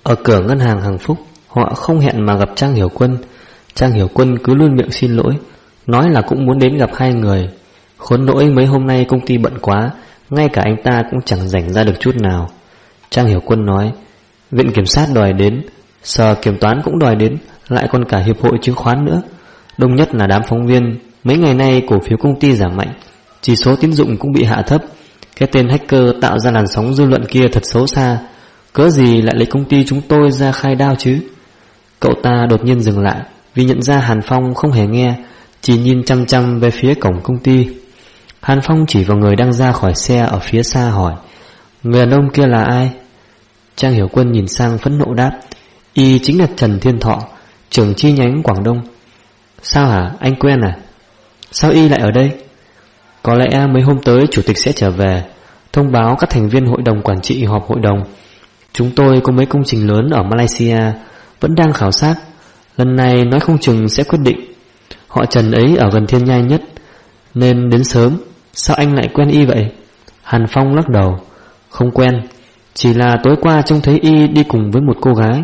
Ở cửa ngân hàng Hằng Phúc, họ không hẹn mà gặp Trang Hiểu Quân. Trang Hiểu Quân cứ luôn miệng xin lỗi, nói là cũng muốn đến gặp hai người. Khốn nỗi mấy hôm nay công ty bận quá, ngay cả anh ta cũng chẳng rảnh ra được chút nào. Trang Hiểu Quân nói, viện kiểm sát đòi đến, sở kiểm toán cũng đòi đến, lại còn cả hiệp hội chứng khoán nữa. Đông nhất là đám phóng viên. Mấy ngày nay cổ phiếu công ty giảm mạnh, chỉ số tín dụng cũng bị hạ thấp. Cái tên hacker tạo ra làn sóng dư luận kia thật xấu xa, cớ gì lại lấy công ty chúng tôi ra khai đao chứ? Cậu ta đột nhiên dừng lại, vì nhận ra Hàn Phong không hề nghe, chỉ nhìn chăm chăm về phía cổng công ty. Hàn Phong chỉ vào người đang ra khỏi xe ở phía xa hỏi, người đàn ông kia là ai? Trang Hiểu Quân nhìn sang phẫn nộ đáp, y chính là Trần Thiên Thọ, trưởng chi nhánh Quảng Đông. Sao hả, anh quen à? Sao y lại ở đây? Có lẽ mấy hôm tới chủ tịch sẽ trở về, thông báo các thành viên hội đồng quản trị họp hội đồng. Chúng tôi có mấy công trình lớn ở Malaysia, vẫn đang khảo sát. Lần này nói không chừng sẽ quyết định. Họ Trần ấy ở gần Thiên Nhai nhất, nên đến sớm. Sao anh lại quen y vậy? Hàn Phong lắc đầu, không quen, chỉ là tối qua trông thấy y đi cùng với một cô gái.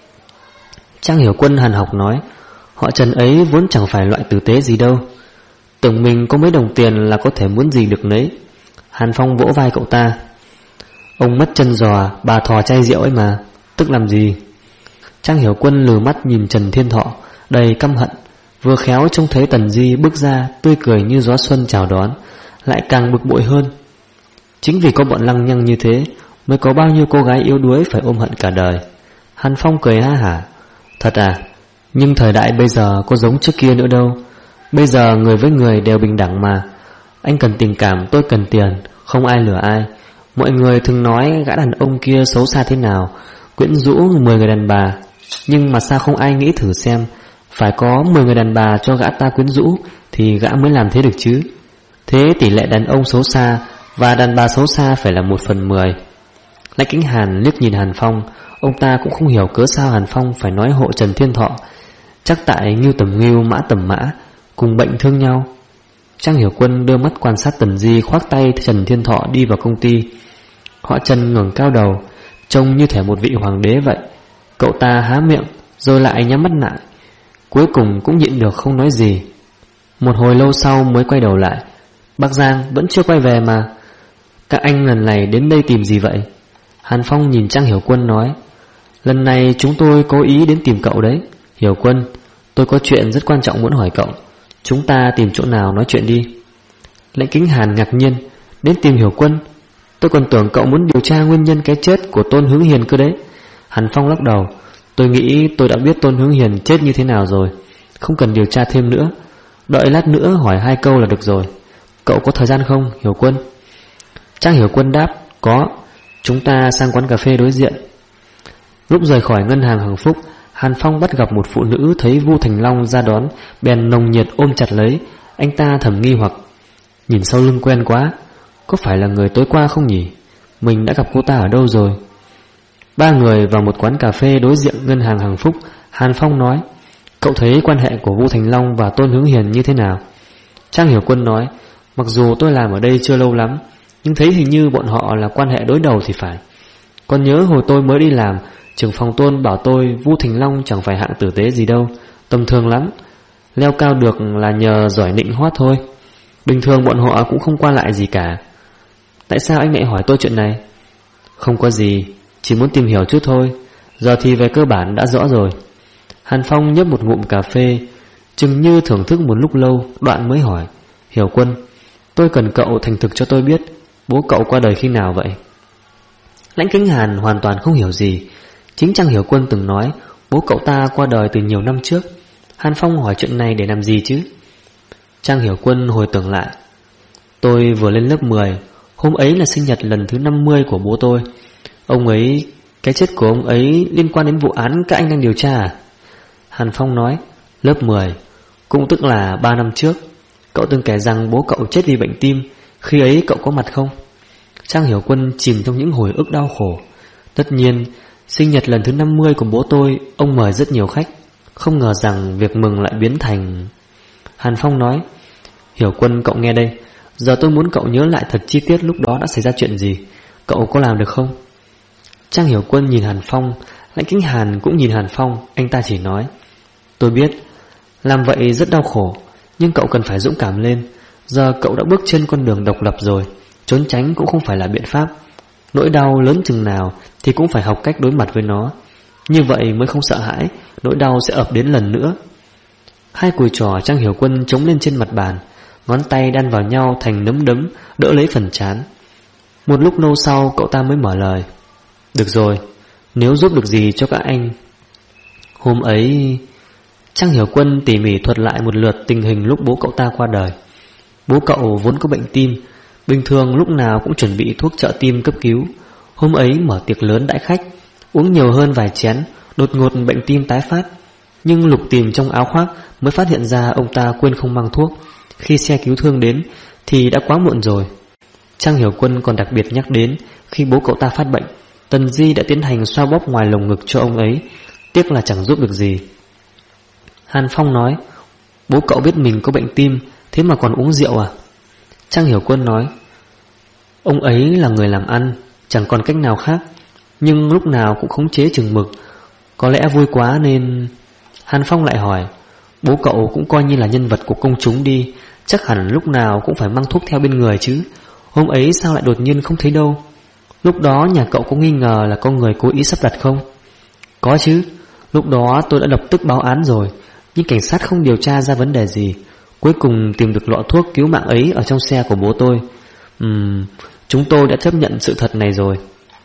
Trang Hiểu Quân hàn học nói, họ Trần ấy vốn chẳng phải loại tử tế gì đâu, tưởng mình có mấy đồng tiền là có thể muốn gì được nấy. Hàn Phong vỗ vai cậu ta, ông mất chân giò, bà thò chai rượu ấy mà, tức làm gì? Trang Hiểu Quân lừ mắt nhìn Trần Thiên Thọ, đầy căm hận. Vừa khéo trông thấy Tần Di bước ra, tươi cười như gió xuân chào đón, lại càng bực bội hơn. Chính vì có bọn lăng nhăng như thế, mới có bao nhiêu cô gái yếu đuối phải ôm hận cả đời. Hàn Phong cười ha hả, thật à? Nhưng thời đại bây giờ có giống trước kia nữa đâu. Bây giờ người với người đều bình đẳng mà. Anh cần tình cảm, tôi cần tiền, không ai lừa ai. Mọi người thường nói gã đàn ông kia xấu xa thế nào, quyến rũ 10 người đàn bà. Nhưng mà sao không ai nghĩ thử xem, phải có 10 người đàn bà cho gã ta quyến rũ thì gã mới làm thế được chứ. Thế tỷ lệ đàn ông xấu xa và đàn bà xấu xa phải là 1/10. Lãnh Kính Hàn liếc nhìn Hàn Phong, ông ta cũng không hiểu cớ sao Hàn Phong phải nói hộ Trần Thiên Thọ. Chắc tại ngưu tầm ngưu, mã tầm mã, cùng bệnh thương nhau. Trang Hiểu Quân đưa mắt quan sát Tần Di khoác tay Trần Thiên Thọ đi vào công ty. Họ Trần ngẩng cao đầu, trông như thể một vị hoàng đế vậy. Cậu ta há miệng rồi lại nhắm mắt lại, cuối cùng cũng nhịn được không nói gì. Một hồi lâu sau mới quay đầu lại, Bác Giang vẫn chưa quay về mà. Các anh lần này đến đây tìm gì vậy? Hàn Phong nhìn Trang Hiểu Quân nói, lần này chúng tôi cố ý đến tìm cậu đấy. Hiểu Quân, tôi có chuyện rất quan trọng muốn hỏi cậu. Chúng ta tìm chỗ nào nói chuyện đi. Lãnh Kính Hàn ngạc nhiên, đến tìm Hiểu Quân? Tôi còn tưởng cậu muốn điều tra nguyên nhân cái chết của Tôn Hướng Hiền cơ đấy. Hàn Phong lắc đầu, tôi nghĩ tôi đã biết Tôn Hướng Hiền chết như thế nào rồi, không cần điều tra thêm nữa. Đợi lát nữa hỏi 2 câu là được rồi. Cậu có thời gian không, Hiểu Quân? Trang Hiểu Quân đáp, có. Chúng ta sang quán cà phê đối diện. Lúc rời khỏi ngân hàng Hằng Phúc, Hàn Phong bắt gặp một phụ nữ thấy Vu Thành Long ra đón, bèn nồng nhiệt ôm chặt lấy. Anh ta thầm nghi hoặc, nhìn sau lưng quen quá, có phải là người tối qua không nhỉ? Mình đã gặp cô ta ở đâu rồi? 3 người vào một quán cà phê đối diện ngân hàng Hằng Phúc. Hàn Phong nói, cậu thấy quan hệ của Vu Thành Long và Tôn Hướng Hiền như thế nào? Trang Hiểu Quân nói, mặc dù tôi làm ở đây chưa lâu lắm, nhưng thấy hình như bọn họ là quan hệ đối đầu thì phải. Còn nhớ hồi tôi mới đi làm, trưởng phòng Tôn bảo tôi Vu Thành Long chẳng phải hạng tử tế gì đâu, tầm thường lắm, leo cao được là nhờ giỏi nịnh hót thôi. Bình thường bọn họ cũng không qua lại gì cả. Tại sao anh lại hỏi tôi chuyện này? Không có gì, chỉ muốn tìm hiểu chút thôi. Giờ thì về cơ bản đã rõ rồi. Hàn Phong nhấp một ngụm cà phê, chừng như thưởng thức một lúc lâu, đoạn mới hỏi, Hiểu Quân, tôi cần cậu thành thực cho tôi biết, bố cậu qua đời khi nào vậy? Lãnh Kính Hàn hoàn toàn không hiểu gì. Chính Trang Hiểu Quân từng nói bố cậu ta qua đời từ nhiều năm trước. Hàn Phong hỏi chuyện này để làm gì chứ? Trang Hiểu Quân hồi tưởng lại, tôi vừa lên lớp 10, hôm ấy là sinh nhật lần thứ 50 của bố tôi. Ông ấy, cái chết của ông ấy liên quan đến vụ án các anh đang điều tra à? Hàn Phong nói, lớp 10, cũng tức là 3 năm trước. Cậu từng kể rằng bố cậu chết vì bệnh tim, khi ấy cậu có mặt không? Trang Hiểu Quân chìm trong những hồi ức đau khổ. Tất nhiên, sinh nhật lần thứ 50 của bố tôi, ông mời rất nhiều khách. Không ngờ rằng việc mừng lại biến thành... Hàn Phong nói, Hiểu Quân, cậu nghe đây, giờ tôi muốn cậu nhớ lại thật chi tiết lúc đó đã xảy ra chuyện gì. Cậu có làm được không? Trang Hiểu Quân nhìn Hàn Phong, Lãnh Kính Hàn cũng nhìn Hàn Phong. Anh ta chỉ nói: tôi biết, làm vậy rất đau khổ, nhưng cậu cần phải dũng cảm lên. Giờ cậu đã bước trên con đường độc lập rồi, trốn tránh cũng không phải là biện pháp. Nỗi đau lớn chừng nào thì cũng phải học cách đối mặt với nó. Như vậy mới không sợ hãi nỗi đau sẽ ập đến lần nữa. Hai cùi trỏ Trang Hiểu Quân chống lên trên mặt bàn, ngón tay đan vào nhau thành nấm đấm, đỡ lấy phần trán. Một lúc lâu sau cậu ta mới mở lời: được rồi, nếu giúp được gì cho các anh. Hôm ấy, Trang Hiểu Quân tỉ mỉ thuật lại một lượt tình hình lúc bố cậu ta qua đời. Bố cậu vốn có bệnh tim, bình thường lúc nào cũng chuẩn bị thuốc trợ tim cấp cứu. Hôm ấy mở tiệc lớn đãi khách, uống nhiều hơn vài chén, đột ngột bệnh tim tái phát. Nhưng lục tìm trong áo khoác mới phát hiện ra ông ta quên không mang thuốc. Khi xe cứu thương đến thì đã quá muộn rồi. Trang Hiểu Quân còn đặc biệt nhắc đến khi bố cậu ta phát bệnh, Tần Di đã tiến hành xoa bóp ngoài lồng ngực cho ông ấy, tiếc là chẳng giúp được gì. Hàn Phong nói: bố cậu biết mình có bệnh tim, thế mà còn uống rượu à? Trang Hiểu Quân nói: ông ấy là người làm ăn, chẳng còn cách nào khác, nhưng lúc nào cũng khống chế chừng mực. Có lẽ vui quá nên... Hàn Phong lại hỏi: bố cậu cũng coi như là nhân vật của công chúng đi, chắc hẳn lúc nào cũng phải mang thuốc theo bên người chứ. Hôm ấy sao lại đột nhiên không thấy đâu? Lúc đó nhà cậu có nghi ngờ là có người cố ý sắp đặt không? Có chứ, lúc đó tôi đã lập tức báo án rồi, nhưng cảnh sát không điều tra ra vấn đề gì. Cuối cùng tìm được lọ thuốc cứu mạng ấy ở trong xe của bố tôi. Chúng tôi đã chấp nhận sự thật này rồi.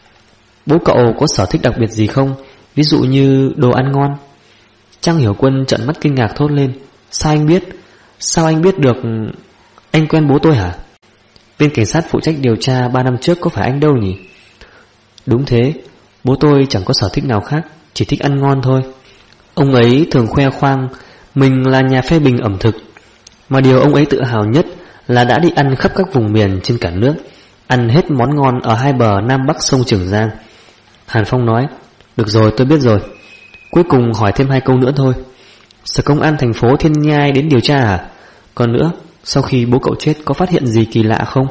Bố cậu có sở thích đặc biệt gì không? Ví dụ như đồ ăn ngon? Trang Hiểu Quân trợn mắt kinh ngạc thốt lên: sao anh biết? Sao anh biết được? Anh quen bố tôi hả? Bên cảnh sát phụ trách điều tra 3 năm trước có phải anh đâu nhỉ? Đúng thế, bố tôi chẳng có sở thích nào khác, chỉ thích ăn ngon thôi. Ông ấy thường khoe khoang mình là nhà phê bình ẩm thực, mà điều ông ấy tự hào nhất là đã đi ăn khắp các vùng miền trên cả nước, ăn hết món ngon ở hai bờ Nam Bắc sông Trường Giang. Hàn Phong nói: được rồi, tôi biết rồi. Cuối cùng hỏi thêm 2 câu nữa thôi. Sở Công an thành phố Thiên Nhai đến điều tra à? Còn nữa, sau khi bố cậu chết có phát hiện gì kỳ lạ không?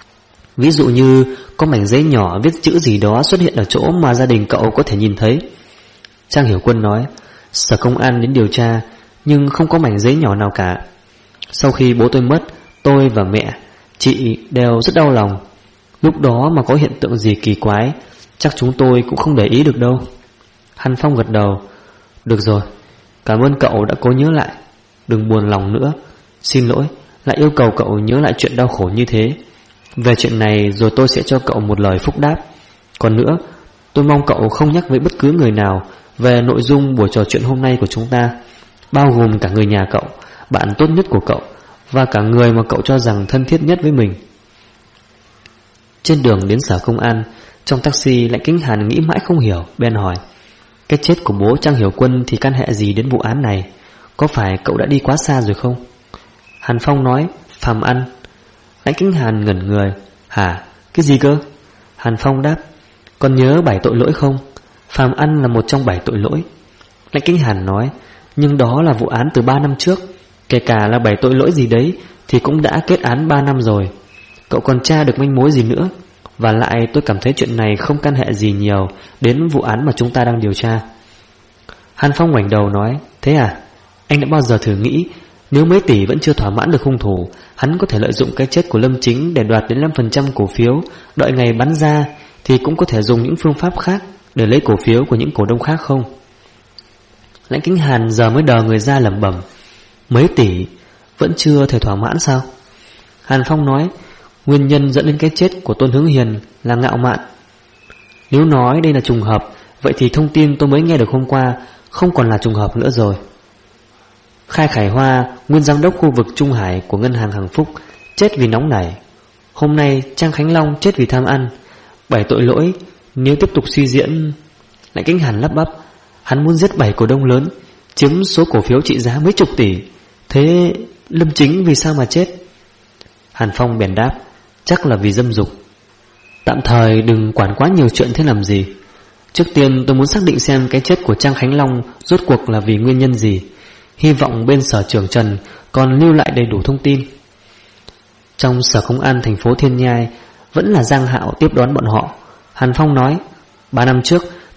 Ví dụ như có mảnh giấy nhỏ viết chữ gì đó xuất hiện ở chỗ mà gia đình cậu có thể nhìn thấy. Trang Hiểu Quân nói: Sở Công an đến điều tra, nhưng không có mảnh giấy nhỏ nào cả. Sau khi bố tôi mất, tôi và mẹ, chị đều rất đau lòng. Lúc đó mà có hiện tượng gì kỳ quái, chắc chúng tôi cũng không để ý được đâu. Hàn Phong gật đầu: được rồi, cảm ơn cậu đã cố nhớ lại. Đừng buồn lòng nữa. Xin lỗi, lại yêu cầu cậu nhớ lại chuyện đau khổ như thế. Về chuyện này rồi tôi sẽ cho cậu một lời phúc đáp. Còn nữa, tôi mong cậu không nhắc với bất cứ người nào về nội dung buổi trò chuyện hôm nay của chúng ta, bao gồm cả người nhà cậu, bạn tốt nhất của cậu, và cả người mà cậu cho rằng thân thiết nhất với mình. Trên đường đến sở công an, trong taxi, Lãnh Kính Hàn nghĩ mãi không hiểu, bèn hỏi: cái chết của bố Trang Hiểu Quân thì can hệ gì đến vụ án này? Có phải cậu đã đi quá xa rồi không? Hàn Phong nói: phàm ăn. Lãnh Kính Hàn ngẩn người: hả? Cái gì cơ? Hàn Phong đáp: còn nhớ 7 tội lỗi không? Phàm ăn là một trong 7 tội lỗi. Lãnh Kính Hàn nói: nhưng đó là vụ án từ 3 năm trước. Kể cả là 7 tội lỗi gì đấy thì cũng đã kết án 3 năm rồi. Cậu còn tra được manh mối gì nữa? Và lại tôi cảm thấy chuyện này không can hệ gì nhiều đến vụ án mà chúng ta đang điều tra. Hàn Phong ngoảnh đầu nói: thế à? Anh đã bao giờ thử nghĩ nếu mấy tỷ vẫn chưa thỏa mãn được hung thủ, hắn có thể lợi dụng cái chết của Lâm Chính để đoạt đến 5% cổ phiếu, đợi ngày bắn ra thì cũng có thể dùng những phương pháp khác để lấy cổ phiếu của những cổ đông khác không? Lãnh Kính Hàn giờ mới đờ người ra lẩm bẩm: mấy tỷ vẫn chưa thể thỏa mãn sao? Hàn Phong nói: nguyên nhân dẫn đến cái chết của Tôn Hướng Hiền là ngạo mạn. Nếu nói đây là trùng hợp, vậy thì thông tin tôi mới nghe được hôm qua không còn là trùng hợp nữa rồi. Khai Khải Hoa, nguyên giám đốc khu vực Trung Hải của ngân hàng Hằng Phúc, chết vì nóng nảy. Hôm nay Trang Khánh Long chết vì tham ăn. 7 tội lỗi, nếu tiếp tục suy diễn... Lãnh Kính Hàn lắp bắp: hắn muốn giết 7 cổ đông lớn, chiếm số cổ phiếu trị giá mấy chục tỷ. Thế Lâm Chính vì sao mà chết? Hàn Phong bèn đáp: chắc là vì dâm dục. Tạm thời đừng quản quá nhiều chuyện thế làm gì. Trước tiên tôi muốn xác định xem cái chết của Trang Khánh Long rốt cuộc là vì nguyên nhân gì. Hy vọng bên sở trưởng Trần còn lưu lại đầy đủ thông tin. Trong sở công an thành phố Thiên Nhai, vẫn là Giang Hạo tiếp đón bọn họ. Hàn Phong nói: 3 năm trước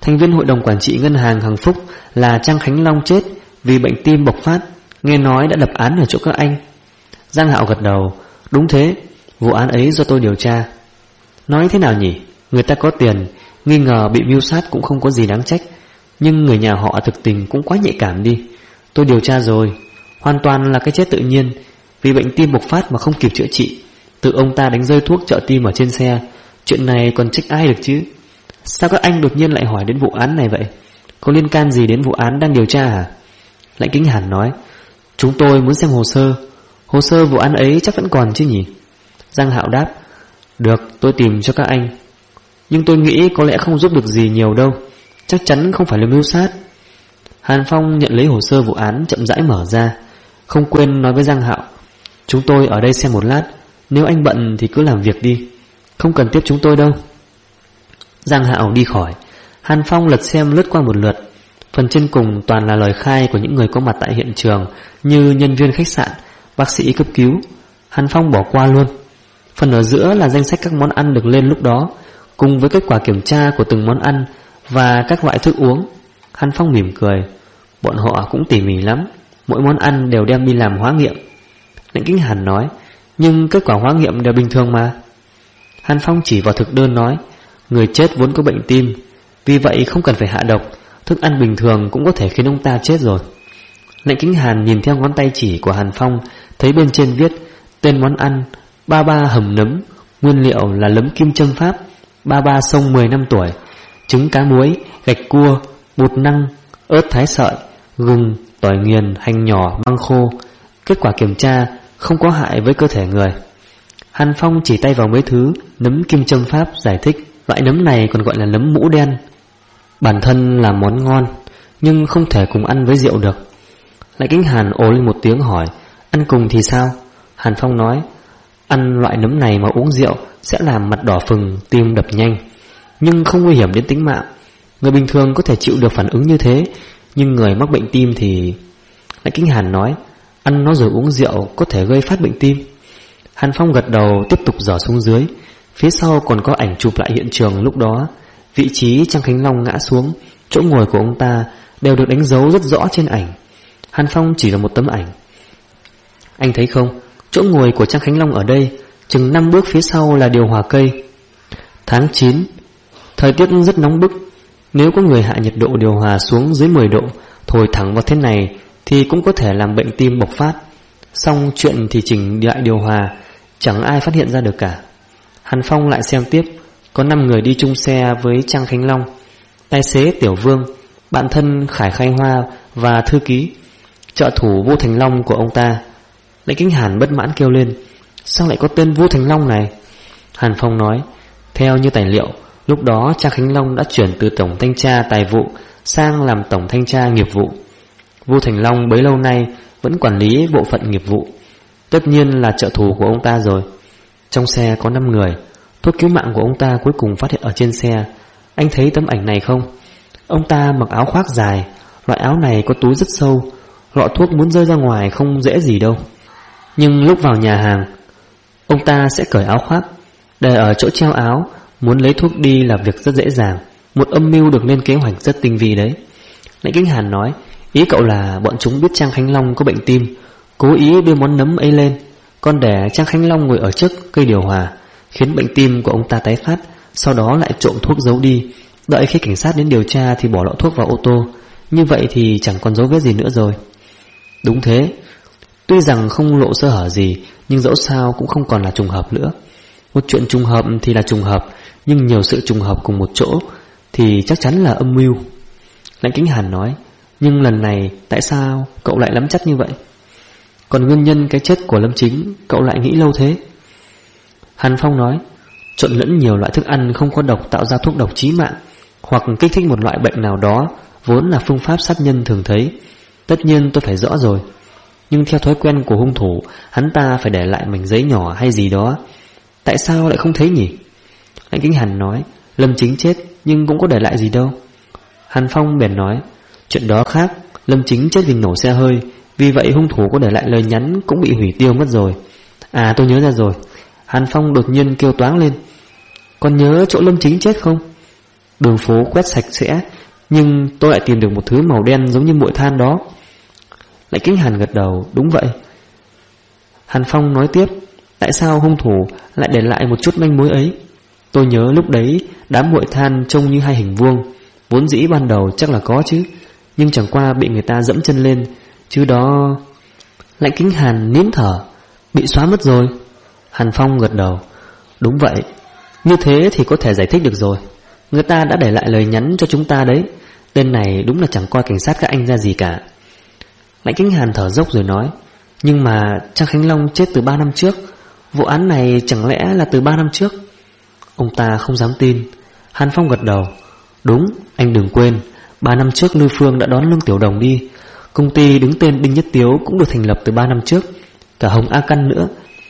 Thành viên hội đồng quản trị ngân hàng Hằng Phúc là Trang Khánh Long chết vì bệnh tim bộc phát, nghe nói đã lập án ở chỗ các anh. Giang Hạo gật đầu. Đúng thế, vụ án ấy do tôi điều tra. Nói thế nào nhỉ? Người ta có tiền, nghi ngờ bị mưu sát cũng không có gì đáng trách. Nhưng người nhà họ thực tình cũng quá nhạy cảm đi. Tôi điều tra rồi, hoàn toàn là cái chết tự nhiên, vì bệnh tim bộc phát mà không kịp chữa trị. Tự ông ta đánh rơi thuốc trợ tim ở trên xe. Chuyện này còn trách ai được chứ? Sao các anh đột nhiên lại hỏi đến vụ án này vậy? Có liên can gì đến vụ án đang điều tra hả? Lãnh Kính Hàn nói, chúng tôi muốn xem hồ sơ. Hồ sơ vụ án ấy chắc vẫn còn chứ nhỉ? Giang Hạo đáp, được, tôi tìm cho các anh. Nhưng tôi nghĩ có lẽ không giúp được gì nhiều đâu. Chắc chắn không phải là mưu sát. Hàn Phong nhận lấy hồ sơ vụ án, chậm rãi mở ra, không quên nói với Giang Hạo, chúng tôi ở đây xem một lát, nếu anh bận thì cứ làm việc đi, không cần tiếp chúng tôi đâu. Giang Hạo đi khỏi. Hàn Phong lật xem lướt qua một lượt. Phần trên cùng toàn là lời khai của những người có mặt tại hiện trường, như nhân viên khách sạn, bác sĩ cấp cứu. Hàn Phong bỏ qua luôn. Phần ở giữa là danh sách các món ăn được lên lúc đó, cùng với kết quả kiểm tra của từng món ăn và các loại thức uống. Hàn Phong mỉm cười. Bọn họ cũng tỉ mỉ lắm, mỗi món ăn đều đem đi làm hóa nghiệm. Lãnh Kính Hàn nói, nhưng kết quả hóa nghiệm đều bình thường mà. Hàn Phong chỉ vào thực đơn nói, người chết vốn có bệnh tim, vì vậy không cần phải hạ độc, thức ăn bình thường cũng có thể khiến ông ta chết rồi. Lãnh Kính Hàn nhìn theo ngón tay chỉ của Hàn Phong, thấy bên trên viết tên món ăn: ba ba hầm nấm, nguyên liệu là nấm kim châm Pháp, ba ba sông 10 năm tuổi, trứng cá muối, gạch cua, bột năng, ớt thái sợi, gừng, tỏi nghiền, hành nhỏ, măng khô. Kết quả kiểm tra không có hại với cơ thể người. Hàn Phong chỉ tay vào mấy thứ nấm kim châm Pháp, giải thích loại nấm này còn gọi là nấm mũ đen. Bản thân là món ngon, nhưng không thể cùng ăn với rượu được. Lãnh Kính Hàn ồ lên một tiếng hỏi, ăn cùng thì sao? Hàn Phong nói, ăn loại nấm này mà uống rượu sẽ làm mặt đỏ phừng, tim đập nhanh, nhưng không nguy hiểm đến tính mạng. Người bình thường có thể chịu được phản ứng như thế, nhưng người mắc bệnh tim thì... Lãnh Kính Hàn nói, ăn nó rồi uống rượu có thể gây phát bệnh tim. Hàn Phong gật đầu, tiếp tục dò xuống dưới. Phía sau còn có ảnh chụp lại hiện trường lúc đó. Vị trí Trang Khánh Long ngã xuống, chỗ ngồi của ông ta đều được đánh dấu rất rõ trên ảnh. Hàn Phong chỉ là một tấm ảnh. Anh thấy không, chỗ ngồi của Trang Khánh Long ở đây, chừng 5 bước phía sau là điều hòa cây. Tháng 9, thời tiết rất nóng bức. Nếu có người hạ nhiệt độ điều hòa xuống dưới 10 độ, thổi thẳng vào thế này thì cũng có thể làm bệnh tim bộc phát. Xong chuyện thì chỉnh lại điều hòa, chẳng ai phát hiện ra được cả. Hàn Phong lại xem tiếp. Có 5 người đi chung xe với Trang Khánh Long: tài xế Tiểu Vương, bạn thân Khải Khai Hoa và thư ký, trợ thủ Vô Thành Long của ông ta. Lãnh Kính Hàn bất mãn kêu lên, sao lại có tên Vô Thành Long này? Hàn Phong nói, theo như tài liệu, lúc đó Trang Khánh Long đã chuyển từ tổng thanh tra tài vụ sang làm tổng thanh tra nghiệp vụ. Vô Thành Long bấy lâu nay vẫn quản lý bộ phận nghiệp vụ, tất nhiên là trợ thủ của ông ta rồi. Trong xe có 5 người. Thuốc cứu mạng của ông ta cuối cùng phát hiện ở trên xe. Anh thấy tấm ảnh này không? Ông ta mặc áo khoác dài, loại áo này có túi rất sâu, lọ thuốc muốn rơi ra ngoài không dễ gì đâu. Nhưng lúc vào nhà hàng, ông ta sẽ cởi áo khoác, để ở chỗ treo áo, muốn lấy thuốc đi là việc rất dễ dàng. Một âm mưu được lên kế hoạch rất tinh vi đấy. Lãnh Kính Hàn nói, ý cậu là bọn chúng biết Trang Khánh Long có bệnh tim, cố ý đưa món nấm ấy lên, còn để Trang Khánh Long ngồi ở trước cây điều hòa, khiến bệnh tim của ông ta tái phát, sau đó lại trộm thuốc giấu đi, đợi khi cảnh sát đến điều tra thì bỏ lọ thuốc vào ô tô. Như vậy thì chẳng còn dấu vết gì nữa rồi. Đúng thế, tuy rằng không lộ sơ hở gì, nhưng dẫu sao cũng không còn là trùng hợp nữa. Một chuyện trùng hợp thì là trùng hợp, nhưng nhiều sự trùng hợp cùng một chỗ thì chắc chắn là âm mưu. Lãnh Kính Hàn nói, nhưng lần này tại sao cậu lại nắm chắc như vậy? Còn nguyên nhân cái chết của Lâm Chính cậu lại nghĩ lâu thế? Hàn Phong nói, trộn lẫn nhiều loại thức ăn không có độc tạo ra thuốc độc chí mạng, hoặc kích thích một loại bệnh nào đó, vốn là phương pháp sát nhân thường thấy. Tất nhiên tôi phải rõ rồi, nhưng theo thói quen của hung thủ, hắn ta phải để lại mảnh giấy nhỏ hay gì đó. Tại sao lại không thấy nhỉ? Lãnh Kính Hàn nói, Lâm Chính chết nhưng cũng có để lại gì đâu. Hàn Phong bèn nói, chuyện đó khác, Lâm Chính chết vì nổ xe hơi, vì vậy hung thủ có để lại lời nhắn cũng bị hủy tiêu mất rồi. À, tôi nhớ ra rồi. Hàn Phong đột nhiên kêu toáng lên, còn nhớ chỗ Lâm Chính chết không? đường phố quét sạch sẽ, nhưng tôi lại tìm được một thứ màu đen giống như muội than đó. Lãnh Kính Hàn gật đầu, đúng vậy. Hàn Phong nói tiếp, tại sao hung thủ lại để lại một chút manh mối ấy? Tôi nhớ lúc đấy đám muội than trông như hai hình vuông, vốn dĩ ban đầu chắc là có chứ, nhưng chẳng qua bị người ta dẫm chân lên, chứ đó... Lãnh Kính Hàn nín thở, bị xóa mất rồi. Hàn Phong gật đầu, đúng vậy. Như thế thì có thể giải thích được rồi. Người ta đã để lại lời nhắn cho chúng ta đấy. Tên này đúng là chẳng coi cảnh sát các anh ra gì cả. Lãnh Kính Hàn thở dốc rồi nói, nhưng mà Trang Khánh Long chết từ 3 năm trước. Vụ án này chẳng lẽ là từ 3 năm trước? Ông ta không dám tin. Hàn Phong gật đầu, đúng, anh đừng quên 3 năm trước Lưu Phương đã đón Lương Tiểu Đồng đi. Công ty đứng tên Đinh Nhất Tiếu cũng được thành lập từ 3 năm trước. Cả Hồng A Căn nữa,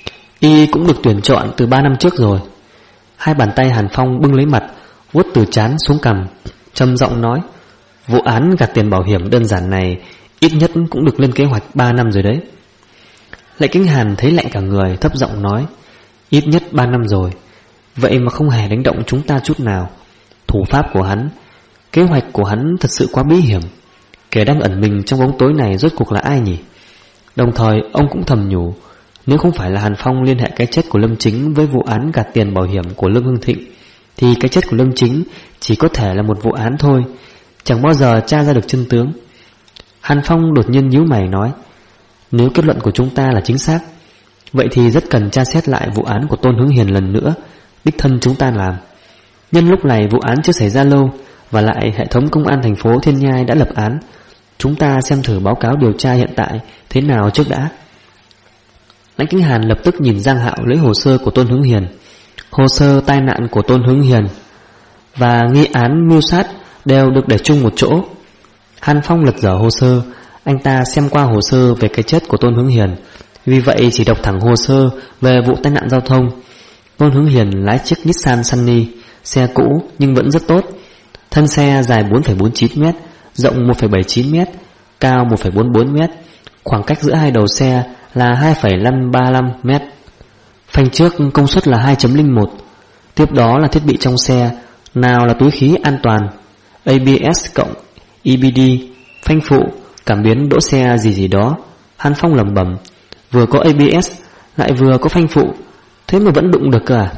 y cũng được tuyển chọn từ 3 năm trước rồi. Hai bàn tay Hàn Phong bưng lấy mặt, vuốt từ trán xuống cằm, trầm giọng nói, vụ án gạt tiền bảo hiểm đơn giản này ít nhất cũng được lên kế hoạch 3 năm rồi đấy. Lãnh Kính Hàn thấy lạnh cả người, thấp giọng nói, ít nhất 3 năm rồi. Vậy mà không hề đánh động chúng ta chút nào. Thủ pháp của hắn, kế hoạch của hắn thật sự quá bí hiểm. Kẻ đang ẩn mình trong bóng tối này rốt cuộc là ai nhỉ? Đồng thời ông cũng thầm nhủ, nếu không phải là Hàn Phong liên hệ cái chết của Lâm Chính với vụ án gạt tiền bảo hiểm của Lương Hưng Thịnh, thì cái chết của Lâm Chính chỉ có thể là một vụ án thôi, chẳng bao giờ tra ra được chân tướng. Hàn Phong đột nhiên nhíu mày nói, nếu kết luận của chúng ta là chính xác, vậy thì rất cần tra xét lại vụ án của Tôn Hướng Hiền lần nữa, đích thân chúng ta làm. Nhân lúc này vụ án chưa xảy ra lâu, và lại hệ thống công an thành phố Thiên Nhai đã lập án. Chúng ta xem thử báo cáo điều tra hiện tại thế nào trước đã. Lãnh Kính Hàn lập tức nhìn Giang Hạo lấy hồ sơ của Tôn Hướng Hiền. Hồ sơ tai nạn của Tôn Hướng Hiền và nghi án mưu sát đều được để chung một chỗ. Hàn Phong lật dở hồ sơ. Anh ta xem qua hồ sơ về cái chết của Tôn Hướng Hiền, vì vậy chỉ đọc thẳng hồ sơ về vụ tai nạn giao thông. Tôn Hướng Hiền lái chiếc Nissan Sunny, xe cũ nhưng vẫn rất tốt. Thân xe dài 4,49m, rộng 1,79m, cao 1,44m. Khoảng cách giữa hai đầu xe là 2,535m. Phanh trước công suất là 2.01. Tiếp đó là thiết bị trong xe, nào là túi khí an toàn, ABS cộng EBD, phanh phụ, cảm biến đỗ xe gì đó. Hàn Phong lẩm bẩm, vừa có ABS lại vừa có phanh phụ, thế mà vẫn đụng được cơ à?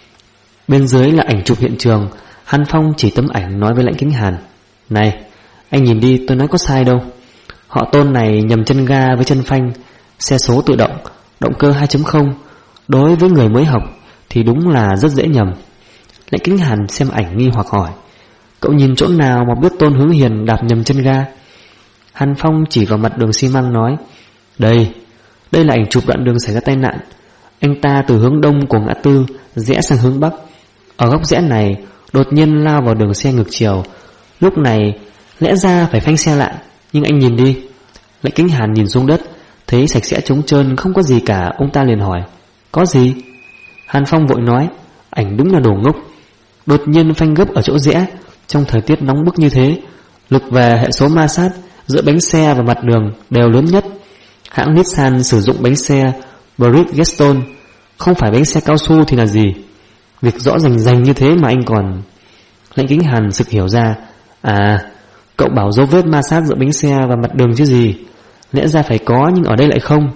Bên dưới là ảnh chụp hiện trường. Hàn Phong chỉ tấm ảnh nói với Lãnh Kính Hàn, này, anh nhìn đi, tôi nói có sai đâu. Họ Tôn này nhầm chân ga với chân phanh, xe số tự động, động cơ 2.0. Đối với người mới học thì đúng là rất dễ nhầm. Lãnh Kính Hàn xem ảnh nghi hoặc hỏi, cậu nhìn chỗ nào mà biết Tôn Hướng Hiền đạp nhầm chân ga? Hàn Phong chỉ vào mặt đường xi măng nói, đây là ảnh chụp đoạn đường xảy ra tai nạn. Anh ta từ hướng đông của ngã tư rẽ sang hướng bắc. Ở góc rẽ này đột nhiên lao vào đường xe ngược chiều. Lúc này lẽ ra phải phanh xe lại, nhưng anh nhìn đi. Lãnh Kính Hàn nhìn xuống đất, thấy sạch sẽ trống trơn, không có gì cả. Ông ta liền hỏi, có gì? Hàn Phong vội nói, ảnh đúng là đồ ngốc. Đột nhiên phanh gấp ở chỗ rẽ. Trong thời tiết nóng bức như thế, lực về hệ số ma sát giữa bánh xe và mặt đường đều lớn nhất. Hãng Nissan sử dụng bánh xe Bridgestone, không phải bánh xe cao su thì là gì? Việc rõ rành như thế mà anh còn... Lãnh Kính Hàn sực hiểu ra, à, cậu bảo dấu vết ma sát giữa bánh xe và mặt đường chứ gì. Lẽ ra phải có nhưng ở đây lại không.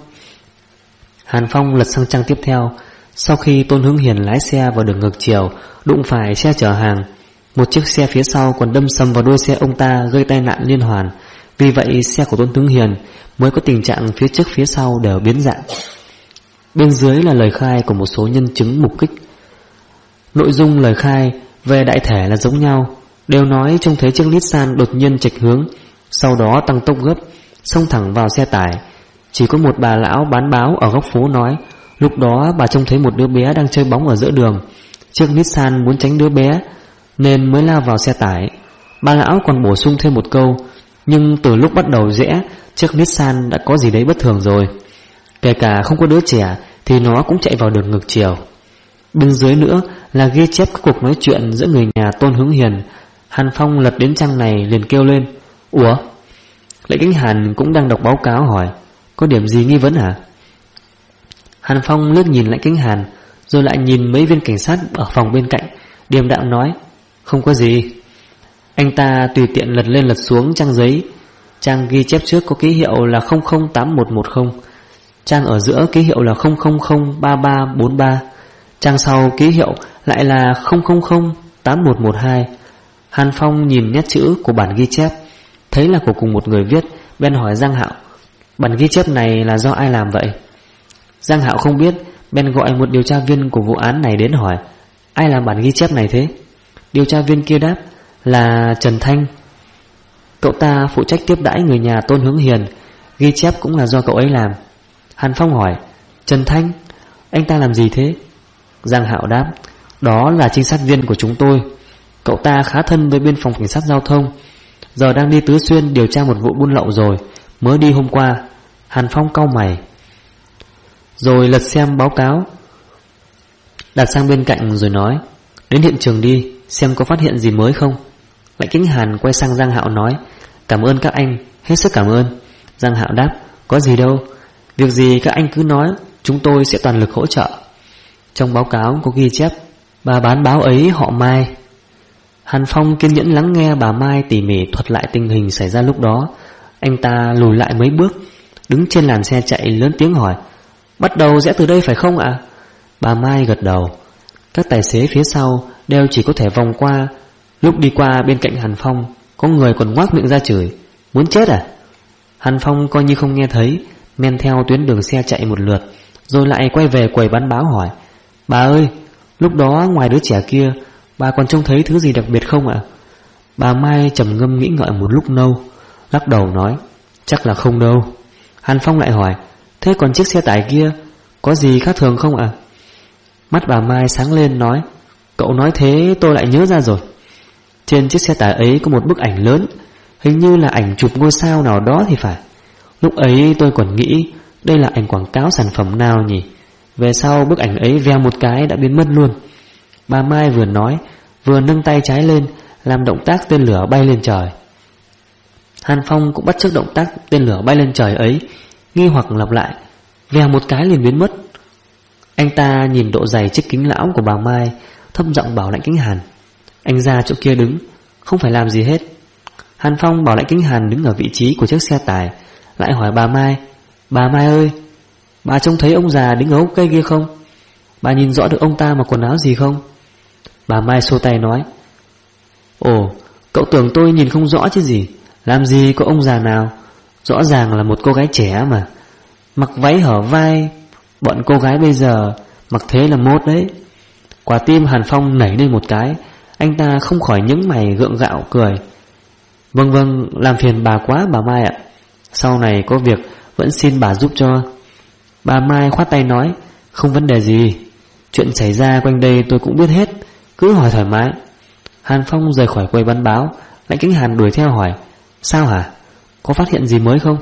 Hàn Phong lật sang trang tiếp theo. Sau khi Tôn Hướng Hiền lái xe vào đường ngược chiều, đụng phải xe chở hàng, một chiếc xe phía sau còn đâm sầm vào đuôi xe ông ta, gây tai nạn liên hoàn. Vì vậy xe của Tôn Hướng Hiền mới có tình trạng phía trước phía sau đều biến dạng. Bên dưới là lời khai của một số nhân chứng mục kích. Nội dung lời khai về đại thể là giống nhau, đều nói trông thấy chiếc Nissan đột nhiên chệch hướng, sau đó tăng tốc gấp, xông thẳng vào xe tải. Chỉ có một bà lão bán báo ở góc phố nói, lúc đó bà trông thấy một đứa bé đang chơi bóng ở giữa đường. Chiếc Nissan muốn tránh đứa bé nên mới lao vào xe tải. Bà lão còn bổ sung thêm một câu, nhưng từ lúc bắt đầu rẽ, chiếc Nissan đã có gì đấy bất thường rồi. Kể cả không có đứa trẻ thì nó cũng chạy vào đường ngược chiều. Bên dưới nữa là ghi chép các cuộc nói chuyện giữa người nhà Tôn Hướng Hiền. Hàn Phong lật đến trang này liền kêu lên, ủa? Lãnh Kính Hàn cũng đang đọc báo cáo hỏi, có điểm gì nghi vấn hả? Hàn Phong liếc nhìn Lãnh Kính Hàn, rồi lại nhìn mấy viên cảnh sát ở phòng bên cạnh, điềm đạm nói, không có gì. Anh ta tùy tiện lật lên lật xuống trang giấy. Trang ghi chép trước có ký hiệu là 008110, trang ở giữa ký hiệu là 0003343, trang sau ký hiệu lại là 0008112. Hàn Phong nhìn nét chữ của bản ghi chép, thấy là của cùng một người viết, bèn hỏi Giang Hạo: bản ghi chép này là do ai làm vậy? Giang Hạo không biết, bèn gọi một điều tra viên của vụ án này đến hỏi: ai làm bản ghi chép này thế? Điều tra viên kia đáp: là Trần Thanh. Cậu ta phụ trách tiếp đãi người nhà Tôn Hướng Hiền, ghi chép cũng là do cậu ấy làm. Hàn Phong hỏi: Trần Thanh, anh ta làm gì thế? Giang Hạo đáp: đó là trinh sát viên của chúng tôi. Cậu ta khá thân với bên phòng cảnh sát giao thông, giờ đang đi Tứ Xuyên điều tra một vụ buôn lậu rồi, mới đi hôm qua. Hàn Phong cau mày, rồi lật xem báo cáo, đặt sang bên cạnh rồi nói: đến hiện trường đi, xem có phát hiện gì mới không. Lãnh Kính Hàn quay sang Giang Hạo nói: cảm ơn các anh, hết sức cảm ơn. Giang Hạo đáp: có gì đâu, việc gì các anh cứ nói, chúng tôi sẽ toàn lực hỗ trợ. Trong báo cáo có ghi chép bà bán báo ấy họ Mai. Hàn Phong kiên nhẫn lắng nghe bà Mai tỉ mỉ thuật lại tình hình xảy ra lúc đó. Anh ta lùi lại mấy bước, đứng trên làn xe chạy lớn tiếng hỏi: bắt đầu rẽ từ đây phải không ạ? Bà Mai gật đầu. Các tài xế phía sau đều chỉ có thể vòng qua. Lúc đi qua bên cạnh Hàn Phong, có người còn ngoác miệng ra chửi: muốn chết à? Hàn Phong coi như không nghe thấy, men theo tuyến đường xe chạy một lượt, rồi lại quay về quầy bán báo hỏi: bà ơi, lúc đó ngoài đứa trẻ kia, bà còn trông thấy thứ gì đặc biệt không ạ? Bà Mai trầm ngâm nghĩ ngợi một lúc lâu, lắc đầu nói: chắc là không đâu. Hàn Phong lại hỏi: thế còn chiếc xe tải kia có gì khác thường không ạ? Mắt bà Mai sáng lên nói: cậu nói thế tôi lại nhớ ra rồi. Trên chiếc xe tải ấy có một bức ảnh lớn, hình như là ảnh chụp ngôi sao nào đó thì phải. Lúc ấy tôi còn nghĩ đây là ảnh quảng cáo sản phẩm nào nhỉ. Về sau bức ảnh ấy veo một cái đã biến mất luôn. Bà Mai vừa nói vừa nâng tay trái lên, làm động tác tên lửa bay lên trời. Hàn Phong cũng bắt chước động tác tên lửa bay lên trời ấy, nghi hoặc lặp lại: vèo một cái liền biến mất. Anh ta nhìn độ dày chiếc kính lão của bà Mai, thấp giọng bảo Lãnh Kính Hàn: anh ra chỗ kia đứng, không phải làm gì hết. Hàn Phong bảo Lãnh Kính Hàn đứng ở vị trí của chiếc xe tải, lại hỏi bà Mai: bà Mai ơi, bà trông thấy ông già đứng ở gốc cây kia không? Bà nhìn rõ được ông ta mặc quần áo gì không? Bà Mai xô tay nói: ồ, cậu tưởng tôi nhìn không rõ chứ gì, làm gì có ông già nào, rõ ràng là một cô gái trẻ mà, mặc váy hở vai. Bọn cô gái bây giờ mặc thế là mốt đấy. Quả tim Hàn Phong nảy lên một cái, anh ta không khỏi nhướng mày gượng gạo cười: vâng vâng, làm phiền bà quá bà Mai ạ, sau này có việc vẫn xin bà giúp cho. Bà Mai khoát tay nói: không vấn đề gì, chuyện xảy ra quanh đây tôi cũng biết hết, cứ hỏi thoải mái. Hàn Phong rời khỏi quầy bán báo. Lãnh Kính Hàn đuổi theo hỏi: sao hả, có phát hiện gì mới không?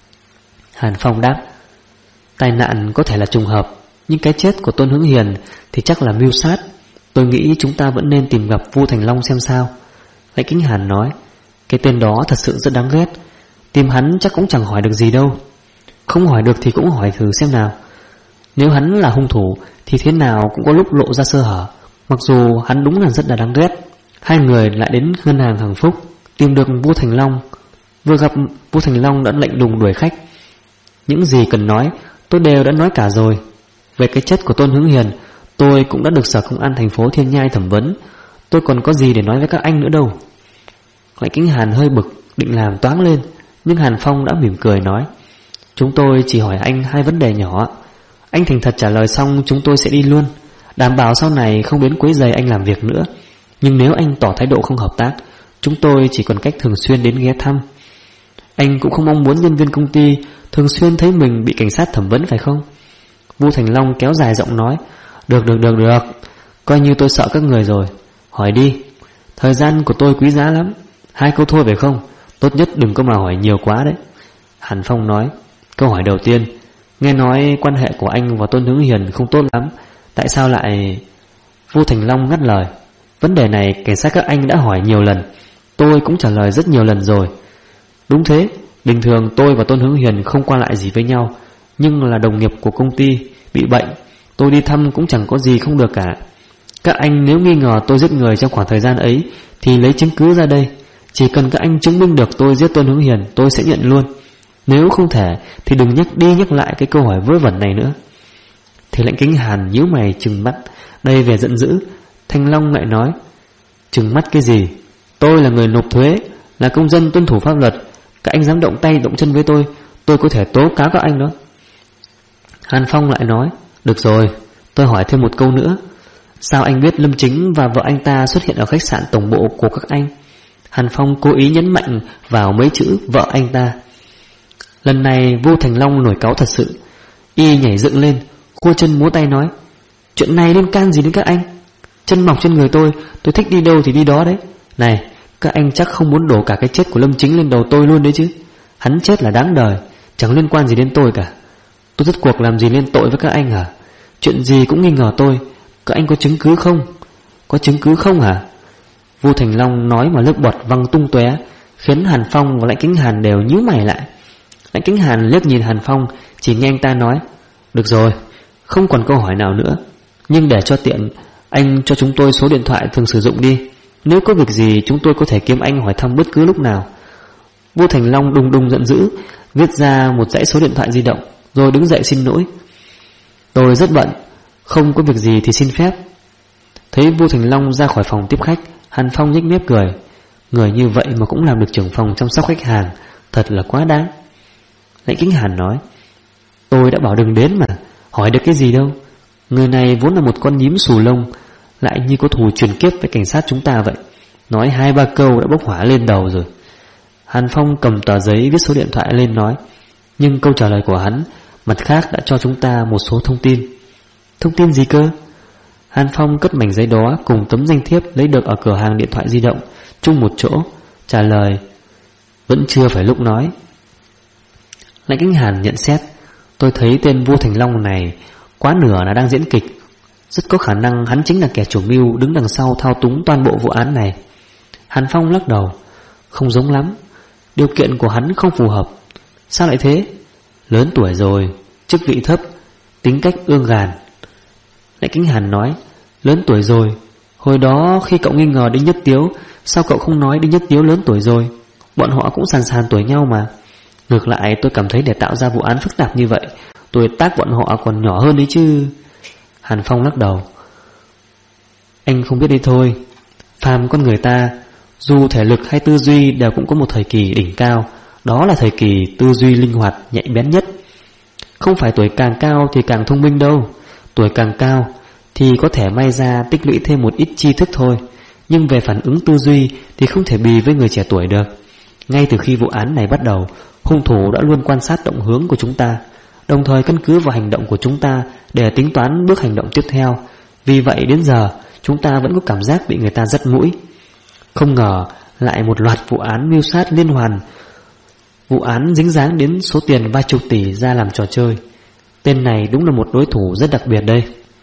Hàn Phong đáp: tai nạn có thể là trùng hợp, nhưng cái chết của Tôn Hướng Hiền thì chắc là mưu sát. Tôi nghĩ chúng ta vẫn nên tìm gặp Vu Thành Long xem sao. Lãnh Kính Hàn nói: cái tên đó thật sự rất đáng ghét, tìm hắn chắc cũng chẳng hỏi được gì đâu. Không hỏi được thì cũng hỏi thử xem nào. Nếu hắn là hung thủ thì thế nào cũng có lúc lộ ra sơ hở. Mặc dù hắn đúng là rất là đáng ghét. Hai người lại đến ngân hàng Hằng Phúc, tìm được Vu Thành Long. Vừa gặp Vu Thành Long đã lạnh lùng đuổi khách: những gì cần nói tôi đều đã nói cả rồi. Về cái chết của Tôn Hướng Hiền, tôi cũng đã được Sở Công an thành phố Thiên Nhai thẩm vấn, tôi còn có gì để nói với các anh nữa đâu. Lãnh Kính Hàn hơi bực, định làm toáng lên, nhưng Hàn Phong đã mỉm cười nói: chúng tôi chỉ hỏi anh hai vấn đề nhỏ, anh thành thật trả lời xong chúng tôi sẽ đi luôn, đảm bảo sau này không đến quấy rầy anh làm việc nữa. Nhưng nếu anh tỏ thái độ không hợp tác, chúng tôi chỉ còn cách thường xuyên đến ghé thăm. Anh cũng không mong muốn nhân viên công ty thường xuyên thấy mình bị cảnh sát thẩm vấn phải không? Vu Thành Long kéo dài giọng nói: được, coi như tôi sợ các người rồi. Hỏi đi, thời gian của tôi quý giá lắm. 2 câu thôi phải không? Tốt nhất đừng có mà hỏi nhiều quá đấy. Hàn Phong nói: câu hỏi đầu tiên, nghe nói quan hệ của anh và Tôn Hướng Hiền không tốt lắm, tại sao lại... Vu Thành Long ngắt lời: vấn đề này cảnh sát các anh đã hỏi nhiều lần, tôi cũng trả lời rất nhiều lần rồi. Đúng thế, bình thường tôi và Tôn Hướng Hiền không qua lại gì với nhau, nhưng là đồng nghiệp của công ty, bị bệnh, tôi đi thăm cũng chẳng có gì không được cả. Các anh nếu nghi ngờ tôi giết người trong khoảng thời gian ấy thì lấy chứng cứ ra đây, Chỉ cần các anh chứng minh được tôi giết Tôn Hướng Hiền, tôi sẽ nhận luôn. Nếu không thể thì đừng nhắc đi nhắc lại cái câu hỏi vớ vẩn này nữa. Thì Lãnh Kính Hàn nhíu mày trừng mắt đầy vẻ giận dữ. Thanh Long lại nói: trừng mắt cái gì? Tôi là người nộp thuế, là công dân tuân thủ pháp luật. Các anh dám động tay động chân với tôi có thể tố cáo các anh đó. Hàn Phong lại nói: được rồi, tôi hỏi thêm một câu nữa. Sao anh biết Lâm Chính và vợ anh ta xuất hiện ở khách sạn tổng bộ của các anh? Hàn Phong cố ý nhấn mạnh vào mấy chữ vợ anh ta. Lần này Vu Thành Long nổi cáu thật sự. Y nhảy dựng lên, khua chân múa tay nói: chuyện này liên can gì đến các anh? Chân mọc trên người tôi thích đi đâu thì đi đó đấy. Này, các anh chắc không muốn đổ cả cái chết của Lâm Chính lên đầu tôi luôn đấy chứ. Hắn chết là đáng đời, chẳng liên quan gì đến tôi cả. Tôi rốt cuộc làm gì lên tội với các anh hả? Chuyện gì cũng nghi ngờ tôi. Các anh có chứng cứ không? Có chứng cứ không hả? Vu Thành Long nói mà nước bọt văng tung tóe, khiến Hàn Phong và Lãnh Kính Hàn đều nhíu mày lại. Lãnh Kính Hàn liếc nhìn Hàn Phong, chỉ nghe anh ta nói: được rồi, không còn câu hỏi nào nữa. Nhưng để cho tiện, anh cho chúng tôi số điện thoại thường sử dụng đi. Nếu có việc gì chúng tôi có thể kiếm anh hỏi thăm bất cứ lúc nào. Vu Thành Long đùng đùng giận dữ, viết ra một dãy số điện thoại di động, rồi đứng dậy xin lỗi: tôi rất bận, không có việc gì thì xin phép. Thấy Vu Thành Long ra khỏi phòng tiếp khách, Hàn Phong nhếch mép cười. Người như vậy mà cũng làm được trưởng phòng chăm sóc khách hàng, thật là quá đáng. Lãnh Kính Hàn nói: tôi đã bảo đừng đến mà, hỏi được cái gì đâu. Người này vốn là một con nhím xù lông, lại như có thù truyền kiếp với cảnh sát chúng ta vậy. Nói 2-3 câu đã bốc hỏa lên đầu rồi. Hàn Phong cầm tờ giấy viết số điện thoại lên nói: nhưng câu trả lời của hắn mặt khác đã cho chúng ta một số thông tin. Thông tin gì cơ? Hàn Phong cất mảnh giấy đó cùng tấm danh thiếp lấy được ở cửa hàng điện thoại di động chung một chỗ, trả lời: vẫn chưa phải lúc nói. Lãnh Kính Hàn nhận xét: tôi thấy tên Vu Thành Long này quá nửa là đang diễn kịch. Rất có khả năng hắn chính là kẻ chủ mưu đứng đằng sau thao túng toàn bộ vụ án này. Hàn Phong lắc đầu: không giống lắm, điều kiện của hắn không phù hợp. Sao lại thế? Lớn tuổi rồi, chức vị thấp, tính cách ương gàn. Lãnh Kính Hàn nói: lớn tuổi rồi? Hồi đó khi cậu nghi ngờ Đinh Nhất Tiếu, sao cậu không nói Đinh Nhất Tiếu lớn tuổi rồi? Bọn họ cũng sàn sàn tuổi nhau mà. Ngược lại tôi cảm thấy để tạo ra vụ án phức tạp như vậy, tuổi tác bọn họ còn nhỏ hơn đấy chứ. Hàn Phong lắc đầu: anh không biết đi thôi. Phàm con người ta, dù thể lực hay tư duy đều cũng có một thời kỳ đỉnh cao. Đó là thời kỳ tư duy linh hoạt, nhạy bén nhất. Không phải tuổi càng cao thì càng thông minh đâu. Tuổi càng cao thì có thể may ra tích lũy thêm một ít tri thức thôi. Nhưng về phản ứng tư duy thì không thể bì với người trẻ tuổi được. Ngay từ khi vụ án này bắt đầu, hung thủ đã luôn quan sát động hướng của chúng ta, đồng thời căn cứ vào hành động của chúng ta để tính toán bước hành động tiếp theo. Vì vậy đến giờ chúng ta vẫn có cảm giác bị người ta dắt mũi. Không ngờ lại một loạt vụ án mưu sát liên hoàn, vụ án dính dáng đến số tiền vài chục tỷ ra làm trò chơi. Tên này đúng là một đối thủ rất đặc biệt đây.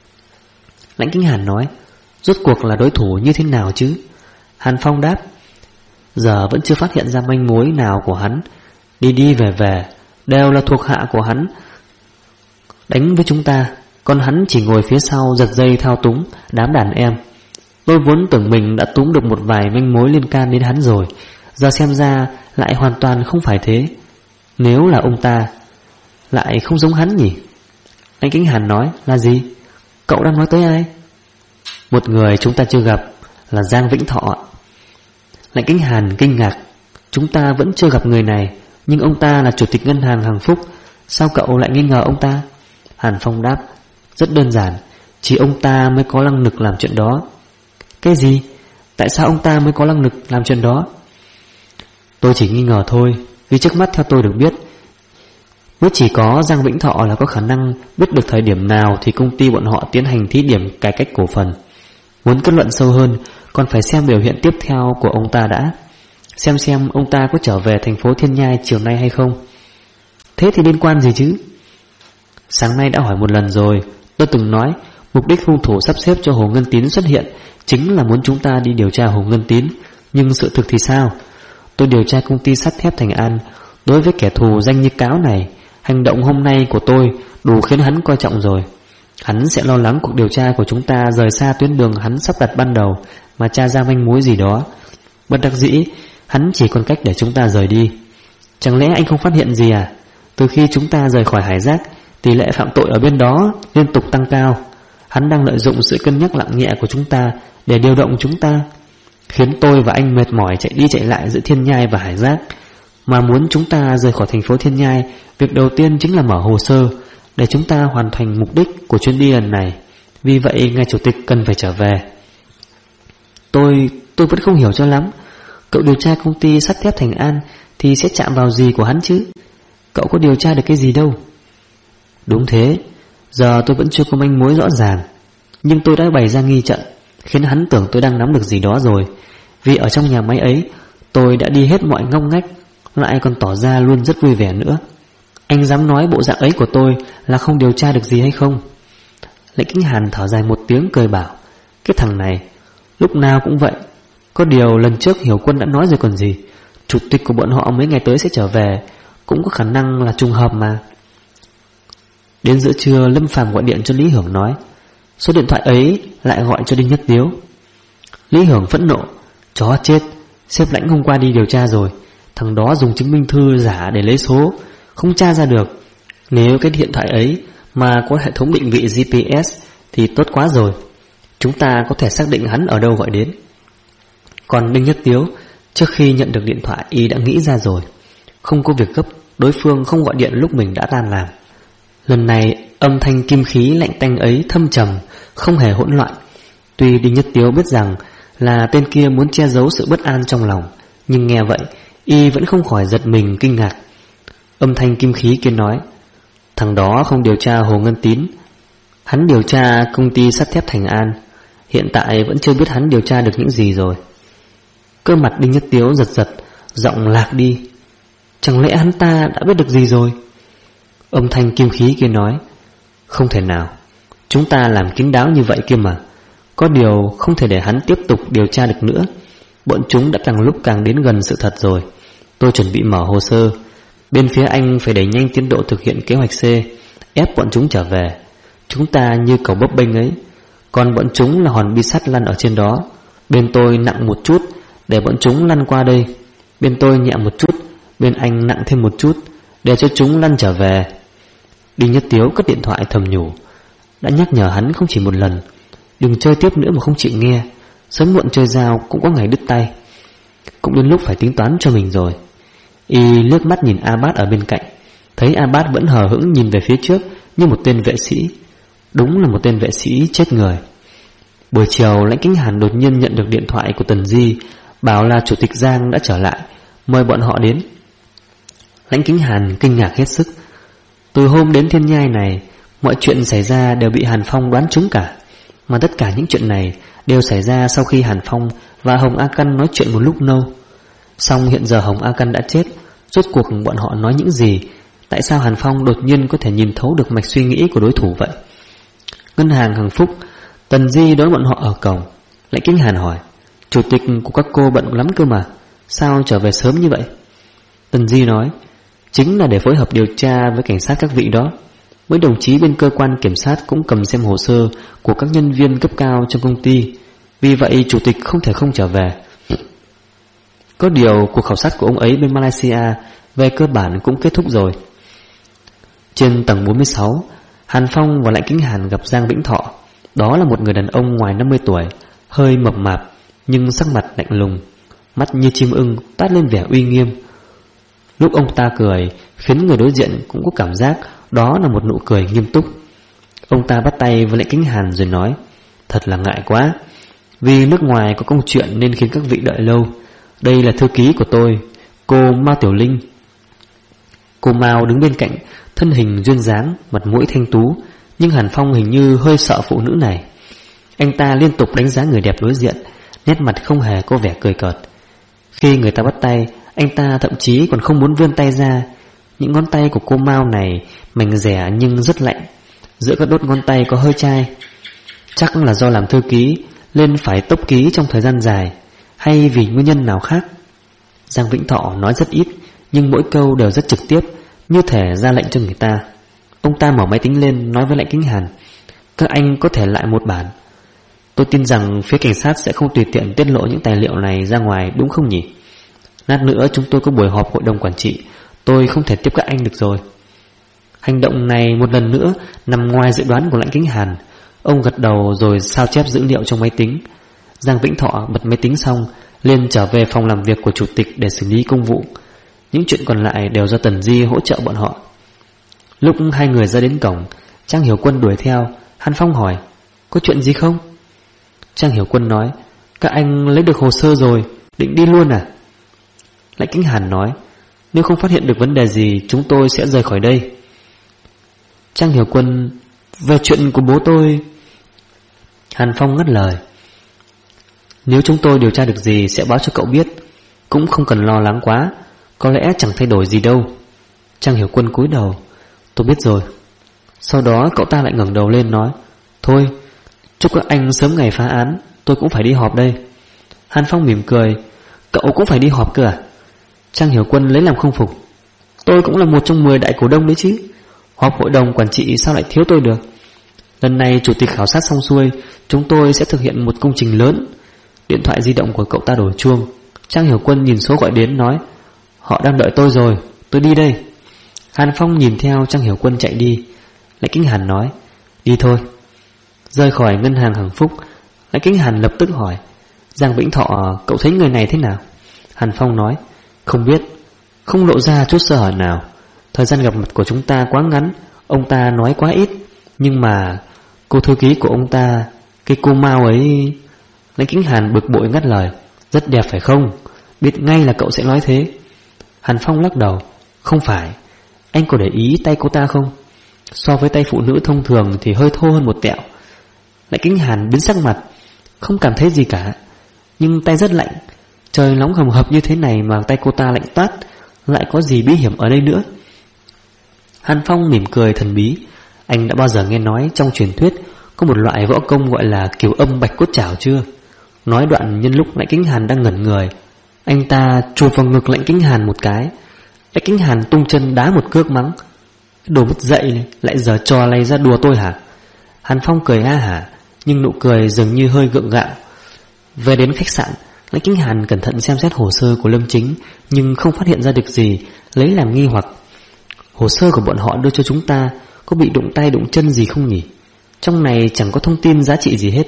Lãnh Kính Hàn nói: rốt cuộc là đối thủ như thế nào chứ? Hàn Phong đáp: giờ vẫn chưa phát hiện ra manh mối nào của hắn. Đi đi về về đều là thuộc hạ của hắn đánh với chúng ta, còn hắn chỉ ngồi phía sau giật dây thao túng đám đàn em. Tôi vốn tưởng mình đã túm được một vài manh mối liên can đến hắn rồi, giờ xem ra lại hoàn toàn không phải thế. Nếu là ông ta, lại không giống hắn nhỉ? Lãnh Kính Hàn nói: là gì? Cậu đang nói tới ai? Một người chúng ta chưa gặp, là Giang Vĩnh Thọ. Lãnh Kính Hàn kinh ngạc: chúng ta vẫn chưa gặp người này, nhưng ông ta là chủ tịch ngân hàng Hằng Phúc, sao cậu lại nghi ngờ ông ta? Hàn Phong đáp: rất đơn giản, chỉ ông ta mới có năng lực làm chuyện đó. Cái gì? Tại sao ông ta mới có năng lực làm chuyện đó? Tôi chỉ nghi ngờ thôi, vì trước mắt theo tôi được biết, mới chỉ có Giang Vĩnh Thọ là có khả năng biết được thời điểm nào thì công ty bọn họ tiến hành thí điểm cải cách cổ phần. Muốn kết luận sâu hơn, còn phải xem biểu hiện tiếp theo của ông ta đã. Xem ông ta có trở về thành phố Thiên Nhai chiều nay hay không. Thế thì liên quan gì chứ? Sáng nay đã hỏi một lần rồi. Tôi từng nói mục đích hung thủ sắp xếp cho Hồ Ngân Tín xuất hiện chính là muốn chúng ta đi điều tra Hồ Ngân Tín. Nhưng sự thực thì sao? Tôi điều tra công ty sắt thép Thành An. Đối với kẻ thù danh như cáo này, hành động hôm nay của tôi đủ khiến hắn coi trọng rồi. Hắn sẽ lo lắng cuộc điều tra của chúng ta rời xa tuyến đường hắn sắp đặt ban đầu, mà tra ra manh mối gì đó. Bất đắc dĩ, Hắn chỉ còn cách để chúng ta rời đi. Chẳng lẽ anh không phát hiện gì à? Từ khi chúng ta rời khỏi Hải Giác, tỷ lệ phạm tội ở bên đó liên tục tăng cao. Hắn đang lợi dụng sự cân nhắc nặng nhẹ của chúng ta để điều động chúng ta, khiến tôi và anh mệt mỏi chạy đi chạy lại giữa Thiên Nhai và Hải Giác. Mà muốn chúng ta rời khỏi thành phố Thiên Nhai, việc đầu tiên chính là mở hồ sơ để chúng ta hoàn thành mục đích của chuyến đi lần này. Vì vậy ngài chủ tịch cần phải trở về. Tôi vẫn không hiểu cho lắm. Cậu điều tra công ty sắt thép Thành An thì sẽ chạm vào gì của hắn chứ? Cậu có điều tra được cái gì đâu. Đúng thế, giờ tôi vẫn chưa có manh mối rõ ràng, nhưng tôi đã bày ra nghi trận, khiến hắn tưởng tôi đang nắm được gì đó rồi. Vì ở trong nhà máy ấy, tôi đã đi hết mọi ngóc ngách, lại còn tỏ ra luôn rất vui vẻ nữa. Anh dám nói bộ dạng ấy của tôi là không điều tra được gì hay không? Lệnh Kính Hàn thở dài một tiếng cười bảo, cái thằng này lúc nào cũng vậy. Có điều lần trước Hiểu Quân đã nói rồi còn gì. Chủ tịch của bọn họ mấy ngày tới sẽ trở về, cũng có khả năng là trùng hợp mà. Đến giữa trưa, Lâm Phàm gọi điện cho Lý Hưởng nói số điện thoại ấy lại gọi cho Đinh Nhất Tiếu. Lý Hưởng phẫn nộ, chó chết, sếp Lãnh hôm qua đi điều tra rồi. Thằng đó dùng chứng minh thư giả để lấy số, không tra ra được. Nếu cái điện thoại ấy mà có hệ thống định vị GPS thì tốt quá rồi, chúng ta có thể xác định hắn ở đâu gọi đến. Còn Đinh Nhất Tiếu, trước khi nhận được điện thoại y đã nghĩ ra rồi, không có việc gấp, đối phương không gọi điện lúc mình đã tan làm. Lần này âm thanh kim khí lạnh tanh ấy thâm trầm, không hề hỗn loạn. Tuy Đinh Nhất Tiếu biết rằng là tên kia muốn che giấu sự bất an trong lòng, nhưng nghe vậy y vẫn không khỏi giật mình kinh ngạc. Âm thanh kim khí kia nói, thằng đó không điều tra Hồ Ngân Tín, hắn điều tra công ty sắt thép Thành An. Hiện tại vẫn chưa biết hắn điều tra được những gì rồi. Cơ mặt Đinh Nhất Tiếu giật giật, giọng lạc đi. Chẳng lẽ hắn ta đã biết được gì rồi? Âm thanh kim khí kia nói, không thể nào, chúng ta làm kín đáo như vậy kia mà. Có điều không thể để hắn tiếp tục điều tra được nữa. Bọn chúng đã càng lúc càng đến gần sự thật rồi. Tôi chuẩn bị mở hồ sơ. Bên phía anh phải đẩy nhanh tiến độ thực hiện kế hoạch C, ép bọn chúng trở về. Chúng ta như cầu bấp bênh ấy, còn bọn chúng là hòn bi sắt lăn ở trên đó. Bên tôi nặng một chút để bọn chúng lăn qua đây, bên tôi nhẹ một chút, bên anh nặng thêm một chút để cho chúng lăn trở về. Đinh Nhất Tiếu cất điện thoại thầm nhủ, đã nhắc nhở hắn không chỉ một lần, đừng chơi tiếp nữa mà không chịu nghe. Sớm muộn chơi dao cũng có ngày đứt tay. Cũng đến lúc phải tính toán cho mình rồi. Y liếc mắt nhìn A Bát ở bên cạnh, thấy A Bát vẫn hờ hững nhìn về phía trước như một tên vệ sĩ. Đúng là một tên vệ sĩ chết người. Buổi chiều, Lãnh Kính Hàn đột nhiên nhận được điện thoại của Tần Di, bảo là Chủ tịch Giang đã trở lại, mời bọn họ đến. Lãnh Kính Hàn kinh ngạc hết sức. Từ hôm đến Thiên Nhai này, mọi chuyện xảy ra đều bị Hàn Phong đoán trúng cả. Mà tất cả những chuyện này đều xảy ra sau khi Hàn Phong và Hồng A Căn nói chuyện một lúc lâu. Song hiện giờ Hồng A Căn đã chết, rốt cuộc bọn họ nói những gì? Tại sao Hàn Phong đột nhiên có thể nhìn thấu được mạch suy nghĩ của đối thủ vậy? Ngân hàng Hằng Phúc, Tần Di đón bọn họ ở cổng. Lãnh Kính Hàn hỏi, chủ tịch của các cô bận lắm cơ mà, sao trở về sớm như vậy? Tần Di nói, chính là để phối hợp điều tra với cảnh sát các vị đó. Mấy đồng chí bên cơ quan kiểm sát cũng cầm xem hồ sơ của các nhân viên cấp cao trong công ty, vì vậy chủ tịch không thể không trở về. Có điều cuộc khảo sát của ông ấy bên Malaysia về cơ bản cũng kết thúc rồi. Trên tầng 46, Hàn Phong và Lãnh Kính Hàn gặp Giang Vĩnh Thọ. Đó là một người đàn ông ngoài 50 tuổi, hơi mập mạp nhưng sắc mặt lạnh lùng, mắt như chim ưng toát lên vẻ uy nghiêm. Lúc ông ta cười khiến người đối diện cũng có cảm giác đó là một nụ cười nghiêm túc. Ông ta bắt tay với Lãnh Kính Hàn rồi nói, thật là ngại quá, vì nước ngoài có công chuyện nên khiến các vị đợi lâu. Đây là thư ký của tôi, cô Mao Tiểu Linh. Cô Mao đứng bên cạnh, thân hình duyên dáng, mặt mũi thanh tú, nhưng Hàn Phong hình như hơi sợ phụ nữ này. Anh ta liên tục đánh giá người đẹp đối diện, nét mặt không hề có vẻ cười cợt. Khi người ta bắt tay, anh ta thậm chí còn không muốn vươn tay ra. Những ngón tay của cô Mao này mảnh dẻ nhưng rất lạnh, giữa các đốt ngón tay có hơi chai. Chắc là do làm thư ký nên phải tốc ký trong thời gian dài, hay vì nguyên nhân nào khác. Giang Vĩnh Thọ nói rất ít, nhưng mỗi câu đều rất trực tiếp, như thể ra lệnh cho người ta. Ông ta mở máy tính lên nói với Lãnh Kính Hàn, các anh có thể lại một bản. Tôi tin rằng phía cảnh sát sẽ không tùy tiện tiết lộ những tài liệu này ra ngoài, đúng không nhỉ? Lát nữa chúng tôi có buổi họp hội đồng quản trị, tôi không thể tiếp các anh được rồi. Hành động này một lần nữa nằm ngoài dự đoán của Lãnh Kính Hàn. Ông gật đầu rồi sao chép dữ liệu trong máy tính. Giang Vĩnh Thọ bật máy tính xong liền trở về phòng làm việc của chủ tịch để xử lý công vụ. Những chuyện còn lại đều do Tần Di hỗ trợ bọn họ. Lúc hai người ra đến cổng, Trang Hiểu Quân đuổi theo. Hàn Phong hỏi: có chuyện gì không? Trang Hiểu Quân nói: các anh lấy được hồ sơ rồi, định đi luôn à? Lãnh Kính Hàn nói: nếu không phát hiện được vấn đề gì, chúng tôi sẽ rời khỏi đây. Trang Hiểu Quân: về chuyện của bố tôi. Hàn Phong ngắt lời: nếu chúng tôi điều tra được gì sẽ báo cho cậu biết, cũng không cần lo lắng quá, có lẽ chẳng thay đổi gì đâu. Trang Hiểu Quân cúi đầu: tôi biết rồi. Sau đó cậu ta lại ngẩng đầu lên nói: thôi, chúc các anh sớm ngày phá án, tôi cũng phải đi họp đây. Hàn Phong mỉm cười: cậu cũng phải đi họp cơ à? Trang Hiểu Quân lấy làm không phục: tôi cũng là một trong 10 đại cổ đông đấy chứ, họp hội đồng quản trị sao lại thiếu tôi được? Lần này chủ tịch khảo sát xong xuôi, chúng tôi sẽ thực hiện một công trình lớn. Điện thoại di động của cậu ta đổ chuông. Trang Hiểu Quân nhìn số gọi đến nói: họ đang đợi tôi rồi, tôi đi đây. Hàn Phong nhìn theo Trang Hiểu Quân chạy đi. Lãnh Kính Hàn nói: đi thôi. Rời khỏi ngân hàng Hằng Phúc, Lãnh Kính Hàn lập tức hỏi: Giang Vĩnh Thọ, cậu thấy người này thế nào? Hàn Phong nói: không biết, không lộ ra chút sơ hở nào. Thời gian gặp mặt của chúng ta quá ngắn, ông ta nói quá ít. Nhưng mà cô thư ký của ông ta, cái cô Mao ấy... Lãnh Kính Hàn bực bội ngắt lời: rất đẹp phải không? Biết ngay là cậu sẽ nói thế. Hàn Phong lắc đầu: không phải. Anh có để ý tay cô ta không? So với tay phụ nữ thông thường thì hơi thô hơn một tẹo. Lãnh Kính Hàn biến sắc mặt: không cảm thấy gì cả, nhưng tay rất lạnh. Trời nóng hầm hập như thế này mà tay cô ta lạnh toát, lại có gì bí hiểm ở đây nữa? Hàn Phong mỉm cười thần bí: anh đã bao giờ nghe nói trong truyền thuyết có một loại võ công gọi là Kiều Âm Bạch Cốt Chảo chưa? Nói đoạn nhân lúc Lãnh Kính Hàn đang ngẩn người, anh ta chụp vào ngực Lãnh Kính Hàn một cái. Lãnh Kính Hàn tung chân đá một cước mắng: đồ mất dậy này, lại giở trò này ra đùa tôi hả? Hàn Phong cười ha hả, nhưng nụ cười dường như hơi gượng gạo. Về đến khách sạn, Lãnh Kính Hàn cẩn thận xem xét hồ sơ của Lâm Chính, nhưng không phát hiện ra được gì, lấy làm nghi hoặc. Hồ sơ của bọn họ đưa cho chúng ta có bị đụng tay đụng chân gì không nhỉ? Trong này chẳng có thông tin giá trị gì hết.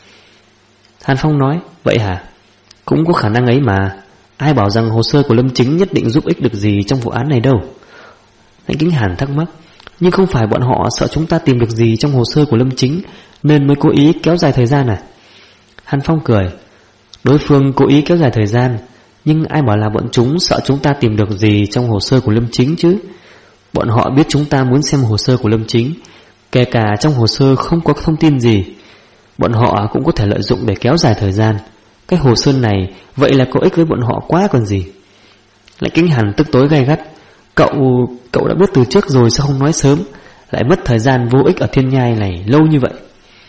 Hàn Phong nói: vậy hả? Cũng có khả năng ấy mà. Ai bảo rằng hồ sơ của Lâm Chính nhất định giúp ích được gì trong vụ án này đâu. Lãnh Kính Hàn thắc mắc: nhưng không phải bọn họ sợ chúng ta tìm được gì trong hồ sơ của Lâm Chính nên mới cố ý kéo dài thời gian à? Hàn Phong cười: đối phương cố ý kéo dài thời gian, nhưng ai bảo là bọn chúng sợ chúng ta tìm được gì trong hồ sơ của Lâm Chính chứ? Bọn họ biết chúng ta muốn xem hồ sơ của Lâm Chính, kể cả trong hồ sơ không có thông tin gì, bọn họ cũng có thể lợi dụng để kéo dài thời gian. Cái hồ sơ này vậy là có ích với bọn họ quá còn gì. Lãnh Kính Hàn tức tối gay gắt: Cậu đã biết từ trước rồi sao không nói sớm, lại mất thời gian vô ích ở thiên nhai này lâu như vậy.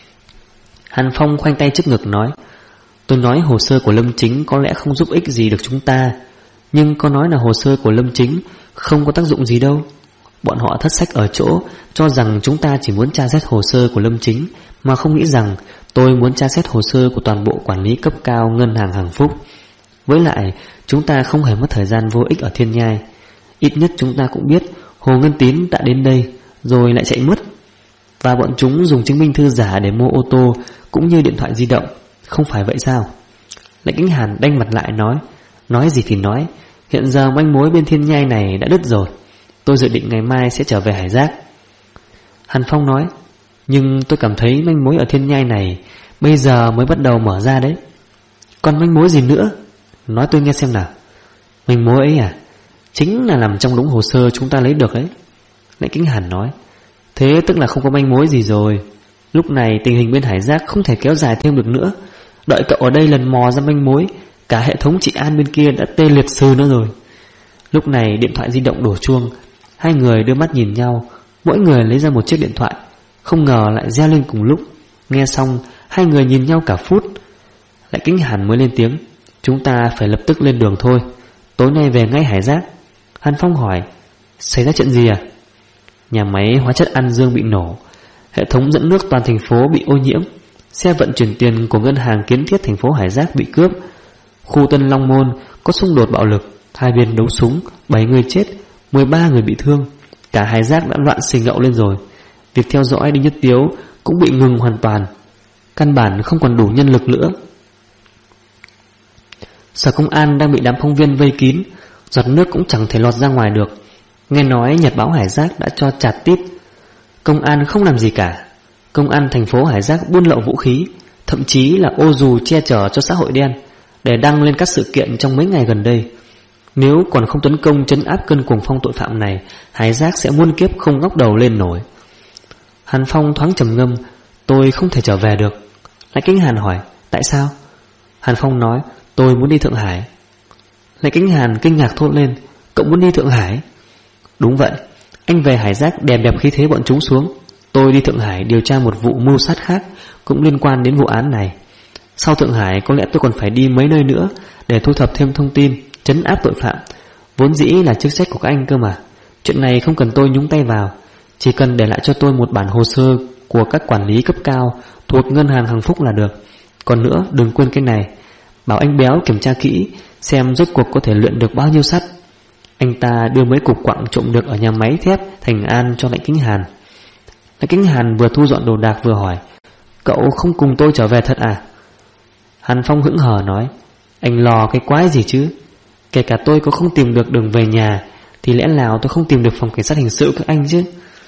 Hàn Phong khoanh tay trước ngực nói: tôi nói hồ sơ của Lâm Chính có lẽ không giúp ích gì được chúng ta, nhưng có nói là hồ sơ của Lâm Chính không có tác dụng gì đâu. Bọn họ thất sách ở chỗ cho rằng chúng ta chỉ muốn tra xét hồ sơ của Lâm Chính, mà không nghĩ rằng tôi muốn tra xét hồ sơ của toàn bộ quản lý cấp cao ngân hàng Hằng Phúc. Với lại chúng ta không hề mất thời gian vô ích ở thiên nhai. Ít nhất chúng ta cũng biết Hồ Ngân Tín đã đến đây rồi lại chạy mất, và bọn chúng dùng chứng minh thư giả để mua ô tô cũng như điện thoại di động, không phải vậy sao? Lãnh Kính Hàn đanh mặt lại nói gì thì nói, hiện giờ manh mối bên thiên nhai này đã đứt rồi. Tôi dự định ngày mai sẽ trở về Hải Giác. Hàn Phong nói: nhưng tôi cảm thấy manh mối ở thiên nhai này bây giờ mới bắt đầu mở ra đấy. Còn manh mối gì nữa? Nói tôi nghe xem nào. Manh mối ấy à? Chính là nằm trong đống hồ sơ chúng ta lấy được đấy. Lãnh Kính Hàn nói: thế tức là không có manh mối gì rồi. Lúc này tình hình bên Hải Giác không thể kéo dài thêm được nữa. Đợi cậu ở đây lần mò ra manh mối, cả hệ thống trị an bên kia đã tê liệt sư nữa rồi. Lúc này điện thoại di động đổ chuông. Hai người đưa mắt nhìn nhau, mỗi người lấy ra một chiếc điện thoại. Không ngờ lại reo lên cùng lúc. Nghe xong hai người nhìn nhau cả phút. Lãnh Kính Hàn mới lên tiếng: chúng ta phải lập tức lên đường thôi, tối nay về ngay Hải Giác. Hàn Phong hỏi: xảy ra chuyện gì à? Nhà máy hóa chất An Dương bị nổ, hệ thống dẫn nước toàn thành phố bị ô nhiễm, xe vận chuyển tiền của ngân hàng kiến thiết thành phố Hải Giác bị cướp, khu Tân Long Môn có xung đột bạo lực, Hai bên đấu súng, 7 người chết, 13 người bị thương. Cả Hải Giác đã loạn xì ngậu lên rồi. Việc theo dõi Đinh Nhất Tiếu cũng bị ngừng hoàn toàn, căn bản không còn đủ nhân lực nữa. Sở Công an đang bị đám phóng viên vây kín, giọt nước cũng chẳng thể lọt ra ngoài được. Nghe nói nhật báo Hải Giác đã cho chạt tít. Công an không làm gì cả. Công an thành phố Hải Giác buôn lậu vũ khí, thậm chí là ô dù che chở cho xã hội đen, để đăng lên các sự kiện trong mấy ngày gần đây. Nếu còn không tấn công trấn áp cơn cuồng phong tội phạm này, Hải Giác sẽ muôn kiếp không ngóc đầu lên nổi. Hàn Phong thoáng trầm ngâm. Tôi không thể trở về được. Lại Kính Hàn hỏi tại sao? Hàn Phong nói tôi muốn đi Thượng Hải. Lại Kính Hàn kinh ngạc thốt lên, cậu muốn đi Thượng Hải? Đúng vậy, anh về Hải Giác đè bẹp khí thế bọn chúng xuống. Tôi đi Thượng Hải điều tra một vụ mưu sát khác cũng liên quan đến vụ án này. Sau Thượng Hải có lẽ tôi còn phải đi mấy nơi nữa để thu thập thêm thông tin, trấn áp tội phạm. Vốn dĩ là chức trách của các anh cơ mà. Chuyện này không cần tôi nhúng tay vào, chỉ cần để lại cho tôi một bản hồ sơ của các quản lý cấp cao thuộc ngân hàng Hằng Phúc là được. Còn nữa, đừng quên cái này, bảo anh Béo kiểm tra kỹ xem rốt cuộc có thể luyện được bao nhiêu sắt. Anh ta đưa mấy cục quặng trộm được ở nhà máy thép Thành An cho Lại Kính Hàn. Lại Kính Hàn vừa thu dọn đồ đạc vừa hỏi, cậu không cùng tôi trở về thật à? Hàn Phong hững hờ nói, anh lo cái quái gì chứ? Kể cả tôi có không tìm được đường về nhà thì lẽ nào tôi không tìm được phòng cảnh sát hình sự các anh chứ?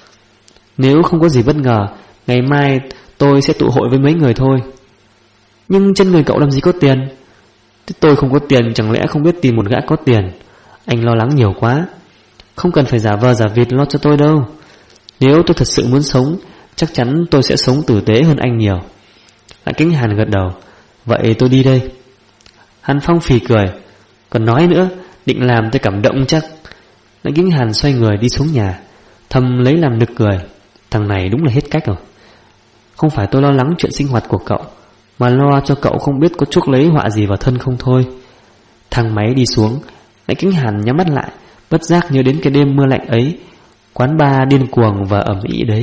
Nếu không có gì bất ngờ, ngày mai tôi sẽ tụ hội với mấy người thôi. Nhưng trên người cậu làm gì có tiền? Tôi không có tiền, chẳng lẽ không biết tìm một gã có tiền? Anh lo lắng nhiều quá. Không cần phải giả vờ giả vịt lo cho tôi đâu. Nếu tôi thật sự muốn sống, chắc chắn tôi sẽ sống tử tế hơn anh nhiều. Lại Kính Hàn gật đầu. Vậy tôi đi đây. Hàn Phong phì cười. Còn nói nữa, định làm tôi cảm động chắc. Lại Kính Hàn xoay người đi xuống nhà, thầm lấy làm nực cười. Thằng này đúng là hết cách rồi. Không phải tôi lo lắng chuyện sinh hoạt của cậu, mà lo cho cậu không biết có chuốc lấy họa gì vào thân không thôi. Thang máy đi xuống, Lại Kính Hàn nhắm mắt lại, bất giác nhớ đến cái đêm mưa lạnh ấy, quán bar điên cuồng và ầm ĩ đấy.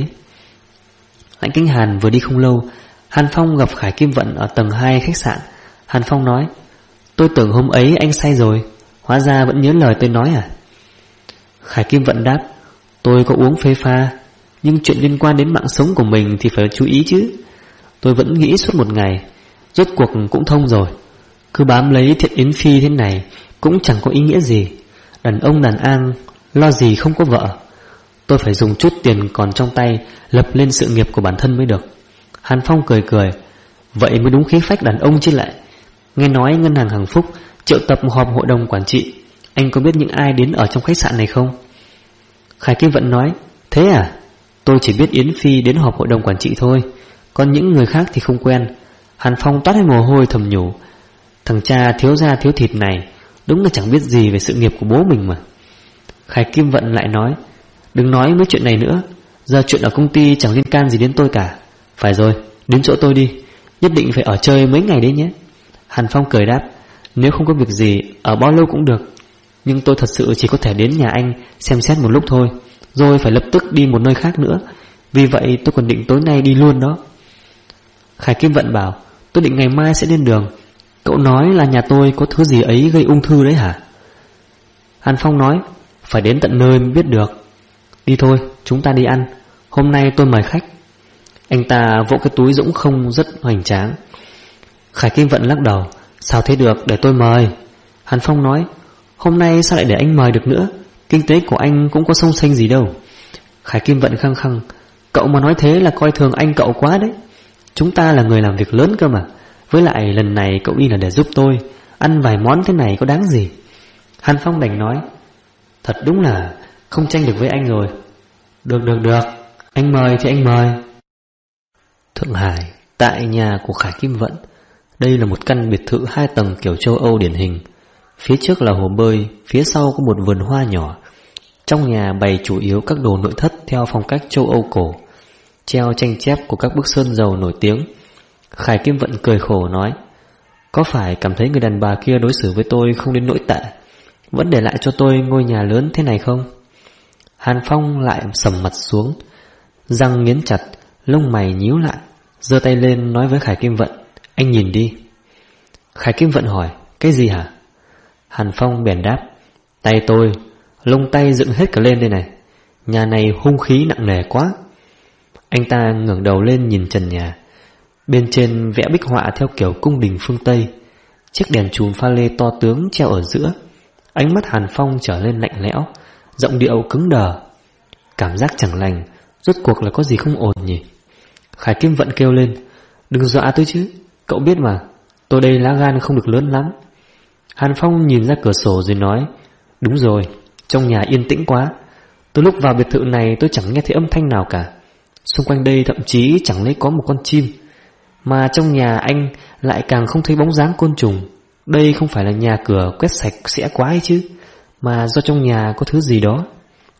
Lại Kính Hàn vừa đi không lâu, Hàn Phong gặp Khải Kim Vận ở tầng 2 khách sạn. Hàn Phong nói, tôi tưởng hôm ấy anh say rồi, hóa ra vẫn nhớ lời tôi nói à? Khải Kim Vận đáp, tôi có uống phê pha, nhưng chuyện liên quan đến mạng sống của mình thì phải chú ý chứ. Tôi vẫn nghĩ suốt một ngày, rốt cuộc cũng thông rồi. Cứ bám lấy Thiện Yến Phi thế này cũng chẳng có ý nghĩa gì. Đàn ông đàn an, lo gì không có vợ. Tôi phải dùng chút tiền còn trong tay lập lên sự nghiệp của bản thân mới được. Hàn Phong cười cười, vậy mới đúng khí phách đàn ông chứ lại. Nghe nói ngân hàng Hằng Phúc triệu tập một họp hội đồng quản trị, anh có biết những ai đến ở trong khách sạn này không? Khải Kim Vận nói, thế à? Tôi chỉ biết Yến Phi đến họp hội đồng quản trị thôi, còn những người khác thì không quen. Hàn Phong toát hết mồ hôi thầm nhủ, thằng cha thiếu da thiếu thịt này đúng là chẳng biết gì về sự nghiệp của bố mình mà. Khải Kim Vận lại nói, đừng nói mấy chuyện này nữa, giờ chuyện ở công ty chẳng liên can gì đến tôi cả. Phải rồi, đến chỗ tôi đi, nhất định phải ở chơi mấy ngày đấy nhé. Hàn Phong cười đáp, nếu không có việc gì, ở bao lâu cũng được. Nhưng tôi thật sự chỉ có thể đến nhà anh xem xét một lúc thôi, rồi phải lập tức đi một nơi khác nữa. Vì vậy tôi còn định tối nay đi luôn đó. Khải Kim Vận bảo, tôi định ngày mai sẽ lên đường. Cậu nói là nhà tôi có thứ gì ấy gây ung thư đấy hả? Hàn Phong nói, phải đến tận nơi mới biết được. Đi thôi, chúng ta đi ăn, hôm nay tôi mời khách. Anh ta vỗ cái túi rỗng không rất hoành tráng. Khải Kim Vận lắc đầu, sao thế được, để tôi mời. Hàn Phong nói, hôm nay sao lại để anh mời được nữa, kinh tế của anh cũng có xông xênh gì đâu. Khải Kim Vận khăng khăng, cậu mà nói thế là coi thường anh cậu quá đấy. Chúng ta là người làm việc lớn cơ mà. Với lại lần này cậu đi là để giúp tôi, ăn vài món thế này có đáng gì. Hàn Phong đành nói, thật đúng là không tranh được với anh rồi. Được, anh mời thì anh mời. Thượng Hải, tại nhà của Khải Kim Vận. Đây là một căn biệt thự 2 tầng kiểu châu Âu điển hình. Phía trước là hồ bơi, phía sau có một vườn hoa nhỏ. Trong nhà bày chủ yếu các đồ nội thất theo phong cách châu Âu cổ, treo tranh chép của các bức sơn dầu nổi tiếng. Khải Kim Vận cười khổ nói, có phải cảm thấy người đàn bà kia đối xử với tôi không đến nỗi tệ, vẫn để lại cho tôi ngôi nhà lớn thế này không? Hàn Phong lại sầm mặt xuống, răng nghiến chặt, lông mày nhíu lại, giơ tay lên nói với Khải Kim Vận, anh nhìn đi. Khải Kim Vận hỏi, cái gì hả? Hàn Phong bèn đáp, Tay tôi, lông tay dựng hết cả lên đây này. Nhà này hung khí nặng nề quá. Anh ta ngẩng đầu lên nhìn trần nhà. Bên trên vẽ bích họa theo kiểu cung đình phương Tây. Chiếc đèn chùm pha lê to tướng treo ở giữa. Ánh mắt Hàn Phong trở lên lạnh lẽo, giọng điệu cứng đờ. Cảm giác chẳng lành, rốt cuộc là có gì không ổn nhỉ? Khải Kim Vận kêu lên, đừng dọa tôi chứ, cậu biết mà, tôi đây lá gan không được lớn lắm. Hàn Phong nhìn ra cửa sổ rồi nói, đúng rồi, trong nhà yên tĩnh quá. Từ lúc vào biệt thự này tôi chẳng nghe thấy âm thanh nào cả. Xung quanh đây thậm chí chẳng lấy có một con chim. Mà trong nhà anh lại càng không thấy bóng dáng côn trùng. Đây không phải là nhà cửa quét sạch sẽ quá ấy chứ, mà do trong nhà có thứ gì đó.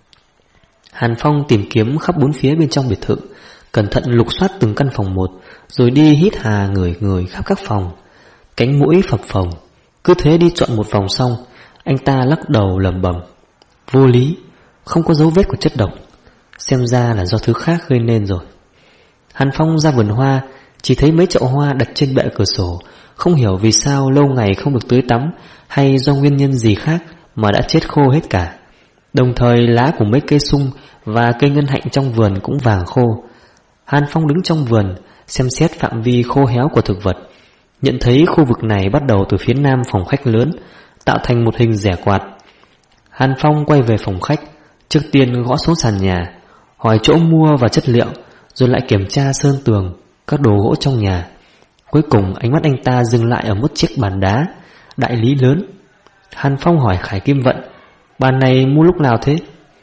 Hàn Phong tìm kiếm khắp bốn phía bên trong biệt thự, cẩn thận lục soát từng căn phòng một, rồi đi hít hà ngửi khắp các phòng. Cánh mũi phập phồng. Cứ thế đi trọn một vòng xong, anh ta lắc đầu lẩm bẩm, vô lý, không có dấu vết của chất độc. Xem ra là do thứ khác gây nên rồi. Hàn Phong ra vườn hoa, chỉ thấy mấy chậu hoa đặt trên bệ cửa sổ. Không hiểu vì sao lâu ngày không được tưới tắm, hay do nguyên nhân gì khác mà đã chết khô hết cả. Đồng thời lá của mấy cây sung và cây ngân hạnh trong vườn cũng vàng khô. Hàn Phong đứng trong vườn, xem xét phạm vi khô héo của thực vật, nhận thấy khu vực này bắt đầu từ phía nam phòng khách lớn, tạo thành một hình rẻ quạt. Hàn Phong quay về phòng khách, trước tiên gõ xuống sàn nhà, hỏi chỗ mua và chất liệu, rồi lại kiểm tra sơn tường, các đồ gỗ trong nhà. Cuối cùng ánh mắt anh ta dừng lại ở một chiếc bàn đá, đại lý lớn. Hàn Phong hỏi Khải Kim Vận, bàn này mua lúc nào thế?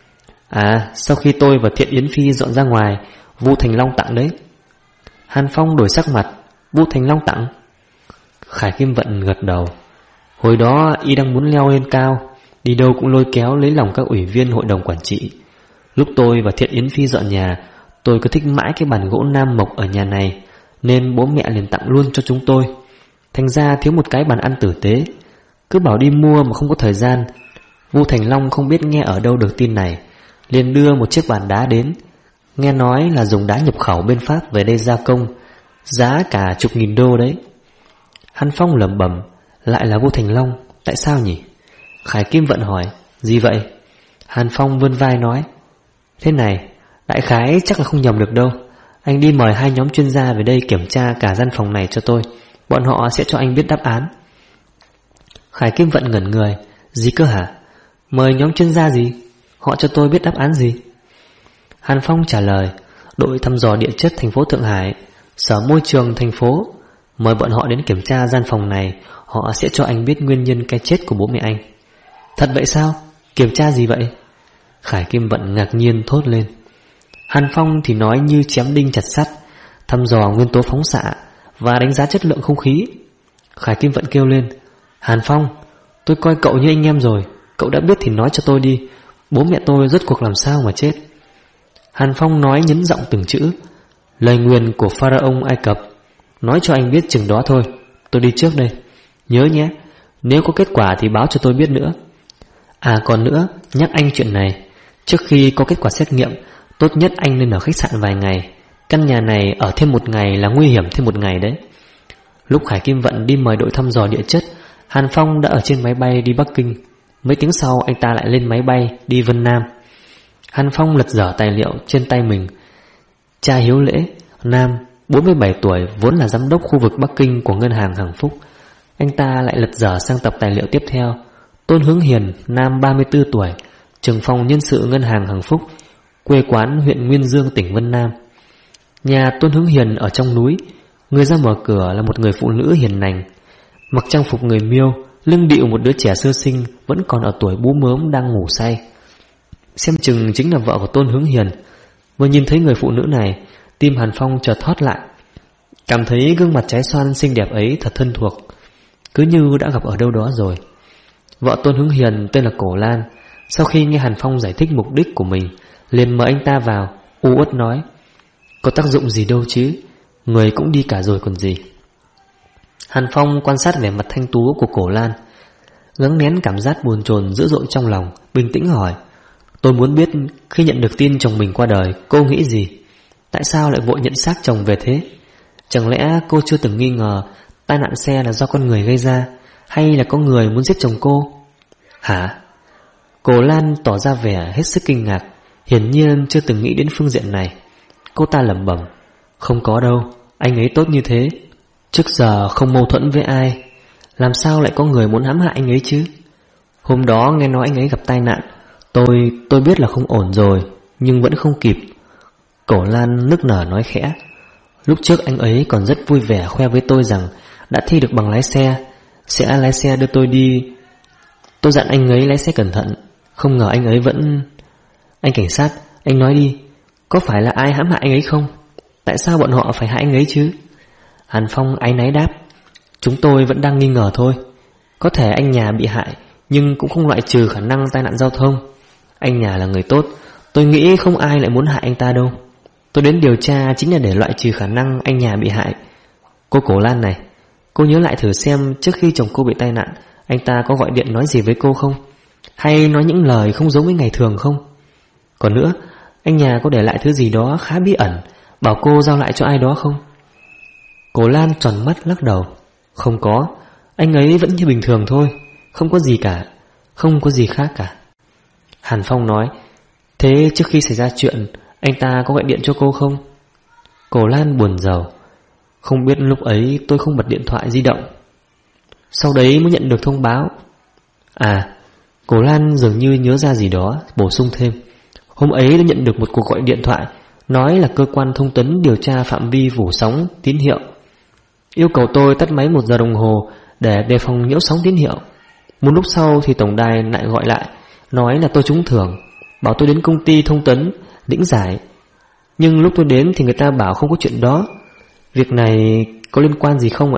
À, sau khi tôi và Thiện Yến Phi dọn ra ngoài, Vu Thành Long tặng đấy. Hàn Phong đổi sắc mặt, Vu Thành Long tặng? Khải Kim Vận gật đầu. Hồi đó y đang muốn leo lên cao, đi đâu cũng lôi kéo lấy lòng các ủy viên hội đồng quản trị. Lúc tôi và Thiện Yến Phi dọn nhà, tôi cứ thích mãi cái bàn gỗ nam mộc ở nhà này, nên bố mẹ liền tặng luôn cho chúng tôi. Thành ra thiếu một cái bàn ăn tử tế. Cứ bảo đi mua mà không có thời gian. Vu Thành Long không biết nghe ở đâu được tin này, liền đưa một chiếc bàn đá đến. Nghe nói là dùng đá nhập khẩu bên Pháp về đây gia công, giá cả chục nghìn đô đấy. Hàn Phong lẩm bẩm, lại là Vu Thành Long, tại sao nhỉ? Khải Kim Vận hỏi, gì vậy? Hàn Phong vươn vai nói, thế này, đại khái chắc là không nhầm được đâu. Anh đi mời 2 nhóm chuyên gia về đây kiểm tra cả gian phòng này cho tôi. Bọn họ sẽ cho anh biết đáp án. Khải Kim Vận ngẩn người, gì cơ hả? Mời nhóm chuyên gia gì? Họ cho tôi biết đáp án gì? Hàn Phong trả lời, đội thăm dò địa chất thành phố Thượng Hải, sở môi trường thành phố. Mời bọn họ đến kiểm tra gian phòng này, họ sẽ cho anh biết nguyên nhân cái chết của bố mẹ anh. Thật vậy sao? Kiểm tra gì vậy? Khải Kim Vận ngạc nhiên thốt lên. Hàn Phong thì nói như chém đinh chặt sắt, thăm dò nguyên tố phóng xạ và đánh giá chất lượng không khí. Khải Kim Vận kêu lên, Hàn Phong, tôi coi cậu như anh em rồi, cậu đã biết thì nói cho tôi đi, bố mẹ tôi rốt cuộc làm sao mà chết? Hàn Phong nói nhấn giọng từng chữ, lời nguyền của Pharaoh Ai Cập. Nói cho anh biết chừng đó thôi, tôi đi trước đây. Nhớ nhé, nếu có kết quả thì báo cho tôi biết nữa. À còn nữa, nhắc anh chuyện này, trước khi có kết quả xét nghiệm, tốt nhất anh nên ở khách sạn vài ngày. Căn nhà này ở thêm một ngày là nguy hiểm thêm một ngày đấy. Lúc Khải Kim Vận đi mời đội thăm dò địa chất, Hàn Phong đã ở trên máy bay đi Bắc Kinh. Mấy tiếng sau anh ta lại lên máy bay đi Vân Nam. Hàn Phong lật dở tài liệu trên tay mình. Cha Hiếu Lễ, nam, 47 tuổi, vốn là giám đốc khu vực Bắc Kinh của ngân hàng Hằng Phúc. Anh ta lại lật dở sang tập tài liệu tiếp theo. Tôn Hướng Hiền, nam, 34 tuổi, trưởng phòng nhân sự ngân hàng Hằng Phúc, quê quán huyện Nguyên Dương, tỉnh Vân Nam. Nhà Tôn Hướng Hiền ở trong núi. Người ra mở cửa là một người phụ nữ hiền lành, mặc trang phục người Miêu, lưng địu một đứa trẻ sơ sinh vẫn còn ở tuổi bú mớm đang ngủ say. Xem chừng chính là vợ của Tôn Hướng Hiền. Vừa nhìn thấy người phụ nữ này, tim Hàn Phong chợt thót lại, cảm thấy gương mặt trái xoan xinh đẹp ấy thật thân thuộc, cứ như đã gặp ở đâu đó rồi. Vợ Tôn Hướng Hiền tên là Cổ Lan. Sau khi nghe Hàn Phong giải thích mục đích của mình, liền mời anh ta vào, u uất nói, có tác dụng gì đâu chứ, người cũng đi cả rồi còn gì. Hàn Phong quan sát vẻ mặt thanh tú của Cổ Lan, gắng nén cảm giác buồn chồn dữ dội trong lòng, bình tĩnh hỏi, tôi muốn biết khi nhận được tin chồng mình qua đời, cô nghĩ gì? Tại sao lại vội nhận xác chồng về thế? Chẳng lẽ cô chưa từng nghi ngờ tai nạn xe là do con người gây ra, hay là có người muốn giết chồng cô? Hả? Cổ Lan tỏ ra vẻ hết sức kinh ngạc, hiển nhiên chưa từng nghĩ đến phương diện này. Cô ta lẩm bẩm: không có đâu, anh ấy tốt như thế, trước giờ không mâu thuẫn với ai, làm sao lại có người muốn hãm hại anh ấy chứ? Hôm đó nghe nói anh ấy gặp tai nạn, tôi biết là không ổn rồi, nhưng vẫn không kịp. Cổ Lan nức nở nói khẽ. Lúc trước anh ấy còn rất vui vẻ khoe với tôi rằng đã thi được bằng lái xe, sẽ lái xe đưa tôi đi. Tôi dặn anh ấy lái xe cẩn thận, không ngờ anh ấy vẫn... Anh cảnh sát, anh nói đi, có phải là ai hãm hại anh ấy không? Tại sao bọn họ phải hại anh ấy chứ? Hàn Phong áy náy đáp: chúng tôi vẫn đang nghi ngờ thôi. Có thể anh nhà bị hại, nhưng cũng không loại trừ khả năng tai nạn giao thông. Anh nhà là người tốt, tôi nghĩ không ai lại muốn hại anh ta đâu. Tôi đến điều tra chính là để loại trừ khả năng anh nhà bị hại. Cô Cổ Lan này, cô nhớ lại thử xem trước khi chồng cô bị tai nạn, anh ta có gọi điện nói gì với cô không? Hay nói những lời không giống với ngày thường không? Còn nữa, anh nhà có để lại thứ gì đó khá bí ẩn, bảo cô giao lại cho ai đó không? Cổ Lan tròn mắt lắc đầu: không có, anh ấy vẫn như bình thường thôi, không có gì cả, không có gì khác cả. Hàn Phong nói: thế trước khi xảy ra chuyện, anh ta có gọi điện cho cô không? Cổ Lan buồn rầu: không biết lúc ấy tôi không bật điện thoại di động, sau đấy mới nhận được thông báo. Cổ Lan dường như nhớ ra gì đó, bổ sung thêm: hôm ấy đã nhận được một cuộc gọi điện thoại, nói là cơ quan thông tấn điều tra phạm vi phủ sóng tín hiệu, yêu cầu tôi tắt máy 1 giờ đồng hồ để đề phòng nhiễu sóng tín hiệu. Một lúc sau thì tổng đài lại gọi lại, nói là tôi trúng thưởng, bảo tôi đến công ty thông tấn lĩnh giải. Nhưng lúc tôi đến thì người ta bảo không có chuyện đó. Việc này có liên quan gì không ạ?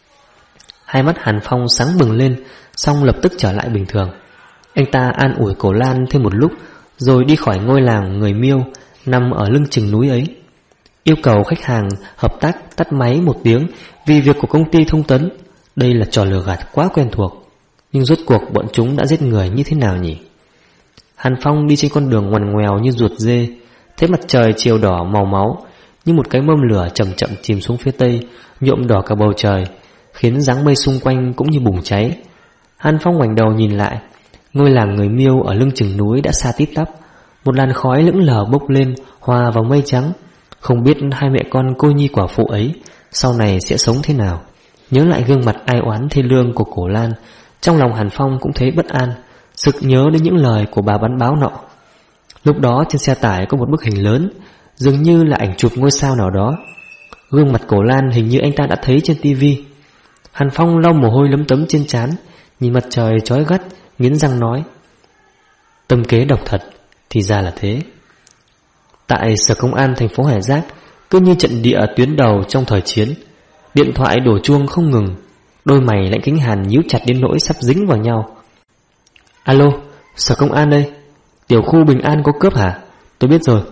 Hai mắt Hàn Phong sáng bừng lên, xong lập tức trở lại bình thường. Anh ta an ủi Cổ Lan thêm một lúc, rồi đi khỏi ngôi làng người Miêu nằm ở lưng chừng núi ấy. Yêu cầu khách hàng hợp tác tắt máy 1 tiếng vì việc của công ty thông tấn. Đây là trò lừa gạt quá quen thuộc, nhưng rốt cuộc bọn chúng đã giết người như thế nào nhỉ? Hàn Phong đi trên con đường ngoằn ngoèo như ruột dê, thấy mặt trời chiều đỏ màu máu, như một cái mâm lửa chậm chậm chìm xuống phía tây, nhuộm đỏ cả bầu trời, khiến dáng mây xung quanh cũng như bùng cháy. Hàn Phong ngoảnh đầu nhìn lại, ngôi làng người Miêu ở lưng chừng núi đã xa tít tắp, một làn khói lững lờ bốc lên hòa vào mây trắng. Không biết hai mẹ con cô nhi quả phụ ấy sau này sẽ sống thế nào. Nhớ lại gương mặt ai oán thê lương của Cổ Lan, trong lòng Hàn Phong cũng thấy bất an, sực nhớ đến những lời của bà bán báo nọ. Lúc đó trên xe tải có một bức hình lớn, dường như là ảnh chụp ngôi sao nào đó. Gương mặt Cổ Lan hình như anh ta đã thấy trên tivi. Hàn Phong lau mồ hôi lấm tấm trên trán, nhìn mặt trời chói gắt, nghiến răng nói: tâm kế độc thật, thì ra là thế. Tại Sở Công an thành phố Hải Giác, cứ như trận địa tuyến đầu trong thời chiến, điện thoại đổ chuông không ngừng. Đôi mày Lãnh Kính Hàn nhíu chặt đến nỗi sắp dính vào nhau. Alo, Sở Công an đây, tiểu khu Bình An có cướp hả? Tôi biết rồi.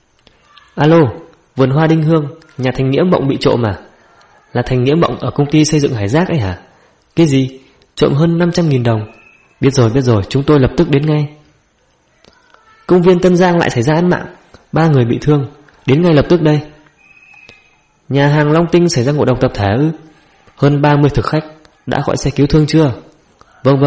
Alo, vườn hoa Đinh Hương, nhà Thành Nghĩa Mộng bị trộm à? Là Thành Nghĩa Mộng ở công ty xây dựng Hải Giác ấy hả? Cái gì? Trộm hơn 500.000 đồng. Biết rồi, chúng tôi lập tức đến ngay. Công viên Tân Giang lại xảy ra án mạng, 3 người bị thương, đến ngay lập tức đây. Nhà hàng Long Tinh xảy ra ngộ độc tập thể ư? Hơn 30 thực khách, đã gọi xe cứu thương chưa? Vâng.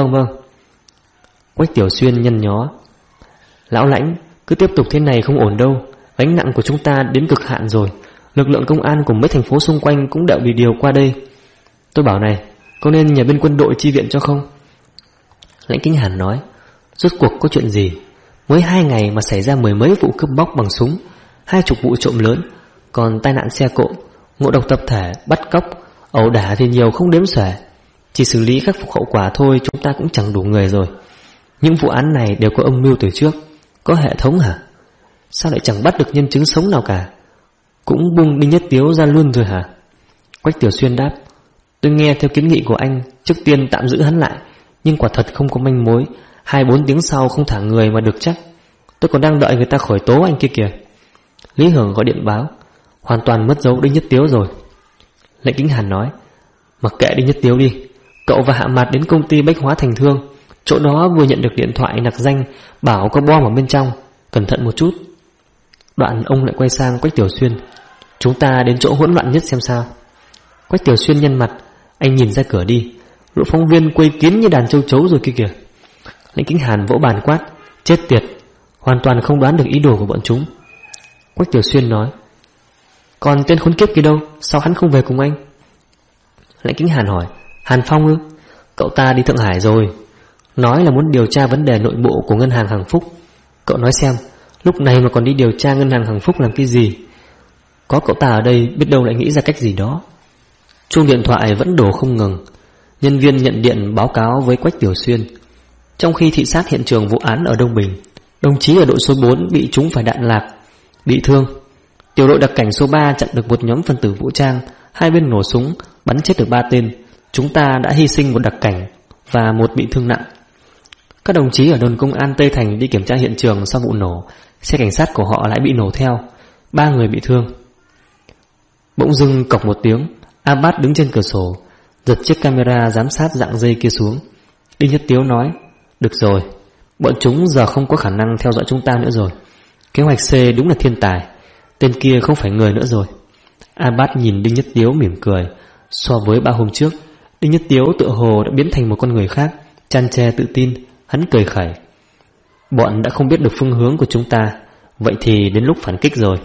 Quách Tiểu Xuyên nhăn nhó: lão Lãnh, cứ tiếp tục thế này không ổn đâu, gánh nặng của chúng ta đến cực hạn rồi. Lực lượng công an của mấy thành phố xung quanh cũng đã bị điều qua đây. Tôi bảo này, có nên nhờ bên quân đội chi viện cho không? Lãnh Kính Hàn nói: rốt cuộc có chuyện gì? Mới 2 ngày mà xảy ra 10 mấy vụ cướp bóc bằng súng, 20 vụ trộm lớn, còn tai nạn xe cộ, ngộ độc tập thể, bắt cóc, ẩu đả thì nhiều không đếm xuể. Chỉ xử lý khắc phục hậu quả thôi chúng ta cũng chẳng đủ người rồi. Những vụ án này đều có âm mưu từ trước, có hệ thống hả? Sao lại chẳng bắt được nhân chứng sống nào cả? Cũng bung Đinh Nhất Tiếu ra luôn rồi hả? Quách Tiểu Xuyên đáp: tôi nghe theo kiến nghị của anh, trước tiên tạm giữ hắn lại, nhưng quả thật không có manh mối. 2-4 tiếng sau không thả người mà được chắc. Tôi còn đang đợi người ta khởi tố anh kia kìa. Lý Hưởng gọi điện báo: hoàn toàn mất dấu Đinh Nhất Tiếu rồi. Lãnh Kính Hàn nói: mặc kệ Đinh Nhất Tiếu đi, cậu và Hạ Mạt đến công ty Bách Hóa Thành Thương, chỗ đó vừa nhận được điện thoại nặc danh bảo có bom ở bên trong, cẩn thận một chút. Đoạn ông lại quay sang Quách Tiểu Xuyên: chúng ta đến chỗ hỗn loạn nhất xem sao. Quách Tiểu Xuyên nhăn mặt, anh nhìn ra cửa đi. Lũ phóng viên quây kín như đàn châu chấu rồi kia kìa. Lãnh Kính Hàn vỗ bàn quát: Chết tiệt, hoàn toàn không đoán được ý đồ của bọn chúng. Quách Tiểu Xuyên nói: Còn tên khốn kiếp kia đâu, sao hắn không về cùng anh? Lãnh Kính Hàn hỏi: Hàn Phong ư? Cậu ta đi Thượng Hải rồi, nói là muốn điều tra vấn đề nội bộ của ngân hàng Hằng Phúc. Cậu nói xem, lúc này mà còn đi điều tra ngân hàng Hằng Phúc làm cái gì? Có cậu ta ở đây biết đâu lại nghĩ ra cách gì đó. Chuông điện thoại vẫn đổ không ngừng. Nhân viên nhận điện báo cáo với Quách Tiểu Xuyên: Trong khi thị sát hiện trường vụ án ở Đông Bình, đồng chí ở đội số 4 bị trúng phải đạn lạc, bị thương. Tiểu đội đặc cảnh số 3 chặn được một nhóm phân tử vũ trang, hai bên nổ súng, bắn chết được 3 tên. Chúng ta đã hy sinh một đặc cảnh và một bị thương nặng. Các đồng chí ở đồn công an Tây Thành đi kiểm tra hiện trường sau vụ nổ, xe cảnh sát của họ lại bị nổ theo, 3 người bị thương. Bỗng dưng cộc một tiếng, Abbas đứng trên cửa sổ, giật chiếc camera giám sát dạng dây kia xuống. Đinh Nhất Tiếu nói: Được rồi, bọn chúng giờ không có khả năng theo dõi chúng ta nữa rồi. Kế hoạch C đúng là thiên tài, tên kia không phải người nữa rồi. Abbas nhìn Đinh Nhất Tiếu mỉm cười. So với 3 hôm trước, Đinh Nhất Tiếu tựa hồ đã biến thành một con người khác, tràn trề tự tin. Hắn cười khẩy: Bọn đã không biết được phương hướng của chúng ta, vậy thì đến lúc phản kích rồi.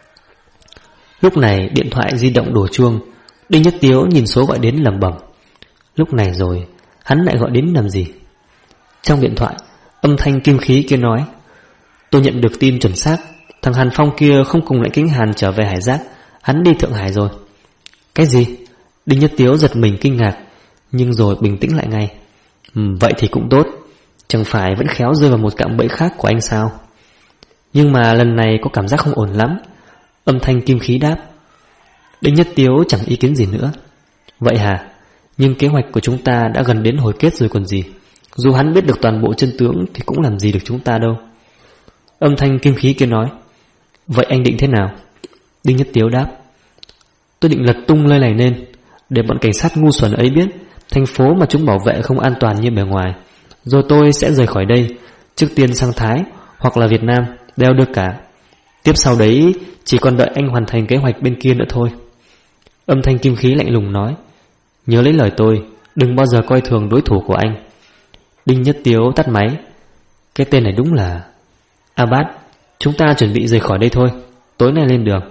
Lúc này điện thoại di động đổ chuông. Đinh Nhất Tiếu nhìn số gọi đến lẩm bẩm: Lúc này rồi, hắn lại gọi đến làm gì? Trong điện thoại, âm thanh kim khí kia nói: Tôi nhận được tin chuẩn xác, thằng Hàn Phong kia không cùng Lãnh Kính Hàn trở về Hải Giác, hắn đi Thượng Hải rồi. Cái gì? Đinh Nhất Tiếu giật mình kinh ngạc, nhưng rồi bình tĩnh lại ngay. Vậy thì cũng tốt, chẳng phải vẫn khéo rơi vào một cạm bẫy khác của anh sao? Nhưng mà lần này có cảm giác không ổn lắm. Âm thanh kim khí đáp. Đinh Nhất Tiếu chẳng ý kiến gì nữa. Vậy hả? Nhưng kế hoạch của chúng ta đã gần đến hồi kết rồi còn gì. Dù hắn biết được toàn bộ chân tướng thì cũng làm gì được chúng ta đâu. Âm thanh kim khí kia nói. Vậy anh định thế nào? Đinh Nhất Tiếu đáp. Tôi định lật tung nơi này lên, để bọn cảnh sát ngu xuẩn ấy biết thành phố mà chúng bảo vệ không an toàn như bề ngoài. Rồi tôi sẽ rời khỏi đây, trước tiên sang Thái hoặc là Việt Nam, đều được cả. Tiếp sau đấy chỉ còn đợi anh hoàn thành kế hoạch bên kia nữa thôi. Âm thanh kim khí lạnh lùng nói. Nhớ lấy lời tôi, đừng bao giờ coi thường đối thủ của anh. Đinh Nhất Tiếu tắt máy. Cái tên này đúng là... Abbas, chúng ta chuẩn bị rời khỏi đây thôi, tối nay lên đường.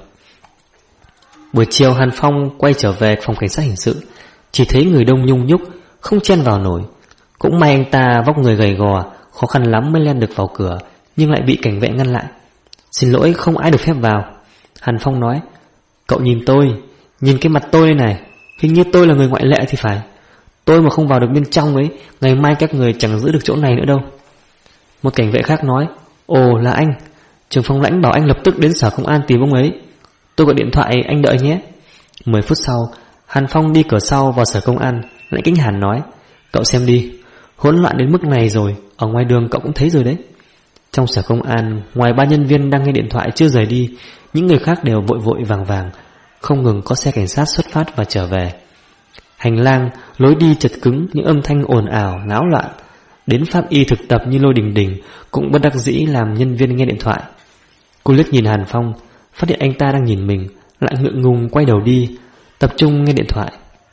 Buổi chiều Hàn Phong quay trở về phòng cảnh sát hình sự, chỉ thấy người đông nhung nhúc, không chen vào nổi. Cũng may anh ta vóc người gầy gò, khó khăn lắm mới len được vào cửa, nhưng lại bị cảnh vệ ngăn lại. Xin lỗi, không ai được phép vào. Hàn Phong nói. Cậu nhìn tôi, nhìn cái mặt tôi đây này, hình như tôi là người ngoại lệ thì phải. Tôi mà không vào được bên trong ấy, ngày mai các người chẳng giữ được chỗ này nữa đâu. Một cảnh vệ khác nói. Ồ, là anh. Trưởng phòng Lãnh bảo anh lập tức đến sở công an tìm ông ấy. Tôi gọi điện thoại, anh đợi nhé. 10 phút sau, Hàn Phong đi cửa sau vào sở công an. Lãnh Kính Hàn nói. Cậu xem đi, hỗn loạn đến mức này rồi, ở ngoài đường cậu cũng thấy rồi đấy. Trong sở công an, ngoài 3 nhân viên đang nghe điện thoại chưa rời đi, những người khác đều vội vội vàng vàng. Không ngừng có xe cảnh sát xuất phát và trở về. Hành lang, lối đi chật cứng, những âm thanh ồn ào, náo loạn. Đến pháp y thực tập như Lôi Đình Đình cũng bất đắc dĩ làm nhân viên nghe điện thoại. Cô liếc nhìn Hàn Phong, phát hiện anh ta đang nhìn mình, lại ngượng ngùng quay đầu đi, tập trung nghe điện thoại.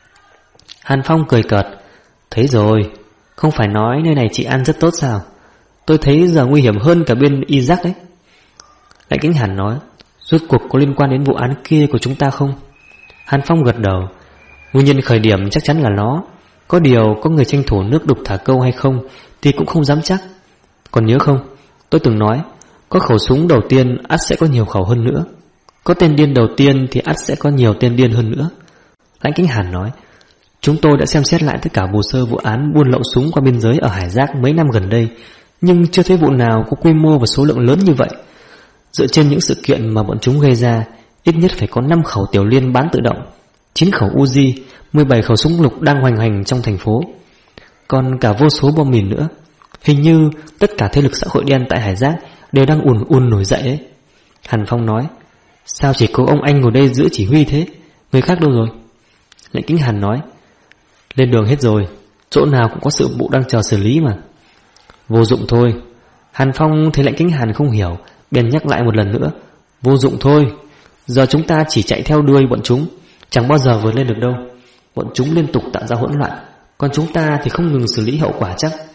Hàn Phong cười cợt. Thấy rồi, không phải nói nơi này chị ăn rất tốt sao? Tôi thấy giờ nguy hiểm hơn cả bên Iraq đấy. Lãnh Kính Hàn nói. Rốt cuộc có liên quan đến vụ án kia của chúng ta không? Hàn Phong gật đầu. Nguyên nhân khởi điểm chắc chắn là nó. Có điều có người tranh thủ nước đục thả câu hay không thì cũng không dám chắc. Còn nhớ không, tôi từng nói có khẩu súng đầu tiên ắt sẽ có nhiều khẩu hơn nữa, có tên điên đầu tiên thì ắt sẽ có nhiều tên điên hơn nữa. Lãnh Kính Hàn nói. Chúng tôi đã xem xét lại tất cả hồ sơ vụ án buôn lậu súng qua biên giới ở Hải Giác mấy năm gần đây, nhưng chưa thấy vụ nào có quy mô và số lượng lớn như vậy. Dựa trên những sự kiện mà bọn chúng gây ra, ít nhất phải có 5 khẩu tiểu liên bán tự động, 9 khẩu Uzi, 17 khẩu súng lục đang hoành hành trong thành phố, còn cả vô số bom mìn nữa. Hình như tất cả thế lực xã hội đen tại Hải Giác đều đang ùn ùn nổi dậy ấy. Hàn Phong nói. Sao chỉ có ông anh ngồi đây giữ chỉ huy thế? Người khác đâu rồi? Lãnh Kính Hàn nói. Lên đường hết rồi, chỗ nào cũng có sự vụ đang chờ xử lý mà. Vô dụng thôi. Hàn Phong thấy Lãnh Kính Hàn không hiểu, bèn nhắc lại một lần nữa. Vô dụng thôi. Giờ chúng ta chỉ chạy theo đuôi bọn chúng, chẳng bao giờ vượt lên được đâu. Bọn chúng liên tục tạo ra hỗn loạn, còn chúng ta thì không ngừng xử lý hậu quả chắc.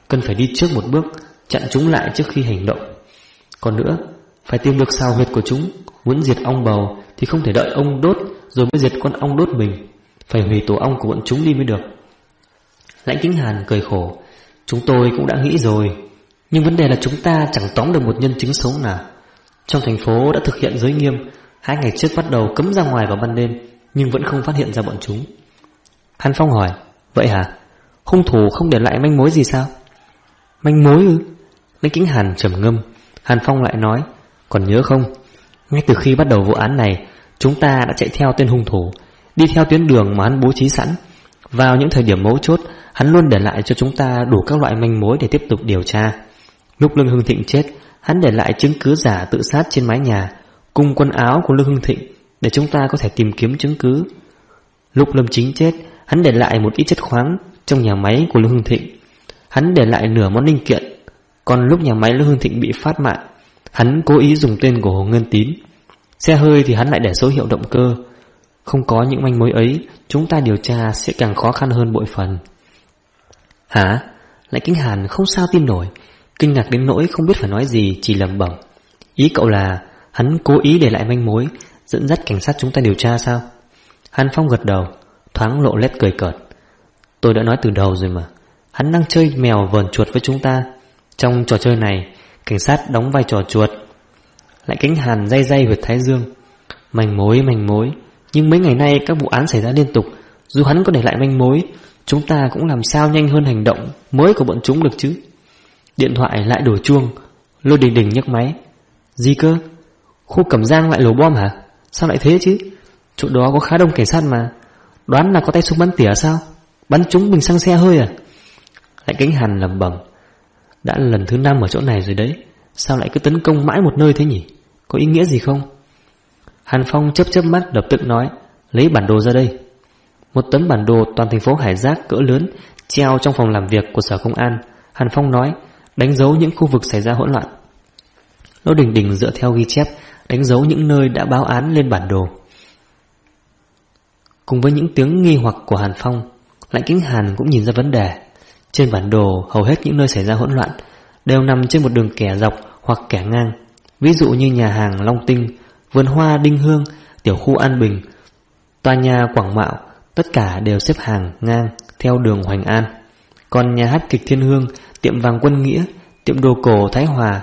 cần phải đi trước một bước, chặn chúng lại trước khi hành động. Còn nữa, phải tìm được sao huyệt của chúng. Muốn diệt ong bầu thì không thể đợi ong đốt rồi mới diệt con ong đốt mình, phải hủy tổ ong của bọn chúng đi mới được. Lãnh Kính Hàn cười khổ. Chúng tôi cũng đã nghĩ rồi, nhưng vấn đề là chúng ta chẳng tóm được một nhân chứng sống nào. Trong thành phố đã thực hiện giới nghiêm, 2 ngày trước bắt đầu cấm ra ngoài vào ban đêm, nhưng vẫn không phát hiện ra bọn chúng. Hàn Phong hỏi, vậy hả? Hung thủ không để lại manh mối gì sao? Manh mối ư? Lãnh Kính Hàn trầm ngâm. Hàn Phong lại nói, còn nhớ không? Ngay từ khi bắt đầu vụ án này, chúng ta đã chạy theo tên hung thủ, đi theo tuyến đường mà hắn bố trí sẵn. Vào những thời điểm mấu chốt, hắn luôn để lại cho chúng ta đủ các loại manh mối để tiếp tục điều tra. Lúc Lương Hưng Thịnh chết, hắn để lại chứng cứ giả tự sát trên mái nhà cùng quần áo của Lương Hưng Thịnh để chúng ta có thể tìm kiếm chứng cứ. Lúc Lâm Chính chết, hắn để lại một ít chất khoáng trong nhà máy của Lương Hưng Thịnh. Hắn để lại nửa món linh kiện. Còn lúc nhà máy Lương Hưng Thịnh bị phát mạng, hắn cố ý dùng tên của Hồ Ngân Tín. Xe hơi thì hắn lại để số hiệu động cơ. Không có những manh mối ấy, chúng ta điều tra sẽ càng khó khăn hơn bội phần. Hả? Lãnh Kính Hàn không sao tin nổi, kinh ngạc đến nỗi không biết phải nói gì, chỉ lẩm bẩm. Ý cậu là hắn cố ý để lại manh mối, dẫn dắt cảnh sát chúng ta điều tra sao? Hàn Phong gật đầu, thoáng lộ nét cười cợt. Tôi đã nói từ đầu rồi mà, hắn đang chơi mèo vờn chuột với chúng ta. Trong trò chơi này, cảnh sát đóng vai trò chuột. Lãnh Kính Hàn day huyệt thái dương. Manh mối, nhưng mấy ngày nay các vụ án xảy ra liên tục. Dù hắn có để lại manh mối, chúng ta cũng làm sao nhanh hơn hành động mới của bọn chúng được chứ. Điện thoại lại đổ chuông. Lôi Đình Đình nhấc máy. Gì cơ? Khu Cẩm Giang lại nổ bom hả? Sao lại thế chứ? Chỗ đó có khá đông cảnh sát mà. Đoán là có tay súng bắn tỉa sao? Bắn trúng bình xăng xe hơi à? Lãnh Kính Hàn lẩm bẩm. Đã là lần thứ 5 ở chỗ này rồi đấy, sao lại cứ tấn công mãi một nơi thế nhỉ? Có ý nghĩa gì không? Hàn Phong chớp mắt lập tức nói, lấy bản đồ ra đây. Một tấm bản đồ toàn thành phố Hải Giác cỡ lớn treo trong phòng làm việc của Sở Công an. Hàn Phong nói, đánh dấu những khu vực xảy ra hỗn loạn. Lô Đình Đình dựa theo ghi chép đánh dấu những nơi đã báo án lên bản đồ. Cùng với những tiếng nghi hoặc của Hàn Phong, Lãnh Kính Hàn cũng nhìn ra vấn đề. Trên bản đồ hầu hết những nơi xảy ra hỗn loạn đều nằm trên một đường kẻ dọc hoặc kẻ ngang. Ví dụ như nhà hàng Long Tinh, vườn hoa Đinh Hương, tiểu khu An Bình, tòa nhà Quảng Mạo, tất cả đều xếp hàng ngang theo đường Hoành An. Còn nhà hát kịch Thiên Hương, tiệm vàng Quân Nghĩa, tiệm đồ cổ Thái Hòa,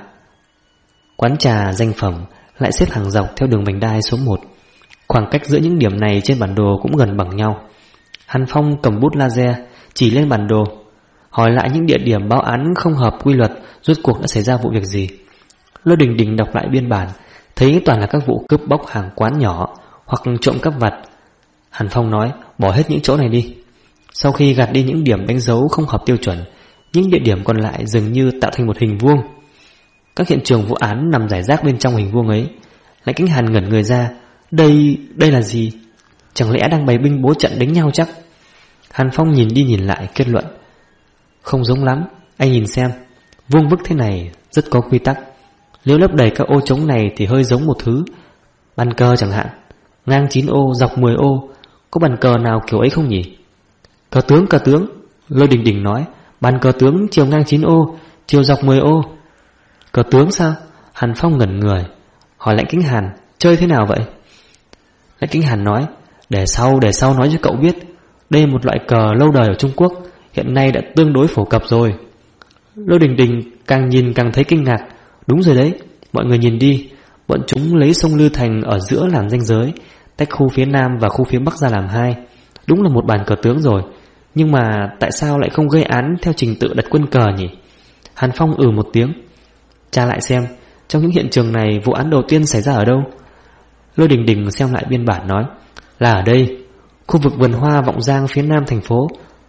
quán trà Danh Phẩm lại xếp hàng dọc theo đường vành đai số 1. Khoảng cách giữa những điểm này trên bản đồ cũng gần bằng nhau. Hàn Phong cầm bút laser chỉ lên bản đồ, hỏi lại những địa điểm báo án không hợp quy luật, rốt cuộc đã xảy ra vụ việc gì. Lô Đình Đình đọc lại biên bản, thấy toàn là các vụ cướp bóc hàng quán nhỏ hoặc trộm cắp vặt. Hàn Phong nói, bỏ hết những chỗ này đi. Sau khi gạt đi những điểm đánh dấu không hợp tiêu chuẩn, những địa điểm còn lại dường như tạo thành một hình vuông. Các hiện trường vụ án nằm rải rác bên trong hình vuông ấy. Lãnh Kính Hàn ngẩn người ra, đây là gì? Chẳng lẽ đang bày binh bố trận đánh nhau chắc? Hàn Phong nhìn đi nhìn lại kết luận, không giống lắm. Anh nhìn xem, vuông vức thế này rất có quy tắc. Nếu lấp đầy các ô trống này thì hơi giống một thứ. Bàn cờ chẳng hạn, ngang 9 ô, dọc 10 ô. Có bàn cờ nào kiểu ấy không nhỉ? Cờ tướng, Lôi Đình Đình nói. Bàn cờ tướng chiều ngang 9 ô, chiều dọc 10 ô. Cờ tướng sao? Hàn Phong ngẩn người, hỏi Lãnh Kính Hàn, chơi thế nào vậy? Lãnh Kính Hàn nói, để sau nói cho cậu biết. Đây là một loại cờ lâu đời ở Trung Quốc, hiện nay đã tương đối phổ cập rồi. Lôi Đình Đình càng nhìn càng thấy kinh ngạc. Đúng rồi đấy, mọi người nhìn đi, bọn chúng lấy sông Lư Thành ở giữa làm ranh giới, tách khu phía Nam và khu phía Bắc ra làm hai. Đúng là một bàn cờ tướng rồi. Nhưng mà tại sao lại không gây án theo trình tự đặt quân cờ nhỉ? Hàn Phong một tiếng. Tra lại xem, trong những hiện trường này vụ án đầu tiên xảy ra ở đâu? Lôi Đình Đình xem lại biên bản nói, là ở đây, khu vực vườn hoa Vọng Giang phía Nam thành phố.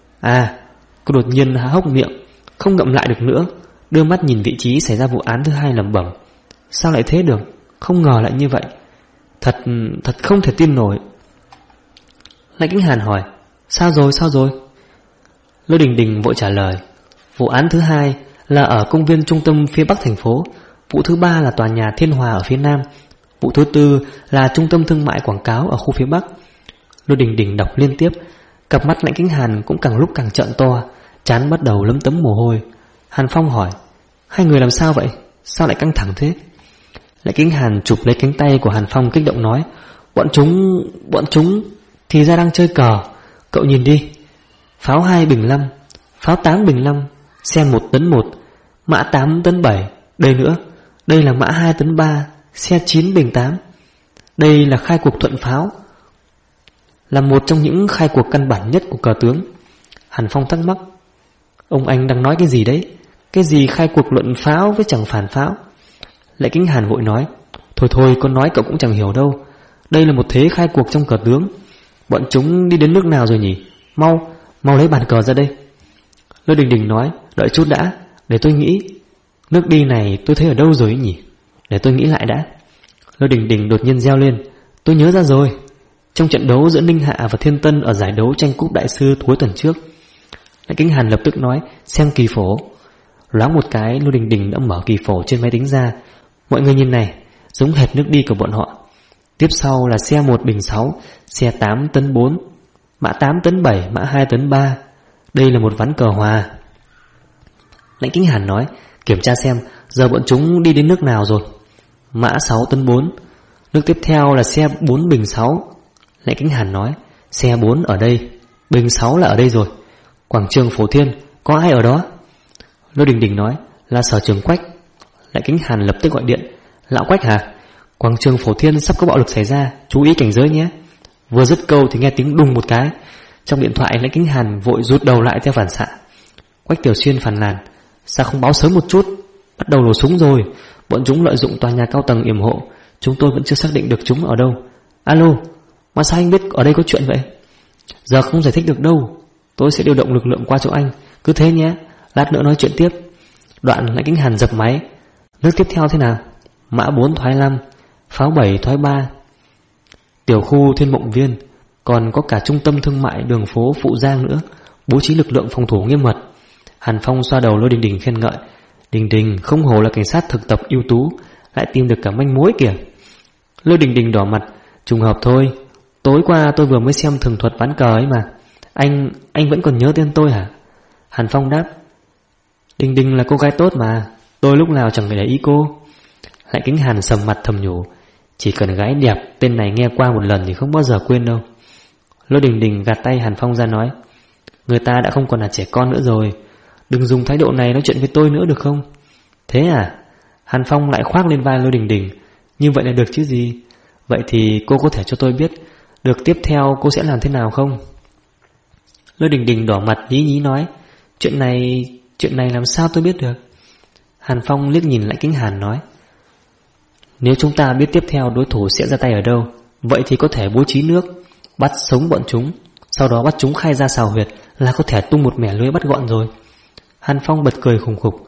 Cô đột nhiên há hốc miệng, không ngậm lại được nữa, đưa mắt nhìn vị trí xảy ra vụ án thứ hai lẩm bẩm, sao lại thế được? Không ngờ lại như vậy. Thật không thể tin nổi. Lãnh Kính Hàn hỏi, sao rồi? Lôi Đình Đình vội trả lời, vụ án thứ hai là ở công viên trung tâm phía Bắc thành phố. Vụ thứ ba là tòa nhà Thiên Hòa ở phía Nam. Vụ thứ tư là trung tâm thương mại quảng cáo ở khu phía Bắc. Lôi Đình Đình đọc liên tiếp, cặp mắt Lãnh Kính Hàn cũng càng lúc càng trợn to, trán bắt đầu lấm tấm mồ hôi. Hàn Phong hỏi: Hai người làm sao vậy? Sao lại căng thẳng thế? Lại Kính Hàn chụp lấy cánh tay của Hàn Phong kích động nói: Bọn chúng thì ra đang chơi cờ. Cậu nhìn đi, pháo 2 bình 5, pháo 8 bình 5, xe 1 tấn 1, mã 8 tấn 7. Đây nữa, đây là mã 2 tấn 3, xe 9 bình 8. Đây là khai cuộc thuận pháo, là một trong những khai cuộc căn bản nhất của cờ tướng. Hàn Phong thắc mắc: Ông anh đang nói cái gì đấy? Cái gì khai cuộc luận pháo với chẳng phản pháo? Lại Kính Hàn vội nói: Thôi con nói cậu cũng chẳng hiểu đâu. Đây là một thế khai cuộc trong cờ tướng. Bọn chúng đi đến nước nào rồi nhỉ? Mau lấy bàn cờ ra đây. Lôi Đình Đình nói: Đợi chút đã, để tôi nghĩ. Nước đi này tôi thấy ở đâu rồi ấy nhỉ? Để tôi nghĩ lại đã. Lôi Đình Đình đột nhiên reo lên: Tôi nhớ ra rồi. Trong trận đấu giữa Ninh Hạ và Thiên Tân ở giải đấu tranh cúp đại sư cuối tuần trước. Lại Kính Hàn lập tức nói: Xem kỳ phổ. Loáng một cái, Lôi Đình Đình đã mở kỳ phổ trên máy tính ra. Mọi người nhìn này, giống hệt nước đi của bọn họ. Tiếp sau là xe 1 bình 6, xe 8 tấn 4, mã 8 tấn 7, mã 2 tấn 3. Đây là một ván cờ hòa. Lãnh Kính Hàn nói: Kiểm tra xem giờ bọn chúng đi đến nước nào rồi. Mã 6 tấn 4. Nước tiếp theo là xe 4 bình 6. Lãnh Kính Hàn nói: Xe 4 ở đây, bình 6 là ở đây rồi. Quảng trường Phổ Thiên, có ai ở đó? Lôi Đình Đình nói: Là Sở Trường Quách. Lãnh Kính Hàn lập tức gọi điện: Lão Quách hả? Quảng trường Phổ Thiên sắp có bạo lực xảy ra, chú ý cảnh giới nhé. Vừa dứt câu thì nghe tiếng đùng một cái. Trong điện thoại, Lãnh Kính Hàn vội rút đầu lại theo phản xạ. Quách Tiểu Xuyên phàn nàn: Sao không báo sớm một chút? Bắt đầu nổ súng rồi. Bọn chúng lợi dụng tòa nhà cao tầng yểm hộ. Chúng tôi vẫn chưa xác định được chúng ở đâu. Alo, mà sao anh biết ở đây có chuyện vậy? Giờ không giải thích được đâu. Tôi sẽ điều động lực lượng qua chỗ anh. Cứ thế nhé, lát nữa nói chuyện tiếp. Đoạn Lãnh Kính Hàn dập máy. Nước tiếp theo thế nào? Mã 4 thoái 5, pháo 7 thoái 3. Tiểu khu Thiên Mộng Viên, còn có cả trung tâm thương mại đường phố Phụ Giang nữa, bố trí lực lượng phòng thủ nghiêm mật. Hàn Phong xoa đầu Lôi Đình Đình khen ngợi: Đình Đình không hổ là cảnh sát thực tập ưu tú, lại tìm được cả manh mối kìa. Lôi Đình Đình đỏ mặt: Trùng hợp thôi, tối qua tôi vừa mới xem thường thuật ván cờ ấy mà. Anh vẫn còn nhớ tên tôi hả? Hàn Phong đáp: Đình Đình là cô gái tốt mà, tôi lúc nào chẳng phải để ý cô. Lại Kính Hàn sầm mặt thầm nhủ: Chỉ cần gái đẹp, tên này nghe qua một lần thì không bao giờ quên đâu. Lôi Đình Đình gạt tay Hàn Phong ra nói: Người ta đã không còn là trẻ con nữa rồi, đừng dùng thái độ này nói chuyện với tôi nữa được không? Thế à? Hàn Phong lại khoác lên vai Lôi Đình Đình: Như vậy là được chứ gì? Vậy thì cô có thể cho tôi biết được tiếp theo cô sẽ làm thế nào không? Lôi Đình Đình đỏ mặt nhí nhí nói: Chuyện này làm sao tôi biết được? Hàn Phong liếc nhìn Lãnh Kính Hàn nói: Nếu chúng ta biết tiếp theo đối thủ sẽ ra tay ở đâu, vậy thì có thể bố trí nước, bắt sống bọn chúng, sau đó bắt chúng khai ra xào huyệt là có thể tung một mẻ lưới bắt gọn rồi. Hàn Phong bật cười khùng khục: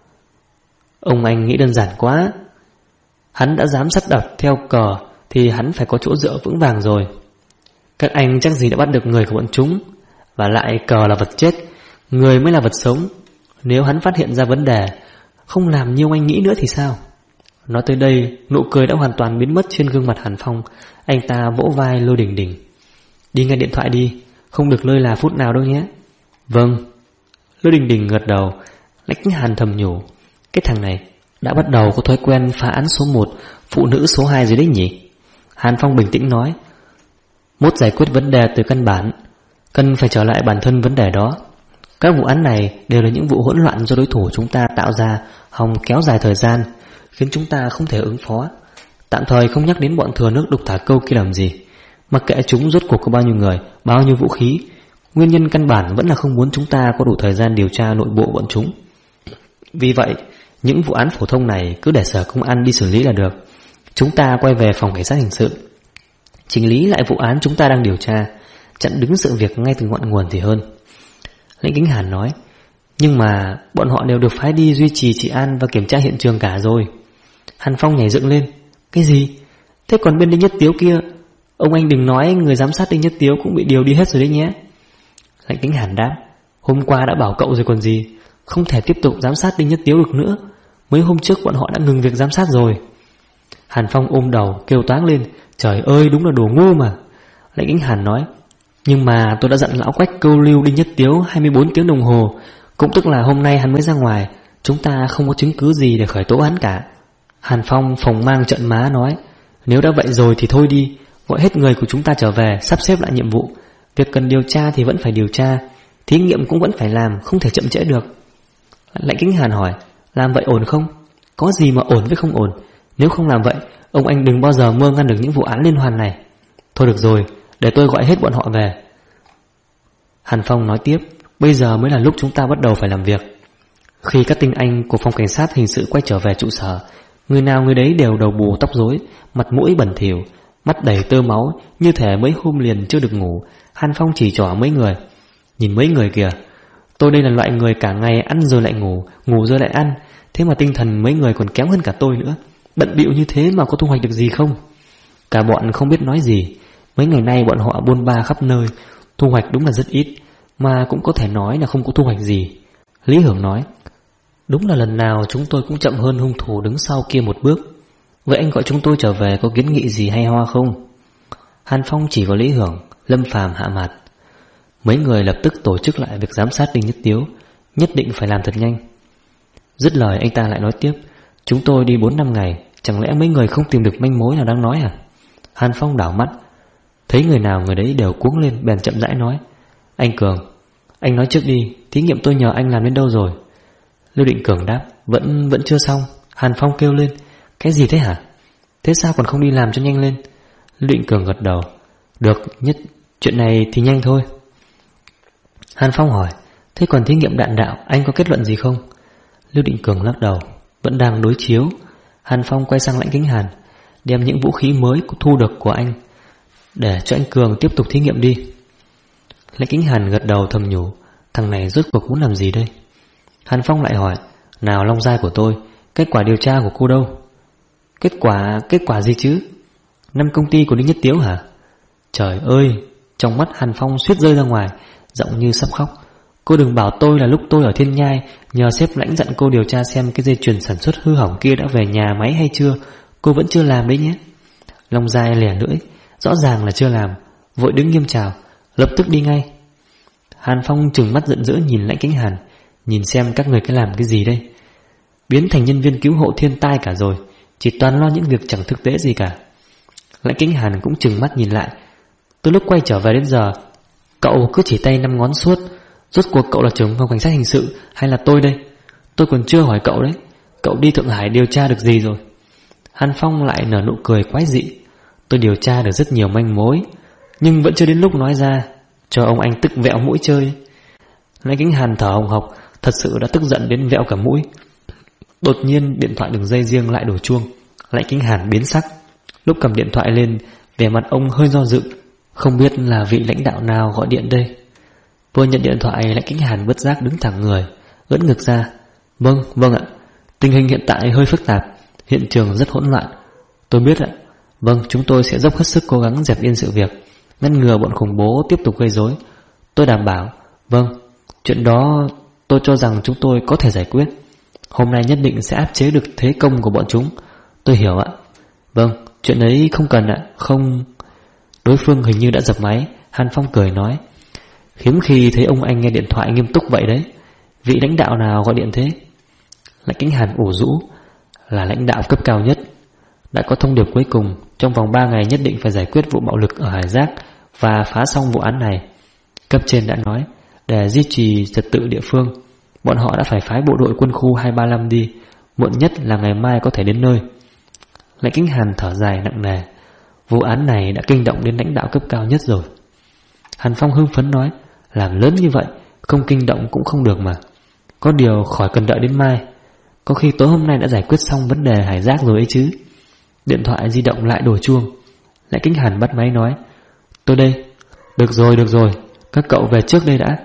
Ông anh nghĩ đơn giản quá. Hắn đã dám sắp đặt theo cờ thì hắn phải có chỗ dựa vững vàng rồi. Các anh chắc gì đã bắt được người của bọn chúng. Và lại cờ là vật chết, người mới là vật sống. Nếu hắn phát hiện ra vấn đề, không làm như ông anh nghĩ nữa thì sao? Nói tới đây, nụ cười đã hoàn toàn biến mất trên gương mặt Hàn Phong. Anh ta vỗ vai Lôi Đình Đình: Đi nghe điện thoại đi, không được lơi là phút nào đâu nhé. Vâng. Lôi Đình Đình gật đầu. Lãnh Kính Hàn thầm nhủ: Cái thằng này đã bắt đầu có thói quen phá án số 1, phụ nữ số 2 rồi đấy nhỉ. Hàn Phong bình tĩnh nói: Mốt giải quyết vấn đề từ căn bản, cần phải trở lại bản thân vấn đề đó. Các vụ án này đều là những vụ hỗn loạn do đối thủ chúng ta tạo ra, hòng kéo dài thời gian, khiến chúng ta không thể ứng phó. Tạm thời không nhắc đến bọn thừa nước đục thả câu kia làm gì. Mặc kệ chúng rốt cuộc có bao nhiêu người, bao nhiêu vũ khí, nguyên nhân căn bản vẫn là không muốn chúng ta có đủ thời gian điều tra nội bộ bọn chúng. Vì vậy, những vụ án phổ thông này cứ để Sở Công an đi xử lý là được. Chúng ta quay về phòng cảnh sát hình sự, chỉnh lý lại vụ án chúng ta đang điều tra, chặn đứng sự việc ngay từ ngọn nguồn thì hơn. Lãnh Kính Hàn nói: Nhưng mà bọn họ đều được phái đi duy trì trị an và kiểm tra hiện trường cả rồi. Hàn Phong nhảy dựng lên: Cái gì? Thế còn bên Đinh Nhất Tiếu kia? Ông anh đừng nói người giám sát Đinh Nhất Tiếu cũng bị điều đi hết rồi đấy nhé. Lãnh Kính Hàn đáp: Hôm qua đã bảo cậu rồi còn gì, không thể tiếp tục giám sát Đinh Nhất Tiếu được nữa. Mấy hôm trước bọn họ đã ngừng việc giám sát rồi. Hàn Phong ôm đầu kêu toáng lên: Trời ơi, đúng là đồ ngu mà. Lãnh Kính Hàn nói: Nhưng mà tôi đã dặn lão Quách câu lưu Đinh Nhất Tiếu 24 tiếng đồng hồ, Cũng tức là hôm nay hắn mới ra ngoài, chúng ta không có chứng cứ gì để khởi tố hắn cả. Hàn Phong phồng mang trợn má nói, nếu đã vậy rồi thì thôi đi, gọi hết người của chúng ta trở về, sắp xếp lại nhiệm vụ. Việc cần điều tra thì vẫn phải điều tra, thí nghiệm cũng vẫn phải làm, không thể chậm trễ được. Lãnh Kính Hàn hỏi, làm vậy ổn không? Có gì mà ổn với không ổn? Nếu không làm vậy, ông anh đừng bao giờ mơ ngăn được những vụ án liên hoàn này. Thôi được rồi, để tôi gọi hết bọn họ về. Hàn Phong nói tiếp, bây giờ mới là lúc chúng ta bắt đầu phải làm việc. Khi các tinh anh của phòng cảnh sát hình sự quay trở về trụ sở, người nào người đấy đều đầu bù tóc rối, mặt mũi bẩn thỉu, mắt đầy tơ máu, như thể mấy hôm liền chưa được ngủ. Hàn Phong chỉ trỏ mấy người, nhìn mấy người kìa, tôi đây là loại người cả ngày ăn rồi lại ngủ, ngủ rồi lại ăn, thế mà tinh thần mấy người còn kém hơn cả tôi nữa. Bận bịu như thế mà có thu hoạch được gì không? Cả bọn không biết nói gì. Mấy ngày nay bọn họ buôn ba khắp nơi, thu hoạch đúng là rất ít, mà cũng có thể nói là không có thu hoạch gì. Lý Hưởng nói, đúng là lần nào chúng tôi cũng chậm hơn hung thủ đứng sau kia một bước. Vậy anh gọi chúng tôi trở về có kiến nghị gì hay ho không? Hàn Phong chỉ vào Lý Hưởng, Lâm Phàm hạ mặt. Mấy người lập tức tổ chức lại việc giám sát Đinh Nhất Tiếu, nhất định phải làm thật nhanh. Dứt lời anh ta lại nói tiếp, chúng tôi đi 4-5 ngày, chẳng lẽ mấy người không tìm được manh mối nào đáng nói à? Hàn Phong đảo mắt, thấy người nào người đấy đều cuống lên, bèn chậm rãi nói, anh Cường, anh nói trước đi, thí nghiệm tôi nhờ anh làm đến đâu rồi? Lưu Định Cường đáp, vẫn chưa xong. Hàn Phong kêu lên, cái gì thế hả? Thế sao còn không đi làm cho nhanh lên? Lưu Định Cường gật đầu, được, chuyện này thì nhanh thôi. Hàn Phong hỏi, thế còn thí nghiệm đạn đạo anh có kết luận gì không? Lưu Định Cường lắc đầu, vẫn đang đối chiếu. Hàn Phong quay sang Lãnh Kính Hàn, đem những vũ khí mới thu được của anh để cho anh Cường tiếp tục thí nghiệm đi. Lãnh Kính Hàn gật đầu thầm nhủ, thằng này rốt cuộc muốn làm gì đây? Hàn Phong lại hỏi, nào Long Giai của tôi, kết quả điều tra của cô đâu? Kết quả gì chứ? 5 công ty của Đinh Nhất Tiếu hả? Trời ơi, trong mắt Hàn Phong suýt rơi ra ngoài, giọng như sắp khóc. Cô đừng bảo tôi là lúc tôi ở Thiên Nhai nhờ sếp Lãnh dặn cô điều tra xem cái dây chuyền sản xuất hư hỏng kia đã về nhà máy hay chưa, cô vẫn chưa làm đấy nhé. Long Giai lẻ lưỡi, rõ ràng là chưa làm, vội đứng nghiêm chào, lập tức đi ngay. Hàn Phong trừng mắt giận dữ nhìn Lãnh Kính Hàn, nhìn xem các người cái làm cái gì đây? Biến thành nhân viên cứu hộ thiên tai cả rồi, chỉ toàn lo những việc chẳng thực tế gì cả. Lãnh Kính Hàn cũng trừng mắt nhìn lại, từ lúc quay trở về đến giờ, cậu cứ chỉ tay 5 ngón suốt. Rốt cuộc cậu là trưởng phòng cảnh sát hình sự hay là tôi đây? Tôi còn chưa hỏi cậu đấy, cậu đi Thượng Hải điều tra được gì rồi? Hàn Phong lại nở nụ cười quái dị, tôi điều tra được rất nhiều manh mối, nhưng vẫn chưa đến lúc nói ra, cho ông anh tức vẹo mũi chơi. Lãnh Kính Hàn thở hồng hộc, thật sự đã tức giận đến vẹo cả mũi. Đột nhiên điện thoại đường dây riêng lại đổ chuông. Lãnh Kính Hàn biến sắc, lúc cầm điện thoại lên, vẻ mặt ông hơi do dự, không biết là vị lãnh đạo nào gọi điện đây. Vừa nhận điện thoại, Lãnh Kính Hàn bất giác đứng thẳng người, ưỡn ngực ra. Vâng ạ, tình hình hiện tại hơi phức tạp, hiện trường rất hỗn loạn. Tôi biết ạ. Vâng, chúng tôi sẽ dốc hết sức cố gắng dẹp yên sự việc, ngăn ngừa bọn khủng bố tiếp tục gây rối. Tôi đảm bảo. Vâng, chuyện đó tôi cho rằng chúng tôi có thể giải quyết. Hôm nay nhất định sẽ áp chế được thế công của bọn chúng. Tôi hiểu ạ. Vâng, chuyện ấy không cần ạ. Không. Đối phương hình như đã dập máy. Hàn Phong cười nói, hiếm khi thấy ông anh nghe điện thoại nghiêm túc vậy đấy. Vị lãnh đạo nào gọi điện thế? Lãnh Kính Hàn ủ rũ, là lãnh đạo cấp cao nhất. Đã có thông điệp cuối cùng, trong vòng 3 ngày nhất định phải giải quyết vụ bạo lực ở Hải Giác và phá xong vụ án này. Cấp trên đã nói, để duy trì trật tự địa phương, bọn họ đã phải phái bộ đội quân khu 235 đi, muộn nhất là ngày mai có thể đến nơi. Lãnh Kính Hàn thở dài nặng nề, vụ án này đã kinh động đến lãnh đạo cấp cao nhất rồi. Hàn Phong hưng phấn nói, làm lớn như vậy, không kinh động cũng không được mà. Có điều khỏi cần đợi đến mai, có khi tối hôm nay đã giải quyết xong vấn đề Hải Giác rồi ấy chứ. Điện thoại di động lại đổ chuông. Lãnh Kính Hàn bắt máy nói, tôi đây. Được rồi, các cậu về trước đây đã.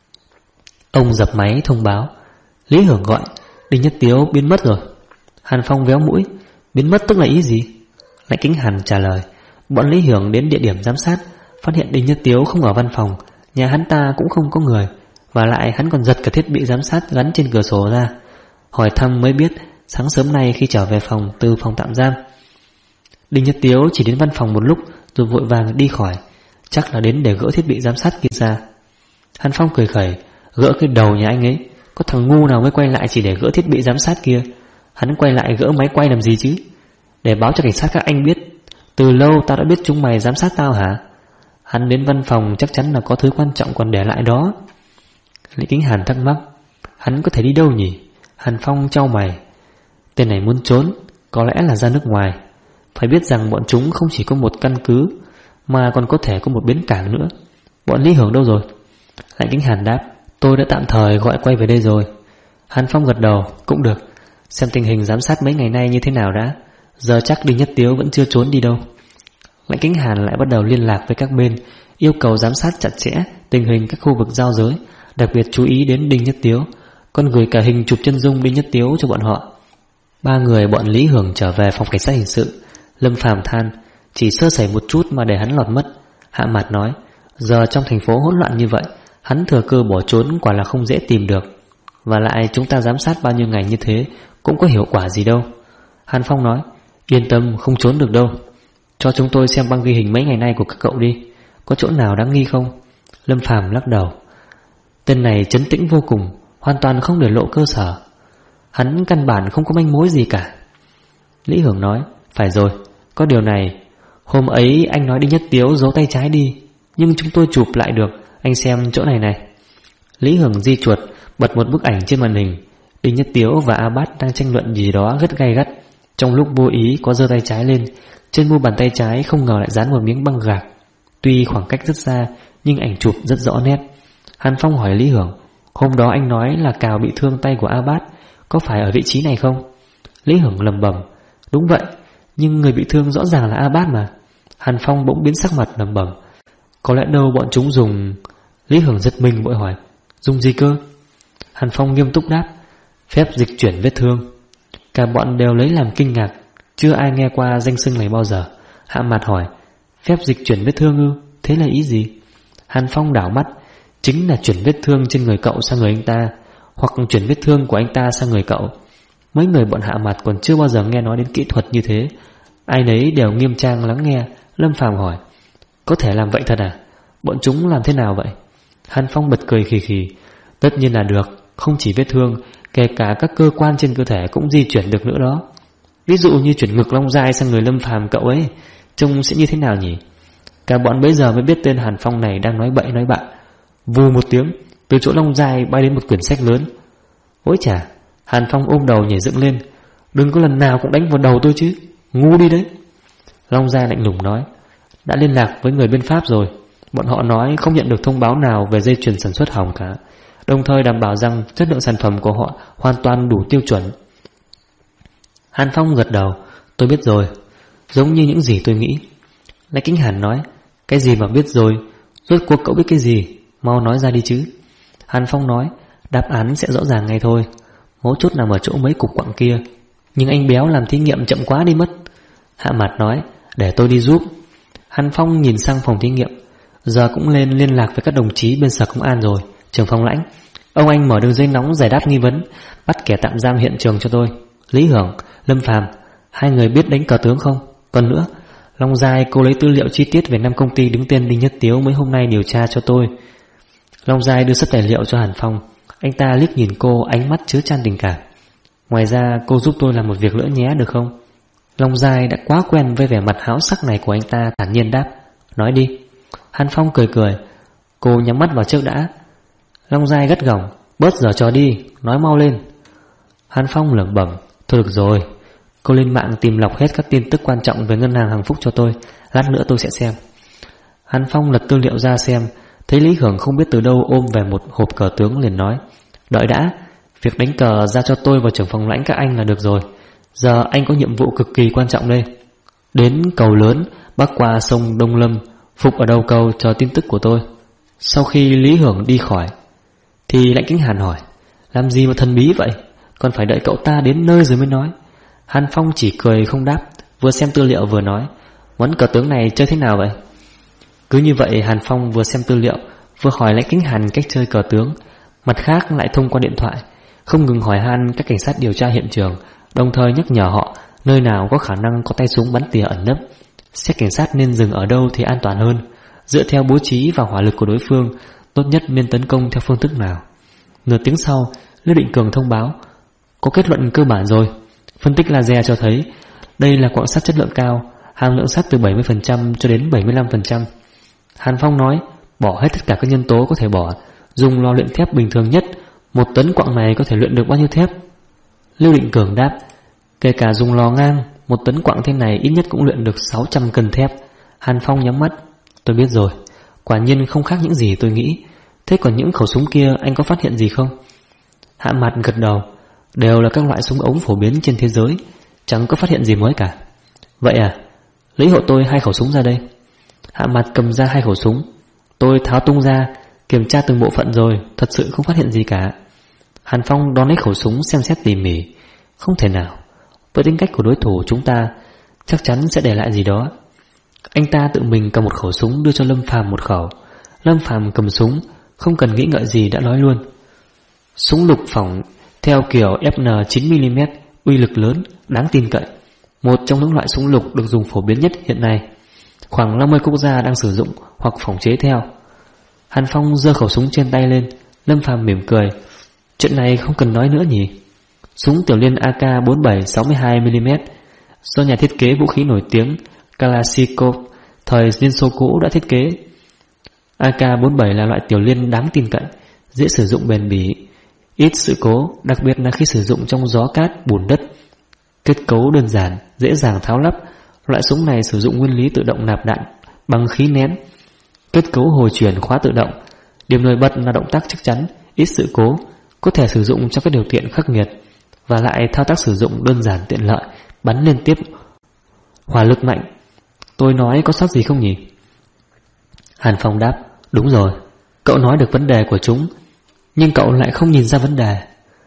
Ông dập máy thông báo, Lý Hưởng gọi, Đinh Nhất Tiếu biến mất rồi. Hàn Phong véo mũi, biến mất tức là ý gì? Lãnh Kính Hàn trả lời, bọn Lý Hưởng đến địa điểm giám sát, phát hiện Đinh Nhất Tiếu không ở văn phòng, nhà hắn ta cũng không có người, và lại hắn còn giật cả thiết bị giám sát gắn trên cửa sổ ra. Hỏi thăm mới biết, sáng sớm nay khi trở về phòng từ phòng tạm giam, Đinh Nhất Tiếu chỉ đến văn phòng một lúc rồi vội vàng đi khỏi, chắc là đến để gỡ thiết bị giám sát kia ra. Hàn Phong cười khẩy, gỡ cái đầu nhà anh ấy, Có thằng ngu nào mới quay lại chỉ để gỡ thiết bị giám sát kia. Hắn quay lại gỡ máy quay làm gì chứ? Để báo cho cảnh sát các anh biết từ lâu tao đã biết chúng mày giám sát tao hả? Hắn đến văn phòng chắc chắn là có thứ quan trọng còn để lại đó. Lý Kính Hàn thắc mắc, hắn có thể đi đâu nhỉ? Hàn Phong chau mày. Tên này muốn trốn, có lẽ là ra nước ngoài. Phải biết rằng bọn chúng không chỉ có một căn cứ mà còn có thể có một bến cảng nữa. Bọn Lý Hưởng đâu rồi? Lại Kính Hàn đáp, tôi đã tạm thời gọi quay về đây rồi. Hàn Phong gật đầu, cũng được. Xem tình hình giám sát mấy ngày nay như thế nào đã. Giờ chắc Đinh Nhất Tiếu vẫn chưa trốn đi đâu. Lãnh Kính Hàn lại bắt đầu liên lạc với các bên, yêu cầu giám sát chặt chẽ tình hình các khu vực giao giới, đặc biệt chú ý đến Đinh Nhất Tiếu, còn gửi cả hình chụp chân dung Đinh Nhất Tiếu cho bọn họ. 3 người bọn Lý Hưởng trở về phòng cảnh sát hình sự. Lâm Phàm than, chỉ sơ sẩy một chút mà để hắn lọt mất. Hạ Mạt nói, giờ trong thành phố hỗn loạn như vậy, hắn thừa cơ bỏ trốn quả là không dễ tìm được. Và lại chúng ta giám sát bao nhiêu ngày như thế cũng có hiệu quả gì đâu. Hàn Phong nói, yên tâm, không trốn được đâu. Cho chúng tôi xem băng ghi hình mấy ngày nay của các cậu đi, có chỗ nào đáng nghi không? Lâm Phàm lắc đầu. Tên này trấn tĩnh vô cùng, hoàn toàn không để lộ cơ sở. Hắn căn bản không có manh mối gì cả. Lý Hưởng nói, phải rồi, có điều này, hôm ấy anh nói Đinh Nhất Tiếu giấu tay trái đi, nhưng chúng tôi chụp lại được. Anh xem chỗ này này. Lý Hưởng di chuột, bật một bức ảnh trên màn hình. Đinh Nhất Tiếu và A Bát đang tranh luận gì đó rất gay gắt. Trong lúc vô ý có giơ tay trái lên, trên mu bàn tay trái không ngờ lại dán một miếng băng gạc. Tuy khoảng cách rất xa, nhưng ảnh chụp rất rõ nét. Hàn Phong hỏi Lý Hưởng, hôm đó anh nói là cào bị thương tay của A Bát, có phải ở vị trí này không? Lý Hưởng lầm bầm, đúng vậy, nhưng người bị thương rõ ràng là A Bát mà. Hàn Phong bỗng biến sắc mặt lầm bầm, có lẽ đâu bọn chúng dùng... Lý Hưởng giật mình vội hỏi, dùng gì cơ? Hàn Phong nghiêm túc đáp, phép dịch chuyển vết thương. Cả bọn đều lấy làm kinh ngạc, chưa ai nghe qua danh xưng này bao giờ. Hạ Mạt hỏi, phép dịch chuyển vết thương ư? Thế là ý gì? Hàn Phong đảo mắt, chính là chuyển vết thương trên người cậu sang người anh ta, hoặc chuyển vết thương của anh ta sang người cậu. Mấy người bọn Hạ Mạt còn chưa bao giờ nghe nói đến kỹ thuật như thế. Ai nấy đều nghiêm trang lắng nghe. Lâm Phàm hỏi, có thể làm vậy thật à? Bọn chúng làm thế nào vậy? Hàn Phong bật cười khì khì, tất nhiên là được. Không chỉ vết thương, kể cả các cơ quan trên cơ thể cũng di chuyển được nữa đó. Ví dụ như chuyển ngực Long Giai sang người Lâm Phàm cậu ấy, trông sẽ như thế nào nhỉ? Cả bọn bấy giờ mới biết tên Hàn Phong này đang nói bậy nói bạ. Vù một tiếng, từ chỗ Long Giai bay đến một quyển sách lớn. Ôi chà! Hàn Phong ôm đầu nhảy dựng lên, đừng có lần nào cũng đánh vào đầu tôi chứ, ngu đi đấy. Long Giai lạnh lùng nói, đã liên lạc với người bên Pháp rồi. Bọn họ nói không nhận được thông báo nào về dây chuyền sản xuất hỏng cả, đồng thời đảm bảo rằng chất lượng sản phẩm của họ hoàn toàn đủ tiêu chuẩn. Hàn Phong gật đầu, tôi biết rồi, giống như những gì tôi nghĩ. Lại Kính Hàn nói, cái gì mà biết rồi? Rốt cuộc cậu biết cái gì? Mau nói ra đi chứ. Hàn Phong nói, đáp án sẽ rõ ràng ngay thôi. Mấu chốt nằm ở chỗ mấy cục quặng kia, nhưng anh Béo làm thí nghiệm chậm quá đi mất. Hạ Mạt nói, để tôi đi giúp. Hàn Phong nhìn sang phòng thí nghiệm, giờ cũng lên liên lạc với các đồng chí bên sở công an rồi. Trưởng phòng Lãnh, ông anh mở đường dây nóng giải đáp nghi vấn, bắt kẻ tạm giam hiện trường cho tôi. Lý Hưởng, Lâm Phàm, hai người biết đánh cờ tướng không? Còn nữa, Long Giai cô lấy tư liệu chi tiết về 5 công ty đứng tên Đinh Nhất Tiếu mấy hôm nay điều tra cho tôi. Long Giai đưa sắp tài liệu cho Hàn Phong. Anh ta liếc nhìn cô, ánh mắt chứa chan tình cảm. Ngoài ra cô giúp tôi làm một việc nữa nhé được không? Long Giai đã quá quen với vẻ mặt háo sắc này của anh ta, thản nhiên đáp, nói đi. Hàn Phong cười cười, cô nhắm mắt vào trước đã. Long Giai gắt gỏng, bớt giở trò đi, nói mau lên. Hàn Phong lẩm bẩm, thôi được rồi, cô lên mạng tìm lọc hết các tin tức quan trọng về ngân hàng Hằng Phúc cho tôi, lát nữa tôi sẽ xem. Hàn Phong lật tư liệu ra xem, thấy Lý Hưởng không biết từ đâu ôm về một hộp cờ tướng, liền nói, đợi đã, việc đánh cờ ra cho tôi và trưởng phòng Lãnh các anh là được rồi. Giờ anh có nhiệm vụ cực kỳ quan trọng đây. Đến cầu lớn, bắc qua sông Đông Lâm, phục ở đầu cầu chờ tin tức của tôi. Sau khi Lý Hưởng đi khỏi thì Lãnh Kính Hàn hỏi, làm gì mà thần bí vậy, còn phải đợi cậu ta đến nơi rồi mới nói. Hàn Phong chỉ cười không đáp, vừa xem tư liệu vừa nói, món cờ tướng này chơi thế nào vậy? Cứ như vậy Hàn Phong vừa xem tư liệu, vừa hỏi Lãnh Kính Hàn cách chơi cờ tướng, mặt khác lại thông qua điện thoại, không ngừng hỏi han các cảnh sát điều tra hiện trường, đồng thời nhắc nhở họ nơi nào có khả năng có tay súng bắn tỉa ẩn nấp, xét cảnh sát nên dừng ở đâu thì an toàn hơn, dựa theo bố trí và hỏa lực của đối phương, tốt nhất nên tấn công theo phương thức nào. Nửa tiếng sau, Lưu Định Cường thông báo: có kết luận cơ bản rồi. Phân tích laser cho thấy đây là quặng sắt chất lượng cao, hàm lượng sắt từ 70% cho đến 75%. Hàn Phong nói: bỏ hết tất cả các nhân tố có thể bỏ, dùng lò luyện thép bình thường nhất, 1 tấn quặng này có thể luyện được bao nhiêu thép? Lưu Định Cường đáp: kể cả dùng lò ngang, 1 tấn quặng thế này ít nhất cũng luyện được 600 cân thép. Hàn Phong nhắm mắt: tôi biết rồi, quả nhiên không khác những gì tôi nghĩ. Thế còn những khẩu súng kia anh có phát hiện gì không? Hạ Mạt gật đầu: đều là các loại súng ống phổ biến trên thế giới, chẳng có phát hiện gì mới cả. Vậy à, lấy hộ tôi 2 khẩu súng ra đây. Hạ Mạt cầm ra 2 khẩu súng. Tôi tháo tung ra, kiểm tra từng bộ phận rồi, thật sự không phát hiện gì cả. Hàn Phong đón lấy khẩu súng xem xét tỉ mỉ. Không thể nào, với tính cách của đối thủ chúng ta, chắc chắn sẽ để lại gì đó. Anh ta tự mình cầm một khẩu súng đưa cho Lâm Phàm một khẩu. Lâm Phàm cầm súng, không cần nghĩ ngợi gì đã nói luôn: súng lục phỏng theo kiểu FN 9mm, uy lực lớn, đáng tin cậy. Một trong những loại súng lục được dùng phổ biến nhất hiện nay. Khoảng 50 quốc gia đang sử dụng hoặc phỏng chế theo. Hàn Phong giơ khẩu súng trên tay lên. Lâm Phàm mỉm cười: chuyện này không cần nói nữa nhỉ. Súng tiểu liên AK-47 62mm do nhà thiết kế vũ khí nổi tiếng Kalashnikov thời Liên Xô cũ đã thiết kế. AK-47 là loại tiểu liên đáng tin cậy, dễ sử dụng, bền bỉ, ít sự cố, đặc biệt là khi sử dụng trong gió cát, bùn đất. Kết cấu đơn giản, dễ dàng tháo lắp. Loại súng này sử dụng nguyên lý tự động nạp đạn bằng khí nén, kết cấu hồi chuyển khóa tự động. Điểm nổi bật là động tác chắc chắn, ít sự cố, có thể sử dụng trong các điều kiện khắc nghiệt, và lại thao tác sử dụng đơn giản tiện lợi, bắn liên tiếp, hỏa lực mạnh. Tôi nói có sót gì không nhỉ? Hàn Phong đáp: đúng rồi, cậu nói được vấn đề của chúng, nhưng cậu lại không nhìn ra vấn đề.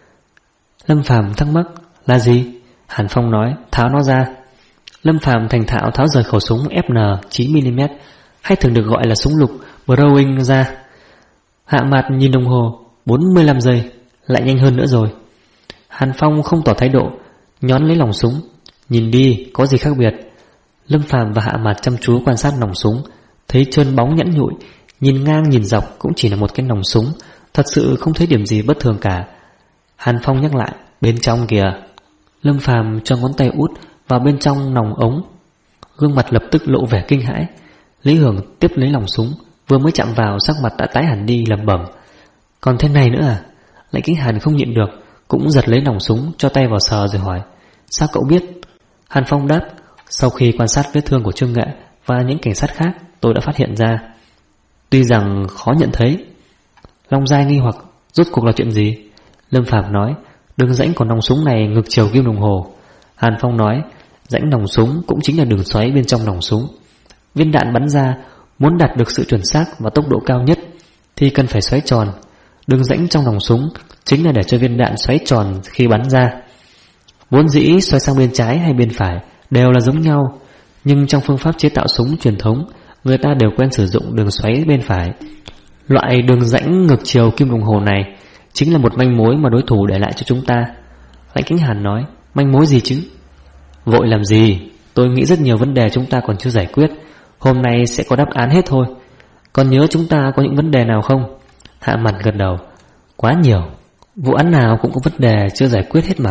Lâm Phàm thắc mắc: là gì? Hàn Phong nói: tháo nó ra. Lâm Phàm thành thạo tháo rời khẩu súng FN 9mm, hay thường được gọi là súng lục Browning ra. Hạ Mạt nhìn đồng hồ: 45 giây, lại nhanh hơn nữa rồi. Hàn Phong không tỏ thái độ, nhón lấy nòng súng: nhìn đi, có gì khác biệt? Lâm Phàm và Hạ Mạt chăm chú quan sát nòng súng, thấy trơn bóng nhẵn nhụi, nhìn ngang nhìn dọc cũng chỉ là một cái nòng súng, thật sự không thấy điểm gì bất thường cả. Hàn Phong nhắc lại: bên trong kìa. Lâm Phàm cho ngón tay út vào bên trong nòng ống, gương mặt lập tức lộ vẻ kinh hãi. Lý Hưởng tiếp lấy nòng súng, vừa mới chạm vào sắc mặt đã tái hẳn đi, lẩm bẩm: còn thế này nữa à? Lãnh Kính Hàn không nhịn được, cũng giật lấy nòng súng, cho tay vào sờ rồi hỏi: sao cậu biết? Hàn Phong đáp: sau khi quan sát vết thương của Trương Nghệ và những cảnh sát khác, tôi đã phát hiện ra. Tuy rằng khó nhận thấy. Long Giai nghi hoặc: rốt cuộc là chuyện gì? Lâm Phàm nói: đường rãnh của nòng súng này ngược chiều kim đồng hồ. Hàn Phong nói: rãnh nòng súng cũng chính là đường xoáy bên trong nòng súng. Viên đạn bắn ra, muốn đạt được sự chuẩn xác và tốc độ cao nhất thì cần phải xoáy tròn. Đường rãnh trong nòng súng chính là để cho viên đạn xoáy tròn khi bắn ra. Vốn dĩ xoáy sang bên trái hay bên phải đều là giống nhau, nhưng trong phương pháp chế tạo súng truyền thống, người ta đều quen sử dụng đường xoáy bên phải. Loại đường rãnh ngược chiều kim đồng hồ này chính là một manh mối mà đối thủ để lại cho chúng ta. Lãnh Kính Hàn nói: manh mối gì chứ? Vội làm gì, tôi nghĩ rất nhiều vấn đề chúng ta còn chưa giải quyết, hôm nay sẽ có đáp án hết thôi. Còn nhớ chúng ta có những vấn đề nào không? Hạ Mạt gật đầu: quá nhiều, vụ án nào cũng có vấn đề chưa giải quyết hết mà.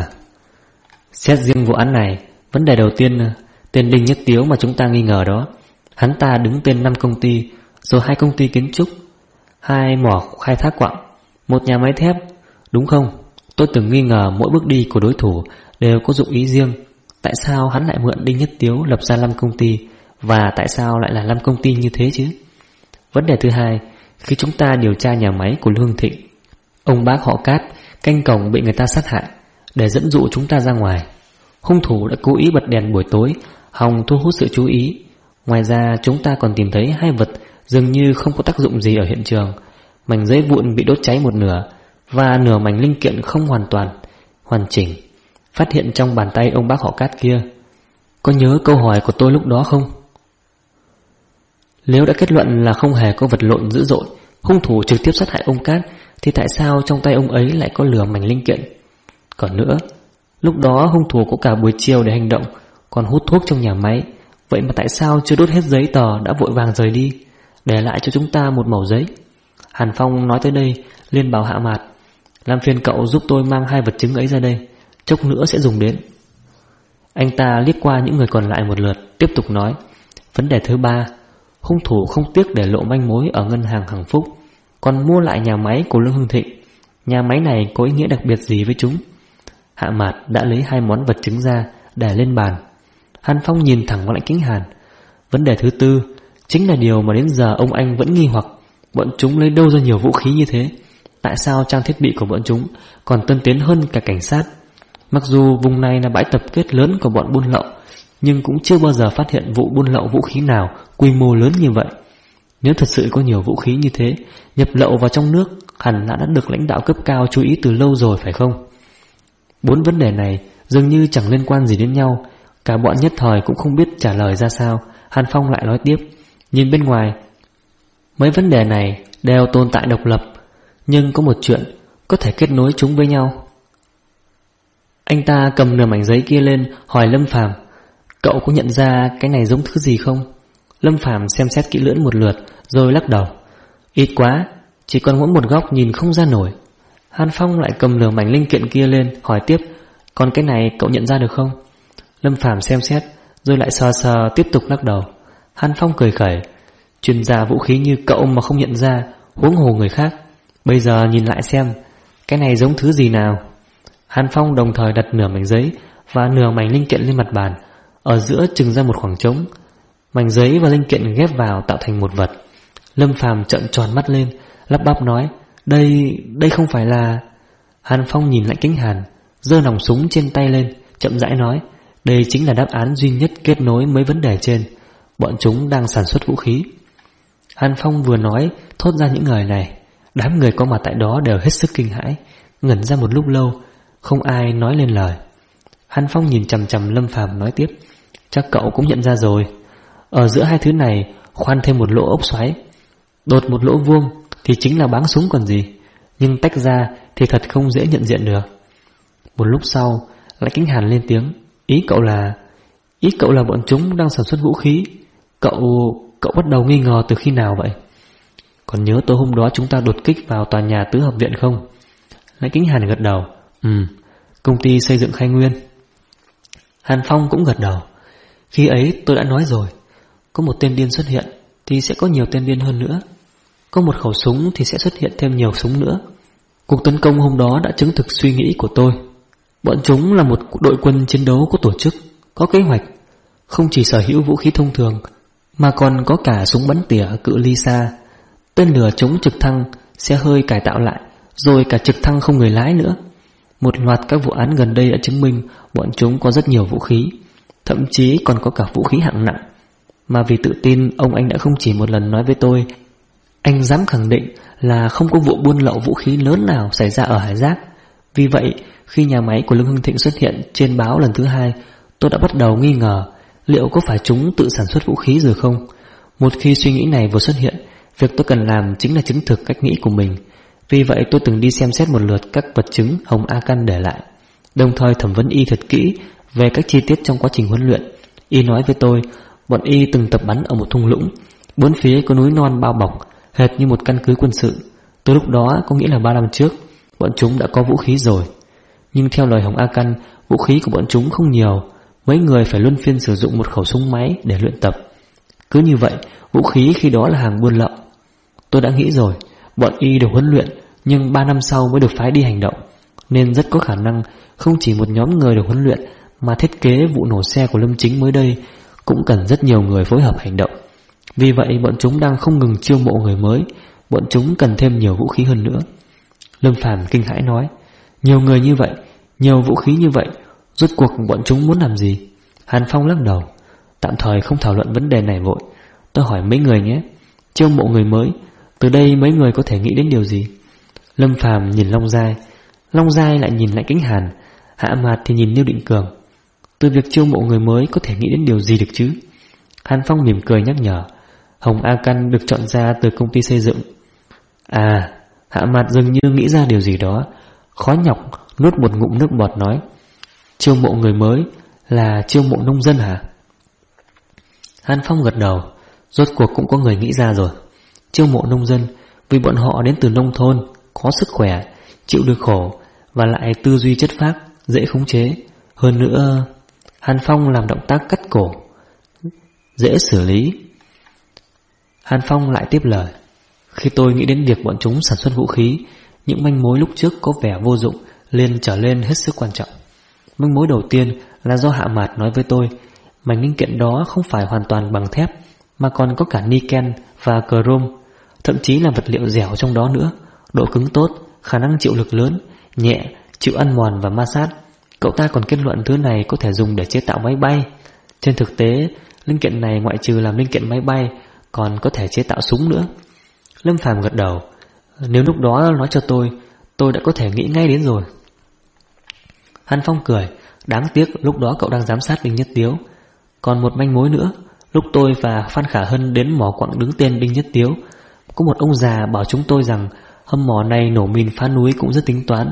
Xét riêng vụ án này, vấn đề đầu tiên, tên Đinh Nhất Tiếu mà chúng ta nghi ngờ đó, hắn ta đứng tên 5 công ty, rồi 2 công ty kiến trúc, 2 mỏ khai thác quặng, 1 nhà máy thép, đúng không? Tôi từng nghi ngờ mỗi bước đi của đối thủ đều có dụng ý riêng. Tại sao hắn lại mượn Đinh Nhất Tiếu lập ra 5 công ty, và tại sao lại là 5 công ty như thế chứ? Vấn đề thứ hai, khi chúng ta điều tra nhà máy của Lương Thịnh, ông bác họ Cát canh cổng bị người ta sát hại để dẫn dụ chúng ta ra ngoài. Hung thủ đã cố ý bật đèn buổi tối, hòng thu hút sự chú ý. Ngoài ra chúng ta còn tìm thấy 2 vật dường như không có tác dụng gì ở hiện trường: mảnh giấy vụn bị đốt cháy một nửa, và nửa mảnh linh kiện không hoàn chỉnh, phát hiện trong bàn tay ông bác họ Cát kia. Có nhớ câu hỏi của tôi lúc đó không? Nếu đã kết luận là không hề có vật lộn dữ dội, hung thủ trực tiếp sát hại ông Cát, thì tại sao trong tay ông ấy lại có lửa mảnh linh kiện? Còn nữa, lúc đó hung thủ có cả buổi chiều để hành động, còn hút thuốc trong nhà máy, vậy mà tại sao chưa đốt hết giấy tờ đã vội vàng rời đi, để lại cho chúng ta một mẩu giấy? Hàn Phong nói tới đây liền bảo Hạ Mạt: Làm phiền cậu giúp tôi mang 2 vật chứng ấy ra đây, chốc nữa sẽ dùng đến. Anh ta liếc qua những người còn lại một lượt, tiếp tục nói: Vấn đề thứ 3, hung thủ không tiếc để lộ manh mối ở ngân hàng Hằng Phúc, còn mua lại nhà máy của Lương Hưng Thịnh. Nhà máy này có ý nghĩa đặc biệt gì với chúng? Hạ Mạt đã lấy 2 món vật chứng ra để lên bàn. Hàn Phong nhìn thẳng vào Lãnh Kính Hàn. Vấn đề thứ 4 chính là điều mà đến giờ ông anh vẫn nghi hoặc. Bọn chúng lấy đâu ra nhiều vũ khí như thế? Tại sao trang thiết bị của bọn chúng còn tân tiến hơn cả cảnh sát? Mặc dù vùng này là bãi tập kết lớn của bọn buôn lậu, nhưng cũng chưa bao giờ phát hiện vụ buôn lậu vũ khí nào quy mô lớn như vậy. Nếu thật sự có nhiều vũ khí như thế, nhập lậu vào trong nước hẳn đã được lãnh đạo cấp cao chú ý từ lâu rồi phải không? 4 vấn đề này dường như chẳng liên quan gì đến nhau. Cả bọn nhất thời cũng không biết trả lời ra sao. Hàn Phong lại nói tiếp: Nhìn bên ngoài, mấy vấn đề này đều tồn tại độc lập, nhưng có một chuyện có thể kết nối chúng với nhau. Anh ta cầm nửa mảnh giấy kia lên, hỏi Lâm Phàm: Cậu có nhận ra cái này giống thứ gì không? Lâm Phàm xem xét kỹ lưỡng một lượt rồi lắc đầu: Ít quá, chỉ còn mỗi một góc nhìn không ra nổi. Hàn Phong lại cầm nửa mảnh linh kiện kia lên, hỏi tiếp: Còn cái này cậu nhận ra được không? Lâm Phàm xem xét rồi lại sờ sờ, tiếp tục lắc đầu. Hàn Phong cười khẩy: Chuyên gia vũ khí như cậu mà không nhận ra, huống hồ người khác. Bây giờ nhìn lại xem, cái này giống thứ gì nào? Hàn Phong đồng thời đặt nửa mảnh giấy và nửa mảnh linh kiện lên mặt bàn. Ở giữa chừng ra một khoảng trống. Mảnh giấy và linh kiện ghép vào tạo thành một vật. Lâm Phàm trợn tròn mắt lên, lắp bắp nói: Đây không phải là... Hàn Phong nhìn Lãnh Kính Hàn, giơ nòng súng trên tay lên, chậm rãi nói: Đây chính là đáp án duy nhất kết nối mấy vấn đề trên. Bọn chúng đang sản xuất vũ khí. Hàn Phong vừa nói thốt ra những lời này, đám người có mặt tại đó đều hết sức kinh hãi, ngẩn ra một lúc lâu, không ai nói lên lời. Hàn Phong nhìn chằm chằm Lâm Phàm nói tiếp: Chắc cậu cũng nhận ra rồi, ở giữa hai thứ này khoan thêm một lỗ ốc xoáy. Đột một lỗ vuông thì chính là báng súng còn gì, nhưng tách ra thì thật không dễ nhận diện được. Một lúc sau, Lãnh Kính Hàn lên tiếng: Ý cậu là bọn chúng đang sản xuất vũ khí. Cậu bắt đầu nghi ngờ từ khi nào vậy? Còn nhớ tối hôm đó chúng ta đột kích vào tòa nhà Tứ Hợp Viện không? Lãnh Kính Hàn gật đầu: Công ty xây dựng Khai Nguyên. Hàn Phong cũng gật đầu: Khi ấy tôi đã nói rồi, có một tên điên xuất hiện thì sẽ có nhiều tên điên hơn nữa. Có một khẩu súng thì sẽ xuất hiện thêm nhiều súng nữa. Cuộc tấn công hôm đó đã chứng thực suy nghĩ của tôi. Bọn chúng là một đội quân chiến đấu có tổ chức, có kế hoạch, không chỉ sở hữu vũ khí thông thường mà còn có cả súng bắn tỉa cự ly xa, tên lửa chống trực thăng, xe hơi cải tạo lại, rồi cả trực thăng không người lái nữa. Một loạt các vụ án gần đây đã chứng minh bọn chúng có rất nhiều vũ khí, thậm chí còn có cả vũ khí hạng nặng. Mà vì tự tin, ông anh đã không chỉ một lần nói với tôi, anh dám khẳng định là không có vụ buôn lậu vũ khí lớn nào xảy ra ở Hải Giác. Vì vậy, khi nhà máy của Lương Hưng Thịnh xuất hiện trên báo lần thứ 2, tôi đã bắt đầu nghi ngờ liệu có phải chúng tự sản xuất vũ khí rồi không. Một khi suy nghĩ này vừa xuất hiện, việc tôi cần làm chính là chứng thực cách nghĩ của mình. Vì vậy tôi từng đi xem xét một lượt các vật chứng Hồng A Căn để lại, đồng thời thẩm vấn y thật kỹ về các chi tiết trong quá trình huấn luyện. Y nói với tôi, bọn y từng tập bắn ở một thung lũng, bốn phía có núi non bao bọc, hệt như một căn cứ quân sự. Từ lúc đó, có nghĩa là 3 năm trước, bọn chúng đã có vũ khí rồi. Nhưng theo lời Hồng A Căn, vũ khí của bọn chúng không nhiều, mấy người phải luân phiên sử dụng một khẩu súng máy để luyện tập. Cứ như vậy, vũ khí khi đó là hàng buôn lậu. Tôi đã nghĩ rồi, bọn y được huấn luyện, nhưng 3 năm sau mới được phái đi hành động, nên rất có khả năng không chỉ một nhóm người được huấn luyện, mà thiết kế vụ nổ xe của Lâm Chính mới đây cũng cần rất nhiều người phối hợp hành động. Vì vậy bọn chúng đang không ngừng chiêu mộ người mới, bọn chúng cần thêm nhiều vũ khí hơn nữa. Lâm Phàm kinh hãi nói: Nhiều người như vậy, nhiều vũ khí như vậy, rốt cuộc bọn chúng muốn làm gì? Hàn Phong lắc đầu: Tạm thời không thảo luận vấn đề này vội. Tôi hỏi mấy người nhé, chiêu mộ người mới, từ đây mấy người có thể nghĩ đến điều gì? Lâm Phàm nhìn Long Giai, Long Giai lại nhìn Lãnh Kính Hàn, Hạ Mạt thì nhìn Lưu Định Cường. Từ việc chiêu mộ người mới có thể nghĩ đến điều gì được chứ? Hàn Phong mỉm cười nhắc nhở: Hồng A Căn được chọn ra từ công ty xây dựng. À, Hạ Mạt dường như nghĩ ra điều gì đó, khó nhọc nuốt một ngụm nước bọt nói: Chiêu mộ người mới là chiêu mộ nông dân hả? Hàn Phong gật đầu: Rốt cuộc cũng có người nghĩ ra rồi. Chiêu mộ nông dân vì bọn họ đến từ nông thôn, có sức khỏe, chịu được khổ, và lại tư duy chất phác, dễ khống chế. Hơn nữa, Hàn Phong làm động tác cắt cổ, dễ xử lý. Hàn Phong lại tiếp lời: khi tôi nghĩ đến việc bọn chúng sản xuất vũ khí, những manh mối lúc trước có vẻ vô dụng liền trở lên hết sức quan trọng. Manh mối đầu tiên là do Hạ Mạt nói với tôi, mảnh linh kiện đó không phải hoàn toàn bằng thép, mà còn có cả niken và chrome, thậm chí là vật liệu dẻo trong đó nữa, độ cứng tốt, khả năng chịu lực lớn, nhẹ, chịu ăn mòn và ma sát. Cậu ta còn kết luận thứ này có thể dùng để chế tạo máy bay. Trên thực tế, linh kiện này ngoại trừ làm linh kiện máy bay, còn có thể chế tạo súng nữa. Lâm Phàm gật đầu: nếu lúc đó nói cho tôi đã có thể nghĩ ngay đến rồi. Hàn Phong cười: đáng tiếc lúc đó cậu đang giám sát Đinh Nhất Tiếu. Còn một manh mối nữa, lúc tôi và Phan Khả Hân đến mỏ quặng đứng tên Đinh Nhất Tiếu, có một ông già bảo chúng tôi rằng hầm mỏ này nổ mìn phá núi cũng rất tính toán,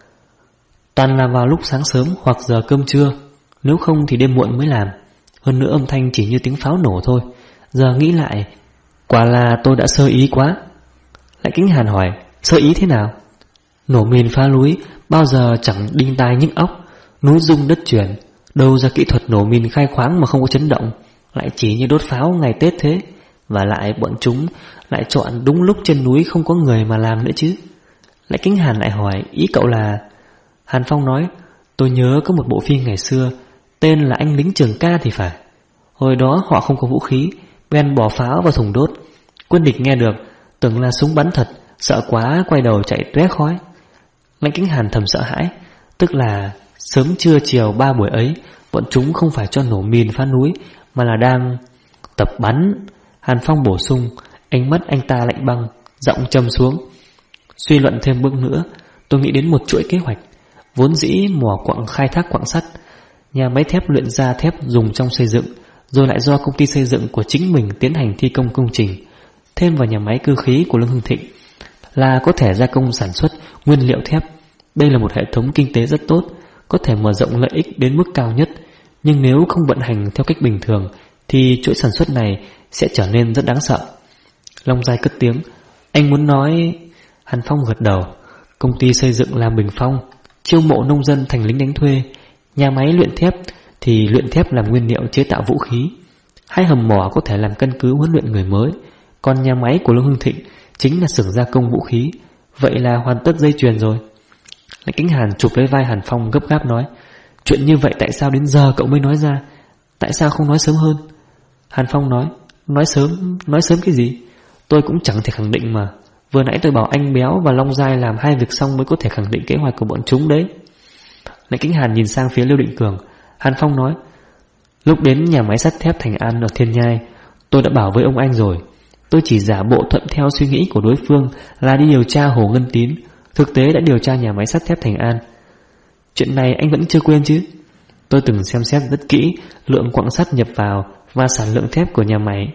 toàn là vào lúc sáng sớm hoặc giờ cơm trưa, nếu không thì đêm muộn mới làm. Hơn nữa âm thanh chỉ như tiếng pháo nổ thôi. Giờ nghĩ lại, quả là tôi đã sơ ý quá. Lại Kính Hàn hỏi: sơ ý thế nào? Nổ mìn phá núi bao giờ chẳng đinh tai nhức óc, núi rung đất chuyển, đâu ra kỹ thuật nổ mìn khai khoáng mà không có chấn động, lại chỉ như đốt pháo ngày Tết thế. Và lại bọn chúng lại chọn đúng lúc trên núi không có người mà làm nữa chứ. Lại Kính Hàn lại hỏi: ý cậu là? Hàn Phong nói: tôi nhớ có một bộ phim ngày xưa tên là Anh Lính Trường Ca thì phải. Hồi đó họ không có vũ khí, bèn bỏ pháo vào thùng đốt. Quân địch nghe được tưởng là súng bắn thật, sợ quá quay đầu chạy tóe khói. Lãnh Kính Hàn thầm sợ hãi, tức là sớm trưa chiều 3 buổi ấy, bọn chúng không phải cho nổ mìn phá núi, mà là đang tập bắn. Hàn Phong bổ sung, ánh mắt anh ta lạnh băng, giọng trầm xuống: suy luận thêm bước nữa, tôi nghĩ đến một chuỗi kế hoạch. Vốn dĩ mỏ quặng khai thác quặng sắt, nhà máy thép luyện ra thép dùng trong xây dựng, rồi lại do công ty xây dựng của chính mình tiến hành thi công công trình, thêm vào nhà máy cơ khí của Lương Hưng Thịnh là có thể gia công sản xuất nguyên liệu thép. Đây là một hệ thống kinh tế rất tốt, có thể mở rộng lợi ích đến mức cao nhất. Nhưng nếu không vận hành theo cách bình thường thì chuỗi sản xuất này sẽ trở nên rất đáng sợ. Long Giai cất tiếng: anh muốn nói? Hàn Phong gật đầu: công ty xây dựng làm bình phong, chiêu mộ nông dân thành lính đánh thuê. Nhà máy luyện thép thì luyện thép làm nguyên liệu chế tạo vũ khí. Hai hầm mỏ có thể làm căn cứ huấn luyện người mới. Còn nhà máy của Lương Hưng Thịnh chính là xưởng gia công vũ khí. Vậy là hoàn tất dây chuyền rồi. Lãnh Kính Hàn chụp lấy vai Hàn Phong gấp gáp nói: chuyện như vậy tại sao đến giờ cậu mới nói ra? Tại sao không nói sớm hơn? Hàn Phong nói: nói sớm cái gì? Tôi cũng chẳng thể khẳng định mà. Vừa nãy tôi bảo anh Béo và Long Giai làm hai việc xong mới có thể khẳng định kế hoạch của bọn chúng đấy. Lãnh Kính Hàn nhìn sang phía Lưu Định Cường. Hàn Phong nói: lúc đến nhà máy sắt thép Thành An ở Thiên Nhai, tôi đã bảo với ông anh rồi. Tôi chỉ giả bộ thuận theo suy nghĩ của đối phương là đi điều tra Hồ Ngân Tín, thực tế đã điều tra nhà máy sắt thép Thành An. Chuyện này anh vẫn chưa quên chứ? Tôi từng xem xét rất kỹ lượng quặng sắt nhập vào và sản lượng thép của nhà máy.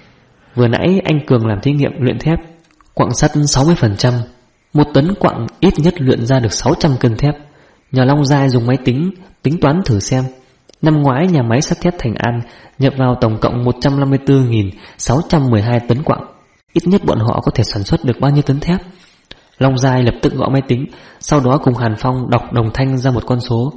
Vừa nãy anh Cường làm thí nghiệm luyện thép, quặng sắt 60%, 1 tấn quặng ít nhất luyện ra được 600 cân thép. Nhờ Long Giai dùng máy tính toán thử xem, năm ngoái nhà máy sắt thép Thành An nhập vào tổng cộng 154.612 tấn quặng. Ít nhất bọn họ có thể sản xuất được bao nhiêu tấn thép? Long Giai lập tức gõ máy tính, sau đó cùng Hàn Phong đọc đồng thanh ra một con số: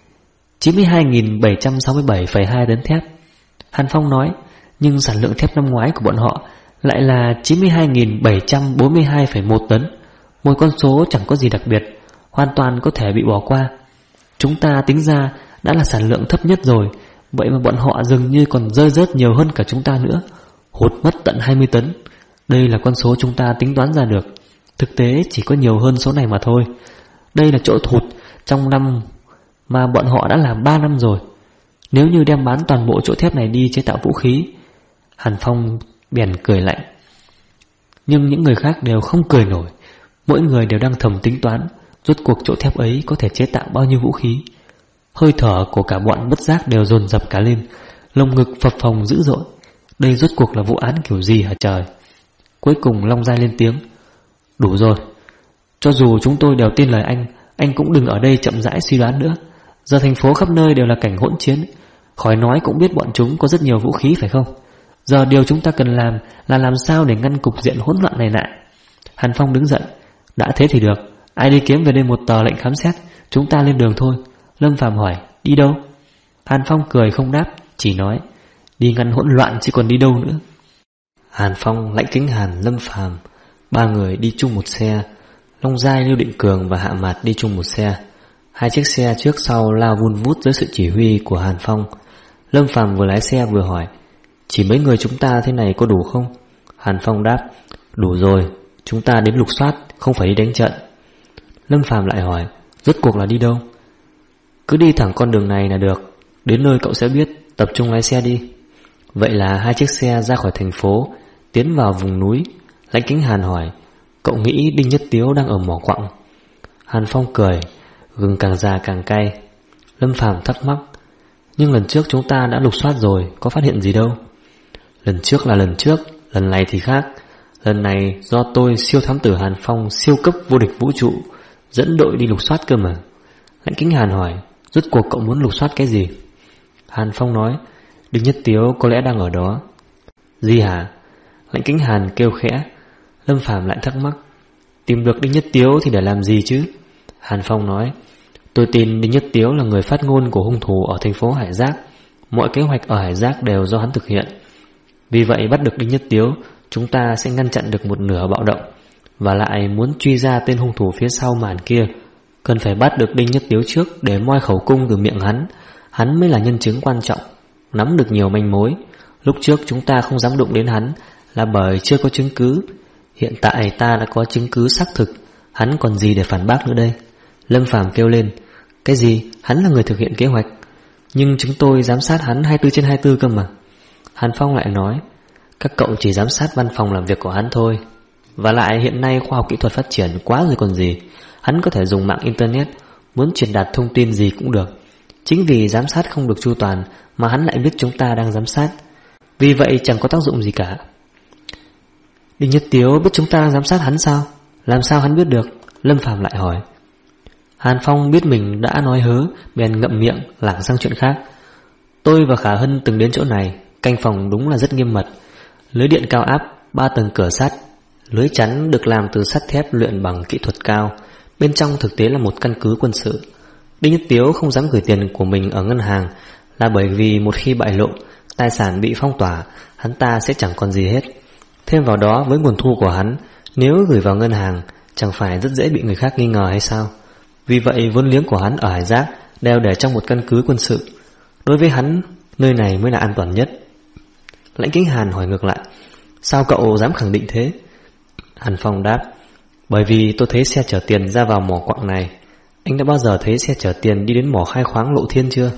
92.767,2 tấn thép. Hàn Phong nói: nhưng sản lượng thép năm ngoái của bọn họ lại là 92.742,1 tấn. Một con số chẳng có gì đặc biệt, hoàn toàn có thể bị bỏ qua. Chúng ta tính ra đã là sản lượng thấp nhất rồi, vậy mà bọn họ dường như còn rơi rớt nhiều hơn cả chúng ta nữa, hụt mất tận 20 tấn. Đây là con số chúng ta tính toán ra được, thực tế chỉ có nhiều hơn số này mà thôi. Đây là chỗ thụt trong năm mà bọn họ đã làm 3 năm rồi. Nếu như đem bán toàn bộ chỗ thép này đi chế tạo vũ khí. Hàn Phong bèn cười lạnh. Nhưng những người khác đều không cười nổi. Mỗi người đều đang thầm tính toán rốt cuộc chỗ thép ấy có thể chế tạo bao nhiêu vũ khí. Hơi thở của cả bọn bất giác đều dồn dập cả lên, lồng ngực phập phồng dữ dội. Đây rốt cuộc là vụ án kiểu gì hả trời? Cuối cùng Long Giai lên tiếng: đủ rồi. Cho dù chúng tôi đều tin lời anh cũng đừng ở đây chậm rãi suy đoán nữa. Giờ thành phố khắp nơi đều là cảnh hỗn chiến, khỏi nói cũng biết bọn chúng có rất nhiều vũ khí phải không? Giờ điều chúng ta cần làm là làm sao để ngăn cục diện hỗn loạn này lại. Hàn Phong đứng dậy: đã thế thì được, Ai đi kiếm về đây một tờ lệnh khám xét, chúng ta lên đường thôi. Lâm Phàm hỏi, đi đâu? Hàn Phong cười không đáp, chỉ nói, đi ngăn hỗn loạn chứ còn đi đâu nữa. Hàn Phong, Lãnh Kính Hàn, Lâm Phàm, ba người đi chung một xe. Long Giai, Lưu Định Cường và Hạ Mạt đi chung một xe. Hai chiếc xe trước sau lao vun vút dưới sự chỉ huy của Hàn Phong. Lâm Phàm vừa lái xe vừa hỏi, chỉ mấy người chúng ta thế này có đủ không? Hàn Phong đáp, đủ rồi, chúng ta đến lục soát, không phải đi đánh trận. Lâm Phàm lại hỏi, rốt cuộc là đi đâu? Cứ đi thẳng con đường này là được, đến nơi cậu sẽ biết, tập trung lái xe đi. Vậy là hai chiếc xe ra khỏi thành phố, tiến vào vùng núi. Lãnh Kính Hàn hỏi, cậu nghĩ Đinh Nhất Tiếu đang ở mỏ quặng? Hàn Phong cười, gừng càng già càng cay. Lâm Phàm thắc mắc, nhưng lần trước chúng ta đã lục soát rồi, có phát hiện gì đâu? Lần trước là lần trước, lần này thì khác. Lần này do tôi, siêu thám tử Hàn Phong, siêu cấp vô địch vũ trụ, dẫn đội đi lục soát cơ mà. Lãnh Kính Hàn hỏi, rốt cuộc cậu muốn lục soát cái gì? Hàn Phong nói, Đinh Nhất Tiếu có lẽ đang ở đó. Gì hả? Lãnh Kính Hàn kêu khẽ. Lâm Phàm lại thắc mắc, tìm được Đinh Nhất Tiếu thì để làm gì chứ? Hàn Phong nói, tôi tin Đinh Nhất Tiếu là người phát ngôn của hung thủ ở thành phố Hải Giác. Mọi kế hoạch ở Hải Giác đều do hắn thực hiện. Vì vậy bắt được Đinh Nhất Tiếu, chúng ta sẽ ngăn chặn được một nửa bạo động. Và lại muốn truy ra tên hung thủ phía sau màn kia, cần phải bắt được Đinh Nhất Tiếu trước để moi khẩu cung từ miệng hắn. Hắn mới là nhân chứng quan trọng, nắm được nhiều manh mối. Lúc trước chúng ta không dám đụng đến hắn là bởi chưa có chứng cứ. Hiện tại ta đã có chứng cứ xác thực, hắn còn gì để phản bác nữa đây? Lâm Phàm kêu lên, cái gì? Hắn là người thực hiện kế hoạch, nhưng chúng tôi giám sát hắn 24/24 cơ mà. Hàn Phong lại nói, các cậu chỉ giám sát văn phòng làm việc của hắn thôi. Và lại hiện nay khoa học kỹ thuật phát triển quá rồi còn gì. Hắn có thể dùng mạng internet, muốn truyền đạt thông tin gì cũng được. Chính vì giám sát không được chu toàn mà hắn lại biết chúng ta đang giám sát. Vì vậy chẳng có tác dụng gì cả. Đinh Nhất Tiếu biết chúng ta đang giám sát hắn sao? Làm sao hắn biết được? Lâm Phàm lại hỏi. Hàn Phong biết mình đã nói hớ, bèn ngậm miệng lảng sang chuyện khác. Tôi và Khả Hân từng đến chỗ này, canh phòng đúng là rất nghiêm mật. Lưới điện cao áp, 3 tầng cửa sắt. Lưới chắn được làm từ sắt thép luyện bằng kỹ thuật cao. Bên trong thực tế là một căn cứ quân sự. Đinh Nhất Tiếu không dám gửi tiền của mình ở ngân hàng là bởi vì một khi bại lộ, tài sản bị phong tỏa, hắn ta sẽ chẳng còn gì hết. Thêm vào đó, với nguồn thu của hắn, nếu gửi vào ngân hàng, chẳng phải rất dễ bị người khác nghi ngờ hay sao? Vì vậy vốn liếng của hắn ở Hải Giác đều để trong một căn cứ quân sự. Đối với hắn, nơi này mới là an toàn nhất. Lãnh Kính Hàn hỏi ngược lại, sao cậu dám khẳng định thế? Hàn Phong đáp, bởi vì tôi thấy xe chở tiền ra vào mỏ quặng này. Anh đã bao giờ thấy xe chở tiền đi đến mỏ khai khoáng Lộ Thiên chưa?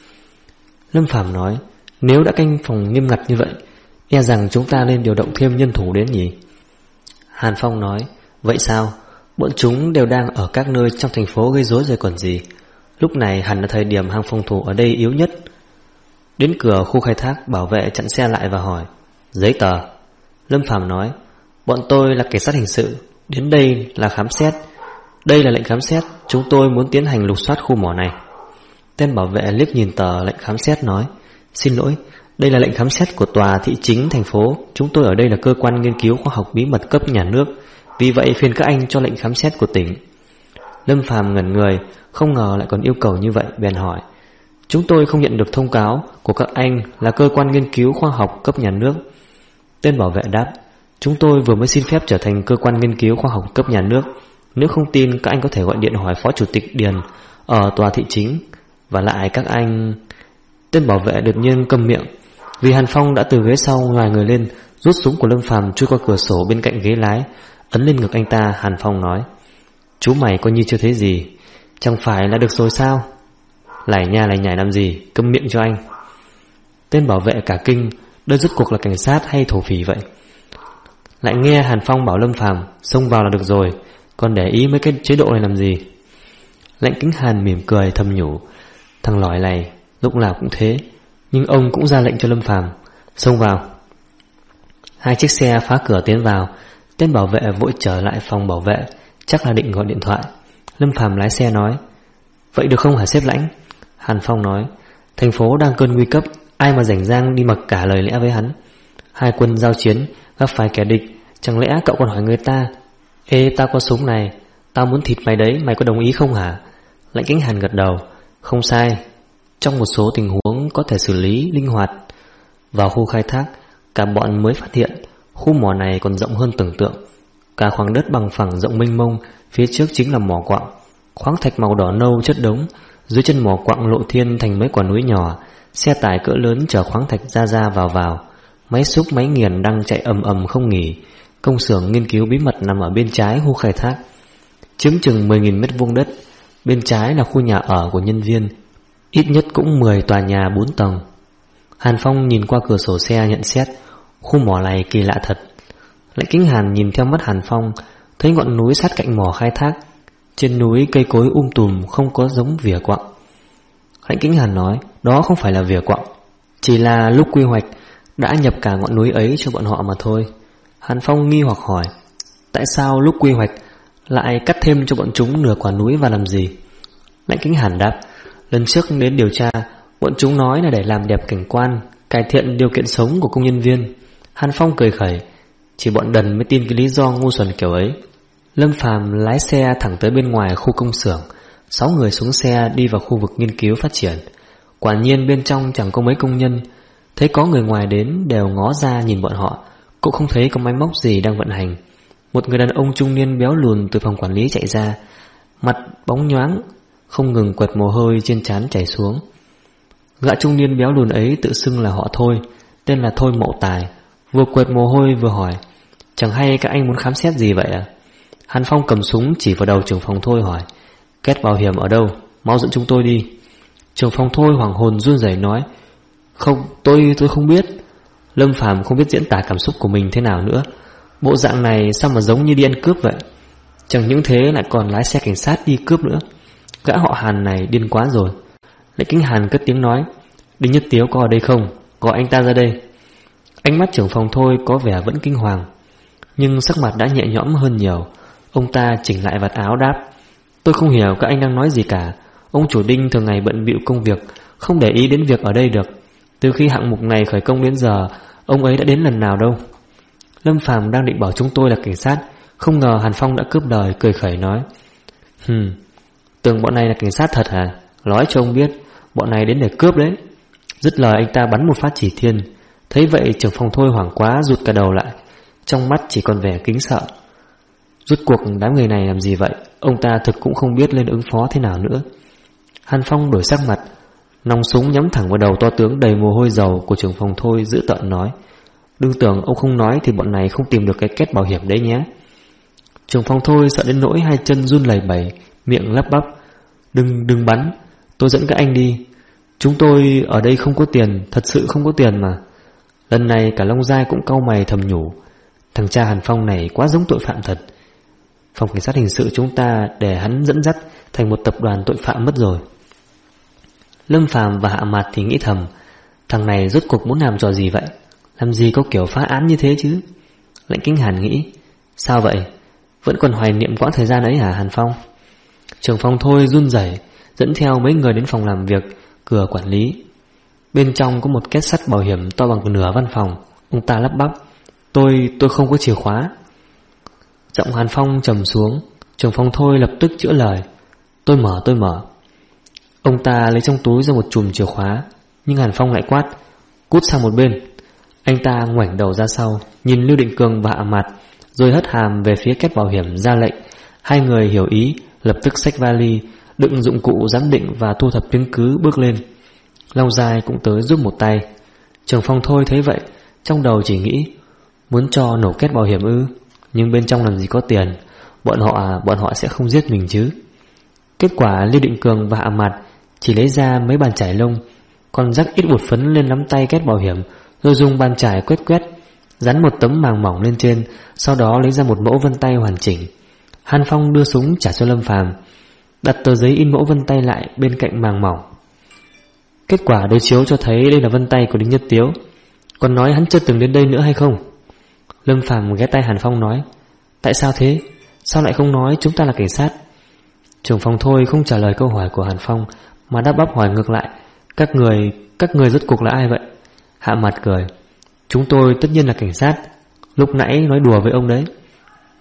Lâm Phàm nói, nếu đã canh phòng nghiêm ngặt như vậy, e rằng chúng ta nên điều động thêm nhân thủ đến nhỉ? Hàn Phong nói, vậy sao? Bọn chúng đều đang ở các nơi trong thành phố gây rối rồi còn gì. Lúc này hẳn là thời điểm hàng phòng thủ ở đây yếu nhất. Đến cửa khu khai thác, bảo vệ chặn xe lại và hỏi, giấy tờ? Lâm Phàm nói, bọn tôi là cảnh sát hình sự, đến đây là khám xét. Đây là lệnh khám xét, chúng tôi muốn tiến hành lục soát khu mỏ này. Tên bảo vệ liếc nhìn tờ lệnh khám xét nói, xin lỗi, đây là lệnh khám xét của tòa thị chính thành phố. Chúng tôi ở đây là cơ quan nghiên cứu khoa học bí mật cấp nhà nước, vì vậy phiền các anh cho lệnh khám xét của tỉnh. Lâm Phàm ngẩn người, không ngờ lại còn yêu cầu như vậy, bèn hỏi, chúng tôi không nhận được thông cáo của các anh là cơ quan nghiên cứu khoa học cấp nhà nước. Tên bảo vệ đáp, chúng tôi vừa mới xin phép trở thành cơ quan nghiên cứu khoa học cấp nhà nước. Nếu không tin, các anh có thể gọi điện hỏi phó chủ tịch Điền ở tòa thị chính. Và lại các anh... Tên bảo vệ đột nhiên câm miệng, vì Hàn Phong đã từ ghế sau ngoài người lên, rút súng của Lâm Phàm chui qua cửa sổ bên cạnh ghế lái, ấn lên ngực anh ta. Hàn Phong nói, chú mày coi như chưa thấy gì, chẳng phải là được rồi sao? Lải nha lải nhải làm gì, câm miệng cho anh. Tên bảo vệ cả kinh, đây rốt cuộc là cảnh sát hay thổ phỉ vậy? Lại nghe Hàn Phong bảo Lâm Phàm xông vào là được rồi, còn để ý mấy cái chế độ này làm gì? Lãnh Kính Hàn mỉm cười thầm nhủ, thằng lỏi này lúc nào cũng thế. Nhưng ông cũng ra lệnh cho Lâm Phàm xông vào. Hai chiếc xe phá cửa tiến vào. Tên bảo vệ vội trở lại phòng bảo vệ, chắc là định gọi điện thoại. Lâm Phàm lái xe nói, vậy được không hả sếp Lãnh? Hàn Phong nói, thành phố đang cơn nguy cấp, ai mà rảnh rang đi mặc cả lời lẽ với hắn. Hai quân giao chiến, gặp phải kẻ địch, chẳng lẽ cậu còn hỏi người ta, ê tao có súng này, Tao muốn thịt mày đấy, mày có đồng ý không hả? Lãnh Kính Hàn gật đầu. Không sai, trong một số tình huống có thể xử lý linh hoạt. Vào khu khai thác, cả bọn mới phát hiện khu mỏ này còn rộng hơn tưởng tượng. Cả khoảng đất bằng phẳng rộng mênh mông, phía trước chính là mỏ quặng. Khoáng thạch màu đỏ nâu chất đống, dưới chân mỏ quặng lộ thiên thành mấy quả núi nhỏ. Xe tải cỡ lớn chở khoáng thạch ra vào. Máy xúc máy nghiền đang chạy ầm ầm không nghỉ. Công xưởng nghiên cứu bí mật nằm ở bên trái khu khai thác, chiếm chừng 10.000 mét vuông đất. Bên trái là khu nhà ở của nhân viên, ít nhất cũng 10 tòa nhà 4 tầng. Hàn Phong nhìn qua cửa sổ xe nhận xét, khu mỏ này kỳ lạ thật. Lãnh Kính Hàn nhìn theo mắt Hàn Phong, thấy ngọn núi sát cạnh mỏ khai thác. Trên núi cây cối tùm, không có giống vỉa quặng. Lãnh Kính Hàn nói, đó không phải là vỉa quặng, chỉ là lúc quy hoạch đã nhập cả ngọn núi ấy cho bọn họ mà thôi. Hàn Phong nghi hoặc hỏi, tại sao lúc quy hoạch lại cắt thêm cho bọn chúng nửa quả núi và làm gì? Lãnh Kính Hàn đáp, lần trước đến điều tra, bọn chúng nói là để làm đẹp cảnh quan, cải thiện điều kiện sống của công nhân viên. Hàn Phong cười khẩy, chỉ bọn đần mới tin cái lý do ngu xuẩn kiểu ấy. Lâm Phàm lái xe thẳng tới bên ngoài khu công xưởng. 6 người xuống xe đi vào khu vực nghiên cứu phát triển. Quả nhiên bên trong chẳng có mấy công nhân. Thấy có người ngoài đến đều ngó ra nhìn bọn họ, cũng không thấy có máy móc gì đang vận hành. Một người đàn ông trung niên béo lùn từ phòng quản lý chạy ra, mặt bóng nhoáng, không ngừng quẹt mồ hôi trên trán chảy xuống. Gã trung niên béo lùn ấy tự xưng là họ Thôi, tên là Thôi Mậu Tài. Vừa quẹt mồ hôi vừa hỏi, chẳng hay các anh muốn khám xét gì vậy à? Hàn Phong cầm súng chỉ vào đầu trưởng phòng Thôi hỏi, két bảo hiểm ở đâu, mau dẫn chúng tôi đi. Trưởng phòng Thôi hoảng hồn run rẩy nói, không, tôi không biết. Lâm Phàm không biết diễn tả cảm xúc của mình thế nào nữa. Bộ dạng này sao mà giống như đi ăn cướp vậy. Chẳng những thế lại còn lái xe cảnh sát đi cướp nữa. Gã họ Hàn này điên quá rồi. Lãnh Kính Hàn cất tiếng nói, Đinh Nhất Tiếu có ở đây không? Gọi anh ta ra đây. Ánh mắt trưởng phòng Thôi có vẻ vẫn kinh hoàng, nhưng sắc mặt đã nhẹ nhõm hơn nhiều. Ông ta chỉnh lại vạt áo đáp, tôi không hiểu các anh đang nói gì cả. Ông chủ Đinh thường ngày bận bịu công việc, không để ý đến việc ở đây được. Từ khi hạng mục này khởi công đến giờ, ông ấy đã đến lần nào đâu. Lâm Phàm đang định bảo chúng tôi là cảnh sát, không ngờ Hàn Phong đã cướp lời, cười khẩy nói, tưởng bọn này là cảnh sát thật hả? Nói cho ông biết, bọn này đến để cướp đấy. Dứt lời anh ta bắn một phát chỉ thiên. Thấy vậy trưởng phòng Thôi hoảng quá rụt cả đầu lại, trong mắt chỉ còn vẻ kính sợ. Rốt cuộc đám người này làm gì vậy? Ông ta thực cũng không biết lên ứng phó thế nào nữa. Hàn Phong đổi sắc mặt, nòng súng nhắm thẳng vào đầu to tướng đầy mồ hôi dầu của trưởng phòng Thôi, dữ tợn nói, đừng tưởng ông không nói thì bọn này không tìm được cái két bảo hiểm đấy nhé. Trưởng phòng Thôi sợ đến nỗi hai chân run lẩy bẩy, miệng lắp bắp, đừng bắn, tôi dẫn các anh đi. Chúng tôi ở đây không có tiền, thật sự không có tiền mà. Lần này cả Long Giai cũng cau mày thầm nhủ, thằng cha Hàn Phong này quá giống tội phạm thật. Phòng cảnh sát hình sự chúng ta để hắn dẫn dắt thành một tập đoàn tội phạm mất rồi. Lâm Phàm và Hạ Mạt thì nghĩ thầm, thằng này rốt cuộc muốn làm trò gì vậy? Làm gì có kiểu phá án như thế chứ? Lãnh Kính Hàn nghĩ, sao vậy? Vẫn còn hoài niệm quãng thời gian ấy hả Hàn Phong? Trưởng phòng Thôi run rẩy dẫn theo mấy người đến phòng làm việc cửa quản lý. Bên trong có một két sắt bảo hiểm to bằng nửa văn phòng. Ông ta lắp bắp, tôi không có chìa khóa. Giọng Hàn Phong trầm xuống. Trưởng phòng Thôi lập tức chữa lời, tôi mở. Ông ta lấy trong túi ra một chùm chìa khóa, nhưng Hàn Phong lại quát, cút sang một bên. Anh ta ngoảnh đầu ra sau, nhìn Lưu Định Cường và Hạ Mạt, rồi hất hàm về phía két bảo hiểm ra lệnh. Hai người hiểu ý, lập tức xách vali, đựng dụng cụ giám định và thu thập chứng cứ bước lên. Long Giai cũng tới giúp một tay. Trưởng phòng Thôi thấy vậy, trong đầu chỉ nghĩ, muốn cho nổ két bảo hiểm ư? Nhưng bên trong làm gì có tiền, bọn họ sẽ không giết mình chứ. Kết quả Lưu Định Cường và Hạ Mạt chỉ lấy ra mấy bàn chải lông, còn rắc ít bột phấn lên nắm tay két bảo hiểm, rồi dùng bàn chải quét, dán một tấm màng mỏng lên trên, sau đó lấy ra một mẫu vân tay hoàn chỉnh. Hàn Phong đưa súng trả cho Lâm Phàm, đặt tờ giấy in mẫu vân tay lại bên cạnh màng mỏng. Kết quả đối chiếu cho thấy đây là vân tay của Đinh Nhất Tiếu. Còn nói hắn chưa từng đến đây nữa hay không? Lâm Phàm ghé tay Hàn Phong nói, tại sao thế? Sao lại không nói chúng ta là cảnh sát? Trưởng phòng Thôi không trả lời câu hỏi của Hàn Phong, mà đáp bắp hỏi ngược lại, các người rốt cuộc là ai vậy? Hạ Mặt cười, chúng tôi tất nhiên là cảnh sát, lúc nãy nói đùa với ông đấy.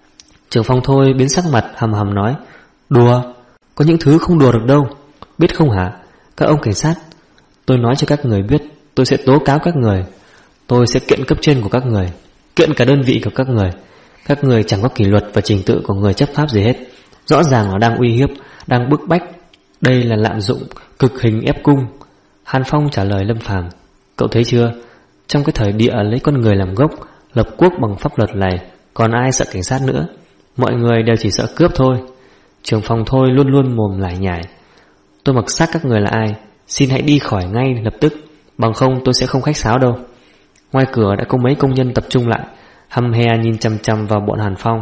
Trưởng phòng Thôi biến sắc mặt hầm hầm nói: Đùa? Có những thứ không đùa được đâu, biết không hả? Các ông cảnh sát, tôi nói cho các người biết, tôi sẽ tố cáo các người. Tôi sẽ kiện cấp trên của các người, kiện cả đơn vị của các người. Các người chẳng có kỷ luật và trình tự của người chấp pháp gì hết. Rõ ràng là đang uy hiếp, đang bức bách. Đây là lạm dụng, cực hình ép cung. Hàn Phong trả lời Lâm Phàm: Cậu thấy chưa, trong cái thời địa lấy con người làm gốc, lập quốc bằng pháp luật này, còn ai sợ cảnh sát nữa? Mọi người đều chỉ sợ cướp thôi. Trưởng phòng Thôi luôn luôn mồm lải nhải: Tôi mặc xác các người là ai, xin hãy đi khỏi ngay lập tức, bằng không tôi sẽ không khách sáo đâu. Ngoài cửa đã có mấy công nhân tập trung lại, hăm he nhìn chằm chằm vào bọn Hàn Phong.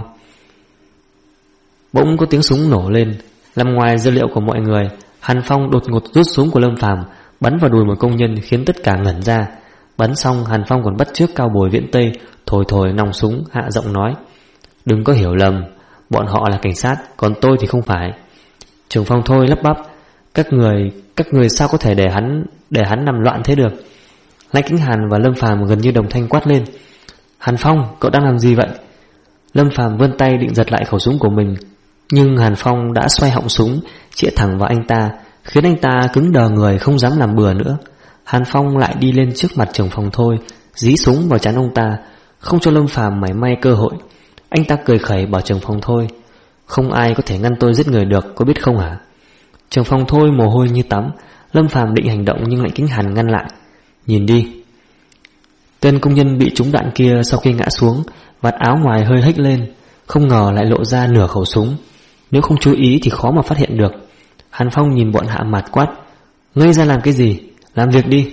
Bỗng có tiếng súng nổ lên. Nằm ngoài dữ liệu của mọi người, Hàn Phong đột ngột rút súng của Lâm Phàm bắn vào đùi một công nhân, khiến tất cả ngẩn ra. Bắn xong, Hàn Phong còn bắt chước Cao Bồi Viễn Tây thổi thổi nòng súng, hạ giọng nói: Đừng có hiểu lầm, bọn họ là cảnh sát, còn tôi thì không phải. Trưởng phòng Thôi lắp bắp: Các người sao có thể để hắn nằm loạn thế được? Lãnh Kính Hàn và Lâm Phàm gần như đồng thanh quát lên: Hàn Phong, cậu đang làm gì vậy? Lâm Phàm vươn tay định giật lại khẩu súng của mình, nhưng Hàn Phong đã xoay họng súng chĩa thẳng vào anh ta, khiến anh ta cứng đờ người, không dám làm bừa nữa. Hàn Phong lại đi lên trước mặt trưởng phòng Thôi, dí súng vào trán ông ta, không cho Lâm Phàm mảy may cơ hội. Anh ta cười khẩy bảo trưởng phòng Thôi: Không ai có thể ngăn tôi giết người được, có biết không hả? Trưởng phòng Thôi mồ hôi như tắm. Lâm Phàm định hành động nhưng Lãnh Kính Hàn ngăn lại: Nhìn đi. Tên công nhân bị trúng đạn kia sau khi ngã xuống, vạt áo ngoài hơi hếch lên, không ngờ lại lộ ra nửa khẩu súng. Nếu không chú ý thì khó mà phát hiện được. Hàn Phong nhìn bọn hạ mặt quát: Ngây ra làm cái gì? Làm việc đi.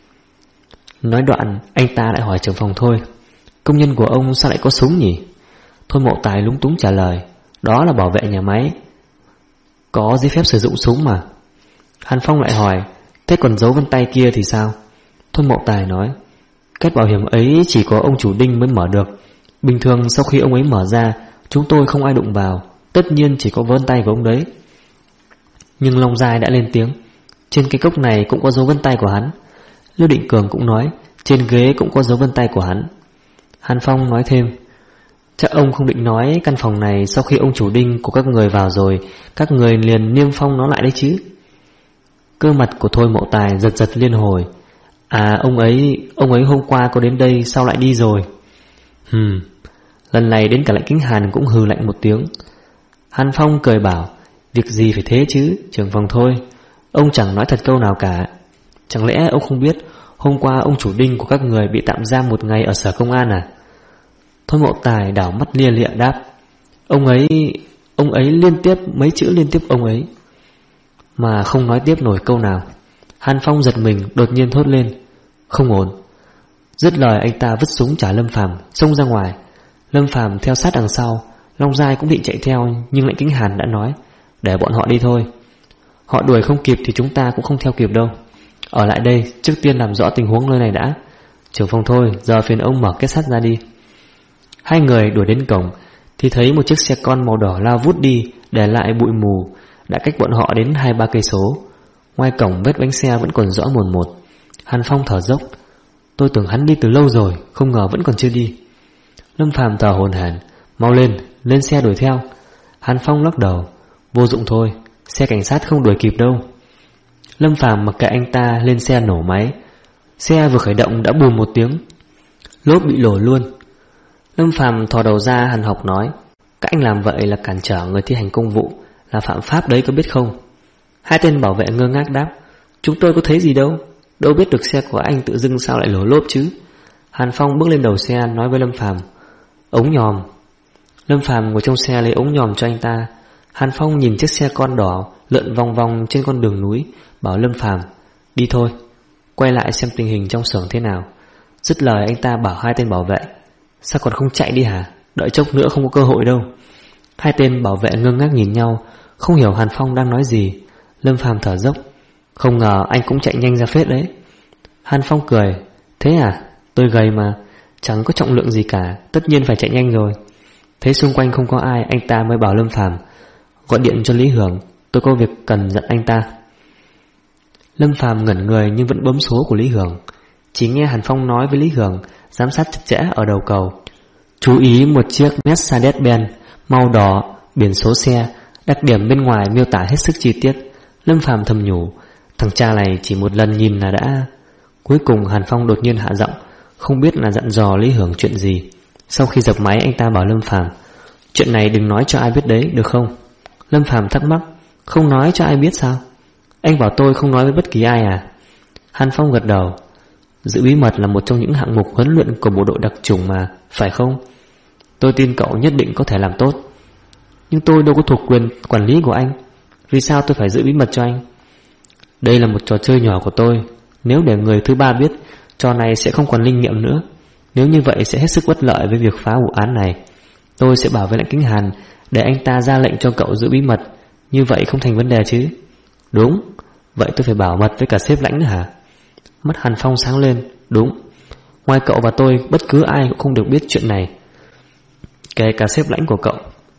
Nói đoạn, anh ta lại hỏi trưởng phòng Thôi: Công nhân của ông sao lại có súng nhỉ? Thôi Mậu Tài lúng túng trả lời: Đó là bảo vệ nhà máy, có giấy phép sử dụng súng mà. Hàn Phong lại hỏi: Thế còn dấu vân tay kia thì sao? Thôi Mậu Tài nói: Kết bảo hiểm ấy chỉ có ông chủ Đinh mới mở được. Bình thường sau khi ông ấy mở ra, chúng tôi không ai đụng vào, tất nhiên chỉ có vân tay của ông đấy. Nhưng Long Giai đã lên tiếng: Trên cái cốc này cũng có dấu vân tay của hắn. Lưu Định Cường cũng nói: Trên ghế cũng có dấu vân tay của hắn. Hàn Phong nói thêm: Chắc ông không định nói căn phòng này sau khi ông chủ Đinh của các người vào rồi, các người liền niêm phong nó lại đấy chứ? Cơ mặt của Thôi Mậu Tài giật giật liên hồi: À, ông ấy hôm qua có đến đây, sao lại đi rồi? Lần này đến cả Lãnh Kính Hàn cũng hừ lạnh một tiếng. Hàn Phong cười bảo: Việc gì phải thế chứ, trưởng phòng Thôi, ông chẳng nói thật câu nào cả. Chẳng lẽ ông không biết hôm qua ông chủ Đinh của các người bị tạm giam 1 ngày ở sở công an à? Thôi Mậu Tài đảo mắt lia lịa đáp: Ông ấy liên tiếp, mấy chữ liên tiếp ông ấy, mà không nói tiếp nổi câu nào. Hàn Phong giật mình, đột nhiên thốt lên: Không ổn. Dứt lời, anh ta vứt súng trả Lâm Phàm, xông ra ngoài. Lâm Phàm theo sát đằng sau. Long Giai cũng định chạy theo, nhưng Lãnh Kính Hàn đã nói: Để bọn họ đi thôi, họ đuổi không kịp thì chúng ta cũng không theo kịp đâu. Ở lại đây, trước tiên làm rõ tình huống nơi này đã. Trưởng phòng Thôi, giờ phiền ông mở kết sắt ra đi. Hai người đuổi đến cổng thì thấy một chiếc xe con màu đỏ lao vút đi, để lại bụi mù, đã cách bọn họ đến 2-3 cây số. Ngoài cổng vết bánh xe vẫn còn rõ mồn một. Hàn Phong thở dốc: Tôi tưởng hắn đi từ lâu rồi, không ngờ vẫn còn chưa đi. Lâm Phàm thở hổn hển: Mau lên xe đuổi theo. Hàn Phong lắc đầu: Vô dụng thôi, xe cảnh sát không đuổi kịp đâu. Lâm Phàm mặc kệ anh ta, lên xe nổ máy. Xe vừa khởi động đã bùm một tiếng, lốp bị lổ luôn. Lâm Phàm thò đầu ra hằn học nói: Các anh làm vậy là cản trở người thi hành công vụ, là phạm pháp đấy, có biết không? Hai tên bảo vệ ngơ ngác đáp: Chúng tôi có thấy gì đâu, đâu biết được xe của anh tự dưng sao lại lổ lốp chứ. Hàn Phong bước lên đầu xe nói với Lâm Phàm: Ống nhòm. Lâm Phàm ngồi trong xe lấy ống nhòm cho anh ta. Hàn Phong nhìn chiếc xe con đỏ lượn vòng vòng trên con đường núi, bảo Lâm Phàm: Đi thôi, quay lại xem tình hình trong xưởng thế nào. Dứt lời, anh ta bảo hai tên bảo vệ: Sao còn không chạy đi hả? Đợi chốc nữa không có cơ hội đâu. Hai tên bảo vệ ngơ ngác nhìn nhau, không hiểu Hàn Phong đang nói gì. Lâm Phàm thở dốc: Không ngờ anh cũng chạy nhanh ra phết đấy. Hàn Phong cười: Thế à, tôi gầy mà, chẳng có trọng lượng gì cả, tất nhiên phải chạy nhanh rồi. Thấy xung quanh không có ai, anh ta mới bảo Lâm Phàm: Gọi điện cho Lý Hưởng, tôi có việc cần dặn anh ta. Lâm Phàm ngẩn người nhưng vẫn bấm số của Lý Hưởng. Chỉ nghe Hàn Phong nói với Lý Hưởng giám sát chặt chẽ ở đầu cầu: Chú ý một chiếc Mercedes-Benz màu đỏ, biển số xe, đặc điểm bên ngoài miêu tả hết sức chi tiết. Lâm Phàm thầm nhủ, thằng cha này chỉ một lần nhìn là đã. Cuối cùng Hàn Phong đột nhiên hạ giọng, không biết là dặn dò Lý Hưởng chuyện gì. Sau khi dập máy, anh ta bảo Lâm Phàm, chuyện này đừng nói cho ai biết đấy, được không? Lâm Phàm thắc mắc, không nói cho ai biết sao? Anh bảo tôi không nói với bất kỳ ai à? Hàn Phong gật đầu. Giữ bí mật là một trong những hạng mục huấn luyện của bộ đội đặc chủng mà, phải không? Tôi tin cậu nhất định có thể làm tốt. Nhưng tôi đâu có thuộc quyền quản lý của anh. Vì sao tôi phải giữ bí mật cho anh? Đây là một trò chơi nhỏ của tôi. Nếu để người thứ ba biết, trò này sẽ không còn linh nghiệm nữa. Nếu như vậy sẽ hết sức bất lợi với việc phá vụ án này. Tôi sẽ bảo với Lãnh Kính Hàn để anh ta ra lệnh cho cậu giữ bí mật. Như vậy không thành vấn đề chứ? Đúng. Vậy tôi phải bảo mật với cả sếp Lãnh nữa hả? Mắt Hàn Phong sáng lên. Đúng. Ngoài cậu và tôi, bất cứ ai cũng không được biết chuyện này, kể cả sếp Lãnh của cậu.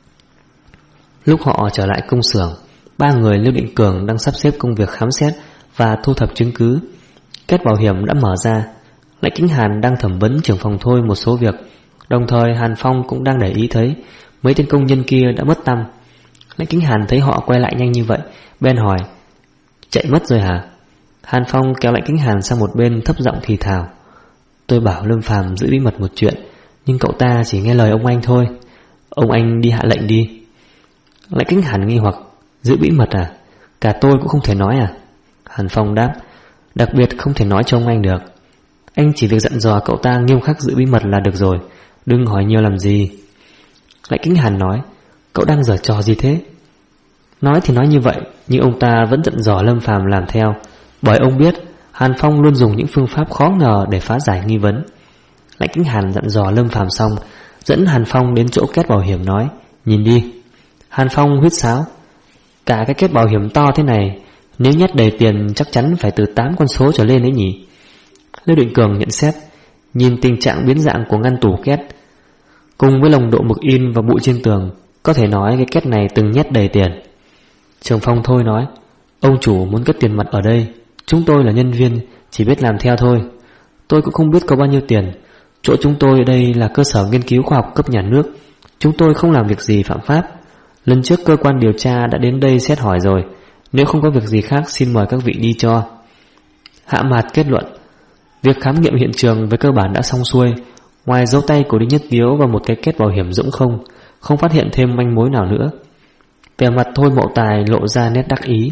Lúc họ trở lại công xưởng, ba người Lưu Định Cường đang sắp xếp công việc khám xét và thu thập chứng cứ. Kết bảo hiểm đã mở ra. Lãnh Kính Hàn đang thẩm vấn trưởng phòng Thôi một số việc. Đồng thời Hàn Phong cũng đang để ý thấy mấy tên công nhân kia đã mất tăm. Lãnh Kính Hàn thấy họ quay lại nhanh như vậy, Ben hỏi, chạy mất rồi hả? Hàn Phong kéo Lãnh Kính Hàn sang một bên, thấp giọng thì thào, tôi bảo Lâm Phàm giữ bí mật một chuyện, nhưng cậu ta chỉ nghe lời ông anh thôi. Ông anh đi hạ lệnh đi. Lãnh Kính Hàn nghi hoặc, giữ bí mật à? Cả tôi cũng không thể nói à? Hàn Phong đáp, đặc biệt không thể nói cho ông anh được. Anh chỉ việc dặn dò cậu ta nghiêm khắc giữ bí mật là được rồi, đừng hỏi nhiều làm gì. Lãnh Kính Hàn nói, cậu đang giở trò gì thế? Nói thì nói như vậy, nhưng ông ta vẫn dặn dò Lâm Phàm làm theo, bởi ông biết Hàn Phong luôn dùng những phương pháp khó ngờ để phá giải nghi vấn. Lãnh Kính Hàn dặn dò Lâm Phàm xong, dẫn Hàn Phong đến chỗ két bảo hiểm nói, nhìn đi. Hàn Phong huýt sáo, cả cái két bảo hiểm to thế này, nếu nhét đầy tiền chắc chắn phải từ 8 con số trở lên đấy nhỉ? Lưu Định Cường nhận xét, nhìn tình trạng biến dạng của ngăn tủ két cùng với nồng độ mực in và bụi trên tường, có thể nói cái két này từng nhét đầy tiền. Trưởng phòng Thôi nói, ông chủ muốn cất tiền mặt ở đây, chúng tôi là nhân viên, chỉ biết làm theo thôi. Tôi cũng không biết có bao nhiêu tiền. Chỗ chúng tôi ở đây là cơ sở nghiên cứu khoa học cấp nhà nước, chúng tôi không làm việc gì phạm pháp. Lần trước cơ quan điều tra đã đến đây xét hỏi rồi, nếu không có việc gì khác xin mời các vị đi cho. Hạ Mạt kết luận, việc khám nghiệm hiện trường về cơ bản đã xong xuôi. Ngoài dấu tay của Đinh Nhất Tiếu và một cái két bảo hiểm rỗng không phát hiện thêm manh mối nào nữa. Vẻ mặt Thôi Mậu Tài lộ ra nét đắc ý.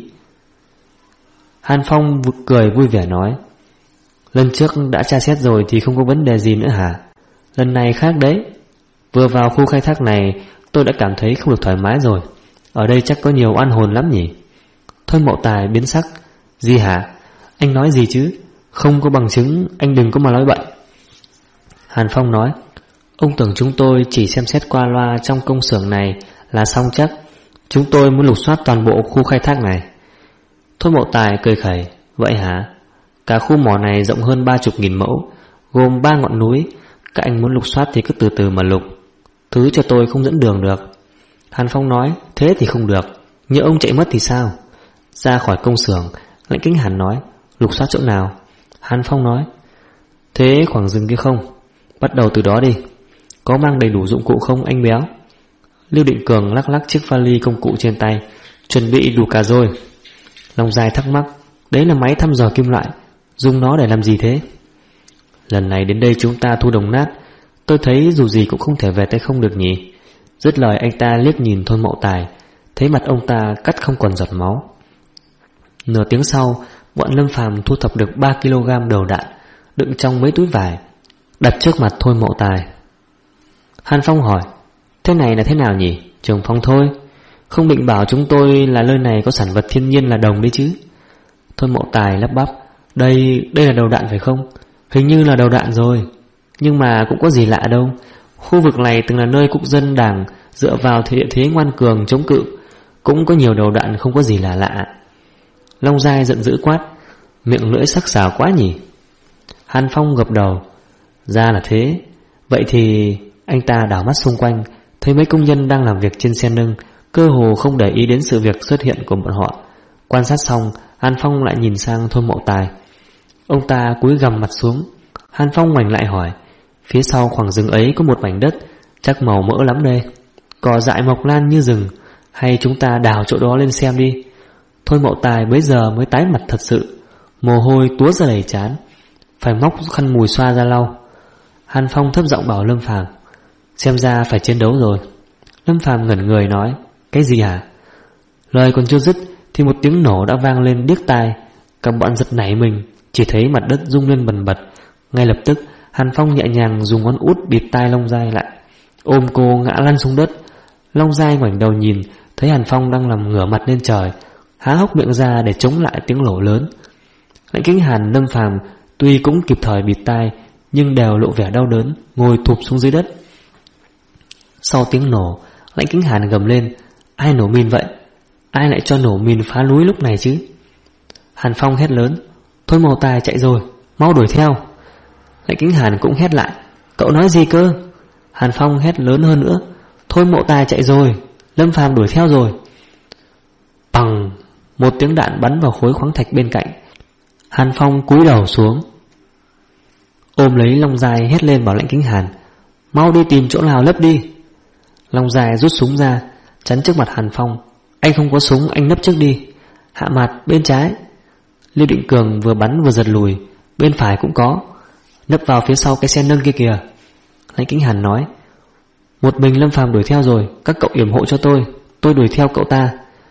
Hàn Phong cười vui vẻ nói, lần trước đã tra xét rồi thì không có vấn đề gì nữa hả? Lần này khác đấy. Vừa vào khu khai thác này tôi đã cảm thấy không được thoải mái rồi. Ở đây chắc có nhiều oan hồn lắm nhỉ? Thôi Mậu Tài biến sắc, gì hả? Anh nói gì chứ? Không có bằng chứng, anh đừng có mà nói bậy. Hàn Phong nói, ông tưởng chúng tôi chỉ xem xét qua loa trong công xưởng này là xong chắc. Chúng tôi muốn lục soát toàn bộ khu khai thác này. Thôi Mậu Tài cười khẩy, vậy hả? Cả khu mỏ này rộng hơn 30.000 mẫu, gồm 3 ngọn núi. Các anh muốn lục soát thì cứ từ từ mà lục, thứ cho tôi không dẫn đường được. Hàn Phong nói, thế thì không được. Nhỡ ông chạy mất thì sao? Ra khỏi công xưởng, Lãnh Kính Hàn nói, lục soát chỗ nào? Hàn Phong nói, thế khoảng rừng kia không? Bắt đầu từ đó đi. Có mang đầy đủ dụng cụ không anh béo? Lưu Định Cường lắc lắc chiếc vali công cụ trên tay, chuẩn bị đủ cả rồi. Long Dài thắc mắc, đấy là máy thăm dò kim loại, dùng nó để làm gì thế? Lần này đến đây chúng ta thu đồng nát, tôi thấy dù gì cũng không thể về tay không được nhỉ. Dứt lời anh ta liếc nhìn Thôi Mậu Tài, thấy mặt ông ta cắt không còn giọt máu. Nửa tiếng sau, bọn Lâm Phàm thu thập được 3 kg đầu đạn, đựng trong mấy túi vải, đặt trước mặt Thôi Mậu Tài. Hàn Phong hỏi, thế này là thế nào nhỉ? Trưởng phòng Thôi, không định bảo chúng tôi là nơi này có sản vật thiên nhiên là đồng đấy chứ? Thôi Mậu Tài lắp bắp, đây là đầu đạn phải không? Hình như là đầu đạn rồi, nhưng mà cũng có gì lạ đâu. Khu vực này từng là nơi quốc dân Đảng dựa vào địa thế ngoan cường chống cự, cũng có nhiều đầu đạn không có gì là lạ. Long Giai giận dữ quát, miệng lưỡi sắc sảo quá nhỉ? Hàn Phong gật đầu, ra là thế. Vậy thì anh ta đảo mắt xung quanh, thấy mấy công nhân đang làm việc trên xe nâng, cơ hồ không để ý đến sự việc xuất hiện của bọn họ. Quan sát xong, Hàn Phong lại nhìn sang Thôi Mậu Tài. Ông ta cúi gằm mặt xuống. Hàn Phong ngoảnh lại hỏi, phía sau khoảng rừng ấy có một mảnh đất, chắc màu mỡ lắm đây. cỏ dại mọc lan như rừng, hay chúng ta đào chỗ đó lên xem đi. Thôi Mậu Tài bấy giờ mới tái mặt thật sự, mồ hôi túa ra đầy trán, phải móc khăn mùi xoa ra lau. Hàn Phong thấp giọng bảo Lâm Phàm: xem ra phải chiến đấu rồi. Lâm Phàm ngẩn người nói: cái gì hả? Lời còn chưa dứt thì một tiếng nổ đã vang lên điếc tai. Cả bọn giật nảy mình, chỉ thấy mặt đất rung lên bần bật. Ngay lập tức Hàn Phong nhẹ nhàng dùng ngón út bịt tai Long Giai lại, ôm cô ngã lăn xuống đất. Long Giai ngoảnh đầu nhìn, thấy Hàn Phong đang nằm ngửa mặt lên trời, há hốc miệng ra để chống lại tiếng nổ lớn. Lãnh Kính Hàn, Lâm Phàm tuy cũng kịp thời bịt tai, nhưng đều lộ vẻ đau đớn, ngồi thụp xuống dưới đất. Sau tiếng nổ, Lãnh Kính Hàn gầm lên: ai nổ mìn vậy? Ai lại cho nổ mìn phá núi lúc này chứ? Hàn Phong hét lớn: thôi Mậu Tài chạy rồi, mau đuổi theo. Lãnh Kính Hàn cũng hét lại: cậu nói gì cơ? Hàn Phong hét lớn hơn nữa: thôi Mậu Tài chạy rồi, Lâm Phàm đuổi theo rồi. Bằng một tiếng đạn bắn vào khối khoáng thạch bên cạnh. Hàn Phong cúi đầu xuống, ôm lấy Long Giai, hét lên bảo Lãnh Kính Hàn: mau đi tìm chỗ nào lấp đi. Long Giai rút súng ra chắn trước mặt Hàn Phong: anh không có súng, anh nấp trước đi. Hạ Mạt bên trái. Lưu Định Cường vừa bắn vừa giật lùi: bên phải cũng có, nấp vào phía sau cái xe nâng kia kìa. Lãnh Kính Hàn nói: một mình Lâm Phàm đuổi theo rồi, các cậu yểm hộ cho tôi đuổi theo cậu ta.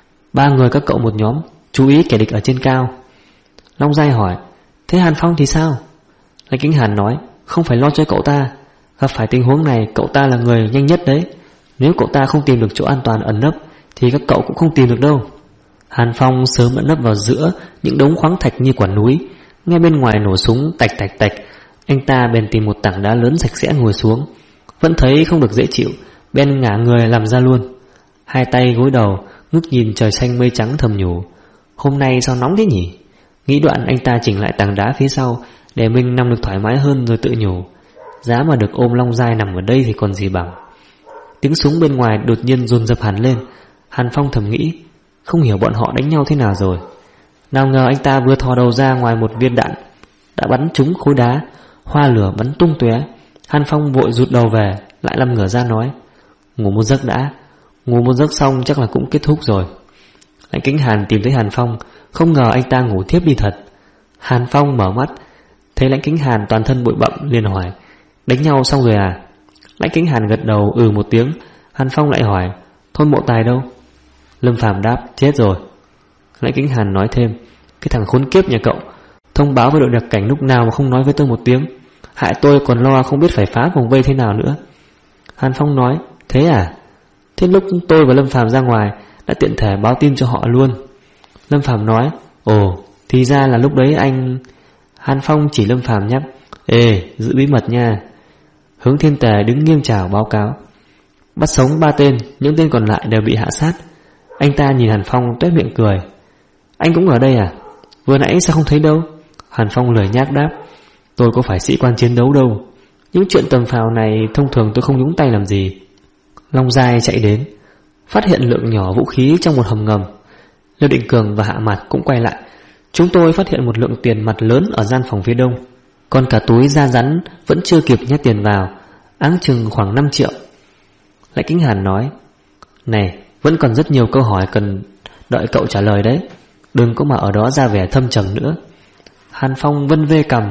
3 người các cậu một nhóm, chú ý kẻ địch ở trên cao. Long Giai hỏi: thế Hàn Phong thì sao? Lãnh Kính Hàn nói: không phải lo cho cậu ta, gặp phải tình huống này cậu ta là người nhanh nhất đấy. Nếu cậu ta không tìm được chỗ an toàn ẩn nấp thì các cậu cũng không tìm được đâu. Hàn Phong sớm đã nấp vào giữa những đống khoáng thạch như quả núi. Nghe bên ngoài nổ súng tạch tạch tạch, anh ta bèn tìm một tảng đá lớn sạch sẽ ngồi xuống. Vẫn thấy không được dễ chịu, bèn ngả người làm ra luôn. Hai tay gối đầu, ngước nhìn trời xanh mây trắng thầm nhủ: hôm nay sao nóng thế nhỉ? Nghĩ đoạn anh ta chỉnh lại tảng đá phía sau để mình nằm được thoải mái hơn, rồi tự nhủ: giá mà được ôm Long Giai nằm ở đây thì còn gì bằng. Tiếng súng bên ngoài đột nhiên dồn dập hẳn lên. Hàn Phong thầm nghĩ: không hiểu bọn họ đánh nhau thế nào rồi. Nào ngờ anh ta vừa thò đầu ra ngoài, một viên đạn đã bắn trúng khối đá, hoa lửa bắn tung tóe. Hàn Phong vội rụt đầu về, lại nằm ngửa ra nói: ngủ một giấc đã, ngủ một giấc xong chắc là cũng kết thúc rồi. Lãnh Kính Hàn tìm thấy Hàn Phong, không ngờ anh ta ngủ thiếp đi thật. Hàn Phong mở mắt, thấy Lãnh Kính Hàn toàn thân bụi bặm, liền hỏi: đánh nhau xong rồi à? Lãnh Kính Hàn gật đầu một tiếng. Hàn Phong lại hỏi: thôi Mậu Tài đâu? Lâm Phàm đáp: chết rồi. Lãnh Kính Hàn nói thêm: cái thằng khốn kiếp nhà cậu, thông báo với đội đặc cảnh lúc nào mà không nói với tôi một tiếng, hại tôi còn lo không biết phải phá vòng vây thế nào nữa. Hàn Phong nói: thế à? Thế lúc tôi và Lâm Phàm ra ngoài đã tiện thể báo tin cho họ luôn. Lâm Phàm nói: ồ, thì ra là lúc đấy anh... Hàn Phong chỉ Lâm Phàm nhắc: ê, giữ bí mật nha. Hướng Thiên Tề đứng nghiêm chào báo cáo: bắt sống 3 tên, những tên còn lại đều bị hạ sát. Anh ta nhìn Hàn Phong toét miệng cười: anh cũng ở đây à? Vừa nãy sao không thấy đâu? Hàn Phong lười nhác đáp: tôi có phải sĩ quan chiến đấu đâu, những chuyện tầm phào này thông thường tôi không nhúng tay làm gì. Long Giai chạy đến, phát hiện lượng nhỏ vũ khí trong một hầm ngầm. Lưu Định Cường và Hạ Mạt cũng quay lại: chúng tôi phát hiện một lượng tiền mặt lớn ở gian phòng phía đông, còn cả túi da rắn vẫn chưa kịp nhét tiền vào, áng chừng khoảng 5 triệu. Lãnh Kính Hàn nói: này, vẫn còn rất nhiều câu hỏi cần đợi cậu trả lời đấy, đừng có mà ở đó ra vẻ thâm trầm nữa. Hàn Phong vân vê cằm: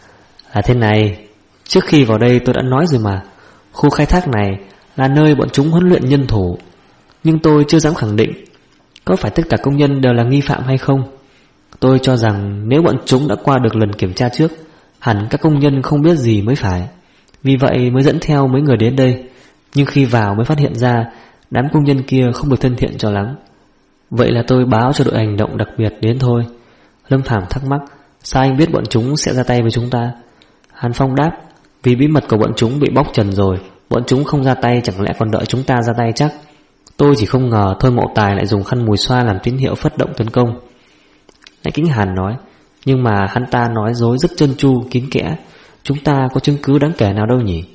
là thế này, trước khi vào đây tôi đã nói rồi mà, khu khai thác này là nơi bọn chúng huấn luyện nhân thủ, nhưng tôi chưa dám khẳng định có phải tất cả công nhân đều là nghi phạm hay không. Tôi cho rằng nếu bọn chúng đã qua được lần kiểm tra trước, hẳn các công nhân không biết gì mới phải. Vì vậy mới dẫn theo mấy người đến đây, nhưng khi vào mới phát hiện ra đám công nhân kia không được thân thiện cho lắm. Vậy là tôi báo cho đội hành động đặc biệt đến thôi. Lâm Phàm thắc mắc: sao anh biết bọn chúng sẽ ra tay với chúng ta? Hàn Phong đáp: vì bí mật của bọn chúng bị bóc trần rồi, bọn chúng không ra tay chẳng lẽ còn đợi chúng ta ra tay chắc. Tôi chỉ không ngờ Thôi Mậu Tài lại dùng khăn mùi xoa làm tín hiệu phát động tấn công. Lãnh Kính Hàn nói: nhưng mà hắn ta nói dối rất trơn tru kín kẽ, chúng ta có chứng cứ đáng kể nào đâu nhỉ?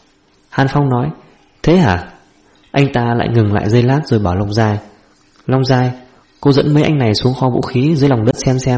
Hàn Phong nói: thế hả? Anh ta lại ngừng lại giây lát rồi bảo Long Giai: Long Giai, cô dẫn mấy anh này xuống kho vũ khí dưới lòng đất xem.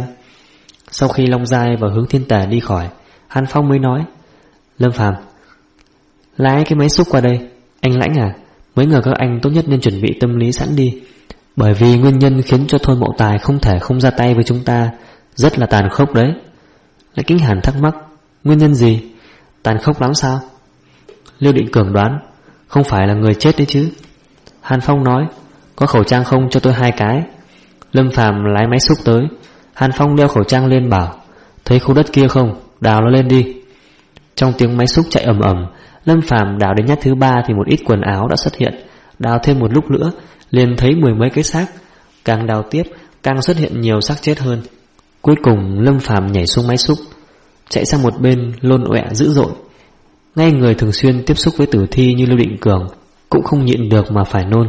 Sau khi Long Giai và Hướng Thiên Tề đi khỏi, Hàn Phong mới nói: Lâm Phàm, lái cái máy xúc qua đây. Anh Lãnh à, Mấy người các anh tốt nhất nên chuẩn bị tâm lý sẵn đi, bởi vì nguyên nhân khiến cho Thôi Mậu Tài không thể không ra tay với chúng ta rất là tàn khốc đấy. Lãnh Kính Hàn thắc mắc, nguyên nhân gì? Tàn khốc lắm sao? Lưu Định Cường đoán, không phải là người chết đấy chứ. Hàn Phong nói, có khẩu trang không, cho tôi 2 cái. Lâm Phàm lái máy xúc tới. Hàn Phong đeo khẩu trang lên bảo, thấy khu đất kia không, đào nó lên đi. Trong tiếng máy xúc chạy ầm ầm, Lâm Phàm đào đến nhát thứ 3 thì một ít quần áo đã xuất hiện. Đào thêm một lúc nữa liền thấy 10 mấy cái xác. Càng đào tiếp càng xuất hiện nhiều xác chết hơn. Cuối cùng Lâm Phàm nhảy xuống máy xúc, chạy sang một bên lôn ọe dữ dội. Ngay người thường xuyên tiếp xúc với tử thi như Lưu Định Cường cũng không nhịn được mà phải nôn.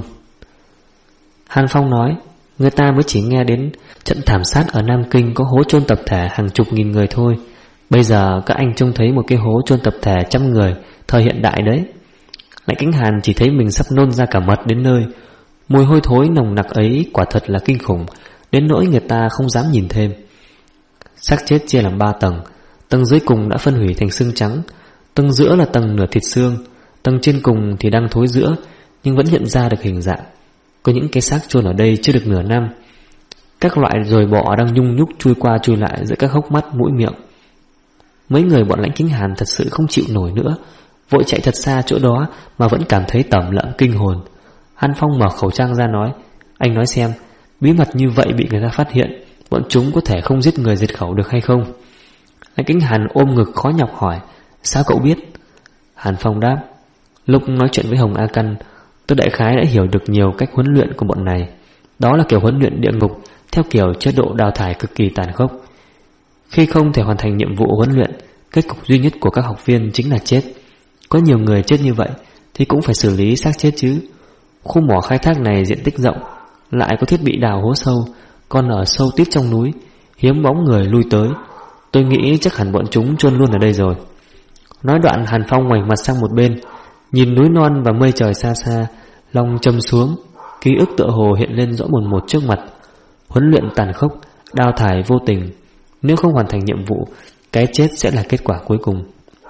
Hàn Phong nói, người ta mới chỉ nghe đến trận thảm sát ở Nam Kinh có hố chôn tập thể hàng chục nghìn người thôi. Bây giờ các anh trông thấy một cái hố chôn tập thể 100 người thời hiện đại đấy. Lãnh Kính Hàn chỉ thấy mình sắp nôn ra cả mật đến nơi. Mùi hôi thối nồng nặc ấy quả thật là kinh khủng, đến nỗi người ta không dám nhìn thêm. Xác chết chia làm 3 tầng. Tầng dưới cùng đã phân hủy thành xương trắng, tầng giữa là tầng nửa thịt xương, tầng trên cùng thì đang thối rữa nhưng vẫn hiện ra được hình dạng. Có những cái xác chôn ở đây chưa được nửa năm. Các loại ruồi bọ đang nhung nhúc chui qua chui lại giữa các hốc mắt mũi miệng. Mấy người bọn Lãnh Kính Hàn thật sự không chịu nổi nữa, vội chạy thật xa chỗ đó mà vẫn cảm thấy tởm lợm kinh hồn. Hàn Phong mở khẩu trang ra nói, anh nói xem, bí mật như vậy bị người ta phát hiện, bọn chúng có thể không giết người diệt khẩu được hay không? Lãnh Kính Hàn ôm ngực khó nhọc hỏi, sao cậu biết? Hàn Phong đáp, lúc nói chuyện với Hồng A Căn, tôi đại khái đã hiểu được nhiều cách huấn luyện của bọn này. Đó là kiểu huấn luyện địa ngục, theo kiểu chế độ đào thải cực kỳ tàn khốc. Khi không thể hoàn thành nhiệm vụ huấn luyện, kết cục duy nhất của các học viên chính là chết. Có nhiều người chết như vậy thì cũng phải xử lý xác chết chứ. Khu mỏ khai thác này diện tích rộng, lại có thiết bị đào hố sâu, còn ở sâu tít trong núi, hiếm bóng người lui tới. Tôi nghĩ chắc hẳn bọn chúng chôn luôn ở đây rồi. Nói đoạn Hàn Phong ngoảnh mặt sang một bên, nhìn núi non và mây trời xa xa, lòng trầm xuống. Ký ức tựa hồ hiện lên rõ mồn một trước mặt. Huấn luyện tàn khốc, đào thải vô tình. Nếu không hoàn thành nhiệm vụ, cái chết sẽ là kết quả cuối cùng.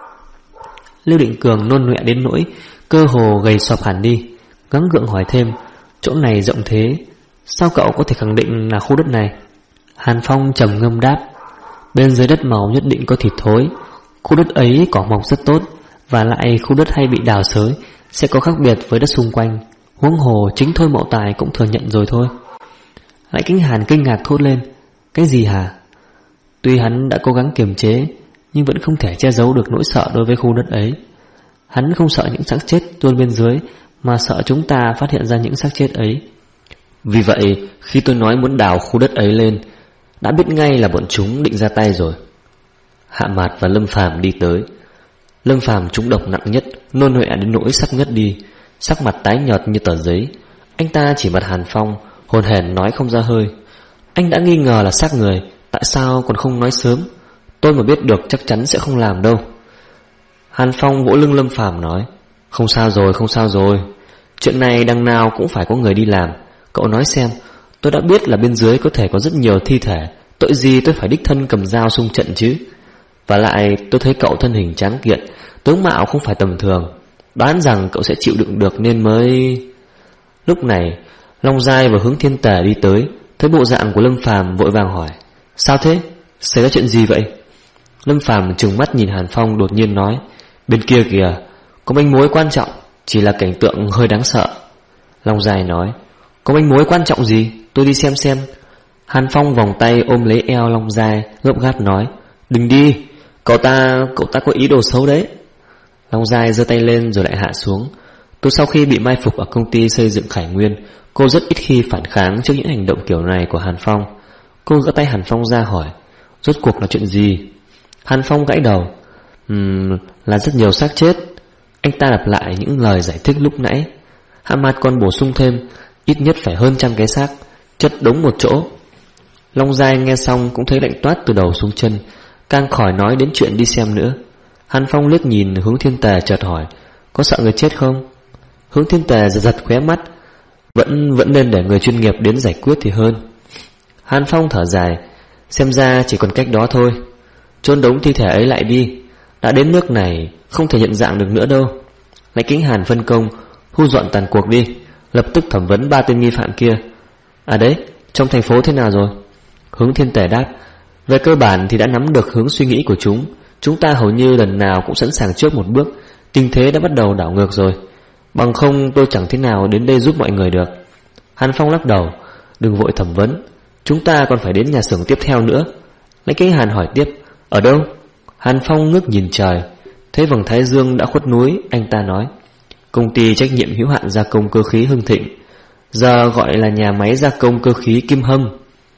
Lưu Định Cường nôn nọe đến nỗi cơ hồ gầy sọp hẳn đi, gắng gượng hỏi thêm, chỗ này rộng thế, sao cậu có thể khẳng định là khu đất này? Hàn Phong trầm ngâm đáp, bên dưới đất màu nhất định có thịt thối. Khu đất ấy cỏ mọc rất tốt, và lại khu đất hay bị đào xới sẽ có khác biệt với đất xung quanh. Huống hồ chính Thôi Mậu Tài cũng thừa nhận rồi thôi. Lãnh Kính Hàn kinh ngạc thốt lên, cái gì hả? Tuy hắn đã cố gắng kiềm chế, nhưng vẫn không thể che giấu được nỗi sợ đối với khu đất ấy. Hắn không sợ những xác chết tuôn bên dưới, mà sợ chúng ta phát hiện ra những xác chết ấy. Vì vậy khi tôi nói muốn đào khu đất ấy lên, đã biết ngay là bọn chúng định ra tay rồi. Hạ Mạt và Lâm Phàm đi tới. Lâm Phàm trúng độc nặng nhất, nôn ọe đến nỗi sắp ngất đi, sắc mặt tái nhợt như tờ giấy. Anh ta chỉ mặt Hàn Phong, hồn hển nói không ra hơi. Anh đã nghi ngờ là xác người, tại sao còn không nói sớm? Tôi mà biết được chắc chắn sẽ không làm đâu. Hàn Phong vỗ lưng Lâm Phàm nói, không sao rồi, không sao rồi. Chuyện này đằng nào cũng phải có người đi làm. Cậu nói xem, tôi đã biết là bên dưới có thể có rất nhiều thi thể, tội gì tôi phải đích thân cầm dao xung trận chứ? Và lại tôi thấy cậu thân hình tráng kiện, tướng mạo không phải tầm thường, đoán rằng cậu sẽ chịu đựng được nên mới... Lúc này Long Giai và Hướng Thiên Tề đi tới, thấy bộ dạng của Lâm Phàm vội vàng hỏi, sao thế? Xảy ra chuyện gì vậy? Lâm Phàm trừng mắt nhìn Hàn Phong, đột nhiên nói, bên kia kìa, có manh mối quan trọng, chỉ là cảnh tượng hơi đáng sợ. Long Giai nói, có manh mối quan trọng gì? Tôi đi xem. Hàn Phong vòng tay ôm lấy eo Long Giai, gấp gáp nói, đừng đi, cậu ta có ý đồ xấu đấy. Long Giai giơ tay lên rồi lại hạ xuống. Từ sau khi bị mai phục ở công ty xây dựng Khải Nguyên, cô rất ít khi phản kháng trước những hành động kiểu này của Hàn Phong. Cô gỡ tay Hàn Phong ra hỏi, rốt cuộc là chuyện gì? Hàn Phong gãi đầu, là rất nhiều xác chết. Anh ta lặp lại những lời giải thích lúc nãy. Hạ Mạt còn bổ sung thêm, ít nhất phải hơn 100 cái xác, chất đống một chỗ. Long Giai nghe xong cũng thấy lạnh toát từ đầu xuống chân, càng khỏi nói đến chuyện đi xem nữa. Hàn Phong liếc nhìn Hướng Thiên Tề chợt hỏi, có sợ người chết không? Hướng Thiên Tề giật khóe mắt, vẫn nên để người chuyên nghiệp đến giải quyết thì hơn. Hàn Phong thở dài, xem ra chỉ còn cách đó thôi, chôn đống thi thể ấy lại đi. Đã đến nước này không thể nhận dạng được nữa đâu. Lãnh Kính Hàn phân công, thu dọn tàn cuộc đi, lập tức thẩm vấn 3 tên nghi phạm kia. À đấy, trong thành phố thế nào rồi? Hướng Thiên Tể đáp: về cơ bản thì đã nắm được hướng suy nghĩ của chúng ta hầu như lần nào cũng sẵn sàng trước một bước. Tình thế đã bắt đầu đảo ngược rồi, bằng không tôi chẳng thế nào đến đây giúp mọi người được. Hàn Phong lắc đầu: đừng vội thẩm vấn, chúng ta còn phải đến nhà xưởng tiếp theo nữa. Lãnh Kính Hàn hỏi tiếp: ở đâu? Hàn Phong ngước nhìn trời, thấy vầng thái dương đã khuất núi. Anh ta nói: công ty trách nhiệm hữu hạn gia công cơ khí Hưng Thịnh, giờ gọi là nhà máy gia công cơ khí Kim Hâm.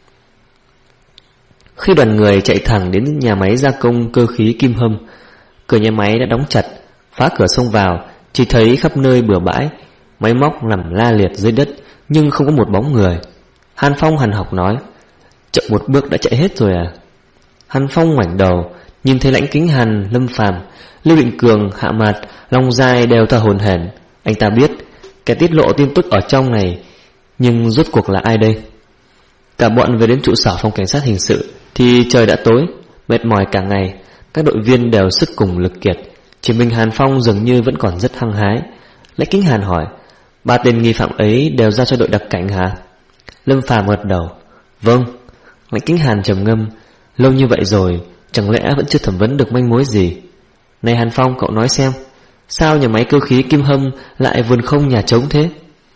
Khi đoàn người chạy thẳng đến nhà máy gia công cơ khí Kim Hâm, cửa nhà máy đã đóng chặt. Phá cửa xông vào, chỉ thấy khắp nơi bừa bãi, máy móc nằm la liệt dưới đất, nhưng không có một bóng người. Hàn Phong hằn học nói: chậm một bước đã chạy hết rồi à? Hàn Phong ngoảnh đầu, nhìn thấy Lãnh Kính Hàn, Lâm Phàm, Lưu Định Cường, Hạ Mạt, Long Giai đều thở hổn hển. Anh ta biết kẻ tiết lộ tin tức ở trong này, nhưng rốt cuộc là ai đây? Cả bọn về đến trụ sở phòng cảnh sát hình sự thì trời đã tối. Mệt mỏi cả ngày, các đội viên đều sức cùng lực kiệt, chỉ mình Hàn Phong dường như vẫn còn rất hăng hái. Lãnh Kính Hàn hỏi: 3 tên nghi phạm ấy đều giao cho đội đặc cảnh hả? Lâm Phàm gật đầu: vâng. Lãnh Kính Hàn trầm ngâm: lâu như vậy rồi, chẳng lẽ vẫn chưa thẩm vấn được manh mối gì? Này Hàn Phong, cậu nói xem, sao nhà máy cơ khí Kim Hâm lại vườn không nhà trống thế?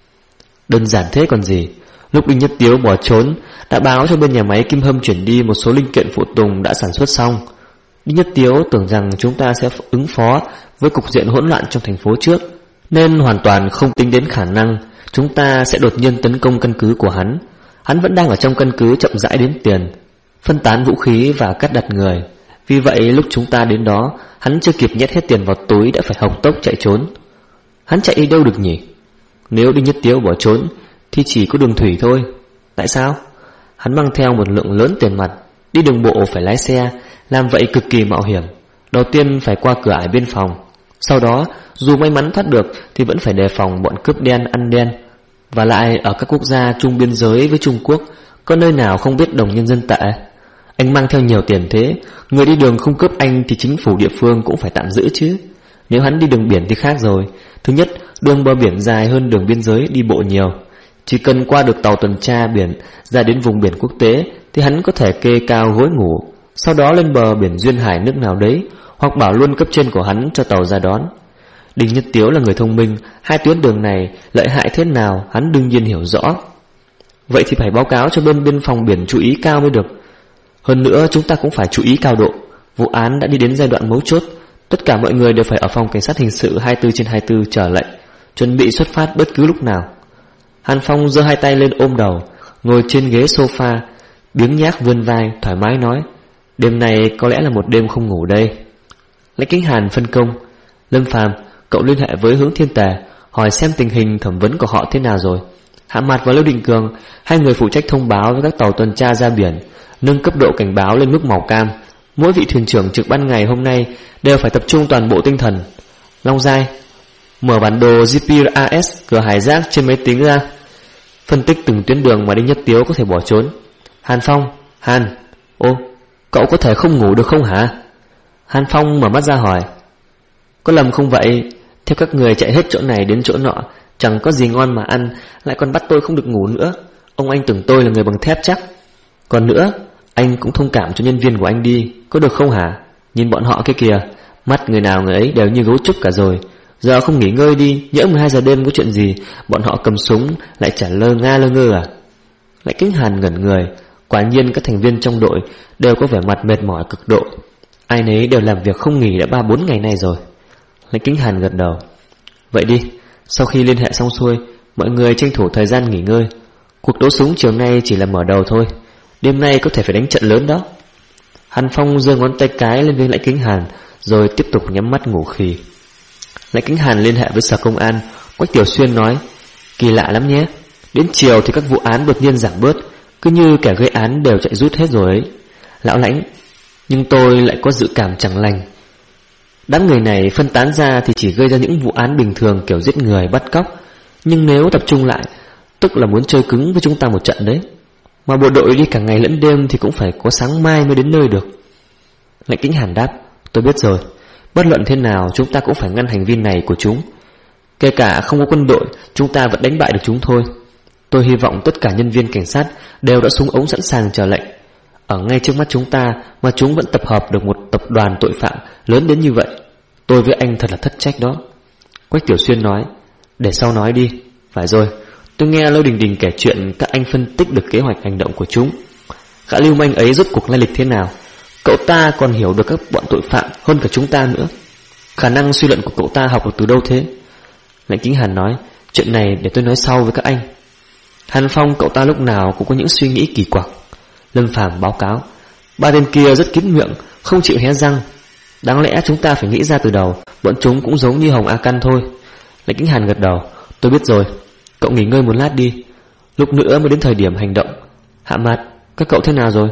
Đơn giản thế còn gì. Lúc Đinh Nhất Tiếu bỏ trốn, đã báo cho bên nhà máy Kim Hâm chuyển đi một số linh kiện phụ tùng đã sản xuất xong. Đinh Nhất Tiếu tưởng rằng chúng ta sẽ ứng phó với cục diện hỗn loạn trong thành phố trước, nên hoàn toàn không tính đến khả năng chúng ta sẽ đột nhiên tấn công căn cứ của hắn. Hắn vẫn đang ở trong căn cứ chậm rãi đếm tiền, phân tán vũ khí và cắt đặt người. Vì vậy lúc chúng ta đến đó, hắn chưa kịp nhét hết tiền vào túi đã phải hộc tốc chạy trốn. Hắn chạy đi đâu được nhỉ? Nếu Đinh Nhất Tiếu bỏ trốn thì chỉ có đường thủy thôi. Tại sao? Hắn mang theo một lượng lớn tiền mặt, đi đường bộ phải lái xe, làm vậy cực kỳ mạo hiểm. Đầu tiên phải qua cửa ải biên phòng, sau đó dù may mắn thoát được thì vẫn phải đề phòng bọn cướp đen ăn đen. Và lại ở các quốc gia chung biên giới với Trung Quốc, có nơi nào không biết đồng nhân dân tệ? Anh mang theo nhiều tiền thế, người đi đường không cướp anh thì chính phủ địa phương cũng phải tạm giữ chứ. Nếu hắn đi đường biển thì khác rồi. Thứ nhất, đường bờ biển dài hơn đường biên giới đi bộ nhiều. Chỉ cần qua được tàu tuần tra biển ra đến vùng biển quốc tế thì hắn có thể kê cao gối ngủ, sau đó lên bờ biển duyên hải nước nào đấy, hoặc bảo luôn cấp trên của hắn cho tàu ra đón. Đinh Nhất Tiếu là người thông minh, 2 tuyến đường này lợi hại thế nào hắn đương nhiên hiểu rõ. Vậy thì phải báo cáo cho bên biên phòng biển chú ý cao mới được. Hơn nữa chúng ta cũng phải chú ý cao độ. Vụ án đã đi đến giai đoạn mấu chốt, tất cả mọi người đều phải ở phòng cảnh sát hình sự 24/24 chờ lệnh, chuẩn bị xuất phát bất cứ lúc nào. Hàn Phong giơ 2 tay lên ôm đầu, ngồi trên ghế sofa, biếng nhác vươn vai, thoải mái nói: đêm này có lẽ là một đêm không ngủ đây. Lãnh Kính Hàn phân công: Lâm Phàm, cậu liên hệ với Hướng Thiên Tề, hỏi xem tình hình thẩm vấn của họ thế nào rồi. Hạ Mạt và Lưu Định Cường, 2 người phụ trách thông báo với các tàu tuần tra ra biển, nâng cấp độ cảnh báo lên mức màu cam. Mỗi vị thuyền trưởng trực ban ngày hôm nay đều phải tập trung toàn bộ tinh thần. Long Giai, mở bản đồ GPRS cửa hải giác trên máy tính ra, phân tích từng tuyến đường mà Đinh Nhất Tiếu có thể bỏ trốn. Hàn Phong: Hàn, ô, cậu có thể không ngủ được không hả? Hàn Phong mở mắt ra hỏi: có lầm không vậy? Theo các người chạy hết chỗ này đến chỗ nọ, chẳng có gì ngon mà ăn, lại còn bắt tôi không được ngủ nữa. Ông anh tưởng tôi là người bằng thép chắc. Còn nữa, anh cũng thông cảm cho nhân viên của anh đi, có được không hả? Nhìn bọn họ kia kìa, mắt người nào người ấy đều như gấu trúc cả rồi. Giờ không nghỉ ngơi đi, nhỡ 12 giờ đêm có chuyện gì, bọn họ cầm súng lại chả lơ ngơ à? Lãnh Kính Hàn ngẩn người. Quả nhiên các thành viên trong đội đều có vẻ mặt mệt mỏi cực độ, ai nấy đều làm việc không nghỉ đã 3-4 ngày nay rồi. Lãnh Kính Hàn gật đầu: vậy đi, sau khi liên hệ xong xuôi, mọi người tranh thủ thời gian nghỉ ngơi. Cuộc đấu súng chiều nay chỉ là mở đầu thôi, đêm nay có thể phải đánh trận lớn đó. Hàn Phong giơ ngón tay cái lên với Lãnh Kính Hàn, rồi tiếp tục nhắm mắt ngủ khì. Lãnh Kính Hàn liên hệ với sở công an. Quách Tiểu Xuyên nói: kỳ lạ lắm nhé, đến chiều thì các vụ án đột nhiên giảm bớt, cứ như kẻ gây án đều chạy rút hết rồi ấy. Lão Lãnh, nhưng tôi lại có dự cảm chẳng lành. Đám người này phân tán ra thì chỉ gây ra những vụ án bình thường kiểu giết người, bắt cóc, nhưng nếu tập trung lại, tức là muốn chơi cứng với chúng ta một trận đấy. Mà bộ đội đi cả ngày lẫn đêm thì cũng phải có sáng mai mới đến nơi được. Lãnh Kính Hàn đáp: tôi biết rồi, bất luận thế nào chúng ta cũng phải ngăn hành vi này của chúng. Kể cả không có quân đội, chúng ta vẫn đánh bại được chúng thôi. Tôi hy vọng tất cả nhân viên cảnh sát đều đã súng ống sẵn sàng chờ lệnh. Ở ngay trước mắt chúng ta mà chúng vẫn tập hợp được một tập đoàn tội phạm lớn đến như vậy. Tôi với anh thật là thất trách đó. Quách Tiểu Xuyên nói. Để sau nói đi. Phải rồi, tôi nghe Lâu Đình Đình kể chuyện các anh phân tích được kế hoạch hành động của chúng. Gã lưu manh ấy rốt cuộc lai lịch thế nào? Cậu ta còn hiểu được các bọn tội phạm hơn cả chúng ta nữa. Khả năng suy luận của cậu ta học được từ đâu thế? Lãnh Kính Hàn nói. Chuyện này để tôi nói sau với các anh. Hàn Phong cậu ta lúc nào cũng có những suy nghĩ kỳ quặc. Lâm Phàm báo cáo. Ba tên kia rất kín miệng, không chịu hé răng. Đáng lẽ chúng ta phải nghĩ ra từ đầu. Bọn chúng cũng giống như Hồng A Căn thôi. Lãnh Kính Hàn gật đầu. Tôi biết rồi, cậu nghỉ ngơi một lát đi. Lúc nữa mới đến thời điểm hành động. Hạ Mạt, các cậu thế nào rồi?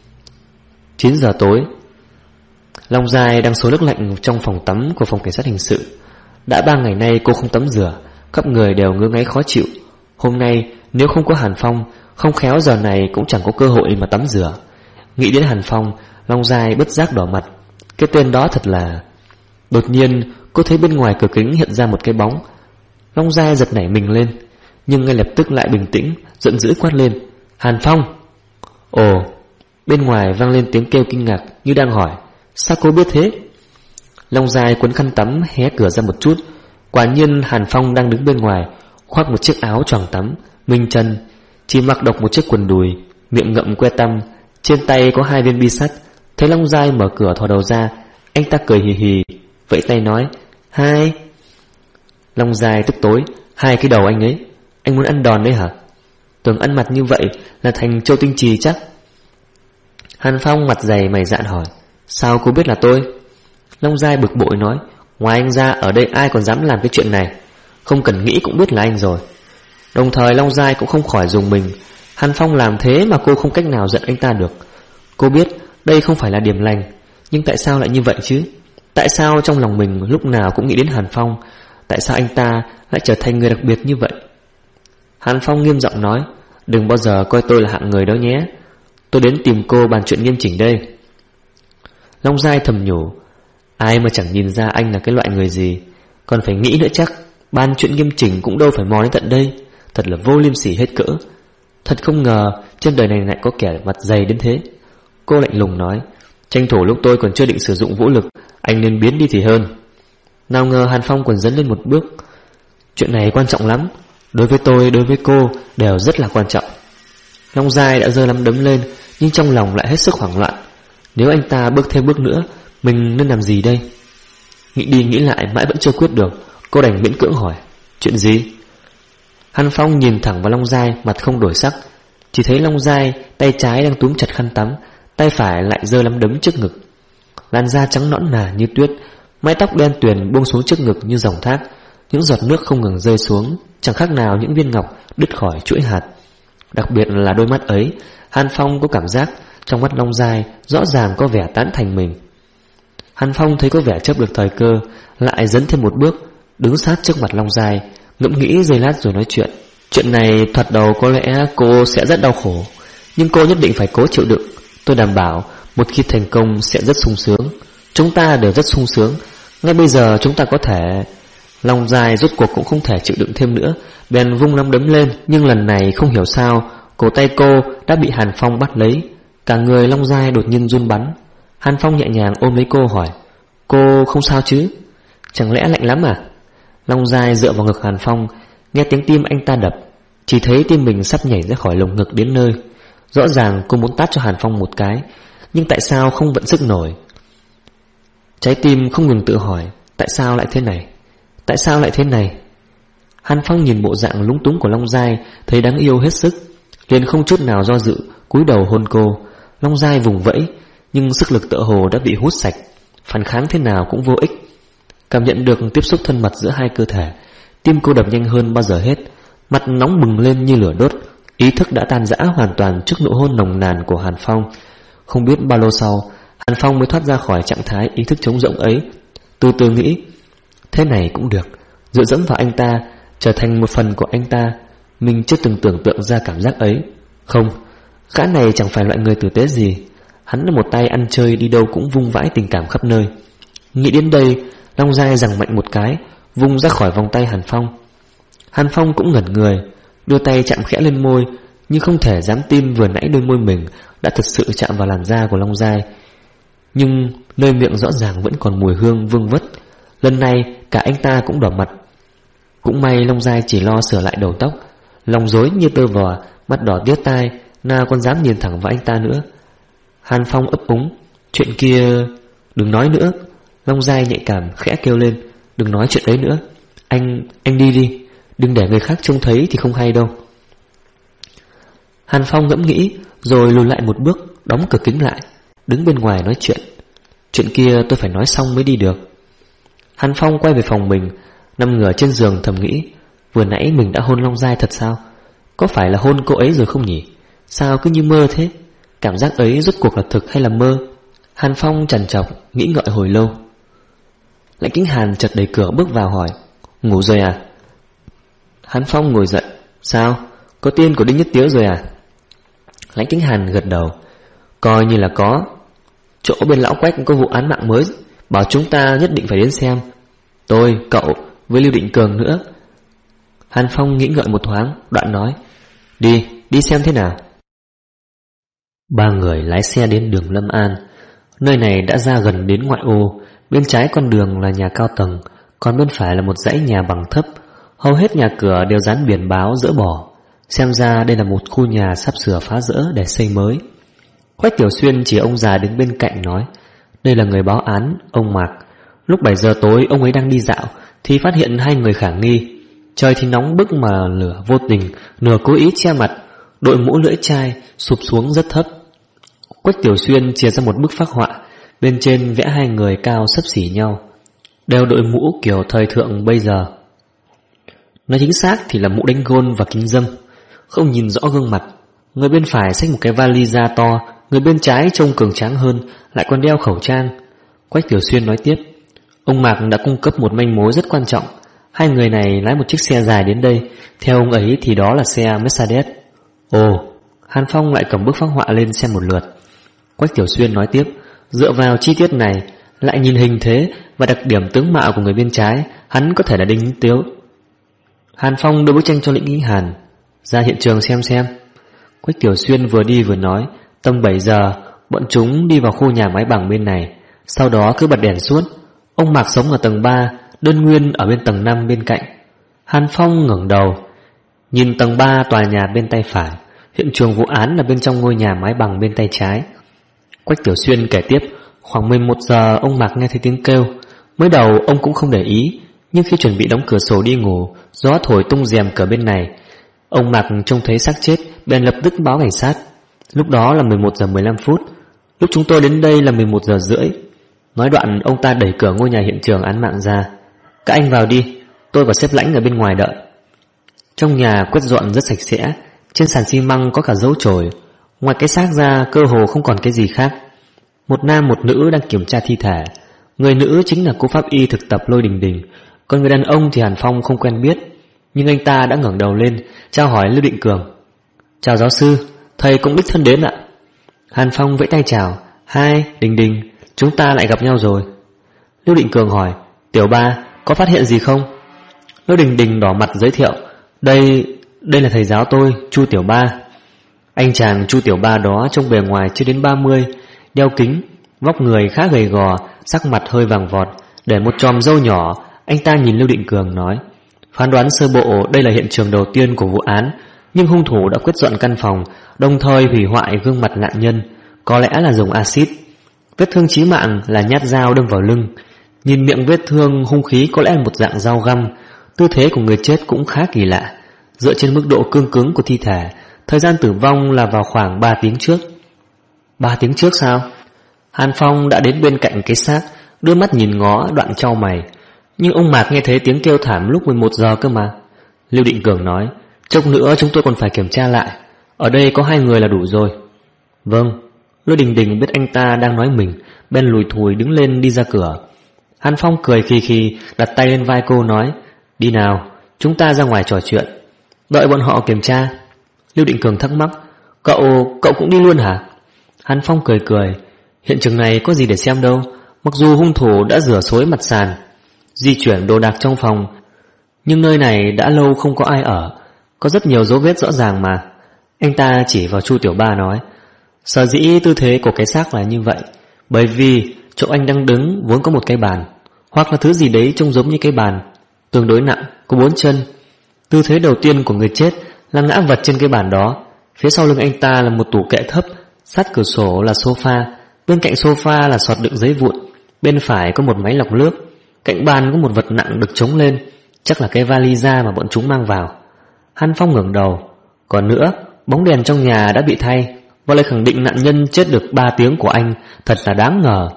9 giờ tối. Long Giai đang xối nước lạnh trong phòng tắm của phòng cảnh sát hình sự. Đã 3 ngày nay cô không tắm rửa, khắp người đều ngứa ngáy khó chịu. Hôm nay nếu không có Hàn Phong, không khéo giờ này cũng chẳng có cơ hội mà tắm rửa. Nghĩ đến Hàn Phong, Long Giai bất giác đỏ mặt. Cái tên đó thật là... Đột nhiên cô thấy bên ngoài cửa kính hiện ra một cái bóng. Long Giai giật nảy mình lên, nhưng ngay lập tức lại bình tĩnh, giận dữ quát lên. Hàn Phong! Ồ! Bên ngoài vang lên tiếng kêu kinh ngạc như đang hỏi. Sao cô biết thế? Long Giai quấn khăn tắm hé cửa ra một chút. Quả nhiên Hàn Phong đang đứng bên ngoài, khoác một chiếc áo choàng tắm, minh chân, chỉ mặc độc một chiếc quần đùi, miệng ngậm que tăm, trên tay có 2 viên bi sắt. Thấy Long Giai mở cửa thò đầu ra, anh ta cười hì hì, vẫy tay nói. Hai! Long Giai tức tối. 2 cái đầu anh ấy, anh muốn ăn đòn đấy hả? Tưởng ăn mặt như vậy là thành Châu Tinh Trì chắc. Hàn Phong mặt dày mày dạn hỏi. Sao cô biết là tôi? Long Giai bực bội nói. Ngoài anh ra ở đây ai còn dám làm cái chuyện này? Không cần nghĩ cũng biết là anh rồi. Đồng thời Long Giai cũng không khỏi dùng mình. Hàn Phong làm thế mà cô không cách nào giận anh ta được. Cô biết đây không phải là điểm lành, nhưng tại sao lại như vậy chứ? Tại sao trong lòng mình lúc nào cũng nghĩ đến Hàn Phong? Tại sao anh ta lại trở thành người đặc biệt như vậy? Hàn Phong nghiêm giọng nói. Đừng bao giờ coi tôi là hạng người đó nhé. Tôi đến tìm cô bàn chuyện nghiêm chỉnh đây. Long Giai thầm nhủ. Ai mà chẳng nhìn ra anh là cái loại người gì. Còn phải nghĩ nữa chắc. Bàn chuyện nghiêm chỉnh cũng đâu phải mò đến tận đây. Thật là vô liêm sỉ hết cỡ. Thật không ngờ trên đời này lại có kẻ mặt dày đến thế. Cô lạnh lùng nói. Tranh thủ lúc tôi còn chưa định sử dụng vũ lực, anh nên biến đi thì hơn. Nào ngờ Hàn Phong còn dấn lên một bước. Chuyện này quan trọng lắm. Đối với tôi, đối với cô đều rất là quan trọng. Long Giai đã giơ nắm đấm lên, nhưng trong lòng lại hết sức hoảng loạn. Nếu anh ta bước thêm bước nữa, mình nên làm gì đây? Nghĩ đi nghĩ lại mãi vẫn chưa quyết được. Cô đành miễn cưỡng hỏi. Chuyện gì? Hàn Phong nhìn thẳng vào Long Giai, mặt không đổi sắc. Chỉ thấy Long Giai tay trái đang túm chặt khăn tắm, tay phải lại giơ nắm đấm trước ngực. Làn da trắng nõn nà như tuyết, mái tóc đen tuyền buông xuống trước ngực như dòng thác. Những giọt nước không ngừng rơi xuống, chẳng khác nào những viên ngọc đứt khỏi chuỗi hạt. Đặc biệt là đôi mắt ấy, Hàn Phong có cảm giác trong mắt Long Giai rõ ràng có vẻ tán thành mình. Hàn Phong thấy có vẻ chấp được thời cơ, lại dấn thêm một bước, đứng sát trước mặt Long Giai, ngẫm nghĩ giây lát rồi nói chuyện. Chuyện này thoạt đầu có lẽ cô sẽ rất đau khổ, nhưng cô nhất định phải cố chịu đựng. Tôi đảm bảo một khi thành công sẽ rất sung sướng. Chúng ta đều rất sung sướng. Ngay bây giờ chúng ta có thể... Long Giai rốt cuộc cũng không thể chịu đựng thêm nữa, bèn vung nắm đấm lên. Nhưng lần này không hiểu sao cổ tay cô đã bị Hàn Phong bắt lấy. Cả người Long Giai đột nhiên run bắn. Hàn Phong nhẹ nhàng ôm lấy cô hỏi. Cô không sao chứ? Chẳng lẽ lạnh lắm à? Long Giai dựa vào ngực Hàn Phong, nghe tiếng tim anh ta đập, chỉ thấy tim mình sắp nhảy ra khỏi lồng ngực đến nơi. Rõ ràng cô muốn tát cho Hàn Phong một cái, nhưng tại sao không vận sức nổi? Trái tim không ngừng tự hỏi. Tại sao lại thế này? Tại sao lại thế này? Hàn Phong nhìn bộ dạng lúng túng của Long Giai, thấy đáng yêu hết sức, liền không chút nào do dự cúi đầu hôn cô. Long Giai vùng vẫy, nhưng sức lực tựa hồ đã bị hút sạch, phản kháng thế nào cũng vô ích. Cảm nhận được tiếp xúc thân mật giữa hai cơ thể, tim cô đập nhanh hơn bao giờ hết, mặt nóng bừng lên như lửa đốt. Ý thức đã tan rã hoàn toàn trước nụ hôn nồng nàn của Hàn Phong. Không biết bao lâu sau, Hàn Phong mới thoát ra khỏi trạng thái ý thức trống rỗng ấy. Từ từ nghĩ, thế này cũng được, dựa dẫm vào anh ta, trở thành một phần của anh ta. Mình chưa từng tưởng tượng ra cảm giác ấy. Không, gã này chẳng phải loại người tử tế gì. Hắn là một tay ăn chơi, đi đâu cũng vung vãi tình cảm khắp nơi. Nghĩ đến đây, Long Giai giằng mạnh một cái, vung ra khỏi vòng tay Hàn Phong. Hàn Phong cũng ngẩn người, đưa tay chạm khẽ lên môi, nhưng không thể dám tin vừa nãy đôi môi mình đã thật sự chạm vào làn da của Long Giai. Nhưng nơi miệng rõ ràng vẫn còn mùi hương vương vất. Lần này cả anh ta cũng đỏ mặt. Cũng may Long Giai chỉ lo sửa lại đầu tóc, lòng rối như tơ vò, mắt đỏ tía tai, nào còn dám nhìn thẳng vào anh ta nữa. Hàn Phong ấp úng, chuyện kia đừng nói nữa. Long Giai nhạy cảm khẽ kêu lên, đừng nói chuyện đấy nữa. Anh đi đi, đừng để người khác trông thấy thì không hay đâu. Hàn Phong ngẫm nghĩ, rồi lùi lại một bước, đóng cửa kính lại, đứng bên ngoài nói chuyện. Chuyện kia tôi phải nói xong mới đi được. Hàn Phong quay về phòng mình, nằm ngửa trên giường thầm nghĩ, vừa nãy mình đã hôn Long Giai thật sao? Có phải là hôn cô ấy rồi không nhỉ? Sao cứ như mơ thế? Cảm giác ấy rốt cuộc là thực hay là mơ? Hàn Phong trằn trọc, nghĩ ngợi hồi lâu. Lãnh Kính Hàn chợt đẩy cửa bước vào hỏi, ngủ rồi à? Hàn Phong ngồi dậy, sao? Có tin của Đinh Nhất Tiếu rồi à? Lãnh Kính Hàn gật đầu, coi như là có. Chỗ bên lão Quách có vụ án mạng mới, bảo chúng ta nhất định phải đến xem. Tôi, cậu với Lưu Định Cường nữa. Hàn Phong nghĩ ngợi một thoáng, đoạn nói, đi xem thế nào. Ba người lái xe đến đường Lâm An. Nơi này đã ra gần đến ngoại ô. Bên trái con đường là nhà cao tầng, còn bên phải là một dãy nhà bằng thấp. Hầu hết nhà cửa đều dán biển báo dỡ bỏ. Xem ra đây là một khu nhà sắp sửa phá rỡ để xây mới. Quách Tiểu Xuyên chỉ ông già đứng bên cạnh nói, đây là người báo án, ông Mạc. Lúc 7 giờ tối ông ấy đang đi dạo thì phát hiện hai người khả nghi. Trời thì nóng bức mà lửa vô tình, nửa cố ý che mặt, đội mũ lưỡi chai sụp xuống rất thấp. Quách Tiểu Xuyên chia ra một bức phác họa, bên trên vẽ hai người cao xấp xỉ nhau, đều đội mũ kiểu thời thượng bây giờ. Nói chính xác thì là mũ đánh gôn và kính râm, không nhìn rõ gương mặt. Người bên phải xách một cái vali da to, người bên trái trông cường tráng hơn, lại còn đeo khẩu trang. Quách Tiểu Xuyên nói tiếp, ông Mạc đã cung cấp một manh mối rất quan trọng. Hai người này lái một chiếc xe dài đến đây, theo ông ấy thì đó là xe Mercedes. Ồ, Hàn Phong lại cầm bức phác họa lên xem một lượt. Quách Tiểu Xuyên nói tiếp, dựa vào chi tiết này, lại nhìn hình thế và đặc điểm tướng mạo của người bên trái, hắn có thể là Đinh Nhất Tiếu. Hàn Phong đưa bức tranh cho Lãnh Kính Hàn, ra hiện trường xem. Quách Tiểu Xuyên vừa đi vừa nói, tầm 7 giờ bọn chúng đi vào khu nhà mái bằng bên này, sau đó cứ bật đèn suốt. Ông Mạc sống ở tầng 3, Đơn Nguyên ở bên tầng 5 bên cạnh. Hàn Phong ngẩng đầu, nhìn tầng 3 tòa nhà bên tay phải, hiện trường vụ án là bên trong ngôi nhà mái bằng bên tay trái. Quách Tiểu Xuyên kể tiếp, khoảng 11 giờ ông Mạc nghe thấy tiếng kêu. Mới đầu ông cũng không để ý, nhưng khi chuẩn bị đóng cửa sổ đi ngủ, gió thổi tung rèm cửa bên này. Ông Mạc trông thấy xác chết, bèn lập tức báo cảnh sát. Lúc đó là 11 giờ 15 phút. Lúc chúng tôi đến đây là 11 giờ rưỡi. Nói đoạn ông ta đẩy cửa ngôi nhà hiện trường án mạng ra. Các anh vào đi, tôi và sếp Lãnh ở bên ngoài đợi. Trong nhà quét dọn rất sạch sẽ, trên sàn xi măng có cả dấu chổi. Ngoài cái xác ra cơ hồ không còn cái gì khác. Một nam một nữ đang kiểm tra thi thể. Người nữ chính là cô pháp y thực tập Lôi Đình Đình, còn người đàn ông thì Hàn Phong không quen biết. Nhưng anh ta đã ngẩng đầu lên chào hỏi Lưu Định Cường. Chào giáo sư, thầy cũng đích thân đến ạ. Hàn Phong vẫy tay chào. Hai, Đình Đình, chúng ta lại gặp nhau rồi. Lưu Định Cường hỏi, Tiểu Ba, có phát hiện gì không? Lưu Đình Đình đỏ mặt giới thiệu, Đây là thầy giáo tôi, Chu Tiểu Ba. Anh chàng Chu Tiểu Ba đó trông bề ngoài chưa đến 30, đeo kính, vóc người khá gầy gò, sắc mặt hơi vàng vọt, để một chòm râu nhỏ. Anh ta nhìn Lưu Định Cường nói, phán đoán sơ bộ đây là hiện trường đầu tiên của vụ án, nhưng hung thủ đã quét dọn căn phòng, đồng thời hủy hoại gương mặt nạn nhân, có lẽ là dùng axit. Vết thương chí mạng là nhát dao đâm vào lưng. Nhìn miệng vết thương, hung khí có lẽ là một dạng dao găm. Tư thế của người chết cũng khá kỳ lạ. Dựa trên mức độ cương cứng của thi thể, thời gian tử vong là vào khoảng 3 tiếng trước. 3 tiếng trước sao? Hàn Phong đã đến bên cạnh cái xác, đưa mắt nhìn ngó, đoạn chau mày. Nhưng ông Mạc nghe thấy tiếng kêu thảm lúc 11 giờ cơ mà. Lưu Định Cường nói, chốc nữa chúng tôi còn phải kiểm tra lại. Ở đây có 2 người là đủ rồi. Vâng. Lôi Đình Đình biết anh ta đang nói mình, bên lùi thùi đứng lên đi ra cửa. Hàn Phong cười khì khì, đặt tay lên vai cô nói, đi nào, chúng ta ra ngoài trò chuyện, đợi bọn họ kiểm tra. Lưu Định Cường thắc mắc, cậu cũng đi luôn hả? Hàn Phong cười cười, hiện trường này có gì để xem đâu, mặc dù hung thủ đã rửa xối mặt sàn. di chuyển đồ đạc trong phòng. Nhưng nơi này đã lâu không có ai ở, có rất nhiều dấu vết rõ ràng mà. Anh ta chỉ vào Chu Tiểu Ba nói, sở dĩ tư thế của cái xác là như vậy bởi vì chỗ anh đang đứng vốn có một cái bàn, hoặc là thứ gì đấy trông giống như cái bàn, tương đối nặng, có 4 chân. Tư thế đầu tiên của người chết là ngã vật trên cái bàn đó. Phía sau lưng anh ta là một tủ kệ thấp, sát cửa sổ là sofa, bên cạnh sofa là sọt đựng giấy vụn, bên phải có một máy lọc nước, cạnh bàn có một vật nặng được chống lên, chắc là cái vali da mà bọn chúng mang vào. Hàn Phong ngẩng đầu. Còn nữa, bóng đèn trong nhà đã bị thay, và lời khẳng định nạn nhân chết được 3 tiếng của anh thật là đáng ngờ.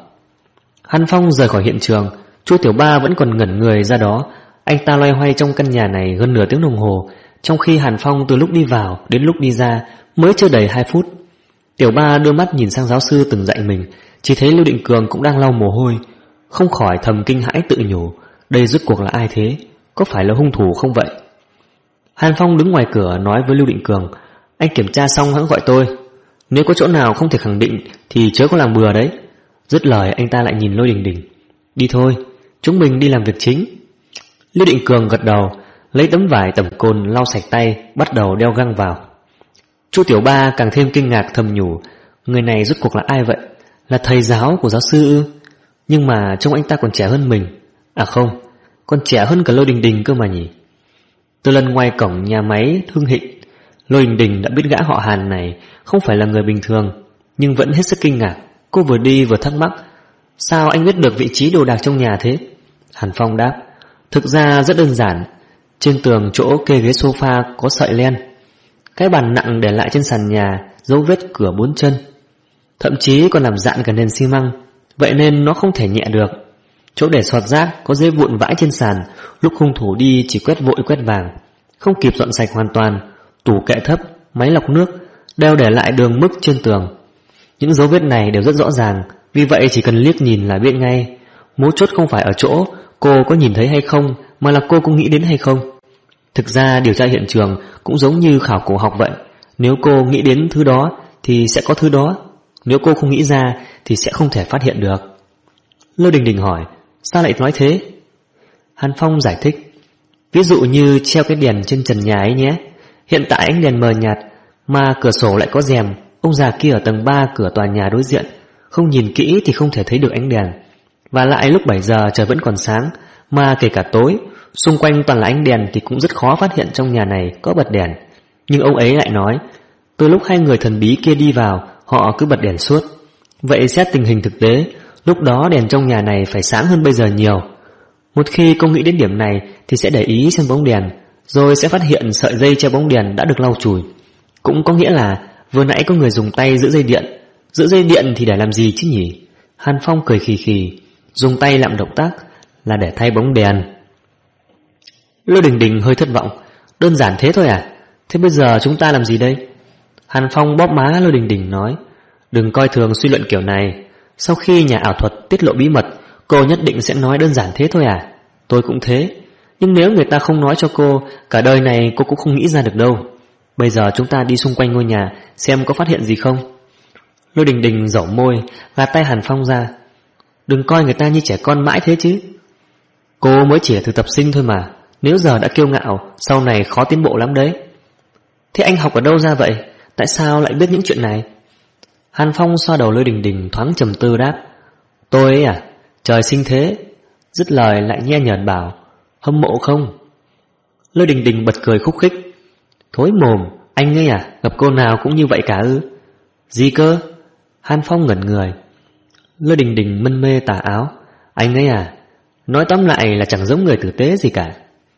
Hàn Phong rời khỏi hiện trường. Chu Tiểu Ba vẫn còn ngẩn người ra đó. Anh ta loay hoay trong căn nhà này gần nửa tiếng đồng hồ, trong khi Hàn Phong từ lúc đi vào đến lúc đi ra mới chưa đầy 2 phút. Tiểu Ba đưa mắt nhìn sang giáo sư từng dạy mình, chỉ thấy Lưu Định Cường cũng đang lau mồ hôi, không khỏi thầm kinh hãi tự nhủ, đây rốt cuộc là ai thế? Có phải là hung thủ không vậy? Hàn Phong đứng ngoài cửa nói với Lưu Định Cường, anh kiểm tra xong hãng gọi tôi, nếu có chỗ nào không thể khẳng định thì chớ có làm bừa đấy. Dứt lời anh ta lại nhìn Lôi Đình Đình, đi thôi, chúng mình đi làm việc chính. Lưu Định Cường gật đầu, lấy tấm vải tẩm cồn lau sạch tay, bắt đầu đeo găng vào. Chu Tiểu Ba càng thêm kinh ngạc thầm nhủ, người này rốt cuộc là ai vậy? Là thầy giáo của giáo sư ư? Nhưng mà trông anh ta còn trẻ hơn mình. À không, còn trẻ hơn cả Lôi Đình Đình cơ mà nhỉ. Từ lần ngoài cổng nhà máy Hưng Hịnh, Lôi Đình Đình đã biết gã họ Hàn này không phải là người bình thường, nhưng vẫn hết sức kinh ngạc. Cô vừa đi vừa thắc mắc, sao anh biết được vị trí đồ đạc trong nhà thế? Hàn Phong đáp, thực ra rất đơn giản. Trên tường chỗ kê ghế sofa có sợi len, cái bàn nặng để lại trên sàn nhà dấu vết cửa 4 chân, thậm chí còn làm dạn cả nền xi măng, vậy nên nó không thể nhẹ được. Chỗ để xọt rác có giấy vụn vãi trên sàn, lúc hung thủ đi chỉ quét vội quét vàng, không kịp dọn sạch hoàn toàn. Tủ kệ thấp, máy lọc nước đều để lại đường mức trên tường. Những dấu vết này đều rất rõ ràng, vì vậy chỉ cần liếc nhìn là biết ngay. Mấu chốt không phải ở chỗ cô có nhìn thấy hay không, mà là cô có nghĩ đến hay không. Thực ra điều tra hiện trường cũng giống như khảo cổ học vậy, nếu cô nghĩ đến thứ đó thì sẽ có thứ đó, nếu cô không nghĩ ra thì sẽ không thể phát hiện được. Lôi Đình Đình hỏi, sao lại nói thế? Hàn Phong giải thích, ví dụ như treo cái đèn trên trần nhà ấy nhé. Hiện tại ánh đèn mờ nhạt, mà cửa sổ lại có rèm. Ông già kia ở tầng 3 cửa tòa nhà đối diện, không nhìn kỹ thì không thể thấy được ánh đèn. Và lại lúc 7 giờ trời vẫn còn sáng, mà kể cả tối, xung quanh toàn là ánh đèn thì cũng rất khó phát hiện trong nhà này có bật đèn. Nhưng ông ấy lại nói, từ lúc 2 người thần bí kia đi vào, họ cứ bật đèn suốt. Vậy xét tình hình thực tế, lúc đó đèn trong nhà này phải sáng hơn bây giờ nhiều. Một khi cô nghĩ đến điểm này thì sẽ để ý xem bóng đèn, rồi sẽ phát hiện sợi dây treo bóng đèn đã được lau chùi. Cũng có nghĩa là vừa nãy có người dùng tay giữ dây điện. Giữ dây điện thì để làm gì chứ nhỉ? Hàn Phong cười khì khì, dùng tay làm động tác là để thay bóng đèn. Lôi Đình Đình hơi thất vọng, đơn giản thế thôi à? Thế bây giờ chúng ta làm gì đây? Hàn Phong bóp má Lôi Đình Đình nói, đừng coi thường suy luận kiểu này. Sau khi nhà ảo thuật tiết lộ bí mật, cô nhất định sẽ nói đơn giản thế thôi à? Tôi cũng thế. Nhưng nếu người ta không nói cho cô, cả đời này cô cũng không nghĩ ra được đâu. Bây giờ chúng ta đi xung quanh ngôi nhà, xem có phát hiện gì không. Lôi Đình Đình dẩu môi, gạt tay Hàn Phong ra. Đừng coi người ta như trẻ con mãi thế chứ. Cô mới chỉ là thực tập sinh thôi mà, nếu giờ đã kiêu ngạo, sau này khó tiến bộ lắm đấy. Thế anh học ở đâu ra vậy? Tại sao lại biết những chuyện này? Hàn Phong xoa đầu Lôi Đình Đình thoáng trầm tư đáp, tôi ấy à, trời sinh thế. Dứt lời lại nhe nhởn bảo, hâm mộ không? Lôi Đình Đình bật cười khúc khích, thối mồm, anh ấy à, gặp cô nào cũng như vậy cả ư? Gì cơ? Hàn Phong ngẩn người. Lôi Đình Đình mân mê tà áo, anh ấy à, nói tóm lại là chẳng giống người tử tế gì cả.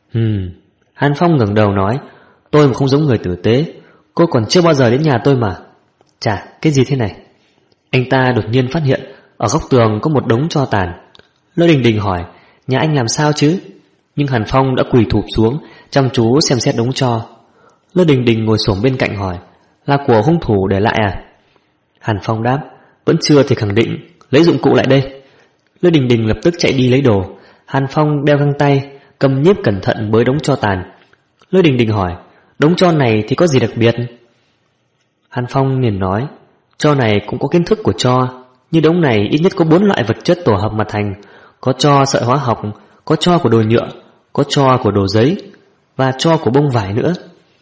Hàn Phong ngẩng đầu nói, tôi mà không giống người tử tế, cô còn chưa bao giờ đến nhà tôi mà. Chà, cái gì thế này? Anh ta đột nhiên phát hiện ở góc tường có một đống tro tàn. Lôi Đình Đình hỏi, nhà anh làm sao chứ? Nhưng Hàn Phong đã quỳ thụp xuống, chăm chú xem xét đống tro. Lôi Đình Đình ngồi xổm bên cạnh hỏi, là của hung thủ để lại à? Hàn Phong đáp, vẫn chưa thì khẳng định, lấy dụng cụ lại đây. Lôi Đình Đình lập tức chạy đi lấy đồ. Hàn Phong đeo găng tay, cầm nhíp cẩn thận bới đống tro tàn. Lôi Đình Đình hỏi, đống tro này thì có gì đặc biệt? Hàn Phong liền nói, tro này cũng có kiến thức của tro. Như đống này ít nhất có 4 loại vật chất tổ hợp mà thành. Có tro sợi hóa học, có tro của đồ nhựa, có tro của đồ giấy và tro của bông vải nữa.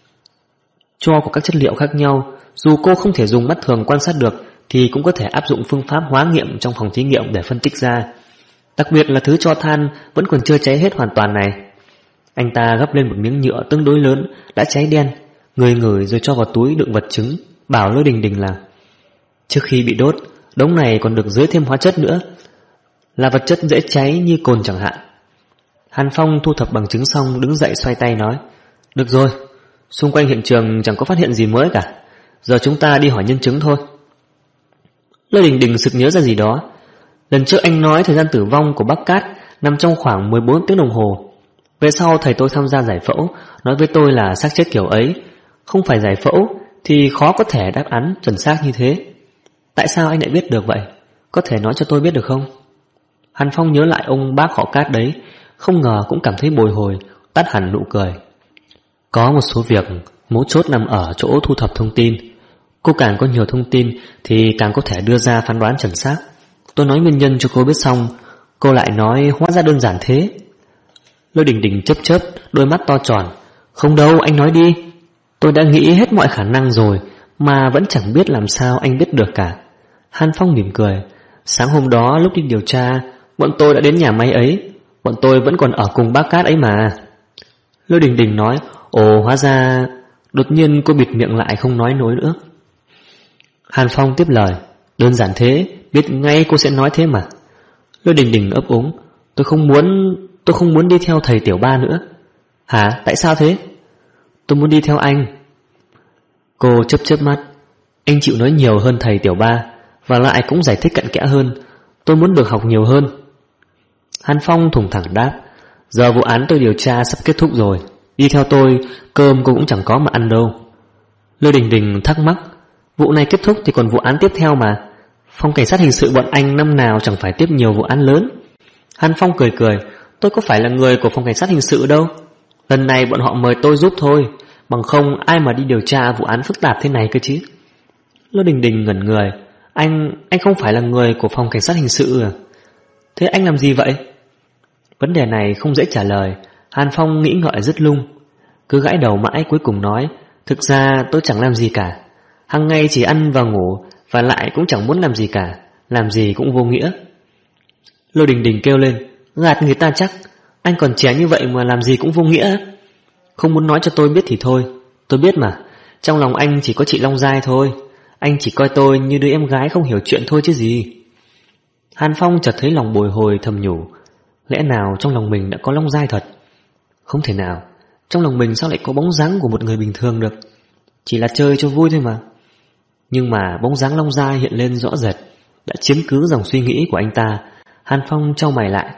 Tro của các chất liệu khác nhau, dù cô không thể dùng mắt thường quan sát được thì cũng có thể áp dụng phương pháp hóa nghiệm trong phòng thí nghiệm để phân tích ra. Đặc biệt là thứ tro than vẫn còn chưa cháy hết hoàn toàn này. Anh ta gấp lên một miếng nhựa tương đối lớn đã cháy đen, ngửi ngửi rồi cho vào túi đựng vật chứng, bảo Lôi Đình Đình là trước khi bị đốt, đống này còn được dưới thêm hóa chất nữa, là vật chất dễ cháy như cồn chẳng hạn. Hàn Phong thu thập bằng chứng xong đứng dậy xoay tay nói: được rồi, xung quanh hiện trường chẳng có phát hiện gì mới cả, giờ chúng ta đi hỏi nhân chứng thôi. Lôi Đình Đình sực nhớ ra gì đó. Lần trước anh nói thời gian tử vong của bác Cát nằm trong khoảng 14 tiếng đồng hồ. Về sau thầy tôi tham gia giải phẫu, nói với tôi là xác chết kiểu ấy. Không phải giải phẫu thì khó có thể đáp án chuẩn xác như thế. Tại sao anh lại biết được vậy? Có thể nói cho tôi biết được không? Hàn Phong nhớ lại ông bác họ Cát đấy, không ngờ cũng cảm thấy bồi hồi, tắt hẳn nụ cười. Có một số việc mấu chốt nằm ở chỗ thu thập thông tin. Cô càng có nhiều thông tin thì càng có thể đưa ra phán đoán chuẩn xác. Tôi nói nguyên nhân cho cô biết xong, cô lại nói hóa ra đơn giản thế. Lôi Đình Đình chớp chớp đôi mắt to tròn. Không đâu, anh nói đi. Tôi đã nghĩ hết mọi khả năng rồi mà vẫn chẳng biết làm sao anh biết được cả. Hàn Phong mỉm cười. Sáng hôm đó lúc đi điều tra, bọn tôi đã đến nhà máy ấy. Bọn tôi vẫn còn ở cùng bác Cát ấy mà. Lôi Đình Đình nói. Ồ, hóa ra... Đột nhiên cô bịt miệng lại không nói nổi nữa. Hàn Phong tiếp lời. Đơn giản thế, biết ngay cô sẽ nói thế mà. Lôi Đình Đình ấp úng. Tôi không muốn đi theo thầy Tiểu Ba nữa. Hả? Tại sao thế? Tôi muốn đi theo anh. Cô chớp chớp mắt. Anh chịu nói nhiều hơn thầy Tiểu Ba, và lại cũng giải thích cặn kẽ hơn. Tôi muốn được học nhiều hơn. Hàn Phong thủng thẳng đáp. Giờ vụ án tôi điều tra sắp kết thúc rồi, đi theo tôi, cơm cô cũng chẳng có mà ăn đâu. Lôi Đình Đình thắc mắc. Vụ này kết thúc thì còn vụ án tiếp theo mà. Phòng cảnh sát hình sự bọn anh năm nào chẳng phải tiếp nhiều vụ án lớn. Hàn Phong cười cười. Tôi có phải là người của phòng cảnh sát hình sự đâu. Lần này bọn họ mời tôi giúp thôi, bằng không ai mà đi điều tra vụ án phức tạp thế này cơ chứ. Lôi Đình Đình ngẩn người. Anh không phải là người của phòng cảnh sát hình sự à? Thế anh làm gì vậy? Vấn đề này không dễ trả lời. Hàn Phong nghĩ ngợi rất lung, cứ gãi đầu mãi, cuối cùng nói. Thực ra tôi chẳng làm gì cả. Hàng ngày chỉ ăn và ngủ, và lại cũng chẳng muốn làm gì cả. Làm gì cũng vô nghĩa. Lôi Đình Đình kêu lên. Gạt người ta chắc. Anh còn trẻ như vậy mà làm gì cũng vô nghĩa. Không muốn nói cho tôi biết thì thôi. Tôi biết mà, trong lòng anh chỉ có chị Long Giai thôi. Anh chỉ coi tôi như đứa em gái không hiểu chuyện thôi chứ gì. Hàn Phong chợt thấy lòng bồi hồi thầm nhủ. Lẽ nào trong lòng mình đã có Long Giai thật? Không thể nào. Trong lòng mình sao lại có bóng dáng của một người bình thường được? Chỉ là chơi cho vui thôi mà. Nhưng mà bóng dáng Long Giai hiện lên rõ rệt, đã chiếm cứ dòng suy nghĩ của anh ta. Hàn Phong chau mày lại.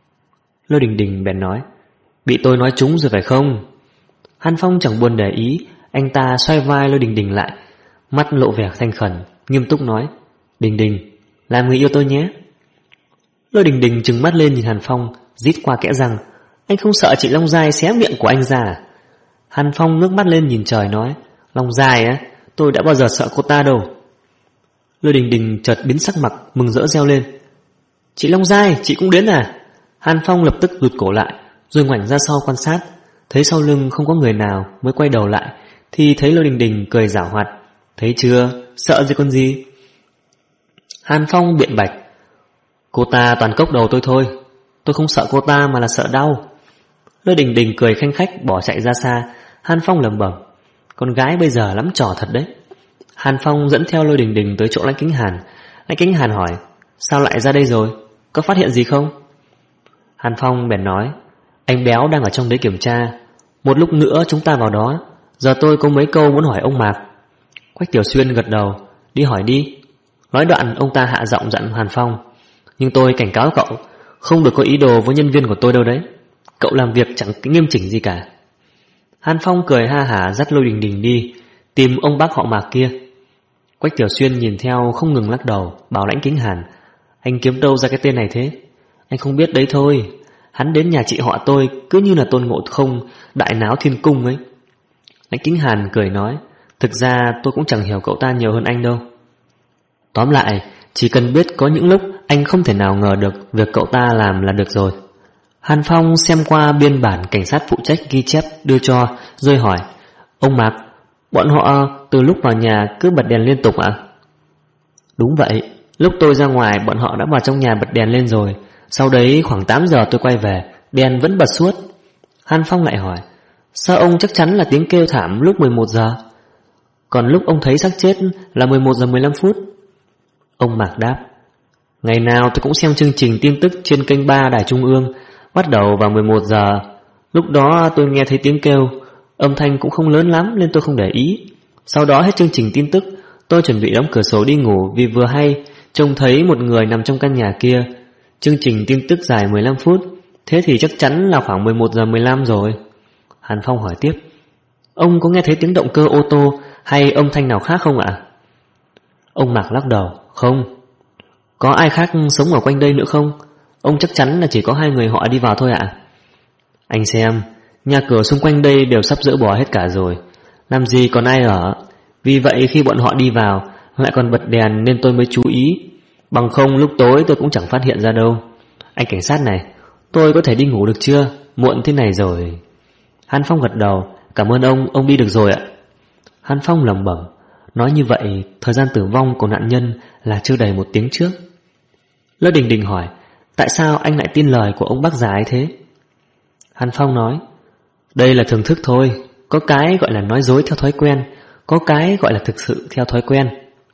Lôi Đình Đình bèn nói. Bị tôi nói trúng rồi phải không? Hàn Phong chẳng buồn để ý. Anh ta xoay vai Lôi Đình Đình lại, mắt lộ vẻ thành khẩn, nghiêm túc nói. Đình Đình, làm người yêu tôi nhé. Lôi Đình Đình trừng mắt lên nhìn Hàn Phong, rít qua kẽ răng. Anh không sợ chị Long Giai xé miệng của anh ra à? Hàn Phong ngước mắt lên nhìn trời nói. Long Giai á? Tôi đã bao giờ sợ cô ta đâu. Lôi Đình Đình chợt biến sắc mặt, mừng rỡ reo lên. Chị Long Giai, chị cũng đến à? Hàn Phong lập tức rụt cổ lại, rồi ngoảnh ra sau quan sát. Thấy sau lưng không có người nào, mới quay đầu lại thì thấy Lôi Đình Đình cười giảo hoạt. Thấy chưa, sợ gì con gì? Hàn Phong biện bạch. Cô ta toàn cốc đầu tôi thôi. Tôi không sợ cô ta mà là sợ đau. Lôi Đình Đình cười khanh khách bỏ chạy ra xa. Hàn Phong lẩm bẩm. Con gái bây giờ lắm trò thật đấy. Hàn Phong dẫn theo Lôi Đình Đình tới chỗ Lãnh Kính Hàn. Lãnh Kính Hàn hỏi. Sao lại ra đây rồi? Có phát hiện gì không? Hàn Phong bèn nói. Anh Béo đang ở trong đấy kiểm tra. Một lúc nữa chúng ta vào đó. Giờ tôi có mấy câu muốn hỏi ông Mạc. Quách Tiểu Xuyên gật đầu. Đi hỏi đi. Nói đoạn ông ta hạ giọng dặn Hàn Phong. Nhưng tôi cảnh cáo cậu, không được có ý đồ với nhân viên của tôi đâu đấy. Cậu làm việc chẳng nghiêm chỉnh gì cả. Hàn Phong cười ha hả dắt Lôi Đình Đình đi tìm ông bác họ Mạc kia. Quách Tiểu Xuyên nhìn theo không ngừng lắc đầu, bảo Lãnh Kính Hàn. Anh kiếm đâu ra cái tên này thế? Anh không biết đấy thôi. Hắn đến nhà chị họ tôi cứ như là Tôn Ngộ Không đại náo thiên cung ấy. Lãnh Kính Hàn cười nói. Thực ra tôi cũng chẳng hiểu cậu ta nhiều hơn anh đâu. Tóm lại, chỉ cần biết có những lúc anh không thể nào ngờ được việc cậu ta làm là được rồi. Hàn Phong xem qua biên bản cảnh sát phụ trách ghi chép đưa cho, rồi hỏi: Ông Mạc, bọn họ từ lúc vào nhà cứ bật đèn liên tục ạ? Đúng vậy, lúc tôi ra ngoài bọn họ đã vào trong nhà bật đèn lên rồi. Sau đấy khoảng 8 giờ tôi quay về, đèn vẫn bật suốt. Hàn Phong lại hỏi: Sao ông chắc chắn là tiếng kêu thảm lúc 11 giờ? Còn lúc ông thấy xác chết là 11 giờ 15 phút. Ông Mạc đáp: Ngày nào tôi cũng xem chương trình tin tức trên kênh 3 Đài Trung ương, bắt đầu vào 11 giờ. Lúc đó tôi nghe thấy tiếng kêu, âm thanh cũng không lớn lắm nên tôi không để ý. Sau đó hết chương trình tin tức, tôi chuẩn bị đóng cửa sổ đi ngủ vì vừa hay trông thấy một người nằm trong căn nhà kia. Chương trình tin tức dài 15 phút, thế thì chắc chắn là khoảng 11 giờ 15 rồi. Hàn Phong hỏi tiếp: Ông có nghe thấy tiếng động cơ ô tô hay âm thanh nào khác không ạ? Ông Mạc lắc đầu: Không. Có ai khác sống ở quanh đây nữa không? Ông chắc chắn là chỉ có 2 người họ đi vào thôi ạ. Anh xem, nhà cửa xung quanh đây đều sắp dỡ bỏ hết cả rồi, làm gì còn ai ở. Vì vậy khi bọn họ đi vào lại còn bật đèn nên tôi mới chú ý. Bằng không lúc tối tôi cũng chẳng phát hiện ra đâu. Anh cảnh sát này, tôi có thể đi ngủ được chưa? Muộn thế này rồi. Hàn Phong gật đầu: Cảm ơn ông đi được rồi ạ. Hàn Phong lẩm bẩm, nói như vậy thời gian tử vong của nạn nhân là chưa đầy 1 tiếng trước. Lôi Đình Đình hỏi: Tại sao anh lại tin lời của ông bác già ấy thế? Hàn Phong nói: Đây là thưởng thức thôi. Có cái gọi là nói dối theo thói quen, có cái gọi là thực sự theo thói quen.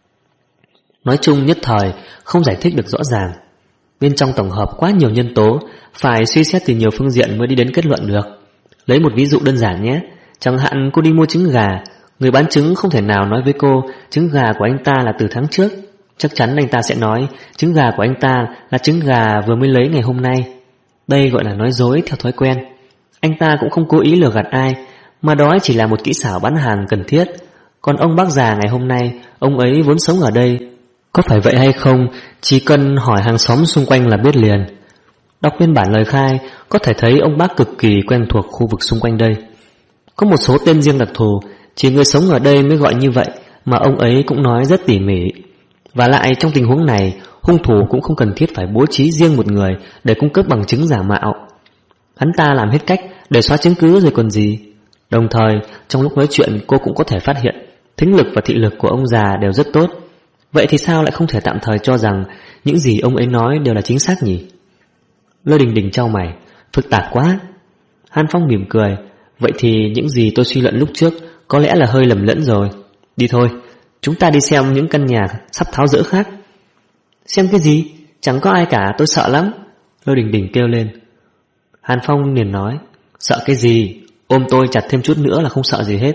Nói chung nhất thời không giải thích được rõ ràng. Bên trong tổng hợp quá nhiều nhân tố, phải suy xét từ nhiều phương diện mới đi đến kết luận được. Lấy một ví dụ đơn giản nhé. Chẳng hạn cô đi mua trứng gà, người bán trứng không thể nào nói với cô trứng gà của anh ta là từ tháng trước. Chắc chắn anh ta sẽ nói trứng gà của anh ta là trứng gà vừa mới lấy ngày hôm nay. Đây gọi là nói dối theo thói quen. Anh ta cũng không cố ý lừa gạt ai, mà đó chỉ là một kỹ xảo bán hàng cần thiết. Còn ông bác già ngày hôm nay, ông ấy vốn sống ở đây. Có phải vậy hay không, chỉ cần hỏi hàng xóm xung quanh là biết liền. Đọc biên bản lời khai, có thể thấy ông bác cực kỳ quen thuộc khu vực xung quanh đây. Có một số tên riêng đặc thù, chỉ người sống ở đây mới gọi như vậy, mà ông ấy cũng nói rất tỉ mỉ. Và lại trong tình huống này, hung thủ cũng không cần thiết phải bố trí riêng một người để cung cấp bằng chứng giả mạo. Hắn ta làm hết cách để xóa chứng cứ rồi còn gì. Đồng thời, trong lúc nói chuyện cô cũng có thể phát hiện thính lực và thị lực của ông già đều rất tốt. Vậy thì sao lại không thể tạm thời cho rằng những gì ông ấy nói đều là chính xác nhỉ? Lôi Đình Đình chau mày: Phức tạp quá. Hàn Phong mỉm cười: Vậy thì những gì tôi suy luận lúc trước có lẽ là hơi lầm lẫn rồi. Đi thôi, chúng ta đi xem những căn nhà sắp tháo dỡ khác. Xem cái gì? Chẳng có ai cả, tôi sợ lắm. Lôi Đình Đình kêu lên. Hàn Phong liền nói: Sợ cái gì? Ôm tôi chặt thêm chút nữa là không sợ gì hết.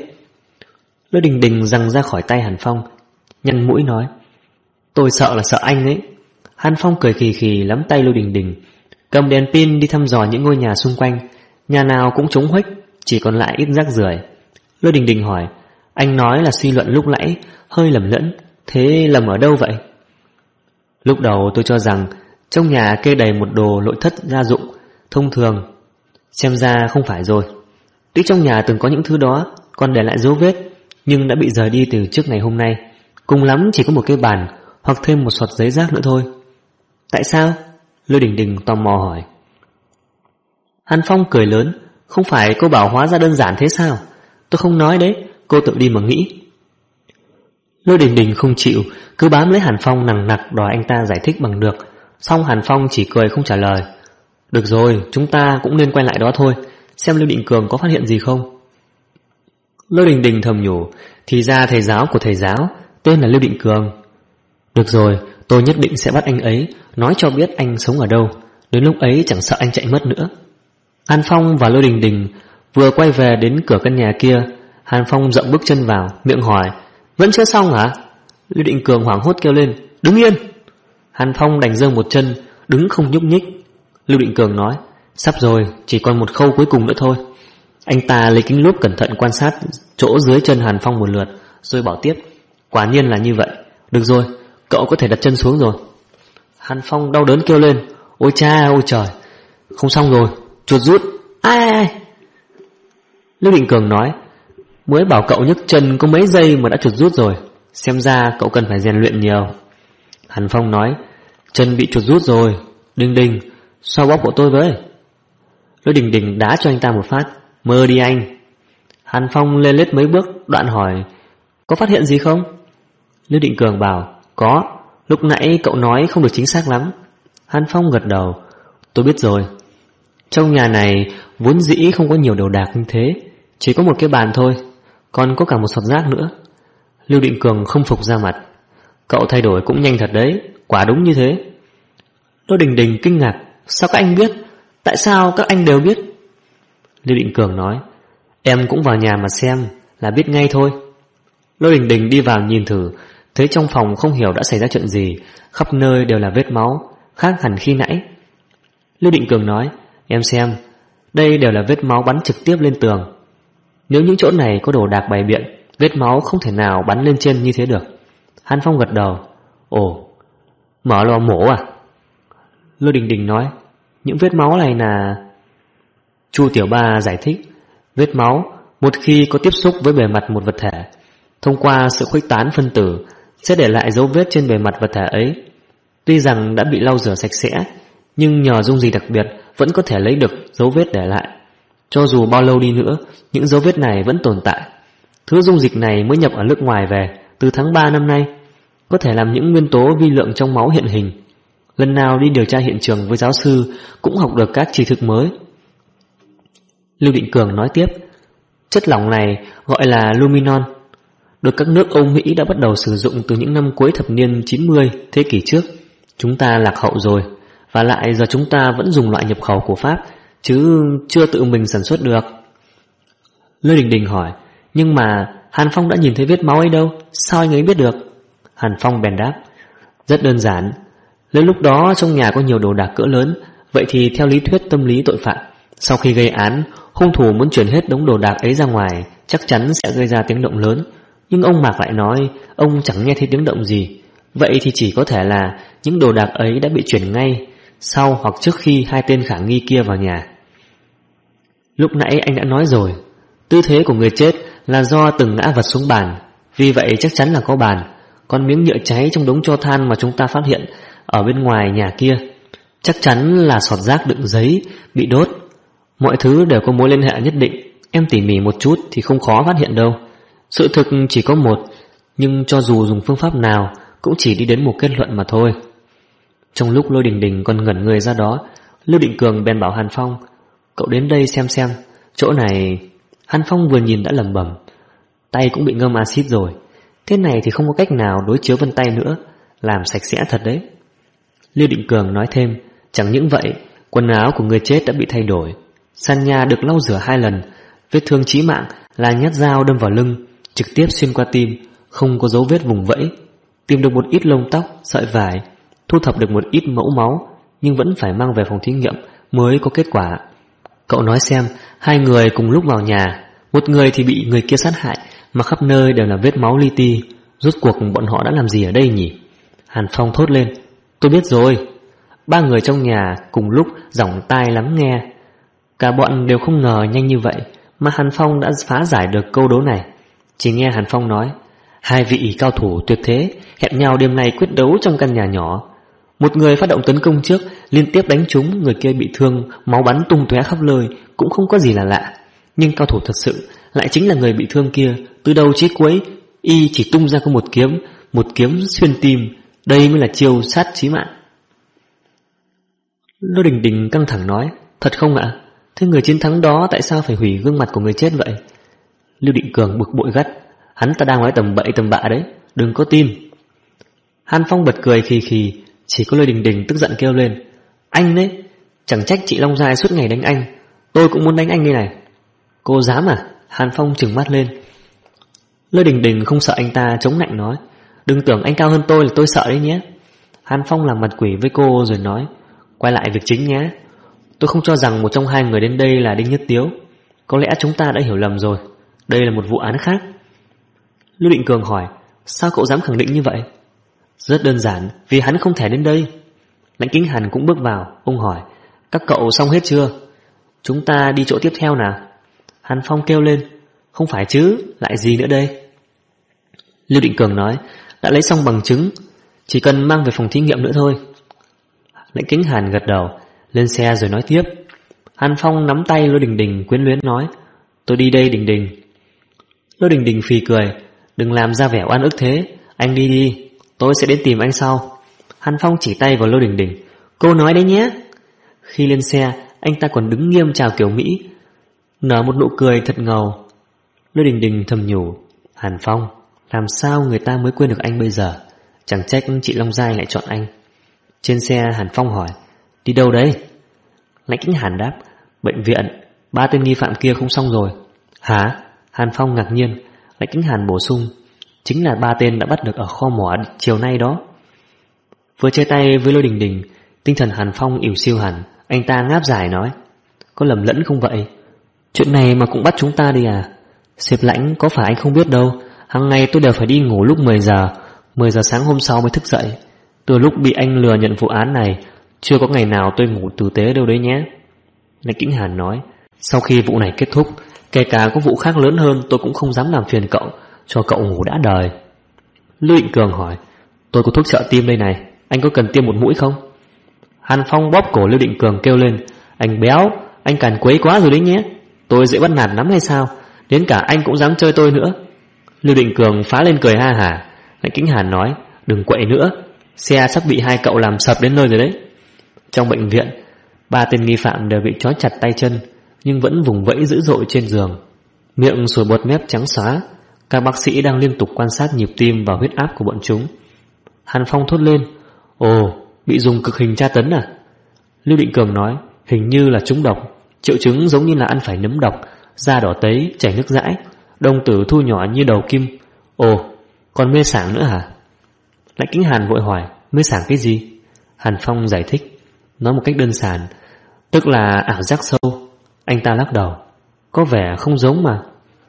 Lôi Đình Đình giằng ra khỏi tay Hàn Phong, nhăn mũi nói: Tôi sợ là sợ anh ấy. Hàn Phong cười khì khì nắm tay Lôi Đình Đình, cầm đèn pin đi thăm dò những ngôi nhà xung quanh. Nhà nào cũng trống huếch, chỉ còn lại ít rác rưởi. Lôi Đình Đình hỏi: Anh nói là suy luận lúc nãy hơi lầm lẫn, thế lầm ở đâu vậy? Lúc đầu tôi cho rằng trong nhà kê đầy một đồ nội thất gia dụng thông thường, xem ra không phải rồi. Tuy trong nhà từng có những thứ đó, còn để lại dấu vết, nhưng đã bị rời đi từ trước ngày hôm nay. Cùng lắm chỉ có một cái bàn hoặc thêm một xọt giấy rác nữa thôi. Tại sao? Lôi Đình Đình tò mò hỏi. Hàn Phong cười lớn: Không phải cô bảo hóa ra đơn giản thế sao? Tôi không nói đấy, cô tự đi mà nghĩ. Lôi Đình Đình không chịu, cứ bám lấy Hàn Phong nằng nặc đòi anh ta giải thích bằng được. Xong Hàn Phong chỉ cười không trả lời. Được rồi, chúng ta cũng nên quay lại đó thôi, xem Lưu Định Cường có phát hiện gì không. Lôi Đình Đình thầm nhủ, thì ra thầy giáo của thầy giáo tên là Lưu Định Cường. Được rồi, tôi nhất định sẽ bắt anh ấy, nói cho biết anh sống ở đâu. Đến lúc ấy chẳng sợ anh chạy mất nữa. Hàn Phong và Lôi Đình Đình vừa quay về đến cửa căn nhà kia. Hàn Phong dậm bước chân vào, miệng hỏi: Vẫn chưa xong hả? Lưu Định Cường hoảng hốt kêu lên: Đứng yên! Hàn Phong đành giơ một chân, đứng không nhúc nhích. Lưu Định Cường nói: Sắp rồi, chỉ còn một khâu cuối cùng nữa thôi. Anh ta lấy kính lúp cẩn thận quan sát chỗ dưới chân Hàn Phong một lượt, rồi bảo tiếp: Quả nhiên là như vậy. Được rồi, cậu có thể đặt chân xuống rồi. Hàn Phong đau đớn kêu lên: Ôi cha, ôi trời! Không xong rồi, chuột rút! Ai! Lưu Định Cường nói: Mới bảo cậu nhấc chân có mấy giây mà đã chuột rút rồi, xem ra cậu cần phải rèn luyện nhiều. Hàn Phong nói: Chân bị chuột rút rồi. Đình Đình, xoa bóp của tôi với. Lôi Đình Đình đá cho anh ta một phát. Mơ đi anh. Hàn Phong lên lết mấy bước, đoạn hỏi: Có phát hiện gì không? Lưu Định Cường bảo: Có, lúc nãy cậu nói không được chính xác lắm. Hàn Phong gật đầu: Tôi biết rồi. Trong nhà này vốn dĩ không có nhiều đồ đạc như thế, chỉ có một cái bàn thôi, còn có cả một sọt rác nữa. Lưu Định Cường không phục ra mặt: Cậu thay đổi cũng nhanh thật đấy, quả đúng như thế. Lôi Đình Đình kinh ngạc: Sao các anh biết? Tại sao các anh đều biết? Lưu Định Cường nói: Em cũng vào nhà mà xem là biết ngay thôi. Lôi Đình Đình đi vào nhìn thử, thấy trong phòng không hiểu đã xảy ra chuyện gì, khắp nơi đều là vết máu, khác hẳn khi nãy. Lưu Định Cường nói: Em xem, đây đều là vết máu bắn trực tiếp lên tường. Nếu những chỗ này có đồ đạc bày biện, vết máu không thể nào bắn lên trên như thế được. Hàn Phong gật đầu: Ồ, mở lò mổ à? Lôi Đình Đình nói: Những vết máu này là... Chu Tiểu Ba giải thích: Vết máu một khi có tiếp xúc với bề mặt một vật thể, thông qua sự khuếch tán phân tử sẽ để lại dấu vết trên bề mặt vật thể ấy. Tuy rằng đã bị lau rửa sạch sẽ, nhưng nhờ dung dịch đặc biệt vẫn có thể lấy được dấu vết để lại. Cho dù bao lâu đi nữa, những dấu vết này vẫn tồn tại. Thứ dung dịch này mới nhập ở nước ngoài về từ tháng 3 năm nay, có thể làm những nguyên tố vi lượng trong máu hiện hình. Lần nào đi điều tra hiện trường với giáo sư cũng học được các tri thức mới. Lưu Định Cường nói tiếp: Chất lỏng này gọi là luminon, được các nước Âu Mỹ đã bắt đầu sử dụng từ những năm cuối thập niên 90 thế kỷ trước. Chúng ta lạc hậu rồi, và lại giờ chúng ta vẫn dùng loại nhập khẩu của Pháp, chứ chưa tự mình sản xuất được. Lôi Đình Đình hỏi: Nhưng mà Hàn Phong đã nhìn thấy vết máu ấy đâu, sao anh ấy biết được? Hàn Phong bèn đáp: Rất đơn giản, nếu lúc đó trong nhà có nhiều đồ đạc cỡ lớn, vậy thì theo lý thuyết tâm lý tội phạm, sau khi gây án, hung thủ muốn chuyển hết đống đồ đạc ấy ra ngoài, chắc chắn sẽ gây ra tiếng động lớn. Nhưng ông Mạc lại nói ông chẳng nghe thấy tiếng động gì. Vậy thì chỉ có thể là những đồ đạc ấy đã bị chuyển ngay sau hoặc trước khi hai tên khả nghi kia vào nhà. Lúc nãy anh đã nói rồi, tư thế của người chết là do từng ngã vật xuống bàn, vì vậy chắc chắn là có bàn. Còn miếng nhựa cháy trong đống tro than mà chúng ta phát hiện ở bên ngoài nhà kia, chắc chắn là sọt rác đựng giấy bị đốt. Mọi thứ đều có mối liên hệ nhất định, em tỉ mỉ một chút thì không khó phát hiện đâu. Sự thực chỉ có một, nhưng cho dù dùng phương pháp nào cũng chỉ đi đến một kết luận mà thôi. Trong lúc Lôi Đình Đình còn ngẩn người ra đó, Lưu Định Cường bèn bảo Hàn Phong: Cậu đến đây xem, chỗ này... Hàn Phong vừa nhìn đã lẩm bẩm: Tay cũng bị ngâm axit rồi, thế này thì không có cách nào đối chiếu vân tay nữa, làm sạch sẽ thật đấy. Lưu Định Cường nói thêm: Chẳng những vậy, quần áo của người chết đã bị thay đổi, sàn nhà được lau rửa 2 lần, vết thương chí mạng là nhát dao đâm vào lưng, trực tiếp xuyên qua tim, không có dấu vết vùng vẫy. Tìm được một ít lông tóc, sợi vải, thu thập được một ít mẫu máu, nhưng vẫn phải mang về phòng thí nghiệm mới có kết quả. Cậu nói xem, 2 người cùng lúc vào nhà, một người thì bị người kia sát hại, mà khắp nơi đều là vết máu li ti. Rốt cuộc bọn họ đã làm gì ở đây nhỉ? Hàn Phong thốt lên: Tôi biết rồi. 3 người trong nhà cùng lúc giỏng tai lắng nghe. Cả bọn đều không ngờ nhanh như vậy mà Hàn Phong đã phá giải được câu đố này. Chỉ nghe Hàn Phong nói: 2 vị cao thủ tuyệt thế hẹn nhau đêm nay quyết đấu trong căn nhà nhỏ. Một người phát động tấn công trước, liên tiếp đánh trúng, người kia bị thương, máu bắn tung tóe khắp nơi, cũng không có gì là lạ. Nhưng cao thủ thật sự lại chính là người bị thương kia. Từ đầu chí cuối, y chỉ tung ra có một kiếm xuyên tim. Đây mới là chiêu sát chí mạng. Lô Đình Đình căng thẳng nói: Thật không ạ? Thế người chiến thắng đó tại sao phải hủy gương mặt của người chết vậy? Lưu Định Cường bực bội gắt: Hắn ta đang nói tầm bậy tầm bạ đấy, đừng có tin. Hàn Phong bật cười khì khì. Chỉ có Lôi Đình Đình tức giận kêu lên: Anh đấy, chẳng trách chị Long Giai suốt ngày đánh anh, tôi cũng muốn đánh anh đây này. Cô dám à? Hàn Phong trừng mắt lên. Lôi Đình Đình không sợ anh ta, chống nạnh nói: Đừng tưởng anh cao hơn tôi là tôi sợ đấy nhé. Hàn Phong làm mặt quỷ với cô rồi nói: Quay lại việc chính nhé. Tôi không cho rằng một trong 2 người đến đây là Đinh Nhất Tiếu. Có lẽ chúng ta đã hiểu lầm rồi, đây là một vụ án khác. Lưu Định Cường hỏi: Sao cậu dám khẳng định như vậy? Rất đơn giản, vì hắn không thể đến đây. Lãnh Kính Hàn cũng bước vào. Ông hỏi: Các cậu xong hết chưa? Chúng ta đi chỗ tiếp theo nào. Hàn Phong kêu lên: Không phải chứ, lại gì nữa đây? Lưu Định Cường nói: Đã lấy xong bằng chứng, chỉ cần mang về phòng thí nghiệm nữa thôi. Lãnh Kính Hàn gật đầu, lên xe rồi nói tiếp: Hàn Phong nắm tay Lô Đình Đình quyến luyến nói: "Tôi đi đây Đình Đình." Lô Đình Đình phì cười: "Đừng làm ra vẻ oan ức thế, anh đi đi, tôi sẽ đến tìm anh sau." Hàn Phong chỉ tay vào Lô Đình Đình: "Cô nói đấy nhé." Khi lên xe, anh ta còn đứng nghiêm chào kiểu Mỹ, nở một nụ cười thật ngầu. Lô Đình Đình thầm nhủ: Hàn Phong, làm sao người ta mới quên được anh bây giờ? Chẳng trách chị Long Giai lại chọn anh. Trên xe Hàn Phong hỏi: "Đi đâu đấy?" Lãnh Kính Hàn đáp: "Bệnh viện, 3 tên nghi phạm kia không xong rồi." "Hả?" Hàn Phong ngạc nhiên. Lãnh Kính Hàn bổ sung: "Chính là 3 tên đã bắt được ở kho mỏ chiều nay đó." Vừa chia tay với Lô Đình Đình, tinh thần Hàn Phong ỉu xìu hẳn. Anh ta ngáp dài nói: "Có lầm lẫn không vậy? Chuyện này mà cũng bắt chúng ta đi à? Sếp Lãnh, có phải anh không biết đâu, hàng ngày tôi đều phải đi ngủ lúc 10 giờ 10 giờ sáng hôm sau mới thức dậy. Từ lúc bị anh lừa nhận vụ án này, chưa có ngày nào tôi ngủ tử tế đâu đấy nhé." Lãnh Kính Hàn nói: "Sau khi vụ này kết thúc, kể cả có vụ khác lớn hơn, tôi cũng không dám làm phiền cậu, cho cậu ngủ đã đời." Lưu Định Cường hỏi: "Tôi có thuốc trợ tim đây này, anh có cần tiêm một mũi không?" Hàn Phong bóp cổ Lưu Định Cường kêu lên: "Anh béo, anh càn quấy quá rồi đấy nhé. Tôi dễ bắt nạt lắm hay sao? Đến cả anh cũng dám chơi tôi nữa." Lưu Định Cường phá lên cười ha hả. Lãnh Kính Hàn nói: "Đừng quậy nữa, xe sắp bị hai cậu làm sập đến nơi rồi đấy." Trong bệnh viện, 3 tên nghi phạm đều bị trói chặt tay chân, nhưng vẫn vùng vẫy dữ dội trên giường, miệng sùi bọt mép trắng xóa. Các bác sĩ đang liên tục quan sát nhịp tim và huyết áp của bọn chúng. Hàn Phong thốt lên: "Ồ, bị dùng cực hình tra tấn à?" Lưu Định Cường nói: "Hình như là trúng độc, triệu chứng giống như là ăn phải nấm độc, da đỏ tấy, chảy nước dãi, đồng tử thu nhỏ như đầu kim. Ồ, còn mê sảng nữa hả?" Lãnh Kính Hàn vội hỏi: "Mê sảng cái gì?" Hàn Phong giải thích, nói một cách đơn giản: "Tức là ảo giác sâu." Anh ta lắc đầu: "Có vẻ không giống mà."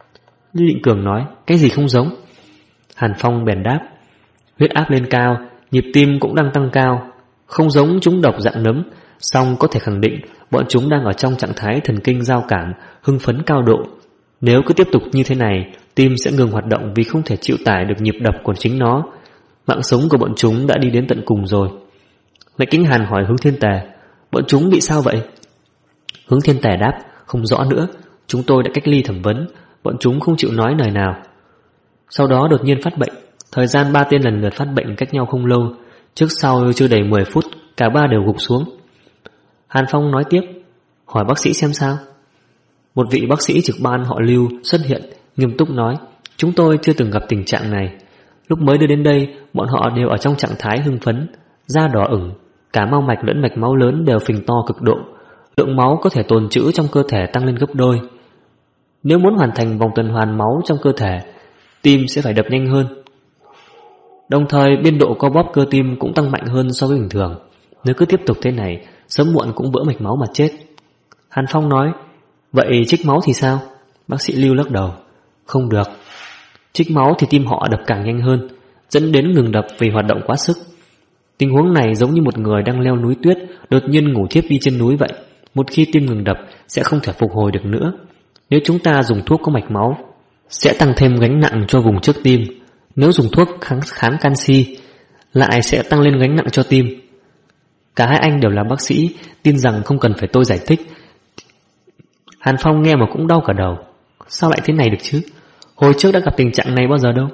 Lưu Định Cường nói: "Cái gì không giống?" Hàn Phong bèn đáp: "Huyết áp lên cao, nhịp tim cũng đang tăng cao. Không giống trúng độc dạng nấm, song có thể khẳng định bọn chúng đang ở trong trạng thái thần kinh giao cảm, hưng phấn cao độ. Nếu cứ tiếp tục như thế này, tim sẽ ngừng hoạt động vì không thể chịu tải được nhịp đập của chính nó. Mạng sống của bọn chúng đã đi đến tận cùng rồi." Lãnh Kính Hàn hỏi Hướng Thiên Tề: "Bọn chúng bị sao vậy?" Hướng Thiên Tề đáp: "Không rõ nữa, chúng tôi đã cách ly thẩm vấn, bọn chúng không chịu nói lời nào." Sau đó đột nhiên phát bệnh. Thời gian 3 tên lần lượt phát bệnh cách nhau không lâu. Trước sau chưa đầy 10 phút, cả 3 đều gục xuống. Hàn Phong nói tiếp: "Hỏi bác sĩ xem sao." Một vị bác sĩ trực ban họ Lưu xuất hiện, nghiêm túc nói: "Chúng tôi chưa từng gặp tình trạng này. Lúc mới đưa đến đây, bọn họ đều ở trong trạng thái hưng phấn, da đỏ ửng, cả mao mạch lẫn mạch máu lớn đều phình to cực độ, lượng máu có thể tồn trữ trong cơ thể tăng lên gấp đôi. Nếu muốn hoàn thành vòng tuần hoàn máu trong cơ thể, tim sẽ phải đập nhanh hơn. Đồng thời biên độ co bóp cơ tim cũng tăng mạnh hơn so với bình thường. Nếu cứ tiếp tục thế này, sớm muộn cũng vỡ mạch máu mà chết." Hàn Phong nói: "Vậy trích máu thì sao?" Bác sĩ Lưu lắc đầu: "Không được. Trích máu thì tim họ đập càng nhanh hơn, dẫn đến ngừng đập vì hoạt động quá sức. Tình huống này giống như một người đang leo núi tuyết đột nhiên ngủ thiếp đi trên núi vậy. Một khi tim ngừng đập sẽ không thể phục hồi được nữa. Nếu chúng ta dùng thuốc có mạch máu, sẽ tăng thêm gánh nặng cho vùng trước tim. Nếu dùng thuốc kháng canxi, lại sẽ tăng lên gánh nặng cho tim." Cả hai anh đều là bác sĩ, tin rằng không cần phải tôi giải thích. Hàn Phong nghe mà cũng đau cả đầu. Sao lại thế này được chứ? Hồi trước đã gặp tình trạng này bao giờ đâu.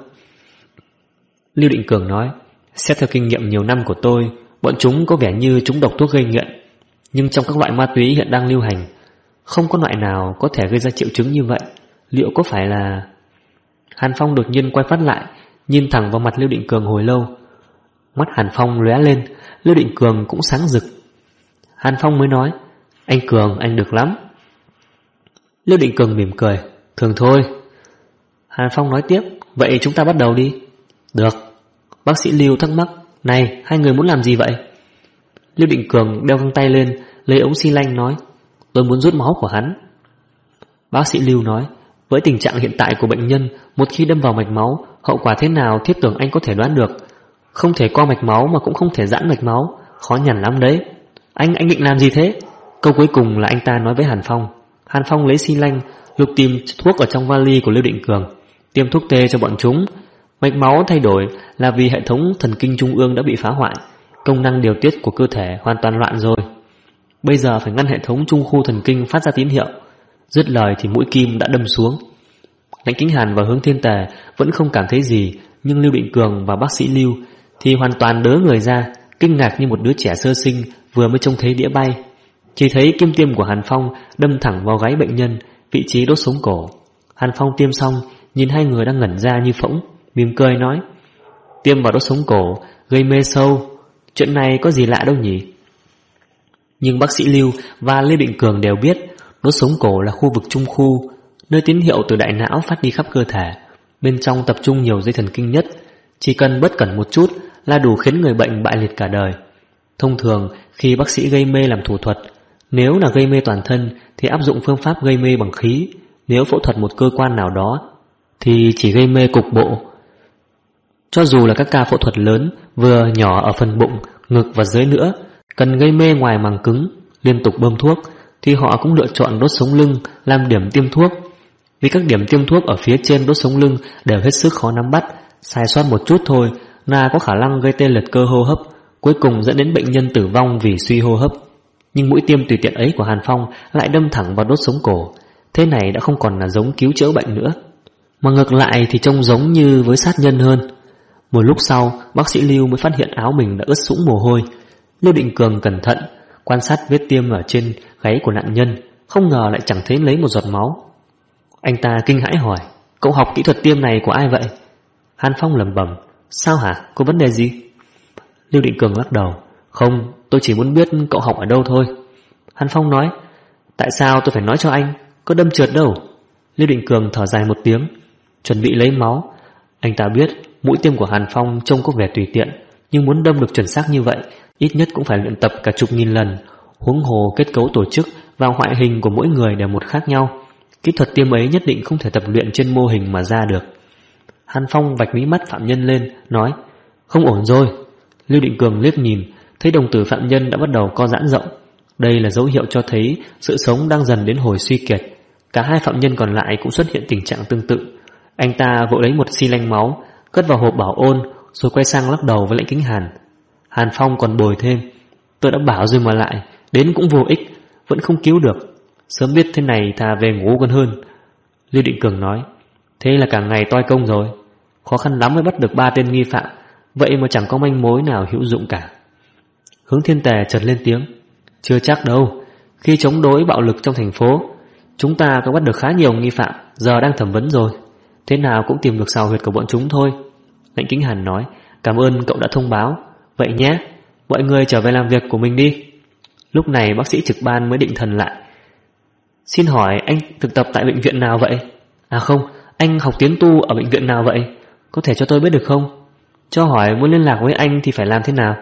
Lưu Định Cường nói: "Xét theo kinh nghiệm nhiều năm của tôi, bọn chúng có vẻ như chúng độc thuốc gây nghiện. Nhưng trong các loại ma túy hiện đang lưu hành, không có loại nào có thể gây ra triệu chứng như vậy. Liệu có phải là..." Hàn Phong đột nhiên quay phát lại, nhìn thẳng vào mặt Lưu Định Cường hồi lâu. Mắt Hàn Phong lóe lên, Lưu Định Cường cũng sáng rực. Hàn Phong mới nói: "Anh Cường, anh được lắm." Lưu Định Cường mỉm cười: "Thường thôi." Hàn Phong nói tiếp: "Vậy chúng ta bắt đầu đi." "Được." Bác sĩ Lưu thắc mắc: "Này, hai người muốn làm gì vậy?" Lưu Định Cường đeo găng tay lên, lấy ống xi lanh nói: "Tôi muốn rút máu của hắn." Bác sĩ Lưu nói: "Với tình trạng hiện tại của bệnh nhân, một khi đâm vào mạch máu, hậu quả thế nào thiết tưởng anh có thể đoán được. Không thể co mạch máu mà cũng không thể giãn mạch máu, khó nhằn lắm đấy. Anh định làm gì thế?" Câu cuối cùng là anh ta nói với Hàn Phong. Hàn Phong lấy xi lanh, lục tìm thuốc ở trong vali của Lưu Định Cường, tiêm thuốc tê cho bọn chúng. Mạch máu thay đổi là vì hệ thống thần kinh trung ương đã bị phá hoại, công năng điều tiết của cơ thể hoàn toàn loạn rồi. Bây giờ phải ngăn hệ thống trung khu thần kinh phát ra tín hiệu. Dứt lời thì mũi kim đã đâm xuống. Lãnh Kính Hàn và Hướng Thiên Tề vẫn không cảm thấy gì, nhưng Lưu Định Cường và bác sĩ Lưu thì hoàn toàn đớ người ra, kinh ngạc như một đứa trẻ sơ sinh vừa mới trông thấy đĩa bay. Chỉ thấy kim tiêm của Hàn Phong đâm thẳng vào gáy bệnh nhân, vị trí đốt sống cổ. Hàn Phong tiêm xong, nhìn hai người đang ngẩn ra như phỗng, mỉm cười nói: tiêm vào đốt sống cổ, gây mê sâu, chuyện này có gì lạ đâu nhỉ? Nhưng bác sĩ Lưu và Lê Định Cường đều biết đốt sống cổ là khu vực trung khu, nơi tín hiệu từ đại não phát đi khắp cơ thể. Bên trong tập trung nhiều dây thần kinh nhất, chỉ cần bất cẩn một chút là đủ khiến người bệnh bại liệt cả đời. Thông thường khi bác sĩ gây mê làm thủ thuật, nếu là gây mê toàn thân thì áp dụng phương pháp gây mê bằng khí, nếu phẫu thuật một cơ quan nào đó thì chỉ gây mê cục bộ. Cho dù là các ca phẫu thuật lớn, vừa nhỏ ở phần bụng, ngực và dưới nữa, cần gây mê ngoài màng cứng, liên tục bơm thuốc, thì họ cũng lựa chọn đốt sống lưng làm điểm tiêm thuốc. Vì các điểm tiêm thuốc ở phía trên đốt sống lưng đều hết sức khó nắm bắt, sai sót một chút thôi là có khả năng gây tê liệt cơ hô hấp, cuối cùng dẫn đến bệnh nhân tử vong vì suy hô hấp. Nhưng mũi tiêm tùy tiện ấy của Hàn Phong lại đâm thẳng vào đốt sống cổ. Thế này đã không còn là giống cứu chữa bệnh nữa, mà ngược lại thì trông giống như với sát nhân hơn. Một lúc sau, bác sĩ Lưu mới phát hiện áo mình đã ướt sũng mồ hôi. Lưu Định Cường cẩn thận quan sát vết tiêm ở trên gáy của nạn nhân, không ngờ lại chẳng thấy lấy một giọt máu. Anh ta kinh hãi hỏi: cậu học kỹ thuật tiêm này của ai vậy? Hàn Phong lẩm bẩm: sao hả, có vấn đề gì? Lưu Định Cường lắc đầu: không, tôi chỉ muốn biết cậu học ở đâu thôi. Hàn Phong nói: tại sao tôi phải nói cho anh, có đâm trượt đâu. Lưu Định Cường thở dài một tiếng, chuẩn bị lấy máu. Anh ta biết mũi tiêm của Hàn Phong trông có vẻ tùy tiện, nhưng muốn đâm được chuẩn xác như vậy, ít nhất cũng phải luyện tập cả chục nghìn lần. Huống hồ kết cấu tổ chức và ngoại hình của mỗi người đều một khác nhau, kỹ thuật tiêm ấy nhất định không thể tập luyện trên mô hình mà ra được. Hàn Phong vạch mí mắt phạm nhân lên, nói: không ổn rồi. Lưu Định Cường liếc nhìn, thấy đồng tử phạm nhân đã bắt đầu co giãn rộng. Đây là dấu hiệu cho thấy sự sống đang dần đến hồi suy kiệt. Cả hai phạm nhân còn lại cũng xuất hiện tình trạng tương tự. Anh ta vội lấy một xi lanh máu, cất vào hộp bảo ôn, rồi quay sang lắc đầu với Lãnh Kính Hàn. Hàn Phong còn bồi thêm: tôi đã bảo rồi mà lại, đến cũng vô ích, vẫn không cứu được. Sớm biết thế này thà về ngủ còn hơn. Lưu Định Cường nói: thế là cả ngày toi công rồi. Khó khăn lắm mới bắt được 3 tên nghi phạm, vậy mà chẳng có manh mối nào hữu dụng cả. Hướng Thiên Tề chợt lên tiếng: chưa chắc đâu, khi chống đối bạo lực trong thành phố, chúng ta có bắt được khá nhiều nghi phạm, giờ đang thẩm vấn rồi. Thế nào cũng tìm được sào huyệt của bọn chúng thôi. Lãnh Kính Hàn nói: cảm ơn cậu đã thông báo. Vậy nhé, mọi người trở về làm việc của mình đi. Lúc này bác sĩ trực ban mới định thần lại. Xin hỏi anh thực tập tại bệnh viện nào vậy? À không, anh học tiến tu ở bệnh viện nào vậy? Có thể cho tôi biết được không? Cho hỏi muốn liên lạc với anh thì phải làm thế nào?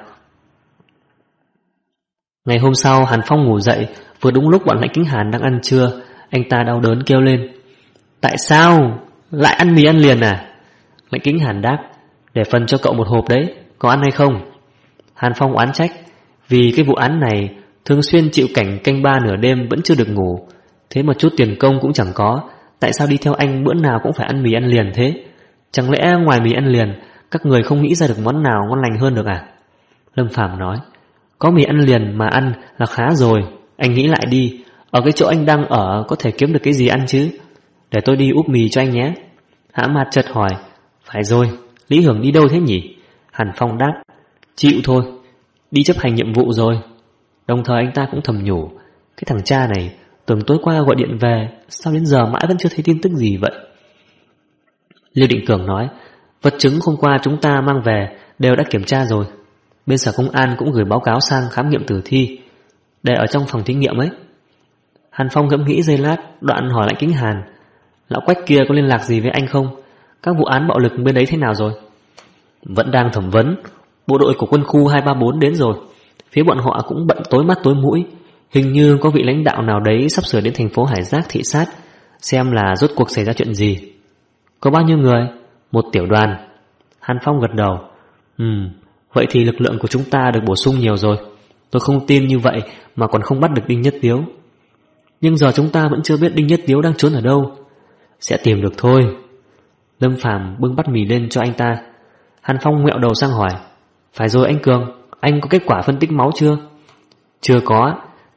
Ngày hôm sau, Hàn Phong ngủ dậy, vừa đúng lúc bọn Lãnh Kính Hàn đang ăn trưa. Anh ta đau đớn kêu lên: tại sao? Lại ăn mì ăn liền à? Lãnh Kính Hàn đáp: để phần cho cậu một hộp đấy, có ăn hay không? Hàn Phong oán trách: vì cái vụ án này thường xuyên chịu cảnh canh ba nửa đêm vẫn chưa được ngủ, thế mà chút tiền công cũng chẳng có, tại sao đi theo anh bữa nào cũng phải ăn mì ăn liền thế? Chẳng lẽ ngoài mì ăn liền các người không nghĩ ra được món nào ngon lành hơn được à? Lâm Phàm nói: có mì ăn liền mà ăn là khá rồi. Anh nghĩ lại đi, ở cái chỗ anh đang ở có thể kiếm được cái gì ăn chứ? Để tôi đi úp mì cho anh nhé. Hã Mạt chợt hỏi: phải rồi, Lý Hưởng đi đâu thế nhỉ? Hàn Phong đáp: chịu thôi, đi chấp hành nhiệm vụ rồi. Đồng thời anh ta cũng thầm nhủ: cái thằng cha này, tưởng tối qua gọi điện về, sao đến giờ mãi vẫn chưa thấy tin tức gì vậy? Lưu Định Cường nói: vật chứng hôm qua chúng ta mang về đều đã kiểm tra rồi. Bên sở công an cũng gửi báo cáo sang khám nghiệm tử thi, để ở trong phòng thí nghiệm ấy. Hàn Phong ngẫm nghĩ giây lát, đoạn hỏi Lãnh Kính Hàn: lão Quách kia có liên lạc gì với anh không? Các vụ án bạo lực bên đấy thế nào rồi? Vẫn đang thẩm vấn. Bộ đội của quân khu 234 đến rồi. Phía bọn họ cũng bận tối mắt tối mũi. Hình như có vị lãnh đạo nào đấy sắp sửa đến thành phố Hải Giác thị sát, xem là rốt cuộc xảy ra chuyện gì. Có bao nhiêu người? Một tiểu đoàn. Hàn Phong gật đầu. Vậy thì lực lượng của chúng ta được bổ sung nhiều rồi. Tôi không tin như vậy mà còn không bắt được Đinh Nhất Tiếu. Nhưng giờ chúng ta vẫn chưa biết Đinh Nhất Tiếu đang trốn ở đâu. Sẽ tìm được thôi. Lâm Phàm bưng bát mì lên cho anh ta. Hàn Phong ngẹo đầu sang hỏi: phải rồi anh Cường, anh có kết quả phân tích máu chưa? Chưa có,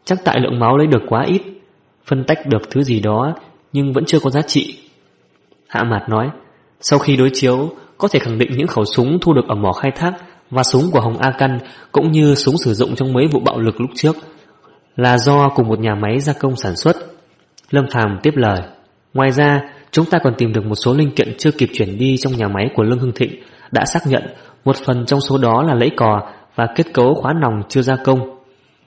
chắc tại lượng máu lấy được quá ít, phân tách được thứ gì đó nhưng vẫn chưa có giá trị. Hạ Mạt nói, sau khi đối chiếu, có thể khẳng định những khẩu súng thu được ở mỏ khai thác và súng của Hồng A Căn cũng như súng sử dụng trong mấy vụ bạo lực lúc trước là do cùng một nhà máy gia công sản xuất. Lâm Phàm tiếp lời, ngoài ra chúng ta còn tìm được một số linh kiện chưa kịp chuyển đi trong nhà máy của Lương Hưng Thịnh, đã xác nhận một phần trong số đó là lẫy cò và kết cấu khóa nòng chưa gia công.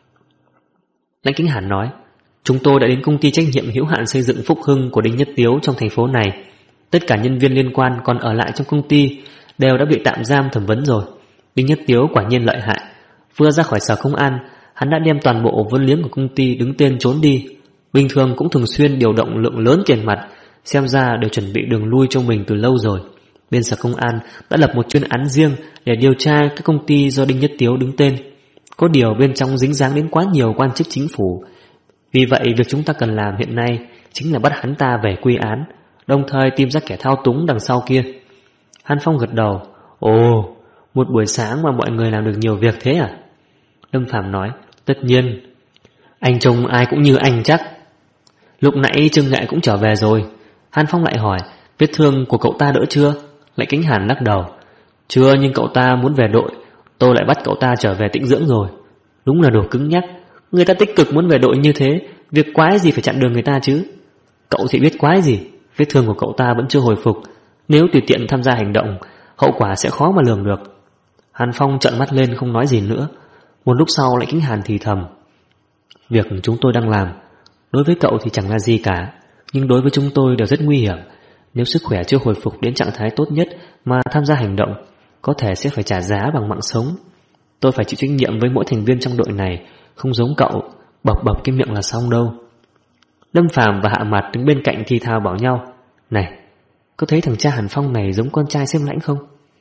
Lãnh Kính Hàn nói, chúng tôi đã đến công ty trách nhiệm hữu hạn xây dựng Phúc Hưng của Đinh Nhất Tiếu trong thành phố này. Tất cả nhân viên liên quan còn ở lại trong công ty đều đã bị tạm giam thẩm vấn rồi. Đinh Nhất Tiếu quả nhiên lợi hại. Vừa ra khỏi sở công an, hắn đã đem toàn bộ vốn liếng của công ty đứng tên trốn đi. Bình thường cũng thường xuyên điều động lượng lớn tiền mặt, xem ra đều chuẩn bị đường lui cho mình từ lâu rồi. Bên sở công an đã lập một chuyên án riêng để điều tra các công ty do Đinh Nhất Tiếu đứng tên. Có điều bên trong dính dáng đến quá nhiều quan chức chính phủ. Vì vậy việc chúng ta cần làm hiện nay chính là bắt hắn ta về quy án, đồng thời tìm ra kẻ thao túng đằng sau kia. Hàn Phong gật đầu. Ồ, một buổi sáng mà mọi người làm được nhiều việc thế à? Lâm Phàm nói, tất nhiên. Anh trông ai cũng như anh chắc. Lúc nãy Trương Nghệ cũng trở về rồi. Hàn Phong lại hỏi, vết thương của cậu ta đỡ chưa? Lãnh Kính Hàn lắc đầu. Chưa, nhưng cậu ta muốn về đội, tôi lại bắt cậu ta trở về tĩnh dưỡng rồi. Đúng là đồ cứng nhắc. Người ta tích cực muốn về đội như thế, việc quái gì phải chặn đường người ta chứ? Cậu thì biết quái gì, vết thương của cậu ta vẫn chưa hồi phục. Nếu tùy tiện tham gia hành động, hậu quả sẽ khó mà lường được. Hàn Phong trợn mắt lên không nói gì nữa. Một lúc sau Lãnh Kính Hàn thì thầm, việc chúng tôi đang làm đối với cậu thì chẳng là gì cả, nhưng đối với chúng tôi đều rất nguy hiểm. Nếu sức khỏe chưa hồi phục đến trạng thái tốt nhất mà tham gia hành động, có thể sẽ phải trả giá bằng mạng sống. Tôi phải chịu trách nhiệm với mỗi thành viên trong đội này, không giống cậu bập bập cái miệng là xong đâu. Lâm Phàm và Hạ Mạt đứng bên cạnh thì thào bảo nhau, này, có thấy thằng cha Hàn Phong này giống con trai Xếp Lãnh không?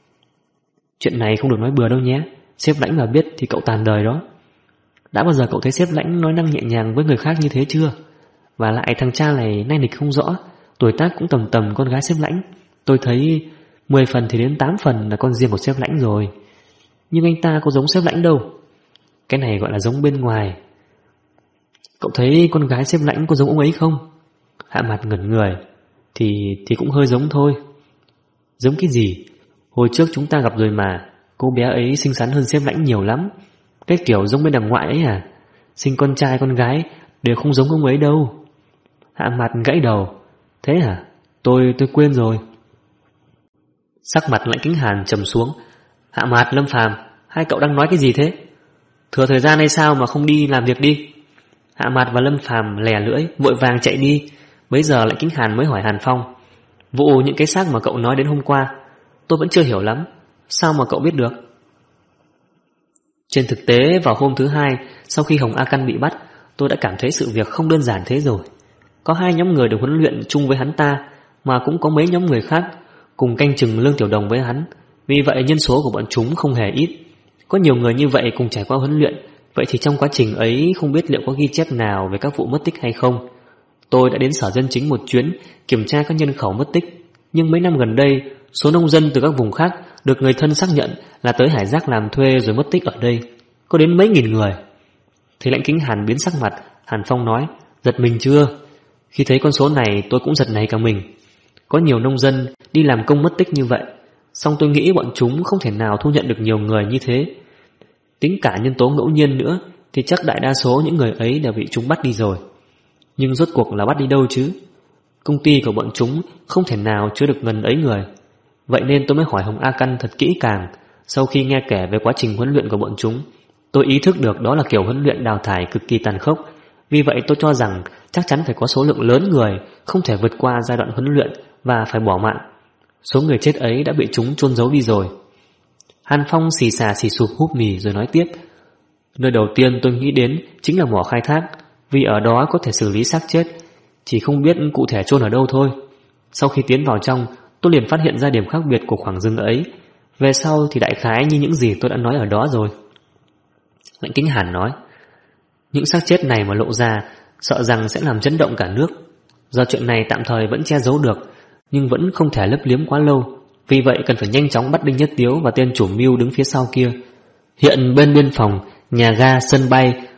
Chuyện này không được nói bừa đâu nhé, Xếp Lãnh mà biết thì cậu tàn đời đó. Đã bao giờ cậu thấy Xếp Lãnh nói năng nhẹ nhàng với người khác như thế chưa? Và lại thằng cha này nay lịch không rõ, tuổi tác cũng tầm tầm con gái Xếp Lãnh. Tôi thấy 10 phần thì đến 8 phần là con riêng của Xếp Lãnh rồi. Nhưng anh ta có giống Xếp Lãnh đâu. Cái này gọi là giống bên ngoài. Cậu thấy con gái Xếp Lãnh có giống ông ấy không? Hạ Mạt ngẩn người. Thì cũng hơi giống thôi. Giống cái gì? Hồi trước chúng ta gặp rồi mà. Cô bé ấy xinh xắn hơn Xếp Lãnh nhiều lắm. Cái kiểu giống bên đằng ngoại ấy à? Sinh con trai con gái đều không giống ông ấy đâu. Hạ Mạt gãy đầu. Thế hả? Tôi quên rồi. Sắc mặt Lãnh Kính Hàn trầm xuống. Hạ Mạt, Lâm Phàm, hai cậu đang nói cái gì thế? Thừa thời gian hay sao mà không đi làm việc đi? Hạ Mạt và Lâm Phàm lè lưỡi vội vàng chạy đi. Bấy giờ Lãnh Kính Hàn mới hỏi Hàn Phong, vụ những cái xác mà cậu nói đến hôm qua, tôi vẫn chưa hiểu lắm. Sao mà cậu biết được? Trên thực tế vào hôm thứ hai, sau khi Hồng A Căn bị bắt, tôi đã cảm thấy sự việc không đơn giản thế rồi. Có 2 nhóm người được huấn luyện chung với hắn ta, mà cũng có mấy nhóm người khác cùng canh chừng Lương Tiểu Đồng với hắn. Vì vậy nhân số của bọn chúng không hề ít. Có nhiều người như vậy cùng trải qua huấn luyện. Vậy thì trong quá trình ấy không biết liệu có ghi chép nào về các vụ mất tích hay không. Tôi đã đến Sở Dân Chính một chuyến kiểm tra các nhân khẩu mất tích. Nhưng mấy năm gần đây, số nông dân từ các vùng khác được người thân xác nhận là tới Hải Giác làm thuê rồi mất tích ở đây có đến mấy nghìn người. Thấy Lãnh Kính Hàn biến sắc mặt, Hàn Phong nói, giật mình chưa? Khi thấy con số này tôi cũng giật nảy cả mình. Có nhiều nông dân đi làm công mất tích như vậy, song tôi nghĩ bọn chúng không thể nào thu nhận được nhiều người như thế. Tính cả nhân tố ngẫu nhiên nữa thì chắc đại đa số những người ấy đều bị chúng bắt đi rồi. Nhưng rốt cuộc là bắt đi đâu chứ? Công ty của bọn chúng không thể nào chứa được gần ấy người. Vậy nên tôi mới hỏi Hồng A Căn thật kỹ càng. Sau khi nghe kể về quá trình huấn luyện của bọn chúng, tôi ý thức được đó là kiểu huấn luyện đào thải cực kỳ tàn khốc. Vì vậy tôi cho rằng chắc chắn phải có số lượng lớn người không thể vượt qua giai đoạn huấn luyện và phải bỏ mạng. Số người chết ấy đã bị chúng chôn giấu đi rồi. Hàn Phong xì xà xì sụp húp mì rồi nói tiếp, nơi đầu tiên tôi nghĩ đến chính là mỏ khai thác, vì ở đó có thể xử lý xác chết, chỉ không biết cụ thể chôn ở đâu thôi. Sau khi tiến vào trong, tôi liền phát hiện ra điểm khác biệt của khoảng rừng ấy. Về sau thì đại khái như những gì tôi đã nói ở đó rồi. Lãnh Kính Hàn nói, những xác chết này mà lộ ra, sợ rằng sẽ làm chấn động cả nước. Do chuyện này tạm thời vẫn che giấu được, nhưng vẫn không thể lấp liếm quá lâu. Vì vậy cần phải nhanh chóng bắt Đinh Nhất Tiếu và tên chủ mưu đứng phía sau kia. Hiện bên biên phòng, nhà ga, sân bay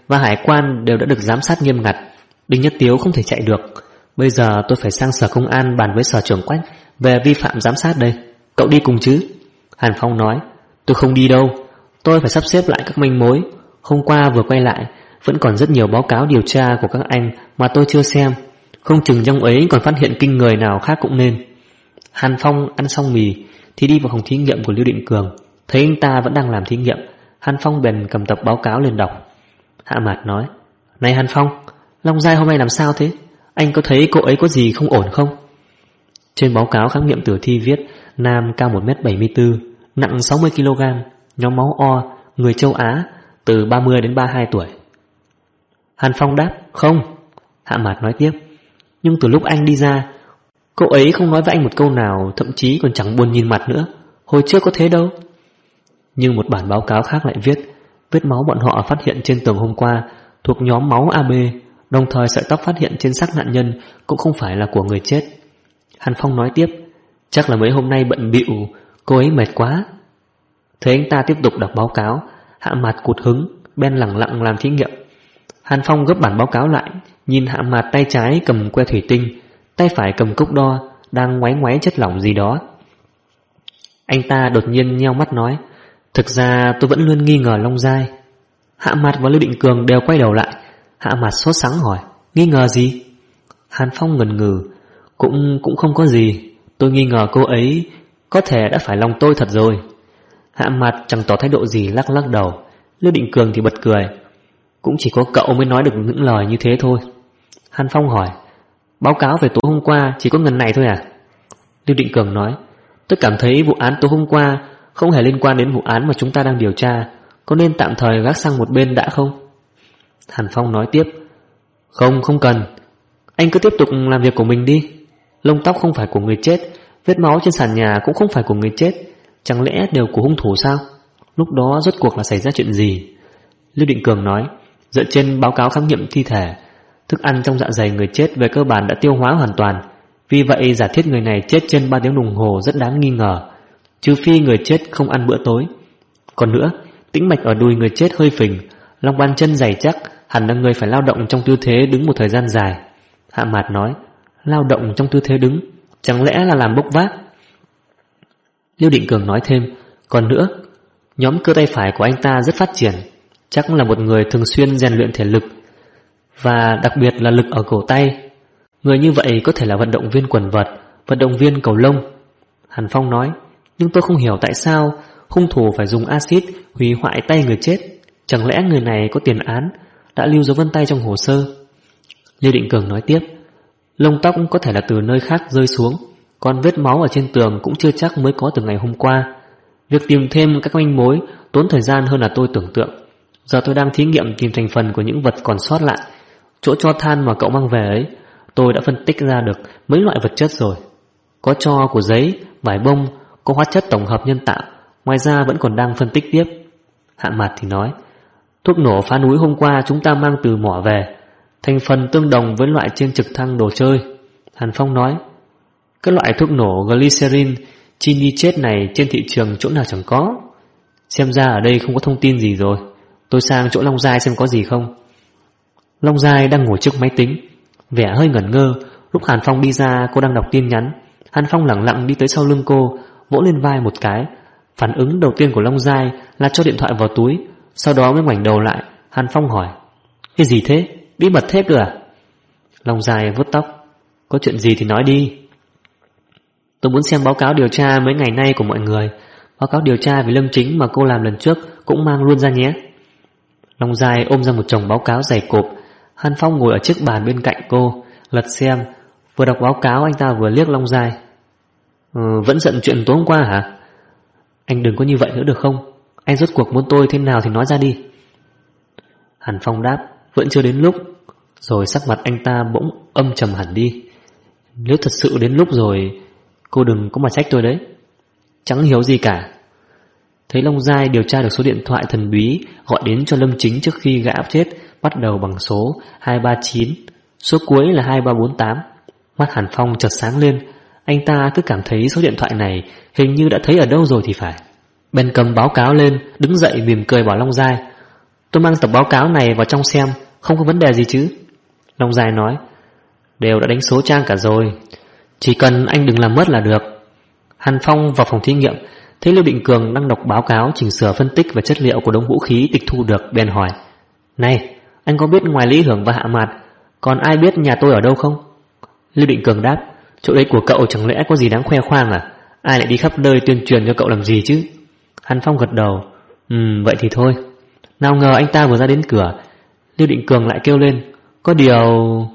và hải quan đều đã được giám sát nghiêm ngặt. Đinh Nhất Tiếu không thể chạy được. Bây giờ tôi phải sang sở công an bàn với sở trưởng Quách về vi phạm giám sát đây. Cậu đi cùng chứ? Hàn Phong nói. Tôi không đi đâu. Tôi phải sắp xếp lại các manh mối. Hôm qua vừa quay lại, vẫn còn rất nhiều báo cáo điều tra của các anh mà tôi chưa xem. Không chừng trong ấy còn phát hiện kinh người nào khác cũng nên. Hàn Phong ăn xong mì thì đi vào phòng thí nghiệm của Lưu Định Cường. Thấy anh ta vẫn đang làm thí nghiệm, Hàn Phong bèn cầm tập báo cáo lên đọc. Hạ Mạt nói. Này Hàn Phong, Long Giai hôm nay làm sao thế? Anh có thấy cô ấy có gì không ổn không? Trên báo cáo khám nghiệm tử thi viết nam cao 1m74, nặng 60kg, nhóm máu O, người châu Á, từ 30 đến 32 tuổi. Hàn Phong đáp. Không. Hạ Mạt nói tiếp. Nhưng từ lúc anh đi ra, cô ấy không nói với anh một câu nào, thậm chí còn chẳng buồn nhìn mặt nữa. Hồi trước có thế đâu. Nhưng một bản báo cáo khác lại viết vết máu bọn họ phát hiện trên tường hôm qua thuộc nhóm máu AB, đồng thời sợi tóc phát hiện trên xác nạn nhân cũng không phải là của người chết. Hàn Phong nói tiếp. Chắc là mấy hôm nay bận bịu, cô ấy mệt quá. Thấy anh ta tiếp tục đọc báo cáo, Hạ Mạt cụt hứng, bèn lẳng lặng làm thí nghiệm. Hàn Phong gấp bản báo cáo lại, nhìn Hạ Mạt tay trái cầm que thủy tinh, tay phải cầm cốc đo, đang ngoáy ngoáy chất lỏng gì đó. Anh ta đột nhiên nheo mắt nói. Thực ra tôi vẫn luôn nghi ngờ Long Giai. Hạ Mạt và Lưu Định Cường đều quay đầu lại. Hạ Mạt sốt sắng hỏi. Nghi ngờ gì? Hàn Phong ngần ngừ. Cũng không có gì. Tôi nghi ngờ cô ấy có thể đã phải lòng tôi thật rồi. Hạ Mạt chẳng tỏ thái độ gì, lắc lắc đầu. Lưu Định Cường thì bật cười. Cũng chỉ có cậu mới nói được những lời như thế thôi. Hàn Phong hỏi. Báo cáo về tối hôm qua chỉ có ngần này thôi à? Lưu Định Cường nói. Tôi cảm thấy vụ án tối hôm qua không hề liên quan đến vụ án mà chúng ta đang điều tra. Có nên tạm thời gác sang một bên đã không? Hàn Phong nói tiếp. Không cần. Anh cứ tiếp tục làm việc của mình đi. Lông tóc không phải của người chết, vết máu trên sàn nhà cũng không phải của người chết. Chẳng lẽ đều của hung thủ sao? Lúc đó rốt cuộc là xảy ra chuyện gì? Lưu Định Cường nói. Dựa trên báo cáo khám nghiệm thi thể, thức ăn trong dạ dày người chết về cơ bản đã tiêu hóa hoàn toàn. Vì vậy giả thiết người này chết trên 3 tiếng đồng hồ rất đáng nghi ngờ, trừ phi người chết không ăn bữa tối. Còn nữa, tĩnh mạch ở đùi người chết hơi phình, lòng bàn chân dày chắc, hẳn là người phải lao động trong tư thế đứng một thời gian dài. Hạ Mạt nói. Lao động trong tư thế đứng, chẳng lẽ là làm bốc vác? Lưu Định Cường nói thêm. Còn nữa, nhóm cơ tay phải của anh ta rất phát triển, chắc là một người thường xuyên rèn luyện thể lực, và đặc biệt là lực ở cổ tay. Người như vậy có thể là vận động viên quần vợt, vận động viên cầu lông. Hàn Phong nói. Nhưng tôi không hiểu tại sao hung thủ phải dùng axit hủy hoại tay người chết. Chẳng lẽ người này có tiền án, đã lưu dấu vân tay trong hồ sơ? Lưu Định Cường nói tiếp. Lông tóc có thể là từ nơi khác rơi xuống, còn vết máu ở trên tường cũng chưa chắc mới có từ ngày hôm qua. Việc tìm thêm các manh mối tốn thời gian hơn là tôi tưởng tượng. Giờ tôi đang thí nghiệm tìm thành phần của những vật còn sót lại. Chỗ cho than mà cậu mang về ấy, tôi đã phân tích ra được mấy loại vật chất rồi. Có tro của giấy, vải bông, có hóa chất tổng hợp nhân tạo. Ngoài ra vẫn còn đang phân tích tiếp. Hạ Mạt thì nói. Thuốc nổ phá núi hôm qua chúng ta mang từ mỏ về, thành phần tương đồng với loại trên trực thăng đồ chơi. Hàn Phong nói. Cái loại thuốc nổ glycerin chini chết này trên thị trường chỗ nào chẳng có. Xem ra ở đây không có thông tin gì rồi. Tôi sang chỗ Long Giai xem có gì không. Long Giai đang ngồi trước máy tính, vẻ hơi ngẩn ngơ. Lúc Hàn Phong đi ra, cô đang đọc tin nhắn. Hàn Phong lẳng lặng đi tới sau lưng cô, vỗ lên vai một cái. Phản ứng đầu tiên của Long Giai là cho điện thoại vào túi, sau đó mới ngoảnh đầu lại. Hàn Phong hỏi. Cái gì thế? Bí mật thế cơ à? Long Giai vuốt tóc. Có chuyện gì thì nói đi. Tôi muốn xem báo cáo điều tra mấy ngày nay của mọi người. Báo cáo điều tra về Lâm Chính mà cô làm lần trước cũng mang luôn ra nhé. Long Giai ôm ra một chồng báo cáo dày cộp. Hàn Phong ngồi ở chiếc bàn bên cạnh cô, lật xem. Vừa đọc báo cáo anh ta vừa liếc Long Giai. Vẫn giận chuyện tối hôm qua hả? Anh đừng có như vậy nữa được không? Anh rốt cuộc muốn tôi thế nào thì nói ra đi. Hàn Phong đáp. Vẫn chưa đến lúc. Rồi sắc mặt anh ta bỗng âm trầm hẳn đi. Nếu thật sự đến lúc rồi, cô đừng có mà trách tôi đấy. Chẳng hiểu gì cả. Thấy Long Giai điều tra được số điện thoại thần bí gọi đến cho Lâm Chính trước khi gã chết bắt đầu bằng số 239, số cuối là 2348. Mắt Hàn Phong chợt sáng lên. Anh ta cứ cảm thấy số điện thoại này hình như đã thấy ở đâu rồi thì phải. Bèn cầm báo cáo lên, đứng dậy mỉm cười bảo Long Giai. Tôi mang tập báo cáo này vào trong xem, không có vấn đề gì chứ? Long Giai nói. Đều đã đánh số trang cả rồi, chỉ cần anh đừng làm mất là được. Hàn Phong vào phòng thí nghiệm, thấy Lưu Định Cường đang đọc báo cáo chỉnh sửa phân tích về chất liệu của đống vũ khí tịch thu được, bèn hỏi. Này, anh có biết ngoài Lý Hưởng và Hạ Mạt còn ai biết nhà tôi ở đâu không? Lưu Định Cường đáp. Chỗ đấy của cậu chẳng lẽ có gì đáng khoe khoang à? Ai lại đi khắp nơi tuyên truyền cho cậu làm gì chứ? Hàn Phong gật đầu. Vậy thì thôi. Nào ngờ anh ta vừa ra đến cửa, Lưu Định Cường lại kêu lên. Có điều...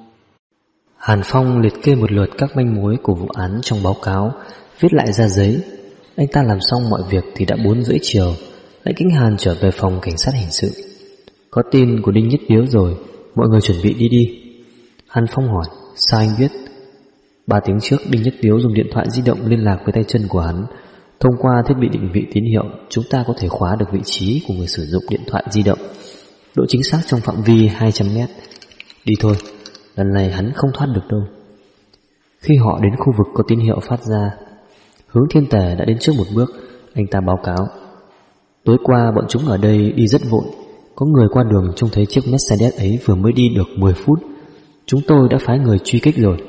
Hàn Phong liệt kê một lượt các manh mối của vụ án trong báo cáo, viết lại ra giấy. Anh ta làm xong mọi việc thì đã 4:30 chiều. Lãnh Kính Hàn trở về phòng cảnh sát hình sự. Có tin của Đinh Nhất Tiếu rồi, mọi người chuẩn bị đi. Hàn Phong hỏi. Sao anh biết? 3 tiếng trước Đinh Nhất Tiếu dùng điện thoại di động liên lạc với tay chân của hắn. Thông qua thiết bị định vị tín hiệu, chúng ta có thể khóa được vị trí của người sử dụng điện thoại di động. Độ chính xác trong phạm vi 200 mét. Đi thôi, lần này hắn không thoát được đâu. Khi họ đến khu vực có tín hiệu phát ra, Hướng Thiên Tề đã đến trước một bước. Anh ta báo cáo. Tối qua bọn chúng ở đây đi rất vội. Có người qua đường trông thấy chiếc Mercedes ấy vừa mới đi được 10 phút. Chúng tôi đã phái người truy kích rồi.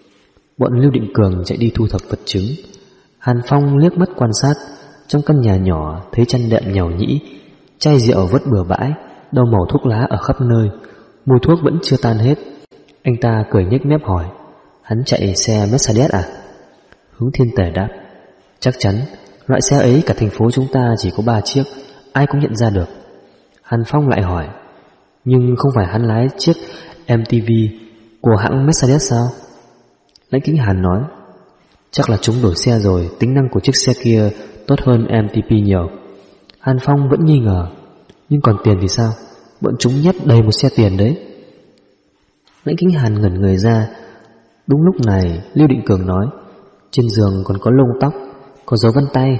Bọn Lưu Định Cường chạy đi thu thập vật chứng. Hàn Phong liếc mắt quan sát. Trong căn nhà nhỏ thấy chăn đệm nhàu nhĩ, chai rượu vứt bừa bãi, đầu mẩu thuốc lá ở khắp nơi. Mùi thuốc vẫn chưa tan hết. Anh ta cười nhếch mép hỏi. Hắn chạy xe Mercedes à? Hướng Thiên Tề đáp. Chắc chắn. Loại xe ấy cả thành phố chúng ta chỉ có 3 chiếc, ai cũng nhận ra được. Hàn Phong lại hỏi. Nhưng không phải hắn lái chiếc MTV của hãng Mercedes sao? Lãnh Kính Hàn nói. Chắc là chúng đổi xe rồi, tính năng của chiếc xe kia tốt hơn MTV nhiều. Hàn Phong vẫn nghi ngờ. Nhưng còn tiền thì sao? Bọn chúng nhét đầy một xe tiền đấy. Lãnh Kính Hàn ngẩn người ra. Đúng lúc này Lưu Định Cường nói. Trên giường còn có lông tóc, có dấu vân tay.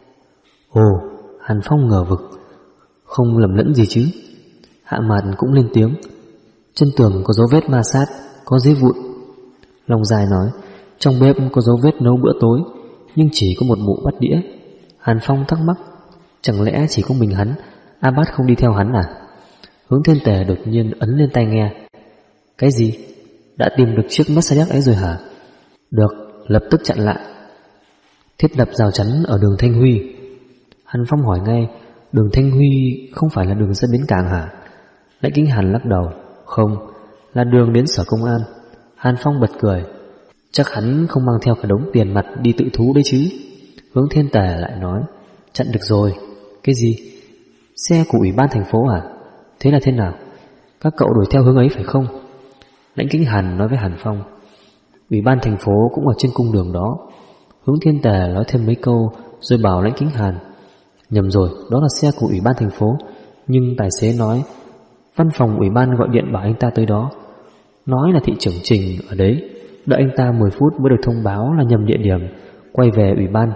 Ồ, Hàn Phong ngờ vực. Không lầm lẫn gì chứ? Hạ Mạt cũng lên tiếng. Trên tường có dấu vết ma sát, có giấy vụn. Long Giai nói. Trong bếp có dấu vết nấu bữa tối, nhưng chỉ có một bộ bát đĩa. Hàn Phong thắc mắc. Chẳng lẽ chỉ có mình hắn, A Bát không đi theo hắn à? Hướng Thiên Tề đột nhiên ấn lên tai nghe. Cái gì? Đã tìm được chiếc Mercedes ấy rồi hả? Được, lập tức chặn lại. Thiết lập rào chắn ở đường Thanh Huy. Hàn Phong hỏi ngay. Đường Thanh Huy không phải là đường dẫn bến cảng hả? Lãnh Kính Hàn lắc đầu. Không, là đường đến sở công an. Hàn Phong bật cười. Chắc hắn không mang theo cả đống tiền mặt đi tự thú đấy chứ. Hướng Thiên Tề lại nói. Chặn được rồi. Cái gì? Xe của ủy ban thành phố à? Thế là thế nào? Các cậu đuổi theo hướng ấy phải không? Lãnh Kính Hàn nói với Hàn Phong. Ủy ban thành phố cũng ở trên cung đường đó. Hướng Thiên Tề nói thêm mấy câu rồi bảo Lãnh Kính Hàn. Nhầm rồi, đó là xe của ủy ban thành phố. Nhưng tài xế nói văn phòng ủy ban gọi điện bảo anh ta tới đó. Nói là thị trưởng Trình ở đấy. Đợi anh ta 10 phút mới được thông báo là nhầm địa điểm, quay về ủy ban.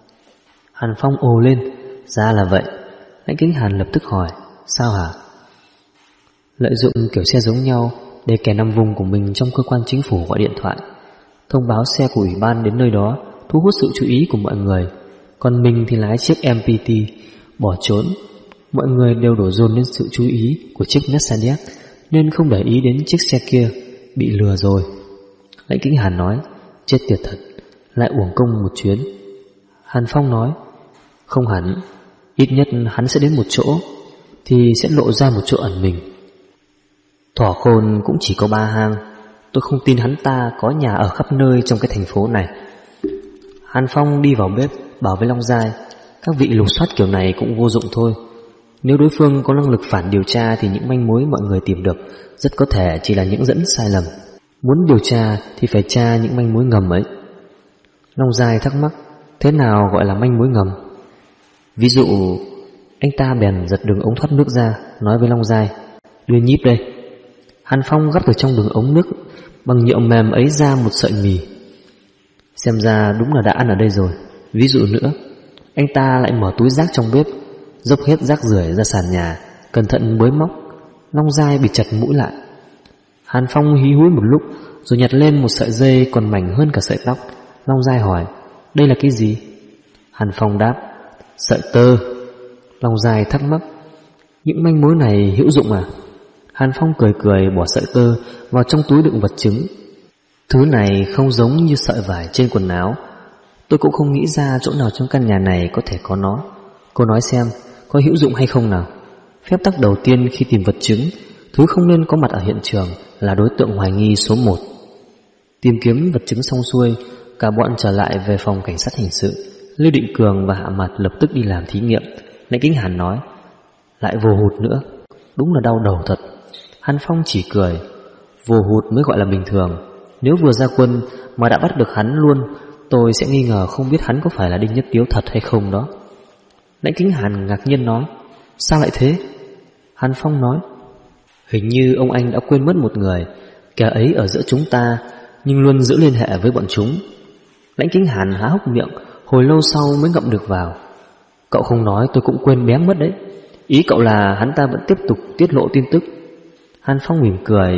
Hàn Phong ồ lên. Ra là vậy. Lãnh Kính Hàn lập tức hỏi. Sao hả? Lợi dụng kiểu xe giống nhau để kẻ nằm vùng của mình trong cơ quan chính phủ gọi điện thoại, thông báo xe của ủy ban đến nơi đó, thu hút sự chú ý của mọi người. Còn mình thì lái chiếc MPT bỏ trốn. Mọi người đều đổ dồn lên sự chú ý của chiếc Mercedes, nên không để ý đến chiếc xe kia. Bị lừa rồi. Lãnh Kính Hàn nói. Chết tiệt thật, lại uổng công một chuyến. Hàn Phong nói. Không hẳn, ít nhất hắn sẽ đến một chỗ, thì sẽ lộ ra một chỗ ẩn mình. Thỏ khôn cũng chỉ có 3 hang. Tôi không tin hắn ta có nhà ở khắp nơi trong cái thành phố này. Hàn Phong đi vào bếp, bảo với Long Giai. Các vị lục soát kiểu này cũng vô dụng thôi. Nếu đối phương có năng lực phản điều tra thì những manh mối mọi người tìm được rất có thể chỉ là những dẫn sai lầm. Muốn điều tra thì phải tra những manh mối ngầm ấy. Long Giai thắc mắc. Thế nào gọi là manh mối ngầm? Ví dụ, anh ta bèn giật đường ống thoát nước ra, nói với Long Giai. Đưa nhíp đây. Hàn Phong gắp từ trong đường ống nước bằng nhựa mềm ấy ra một sợi mì. Xem ra đúng là đã ăn ở đây rồi. Ví dụ nữa, anh ta lại mở túi rác trong bếp, dốc hết rác rưởi ra sàn nhà, cẩn thận bới móc. Long Giai bị chặt mũi lại. Hàn Phong hí húi một lúc rồi nhặt lên một sợi dây còn mảnh hơn cả sợi tóc. Long Giai hỏi. Đây là cái gì? Hàn Phong đáp. Sợi tơ. Long Giai thắc mắc. Những manh mối này hữu dụng à? Hàn Phong cười cười bỏ sợi tơ vào trong túi đựng vật chứng. Thứ này không giống như sợi vải trên quần áo. Tôi cũng không nghĩ ra chỗ nào trong căn nhà này có thể có nó. Cô nói xem, có hữu dụng hay không nào? Phép tắc đầu tiên khi tìm vật chứng, thứ không nên có mặt ở hiện trường là đối tượng hoài nghi số 1. Tìm kiếm vật chứng xong xuôi, cả bọn trở lại về phòng cảnh sát hình sự. Lưu Định Cường và Hạ Mặt lập tức đi làm thí nghiệm. Lãnh Kính Hàn nói, lại vô hụt nữa, đúng là đau đầu thật. Hàn Phong chỉ cười, vô hụt mới gọi là bình thường. Nếu vừa ra quân mà đã bắt được hắn luôn, tôi sẽ nghi ngờ không biết hắn có phải là Đinh Nhất Tiếu thật hay không đó. Lãnh Kính Hàn ngạc nhiên nói, sao lại thế? Hàn Phong nói, hình như ông anh đã quên mất một người, kẻ ấy ở giữa chúng ta nhưng luôn giữ liên hệ với bọn chúng. Lãnh Kính Hàn há hốc miệng, hồi lâu sau mới ngậm được vào. Cậu không nói tôi cũng quên béng mất đấy. Ý cậu là hắn ta vẫn tiếp tục tiết lộ tin tức? Hàn Phong mỉm cười,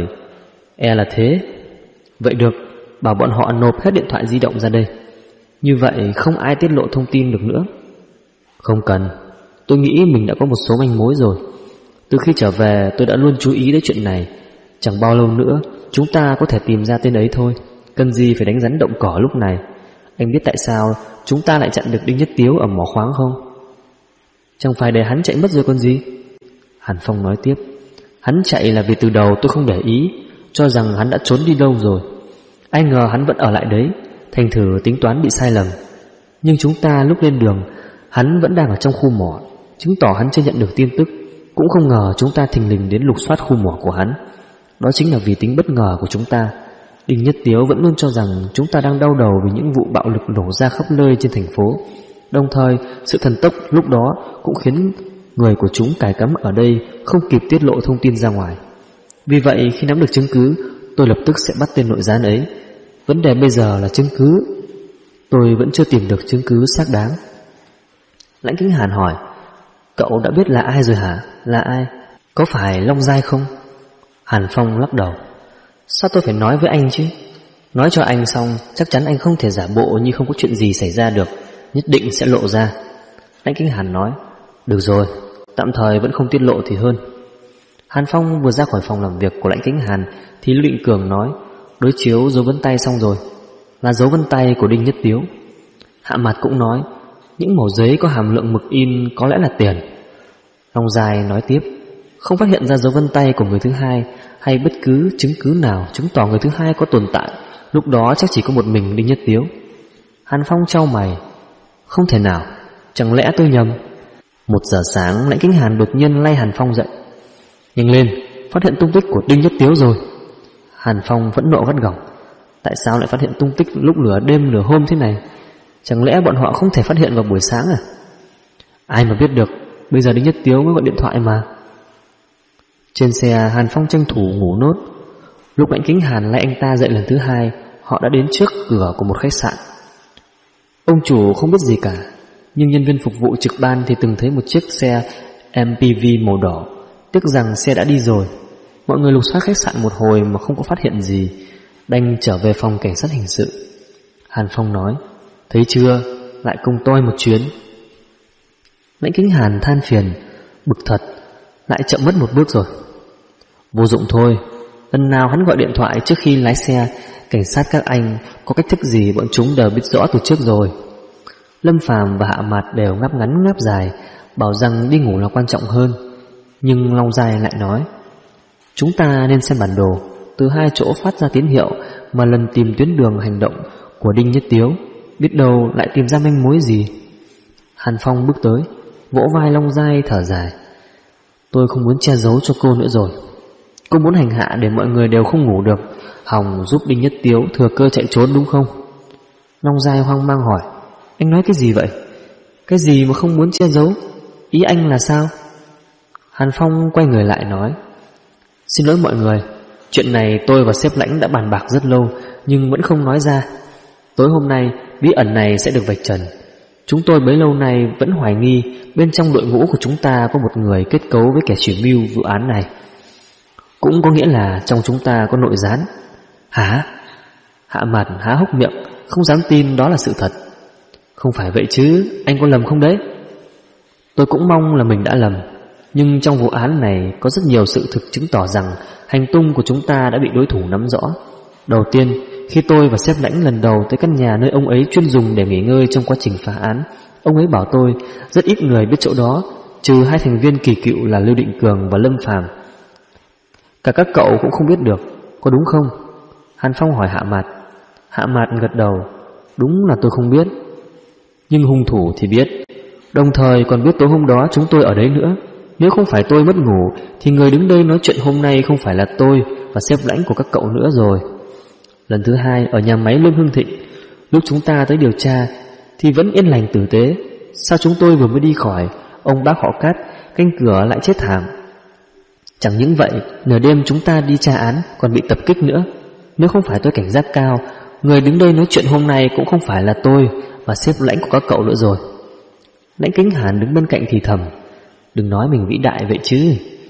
e là thế. Vậy được, bảo bọn họ nộp hết điện thoại di động ra đây. Như vậy không ai tiết lộ thông tin được nữa. Không cần, tôi nghĩ mình đã có một số manh mối rồi. Từ khi trở về tôi đã luôn chú ý đến chuyện này. Chẳng bao lâu nữa chúng ta có thể tìm ra tên ấy thôi. Cần gì phải đánh rắn động cỏ lúc này. Anh biết tại sao chúng ta lại chặn được Đinh Nhất Tiếu ở mỏ khoáng không? Chẳng phải để hắn chạy mất rồi còn gì? Hàn Phong nói tiếp, hắn chạy là vì từ đầu tôi không để ý, cho rằng hắn đã trốn đi đâu rồi. Ai ngờ hắn vẫn ở lại đấy, thành thử tính toán bị sai lầm. Nhưng chúng ta lúc lên đường, hắn vẫn đang ở trong khu mỏ, chứng tỏ hắn chưa nhận được tin tức. Cũng không ngờ chúng ta thình lình đến lục soát khu mỏ của hắn. Đó chính là vì tính bất ngờ của chúng ta. Đinh Nhất Tiếu vẫn luôn cho rằng chúng ta đang đau đầu vì những vụ bạo lực nổ ra khắp nơi trên thành phố. Đồng thời sự thần tốc lúc đó cũng khiến người của chúng cài cắm ở đây không kịp tiết lộ thông tin ra ngoài. Vì vậy khi nắm được chứng cứ, tôi lập tức sẽ bắt tên nội gián ấy. Vấn đề bây giờ là chứng cứ. Tôi vẫn chưa tìm được chứng cứ xác đáng. Lãnh Kính Hàn hỏi, cậu đã biết là ai rồi hả? Là ai? Có phải Long Giai không? Hàn Phong lắc đầu, sao tôi phải nói với anh chứ? Nói cho anh xong chắc chắn anh không thể giả bộ như không có chuyện gì xảy ra được, nhất định sẽ lộ ra. Lãnh Kính Hàn nói, được rồi, tạm thời vẫn không tiết lộ thì hơn. Hàn Phong vừa ra khỏi phòng làm việc của Lãnh Kính Hàn thì Lưu Định Cường nói, đối chiếu dấu vân tay xong rồi, là dấu vân tay của Đinh Nhất Tiếu. Hạ Mặt cũng nói, những mẩu giấy có hàm lượng mực in có lẽ là tiền. Long Dài nói tiếp, không phát hiện ra dấu vân tay của người thứ hai hay bất cứ chứng cứ nào chứng tỏ người thứ hai có tồn tại. Lúc đó chắc chỉ có một mình Đinh Nhất Tiếu. Hàn Phong chau mày, không thể nào, chẳng lẽ tôi nhầm? 1 giờ sáng, Lãnh Kính Hàn đột nhiên lay Hàn Phong dậy, nhanh lên, phát hiện tung tích của Đinh Nhất Tiếu rồi. Hàn Phong vẫn nộ gắt gỏng, tại sao lại phát hiện tung tích lúc nửa đêm nửa hôm thế này? Chẳng lẽ bọn họ không thể phát hiện vào buổi sáng à? Ai mà biết được, bây giờ Đinh Nhất Tiếu mới gọi điện thoại mà. Trên xe, Hàn Phong tranh thủ ngủ nốt. Lúc Lãnh Kính Hàn lay anh ta dậy lần thứ hai, họ đã đến trước cửa của một khách sạn. Ông chủ không biết gì cả, nhưng nhân viên phục vụ trực ban thì từng thấy một chiếc xe MPV màu đỏ. Tiếc rằng xe đã đi rồi. Mọi người lục soát khách sạn một hồi mà không có phát hiện gì, đành trở về phòng cảnh sát hình sự. Hàn Phong nói, thấy chưa, lại cùng tôi một chuyến. Lãnh Kính Hàn than phiền, bực thật, lại chậm mất một bước rồi. Vô dụng thôi, lần nào hắn gọi điện thoại trước khi lái xe, cảnh sát các anh có cách thức gì bọn chúng đều biết rõ từ trước rồi. Lâm Phàm và Hạ Mạt đều ngáp ngắn ngáp dài, bảo rằng đi ngủ là quan trọng hơn. Nhưng Long Giai lại nói, chúng ta nên xem bản đồ, từ 2 chỗ phát ra tín hiệu mà lần tìm tuyến đường hành động của Đinh Nhất Tiếu, biết đâu lại tìm ra manh mối gì. Hàn Phong bước tới, vỗ vai Long Giai thở dài, tôi không muốn che giấu cho cô nữa rồi. Cô muốn hành hạ để mọi người đều không ngủ được, hòng giúp Đinh Nhất Tiếu thừa cơ chạy trốn đúng không? Long Giai hoang mang hỏi, anh nói cái gì vậy? Cái gì mà không muốn che giấu? Ý anh là sao? Hàn Phong quay người lại nói, xin lỗi mọi người, chuyện này tôi và sếp Lãnh đã bàn bạc rất lâu nhưng vẫn không nói ra. Tối hôm nay bí ẩn này sẽ được vạch trần. Chúng tôi bấy lâu nay vẫn hoài nghi bên trong đội ngũ của chúng ta có một người kết cấu với kẻ chủ mưu vụ án này. Cũng có nghĩa là trong chúng ta có nội gián. Hả? Hạ Mạt há hốc miệng, không dám tin đó là sự thật. Không phải vậy chứ, anh có lầm không đấy? Tôi cũng mong là mình đã lầm. Nhưng trong vụ án này có rất nhiều sự thực chứng tỏ rằng hành tung của chúng ta đã bị đối thủ nắm rõ. Đầu tiên, khi tôi và sếp Lãnh lần đầu tới căn nhà nơi ông ấy chuyên dùng để nghỉ ngơi trong quá trình phá án, ông ấy bảo tôi rất ít người biết chỗ đó, trừ hai thành viên kỳ cựu là Lưu Định Cường và Lâm Phàm. Cả các cậu cũng không biết được, có đúng không? Hàn Phong hỏi Hạ Mạt. Hạ Mạt gật đầu. Đúng là tôi không biết. Nhưng hung thủ thì biết. Đồng thời còn biết tối hôm đó chúng tôi ở đấy nữa. Nếu không phải tôi mất ngủ thì người đứng đây nói chuyện hôm nay không phải là tôi và sếp Lãnh của các cậu nữa rồi. Lần thứ hai ở nhà máy Lương Hưng Thịnh, lúc chúng ta tới điều tra thì vẫn yên lành tử tế. Sao chúng tôi vừa mới đi khỏi, ông bác họ Cát canh cửa lại chết thảm. Chẳng những vậy, nửa đêm chúng ta đi tra án còn bị tập kích nữa. Nếu không phải tôi cảnh giác cao, người đứng đây nói chuyện hôm nay cũng không phải là tôi và sếp Lãnh của các cậu nữa rồi. Lãnh Kính Hàn đứng bên cạnh thì thầm. Đừng nói mình vĩ đại vậy chứ.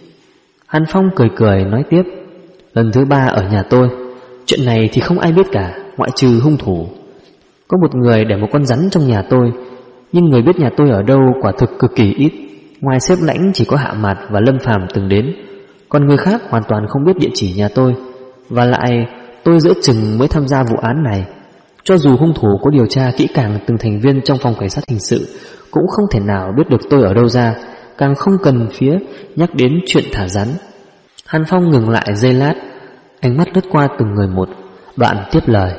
Hàn Phong cười cười nói tiếp. Lần thứ ba ở nhà tôi, chuyện này thì không ai biết cả, ngoại trừ hung thủ. Có một người để một con rắn trong nhà tôi, nhưng người biết nhà tôi ở đâu quả thực cực kỳ ít. Ngoài sếp Lãnh chỉ có Hạ Mạt và Lâm Phàm từng đến, còn người khác hoàn toàn không biết địa chỉ nhà tôi. Và lại tôi giữa chừng mới tham gia vụ án này. Cho dù hung thủ có điều tra kỹ càng từng thành viên trong phòng cảnh sát hình sự, cũng không thể nào biết được tôi ở đâu ra, càng không cần phía nhắc đến chuyện thả rắn. Hàn Phong ngừng lại giây lát, ánh mắt lướt qua từng người một, đoạn tiếp lời.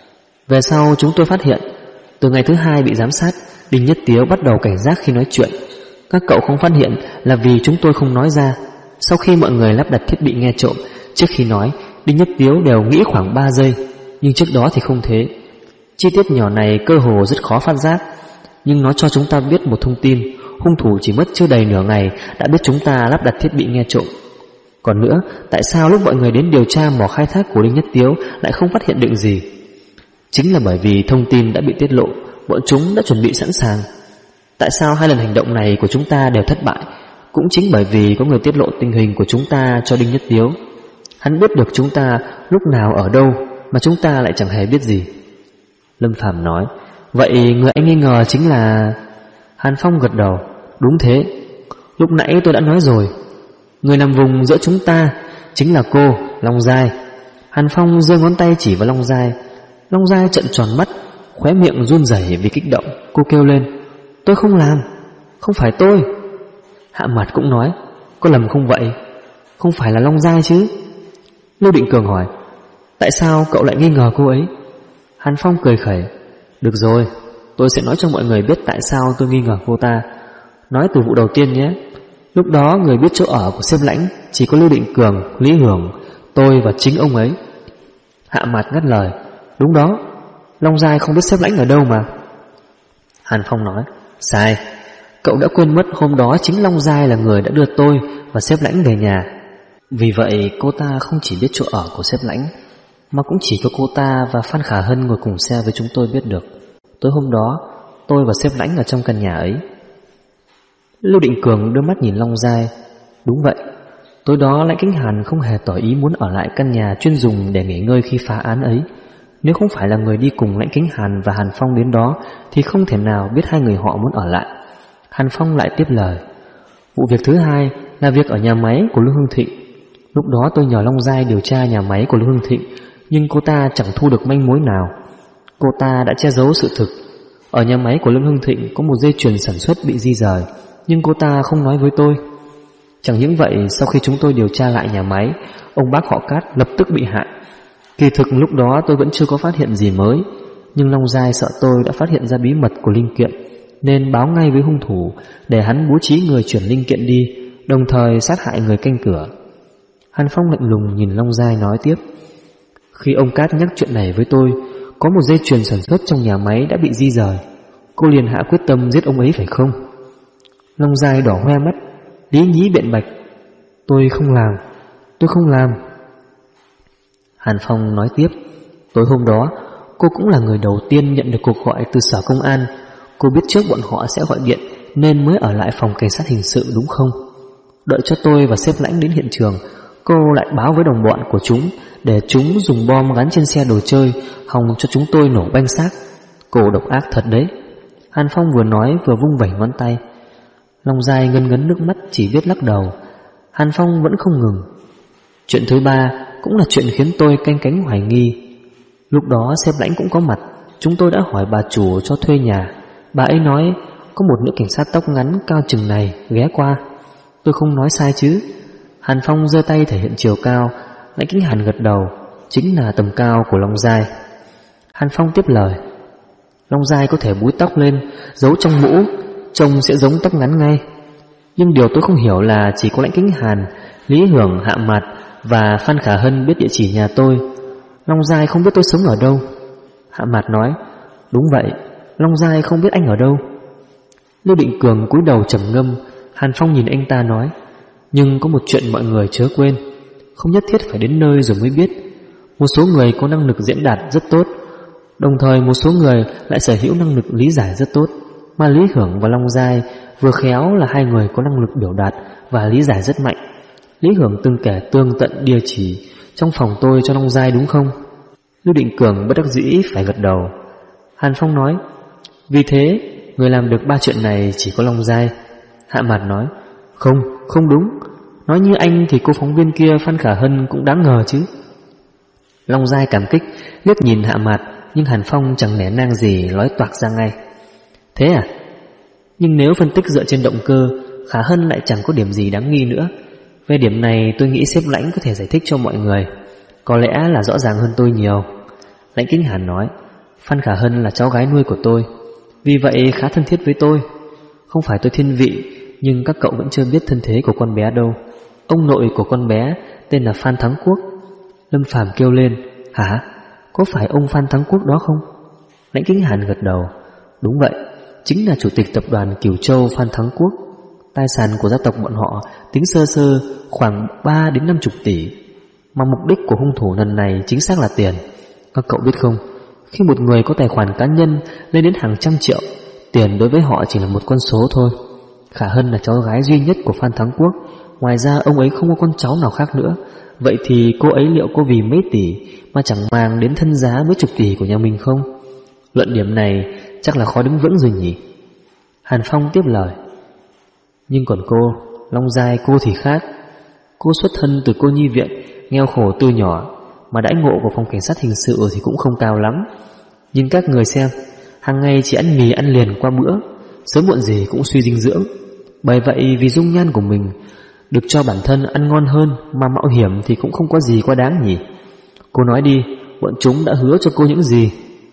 Về sau chúng tôi phát hiện, từ ngày thứ hai bị giám sát, Đinh Nhất Tiếu bắt đầu cảnh giác khi nói chuyện. Các cậu không phát hiện là vì chúng tôi không nói ra. Sau khi mọi người lắp đặt thiết bị nghe trộm, trước khi nói, Đinh Nhất Tiếu đều nghĩ khoảng 3 giây, nhưng trước đó thì không thế. Chi tiết nhỏ này cơ hồ rất khó phát giác, nhưng nó cho chúng ta biết một thông tin. Hung thủ chỉ mất chưa đầy nửa ngày đã biết chúng ta lắp đặt thiết bị nghe trộm. Còn nữa, tại sao lúc mọi người đến điều tra mỏ khai thác của Đinh Nhất Tiếu lại không phát hiện được gì? Chính là bởi vì thông tin đã bị tiết lộ, bọn chúng đã chuẩn bị sẵn sàng. Tại sao hai lần hành động này của chúng ta đều thất bại? Cũng chính bởi vì có người tiết lộ tình hình của chúng ta cho Đinh Nhất Tiếu. Hắn biết được chúng ta lúc nào ở đâu, mà chúng ta lại chẳng hề biết gì. Lâm Phàm nói. Vậy người anh nghi ngờ chính là... Hàn Phong gật đầu. Đúng thế, lúc nãy tôi đã nói rồi, người nằm vùng giữa chúng ta chính là cô, Long Giai. Hàn Phong giơ ngón tay chỉ vào Long Giai. Long Giai trợn tròn mắt, khóe miệng run rẩy vì kích động. Cô kêu lên. Tôi không làm, không phải tôi. Hạ Mạt cũng nói. Có lầm không vậy? Không phải là Long Giai chứ? Lưu Định Cường hỏi. Tại sao cậu lại nghi ngờ cô ấy? Hàn Phong cười khẩy. Được rồi, tôi sẽ nói cho mọi người biết tại sao tôi nghi ngờ cô ta. Nói từ vụ đầu tiên nhé. Lúc đó người biết chỗ ở của sếp Lãnh chỉ có Lưu Định Cường, Lý Hưởng, tôi và chính ông ấy. Hạ Mạt ngắt lời. Đúng đó, Long Giai không biết sếp Lãnh ở đâu mà. Hàn Phong nói. Sai, cậu đã quên mất hôm đó chính Long Giai là người đã đưa tôi và sếp Lãnh về nhà. Vì vậy cô ta không chỉ biết chỗ ở của sếp Lãnh, mà cũng chỉ có cô ta và Phan Khả Hân ngồi cùng xe với chúng tôi biết được. Tối hôm đó tôi và sếp Lãnh ở trong căn nhà ấy. Lưu Định Cường đưa mắt nhìn Long Giai. Đúng vậy, tối đó Lãnh Kính Hàn không hề tỏ ý muốn ở lại căn nhà chuyên dùng để nghỉ ngơi khi phá án ấy. Nếu không phải là người đi cùng Lãnh Kính Hàn và Hàn Phong đến đó thì không thể nào biết hai người họ muốn ở lại. Hàn Phong lại tiếp lời. Vụ việc thứ hai là việc ở nhà máy của Lương Hưng Thịnh. Lúc đó tôi nhờ Long Giai điều tra nhà máy của Lương Hưng Thịnh, nhưng cô ta chẳng thu được manh mối nào. Cô ta đã che giấu sự thực. Ở nhà máy của Lương Hưng Thịnh có một dây chuyền sản xuất bị di rời, nhưng cô ta không nói với tôi. Chẳng những vậy, sau khi chúng tôi điều tra lại nhà máy, ông bác họ Cát lập tức bị hại. Kỳ thực lúc đó tôi vẫn chưa có phát hiện gì mới, nhưng Long Giai sợ tôi đã phát hiện ra bí mật của linh kiện, nên báo ngay với hung thủ để hắn bố trí người chuyển linh kiện đi, đồng thời sát hại người canh cửa. Hàn Phong lạnh lùng nhìn Long Giai nói tiếp. Khi ông Cát nhắc chuyện này với tôi, có một dây chuyền sản xuất trong nhà máy đã bị di rời, cô liền hạ quyết tâm giết ông ấy phải không? Long Giai đỏ hoe mắt, lý nhí biện bạch. Tôi không làm. Hàn Phong nói tiếp. Tối hôm đó cô cũng là người đầu tiên nhận được cuộc gọi từ sở công an. Cô biết trước bọn họ sẽ gọi điện nên mới ở lại phòng cảnh sát hình sự đúng không? Đợi cho tôi và sếp Lãnh đến hiện trường, cô lại báo với đồng bọn của chúng để chúng dùng bom gắn trên xe đồ chơi, hòng cho chúng tôi nổ banh xác. Cô độc ác thật đấy. Hàn Phong vừa nói vừa vung vẩy ngón tay. Long Giai ngấn ngấn nước mắt chỉ biết lắc đầu. Hàn Phong vẫn không ngừng. Chuyện thứ ba cũng là chuyện khiến tôi canh cánh hoài nghi. Lúc đó sếp Lãnh cũng có mặt. Chúng tôi đã hỏi bà chủ cho thuê nhà. Bà ấy nói có một nữ cảnh sát tóc ngắn cao chừng này ghé qua. Tôi không nói sai chứ? Hàn Phong giơ tay thể hiện chiều cao. Lãnh Kính Hàn gật đầu. Chính là tầm cao của Long Giai. Hàn Phong tiếp lời. Long Giai có thể búi tóc lên, giấu trong mũ, trông sẽ giống tóc ngắn ngay. Nhưng điều tôi không hiểu là chỉ có Lãnh Kính Hàn, Lý Hưởng, Hạ Mạt và Phan Khả Hân biết địa chỉ nhà tôi. Long Giai không biết tôi sống ở đâu. Hạ Mạt nói. Đúng vậy, Long Giai không biết anh ở đâu. Lưu Định Cường cúi đầu trầm ngâm. Hàn Phong nhìn anh ta nói. Nhưng có một chuyện mọi người chớ quên. Không nhất thiết phải đến nơi rồi mới biết. Một số người có năng lực diễn đạt rất tốt, đồng thời một số người lại sở hữu năng lực lý giải rất tốt. Mà Lý Hưởng và Long Giai vừa khéo là hai người có năng lực biểu đạt và lý giải rất mạnh. Lý Hưởng từng kể tường tận địa chỉ trong phòng tôi cho Long Giai đúng không? Lưu Định Cường bất đắc dĩ phải gật đầu. Hàn Phong nói. Vì thế người làm được ba chuyện này chỉ có Long Giai. Hạ Mạt nói. Không đúng. Nói như anh thì cô phóng viên kia Phan Khả Hân cũng đáng ngờ chứ. Long Giai cảm kích liếc nhìn Hạ Mạt, nhưng Hàn Phong chẳng nể nang gì nói toạc ra ngay. Thế à? Nhưng nếu phân tích dựa trên động cơ, Khả Hân lại chẳng có điểm gì đáng nghi nữa. Về điểm này tôi nghĩ sếp Lãnh có thể giải thích cho mọi người. Có lẽ là rõ ràng hơn tôi nhiều. Lãnh Kính Hàn nói. Phan Khả Hân là cháu gái nuôi của tôi, vì vậy khá thân thiết với tôi. Không phải tôi thiên vị, nhưng các cậu vẫn chưa biết thân thế của con bé đâu. Ông nội của con bé tên là Phan Thắng Quốc. Lâm Phàm kêu lên. Hả? Có phải ông Phan Thắng Quốc đó không? Lãnh Kính Hàn gật đầu. Đúng vậy, chính là chủ tịch tập đoàn Cửu Châu Phan Thắng Quốc. Tài sản của gia tộc bọn họ tính sơ sơ khoảng 3 đến 50 tỷ. Mà mục đích của hung thủ lần này chính xác là tiền. Các cậu biết không, khi một người có tài khoản cá nhân lên đến hàng trăm triệu, tiền đối với họ chỉ là một con số thôi. Khả Hân là cháu gái duy nhất của Phan Thắng Quốc. Ngoài ra ông ấy không có con cháu nào khác nữa. Vậy thì cô ấy liệu có vì mấy tỷ mà chẳng màng đến thân giá mấy chục tỷ của nhà mình không? Luận điểm này chắc là khó đứng vững rồi nhỉ. Hàn Phong tiếp lời. Nhưng còn cô, Long Giai cô thì khác. Cô xuất thân từ cô nhi viện, nghèo khổ từ nhỏ, mà đãi ngộ của phòng cảnh sát hình sự thì cũng không cao lắm. Nhưng các người xem, hàng ngày chỉ ăn mì ăn liền qua bữa, sớm muộn gì cũng suy dinh dưỡng. Bởi vậy vì dung nhan của mình được cho bản thân ăn ngon hơn mà mạo hiểm thì cũng không có gì quá đáng nhỉ. Cô nói đi, bọn chúng đã hứa cho cô những gì?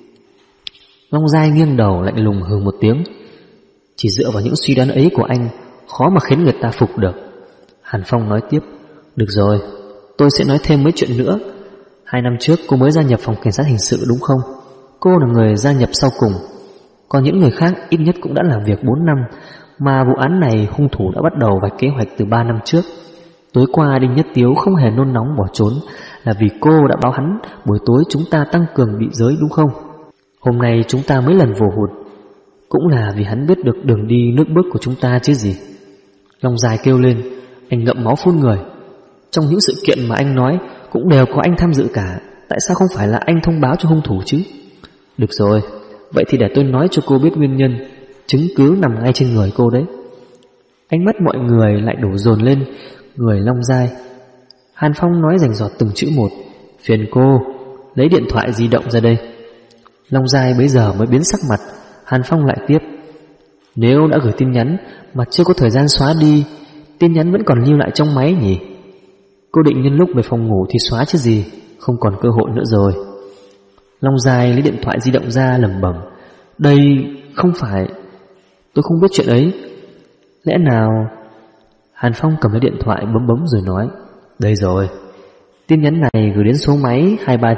Long Giai nghiêng đầu lạnh lùng hừ một tiếng. Chỉ dựa vào những suy đoán ấy của anh, khó mà khiến người ta phục được. Hàn Phong nói tiếp. Được rồi, tôi sẽ nói thêm mấy chuyện nữa. 2 năm trước cô mới gia nhập phòng cảnh sát hình sự đúng không? Cô là người gia nhập sau cùng. Còn những người khác ít nhất cũng đã làm việc 4 năm. Mà vụ án này hung thủ đã bắt đầu vạch kế hoạch từ 3 năm trước. Tối qua Đinh Nhất Tiếu không hề nôn nóng bỏ trốn là vì cô đã báo hắn buổi tối chúng ta tăng cường địa giới đúng không? Hôm nay chúng ta mấy lần vồ hụt cũng là vì hắn biết được đường đi nước bước của chúng ta chứ gì. Long Giai kêu lên. Anh ngậm máu phun người. Trong những sự kiện mà anh nói cũng đều có anh tham dự cả. Tại sao không phải là anh thông báo cho hung thủ chứ? Được rồi, vậy thì để tôi nói cho cô biết nguyên nhân. Chứng cứ nằm ngay trên người cô đấy. Ánh mắt mọi người lại đổ dồn lên người Long Giai. Hàn Phong nói rành rọt từng chữ một. Phiền cô, lấy điện thoại di động ra đây. Long Giai bấy giờ mới biến sắc mặt. Hàn Phong lại tiếp. Nếu đã gửi tin nhắn mà chưa có thời gian xóa đi, tin nhắn vẫn còn lưu lại trong máy nhỉ? Cô định nhân lúc về phòng ngủ thì xóa chứ gì, không còn cơ hội nữa rồi. Long Giai lấy điện thoại di động ra lẩm bẩm. Đây không phải, tôi không biết chuyện ấy. Lẽ nào? Hàn Phong cầm lấy điện thoại bấm bấm rồi nói. Đây rồi. Tin nhắn này gửi đến số máy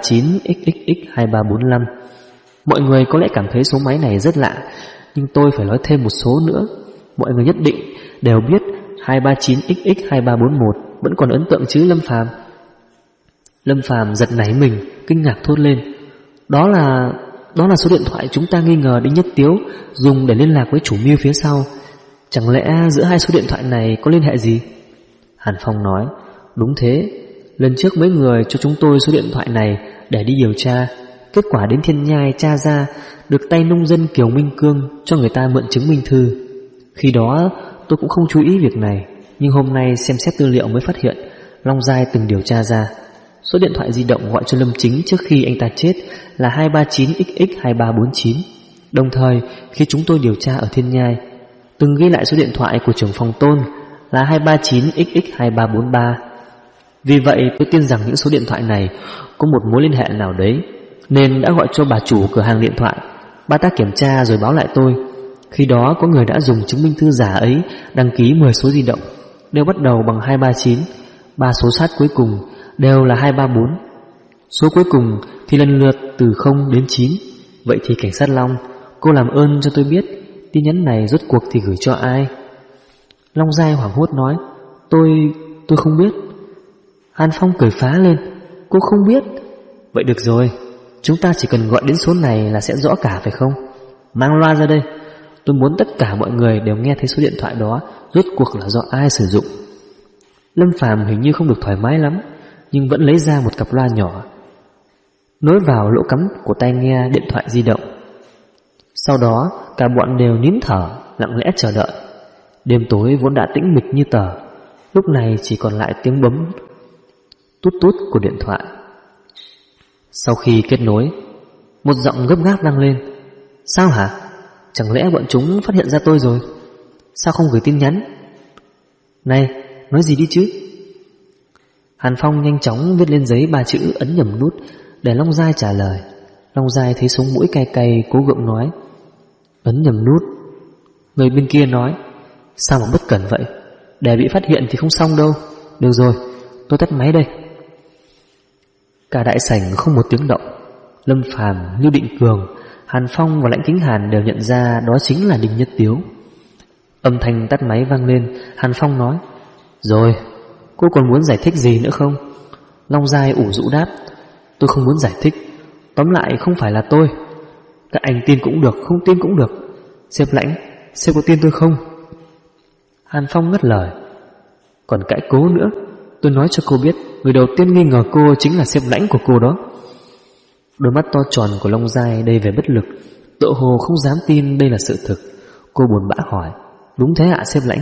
239XXX2345. Mọi người có lẽ cảm thấy số máy này rất lạ, nhưng tôi phải nói thêm một số nữa. Mọi người nhất định đều biết 239XX2341. Vẫn còn ấn tượng chứ Lâm Phàm? Lâm Phàm giật nảy mình, kinh ngạc thốt lên. Đó là số điện thoại chúng ta nghi ngờ Đinh Nhất Tiếu dùng để liên lạc với chủ mưu phía sau. Chẳng lẽ giữa hai số điện thoại này có liên hệ gì? Hàn Phong nói. Đúng thế. Lần trước mấy người cho chúng tôi số điện thoại này để đi điều tra. Kết quả đến Thiên Nhai tra ra được tay nông dân Kiều Minh Cương cho người ta mượn chứng minh thư. Khi đó tôi cũng không chú ý việc này, nhưng hôm nay xem xét tư liệu mới phát hiện Long Giai từng điều tra ra số điện thoại di động gọi cho Lâm Chính trước khi anh ta chết là 239XX2349. Đồng thời khi chúng tôi điều tra ở Thiên Nhai, từng ghi lại số điện thoại của trưởng phòng Tôn là 239XX2343. Vì vậy tôi tin rằng những số điện thoại này có một mối liên hệ nào đấy, nên đã gọi cho bà chủ cửa hàng điện thoại. Bà ta kiểm tra rồi báo lại tôi. Khi đó có người đã dùng chứng minh thư giả ấy đăng ký 10 số di động, đều bắt đầu bằng 239. 3 số sát cuối cùng đều là 234. Số cuối cùng thì lần lượt từ 0 đến 9. Vậy thì cảnh sát Long, cô làm ơn cho tôi biết tin nhắn này rốt cuộc thì gửi cho ai? Long Giai hoảng hốt nói, Tôi không biết. Hàn Phong cười phá lên, cô không biết? Vậy được rồi, chúng ta chỉ cần gọi đến số này là sẽ rõ cả phải không? Mang loa ra đây, tôi muốn tất cả mọi người đều nghe thấy số điện thoại đó rốt cuộc là do ai sử dụng. Lâm Phàm hình như không được thoải mái lắm, nhưng vẫn lấy ra một cặp loa nhỏ, nối vào lỗ cắm của tai nghe điện thoại di động. Sau đó cả bọn đều nín thở, lặng lẽ chờ đợi. Đêm tối vốn đã tĩnh mịch như tờ, lúc này chỉ còn lại tiếng bấm tút tút của điện thoại. Sau khi kết nối, một giọng gấp gáp vang lên. Sao hả? Chẳng lẽ bọn chúng phát hiện ra tôi rồi? Sao không gửi tin nhắn? Này, nói gì đi chứ? Hàn Phong nhanh chóng viết lên giấy 3 chữ, ấn nhầm nút để Long Giai trả lời. Long Giai thấy sống mũi cay cay, cố gượng nói, ấn nhầm nút. Người bên kia nói, sao mà bất cẩn vậy? Để bị phát hiện thì không xong đâu. Được rồi, tôi tắt máy đây. Cả đại sảnh không một tiếng động. Lâm Phàm, Lưu Định Cường, Hàn Phong và Lãnh Kính Hàn đều nhận ra đó chính là Đinh Nhất Tiếu. Âm thanh tắt máy vang lên. Hàn Phong nói, rồi, cô còn muốn giải thích gì nữa không? Long Giai ủ rũ đáp, tôi không muốn giải thích. Tóm lại không phải là tôi. Các anh tin cũng được, không tin cũng được. Sếp Lãnh, sếp có tin tôi không? Hàn Phong ngắt lời, còn cãi cố nữa. Tôi nói cho cô biết, người đầu tiên nghi ngờ cô chính là sếp Lãnh của cô đó. Đôi mắt to tròn của Long Giai đầy vẻ bất lực, tựa hồ không dám tin đây là sự thực. Cô buồn bã hỏi, đúng thế ạ sếp Lãnh?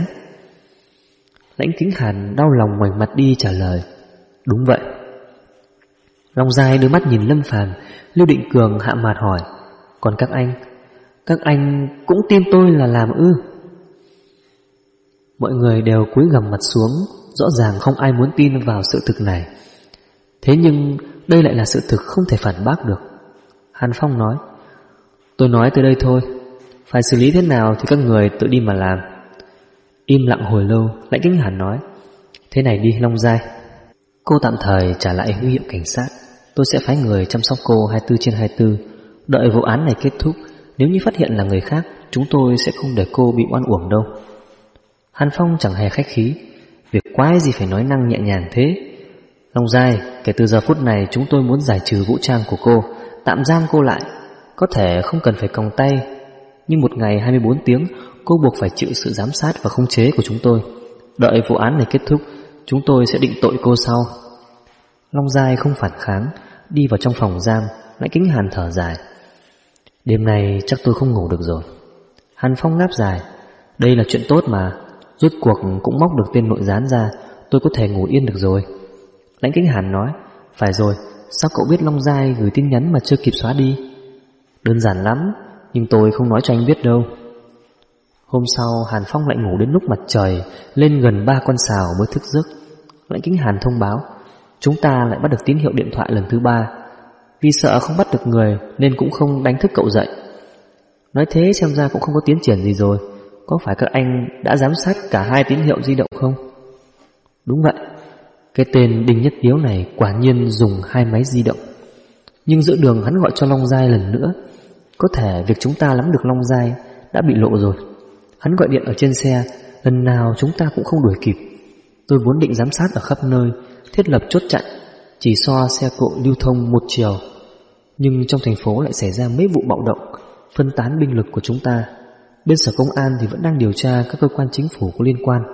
Lãnh Kính Hàn đau lòng ngoảnh mặt đi trả lời, đúng vậy. Long Giai đưa mắt nhìn Lâm Phàm. Lưu Định Cường hạ mặt hỏi, còn các anh cũng tin tôi là làm ư? Mọi người đều cúi gằm mặt xuống, rõ ràng không ai muốn tin vào sự thực này. Thế nhưng đây lại là sự thực không thể phản bác được. Hàn Phong nói, tôi nói tới đây thôi, phải xử lý thế nào thì các người tự đi mà làm. Im lặng hồi lâu, Lãnh Kính Hàn nói, thế này đi Long Giai, cô tạm thời trả lại huy hiệu cảnh sát, tôi sẽ phái người chăm sóc cô 24/24. Đợi vụ án này kết thúc, nếu như phát hiện là người khác, chúng tôi sẽ không để cô bị oan uổng đâu. Hàn Phong chẳng hề khách khí, việc quái gì phải nói năng nhẹ nhàng thế. Long Giai, kể từ giờ phút này chúng tôi muốn giải trừ vũ trang của cô, tạm giam cô lại. Có thể không cần phải còng tay, nhưng một ngày 24 tiếng cô buộc phải chịu sự giám sát và khống chế của chúng tôi. Đợi vụ án này kết thúc, chúng tôi sẽ định tội cô sau. Long Giai không phản kháng, đi vào trong phòng giam. Lãnh Kính Hàn thở dài, đêm nay chắc tôi không ngủ được rồi. Hàn Phong ngáp dài, đây là chuyện tốt mà, rốt cuộc cũng móc được tên nội gián ra, tôi có thể ngủ yên được rồi. Lãnh Kính Hàn nói, phải rồi, sao cậu biết Long Giai gửi tin nhắn mà chưa kịp xóa đi? Đơn giản lắm, nhưng tôi không nói cho anh biết đâu. Hôm sau Hàn Phong lại ngủ đến lúc mặt trời lên gần 3 con sào mới thức giấc. Lãnh Kính Hàn thông báo, chúng ta lại bắt được tín hiệu điện thoại lần thứ 3. Vì sợ không bắt được người nên cũng không đánh thức cậu dậy. Nói thế xem ra cũng không có tiến triển gì rồi. Có phải các anh đã giám sát cả 2 tín hiệu di động không? Đúng vậy, cái tên Đinh Nhất Tiếu này quả nhiên dùng 2 máy di động. Nhưng giữa đường hắn gọi cho Long Giai lần nữa. Có thể việc chúng ta nắm được Long Giai đã bị lộ rồi. Hắn gọi điện ở trên xe, lần nào chúng ta cũng không đuổi kịp. Tôi vốn định giám sát ở khắp nơi, thiết lập chốt chặn, chỉ so xe cộ lưu thông một chiều. Nhưng trong thành phố lại xảy ra mấy vụ bạo động, phân tán binh lực của chúng ta. Bên sở công an thì vẫn đang điều tra các cơ quan chính phủ có liên quan.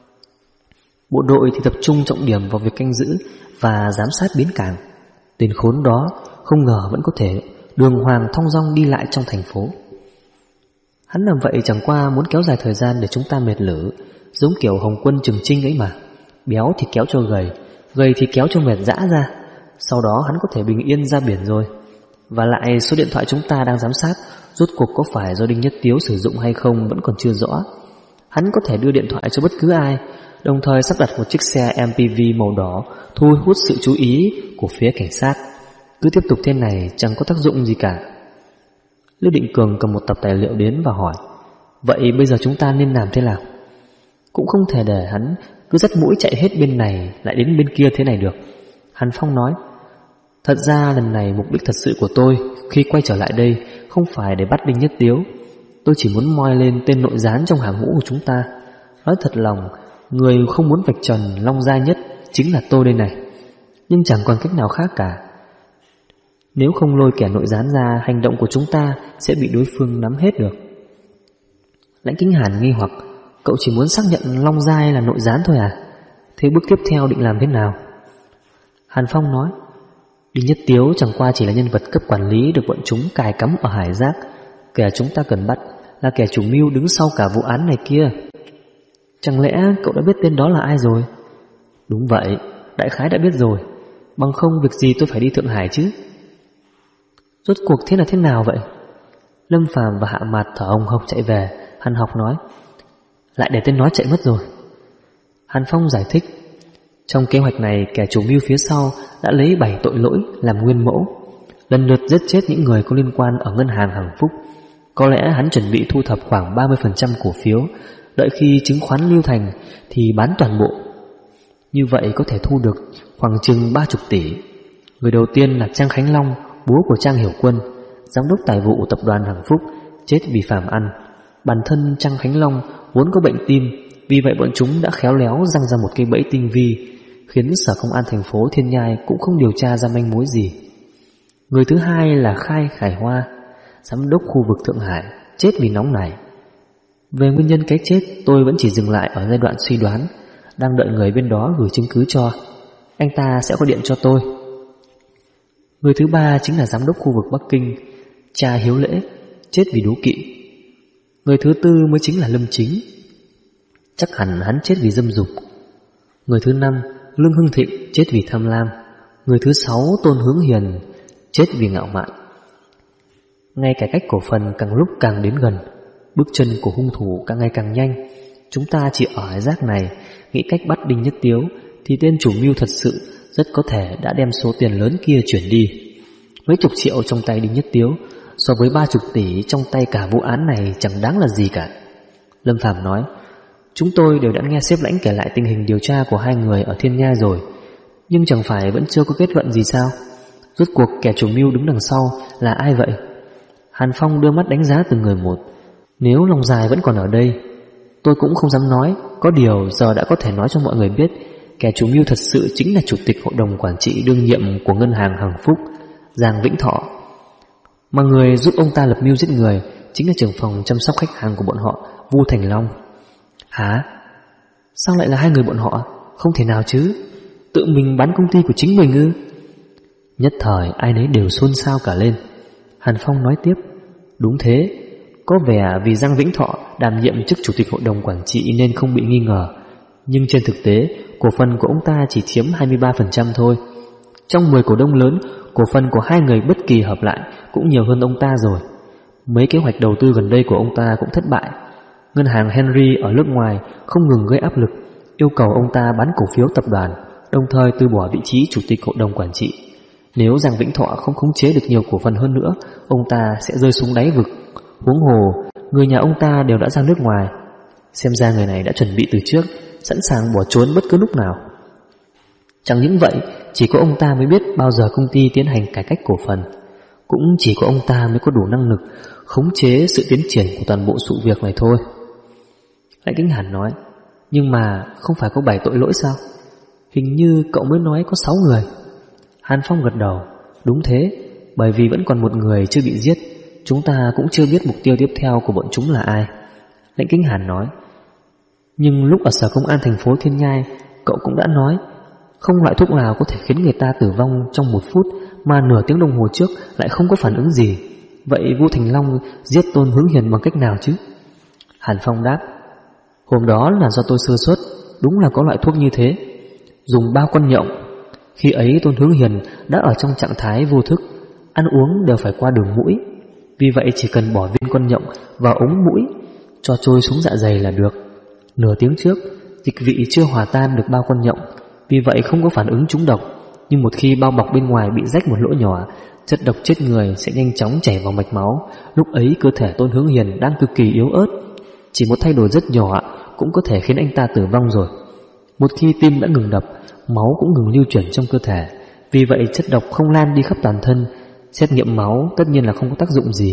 Bộ đội thì tập trung trọng điểm vào việc canh giữ và giám sát bến cảng. Tên khốn đó không ngờ vẫn có thể đường hoàng thong dong đi lại trong thành phố. Hắn làm vậy chẳng qua muốn kéo dài thời gian để chúng ta mệt lử, giống kiểu Hồng Quân Trường Chinh ấy mà. Béo thì kéo cho gầy, gầy thì kéo cho mệt dã ra. Sau đó hắn có thể bình yên ra biển rồi. Và lại số điện thoại chúng ta đang giám sát rốt cuộc có phải do Đinh Nhất Tiếu sử dụng hay không vẫn còn chưa rõ. Hắn có thể đưa điện thoại cho bất cứ ai, đồng thời sắp đặt một chiếc xe MPV màu đỏ thu hút sự chú ý của phía cảnh sát. Cứ tiếp tục thế này chẳng có tác dụng gì cả. Lưu Định Cường cầm một tập tài liệu đến và hỏi: vậy bây giờ chúng ta nên làm thế nào? Cũng không thể để hắn cứ dắt mũi chạy hết bên này lại đến bên kia thế này được. Hàn Phong nói: thật ra lần này mục đích thật sự của tôi khi quay trở lại đây không phải để bắt Đinh Nhất Tiếu. Tôi chỉ muốn moi lên tên nội gián trong hàng ngũ của chúng ta. Nói thật lòng, người không muốn vạch trần Long Giai nhất chính là tôi đây này. Nhưng chẳng còn cách nào khác cả. Nếu không lôi kẻ nội gián ra, hành động của chúng ta sẽ bị đối phương nắm hết được. Lãnh Kính Hàn nghi hoặc: cậu chỉ muốn xác nhận Long Giai là nội gián thôi à? Thế bước tiếp theo định làm thế nào? Hàn Phong nói: Đinh Nhất Tiếu chẳng qua chỉ là nhân vật cấp quản lý được bọn chúng cài cắm ở Hải Giác. Kẻ chúng ta cần bắt là kẻ chủ mưu đứng sau cả vụ án này kia. Chẳng lẽ cậu đã biết tên đó là ai rồi? Đúng vậy, đại khái đã biết rồi. Bằng không việc gì tôi phải đi Thượng Hải chứ. Rốt cuộc thế là thế nào vậy? Lâm Phàm và Hạ Mạt thở hồng hộc chạy về. Hàn Học nói: lại để tên nó chạy mất rồi. Hàn Phong giải thích: trong kế hoạch này, kẻ chủ mưu phía sau đã lấy 7 tội lỗi làm nguyên mẫu, lần lượt giết chết những người có liên quan ở ngân hàng Hằng Phúc. Có lẽ hắn chuẩn bị thu thập khoảng 30% cổ phiếu, đợi khi chứng khoán lưu thành thì bán toàn bộ. Như vậy có thể thu được khoảng chừng 30 tỷ. Người đầu tiên là Trang Khánh Long, bố của Trang Hiểu Quân, giám đốc tài vụ tập đoàn Hằng Phúc, chết vì phàm ăn. Bản thân Trang Khánh Long vốn có bệnh tim, vì vậy bọn chúng đã khéo léo răng ra một cây bẫy tinh vi, khiến Sở Công an thành phố Thiên Nhai cũng không điều tra ra manh mối gì. Người thứ hai là Khai Khải Hoa, giám đốc khu vực Thượng Hải, chết vì nóng nảy. Về nguyên nhân cái chết tôi vẫn chỉ dừng lại ở giai đoạn suy đoán, đang đợi người bên đó gửi chứng cứ cho. Anh ta sẽ gọi điện cho tôi. Người thứ ba chính là giám đốc khu vực Bắc Kinh, cha Hiếu Lễ, chết vì đố kỵ. Người thứ tư mới chính là Lâm Chính, chắc hẳn hắn chết vì dâm dục. Người thứ năm Lương Hưng Thịnh, chết vì tham lam. Người thứ sáu Tôn Hướng Hiền, chết vì ngạo mạn. Ngay cải cách cổ phần càng lúc càng đến gần, bước chân của hung thủ càng ngày càng nhanh. Chúng ta chỉ ở Hải Giác này nghĩ cách bắt Đinh Nhất Tiếu thì tên chủ mưu thật sự rất có thể đã đem số tiền lớn kia chuyển đi. Mấy chục triệu trong tay Đinh Nhất Tiếu so với 30 tỷ trong tay cả vụ án này chẳng đáng là gì cả. Lâm Phàm nói: chúng tôi đều đã nghe sếp Lãnh kể lại tình hình điều tra của hai người ở Thiên Nhai rồi, nhưng chẳng phải vẫn chưa có kết luận gì sao? Rốt cuộc kẻ chủ mưu đứng đằng sau là ai vậy? Hàn Phong đưa mắt đánh giá từng người một. Nếu Long Dài vẫn còn ở đây, tôi cũng không dám nói. Có điều giờ đã có thể nói cho mọi người biết, kẻ chủ mưu thật sự chính là chủ tịch hội đồng quản trị đương nhiệm của ngân hàng Hằng Phúc, Giang Vĩnh Thọ. Mà người giúp ông ta lập mưu giết người chính là trưởng phòng chăm sóc khách hàng của bọn họ, Vu Thành Long. Hả? Sao lại là hai người bọn họ? Không thể nào chứ. Tự mình bán công ty của chính mình ư? Nhất thời ai nấy đều xôn xao cả lên. Hàn Phong nói tiếp: đúng thế. Có vẻ vì Giang Vĩnh Thọ đảm nhiệm chức chủ tịch hội đồng quản trị nên không bị nghi ngờ, nhưng trên thực tế cổ phần của ông ta chỉ chiếm 23% thôi. Trong 10 cổ đông lớn, cổ phần của hai người bất kỳ hợp lại cũng nhiều hơn ông ta rồi. Mấy kế hoạch đầu tư gần đây của ông ta cũng thất bại. Ngân hàng Henry ở nước ngoài không ngừng gây áp lực, yêu cầu ông ta bán cổ phiếu tập đoàn, đồng thời từ bỏ vị trí chủ tịch hội đồng quản trị. Nếu Giang Vĩnh Thọ không khống chế được nhiều cổ phần hơn nữa, ông ta sẽ rơi xuống đáy vực. Huống hồ, người nhà ông ta đều đã ra nước ngoài. Xem ra người này đã chuẩn bị từ trước, sẵn sàng bỏ trốn bất cứ lúc nào. Chẳng những vậy, chỉ có ông ta mới biết bao giờ công ty tiến hành cải cách cổ phần. Cũng chỉ có ông ta mới có đủ năng lực khống chế sự tiến triển của toàn bộ sự việc này thôi. Lãnh Kính Hàn nói: nhưng mà không phải có 7 tội lỗi sao? Hình như cậu mới nói có 6 người. Hàn Phong gật đầu: đúng thế, bởi vì vẫn còn một người chưa bị giết. Chúng ta cũng chưa biết mục tiêu tiếp theo của bọn chúng là ai. Lãnh Kính Hàn nói: nhưng lúc ở Sở Công an thành phố Thiên Nhai, cậu cũng đã nói không loại thuốc nào có thể khiến người ta tử vong trong 1 phút mà nửa tiếng đồng hồ trước lại không có phản ứng gì. Vậy Vũ Thành Long giết Tôn Hướng Hiền bằng cách nào chứ? Hàn Phong đáp: Hôm đó là do tôi sơ suất, đúng là có loại thuốc như thế, dùng bao con nhộng. Khi ấy Tôn Hướng Hiền đã ở trong trạng thái vô thức, ăn uống đều phải qua đường mũi. Vì vậy chỉ cần bỏ viên con nhộng vào ống mũi, cho trôi xuống dạ dày là được. Nửa tiếng trước, dịch vị chưa hòa tan được bao con nhộng, vì vậy không có phản ứng trúng độc. Nhưng một khi bao bọc bên ngoài bị rách một lỗ nhỏ, chất độc chết người sẽ nhanh chóng chảy vào mạch máu. Lúc ấy cơ thể Tôn Hướng Hiền đang cực kỳ yếu ớt, chỉ một thay đổi rất nhỏ cũng có thể khiến anh ta tử vong rồi. Một khi tim đã ngừng đập, máu cũng ngừng lưu chuyển trong cơ thể. Vì vậy chất độc không lan đi khắp toàn thân. Xét nghiệm máu tất nhiên là không có tác dụng gì.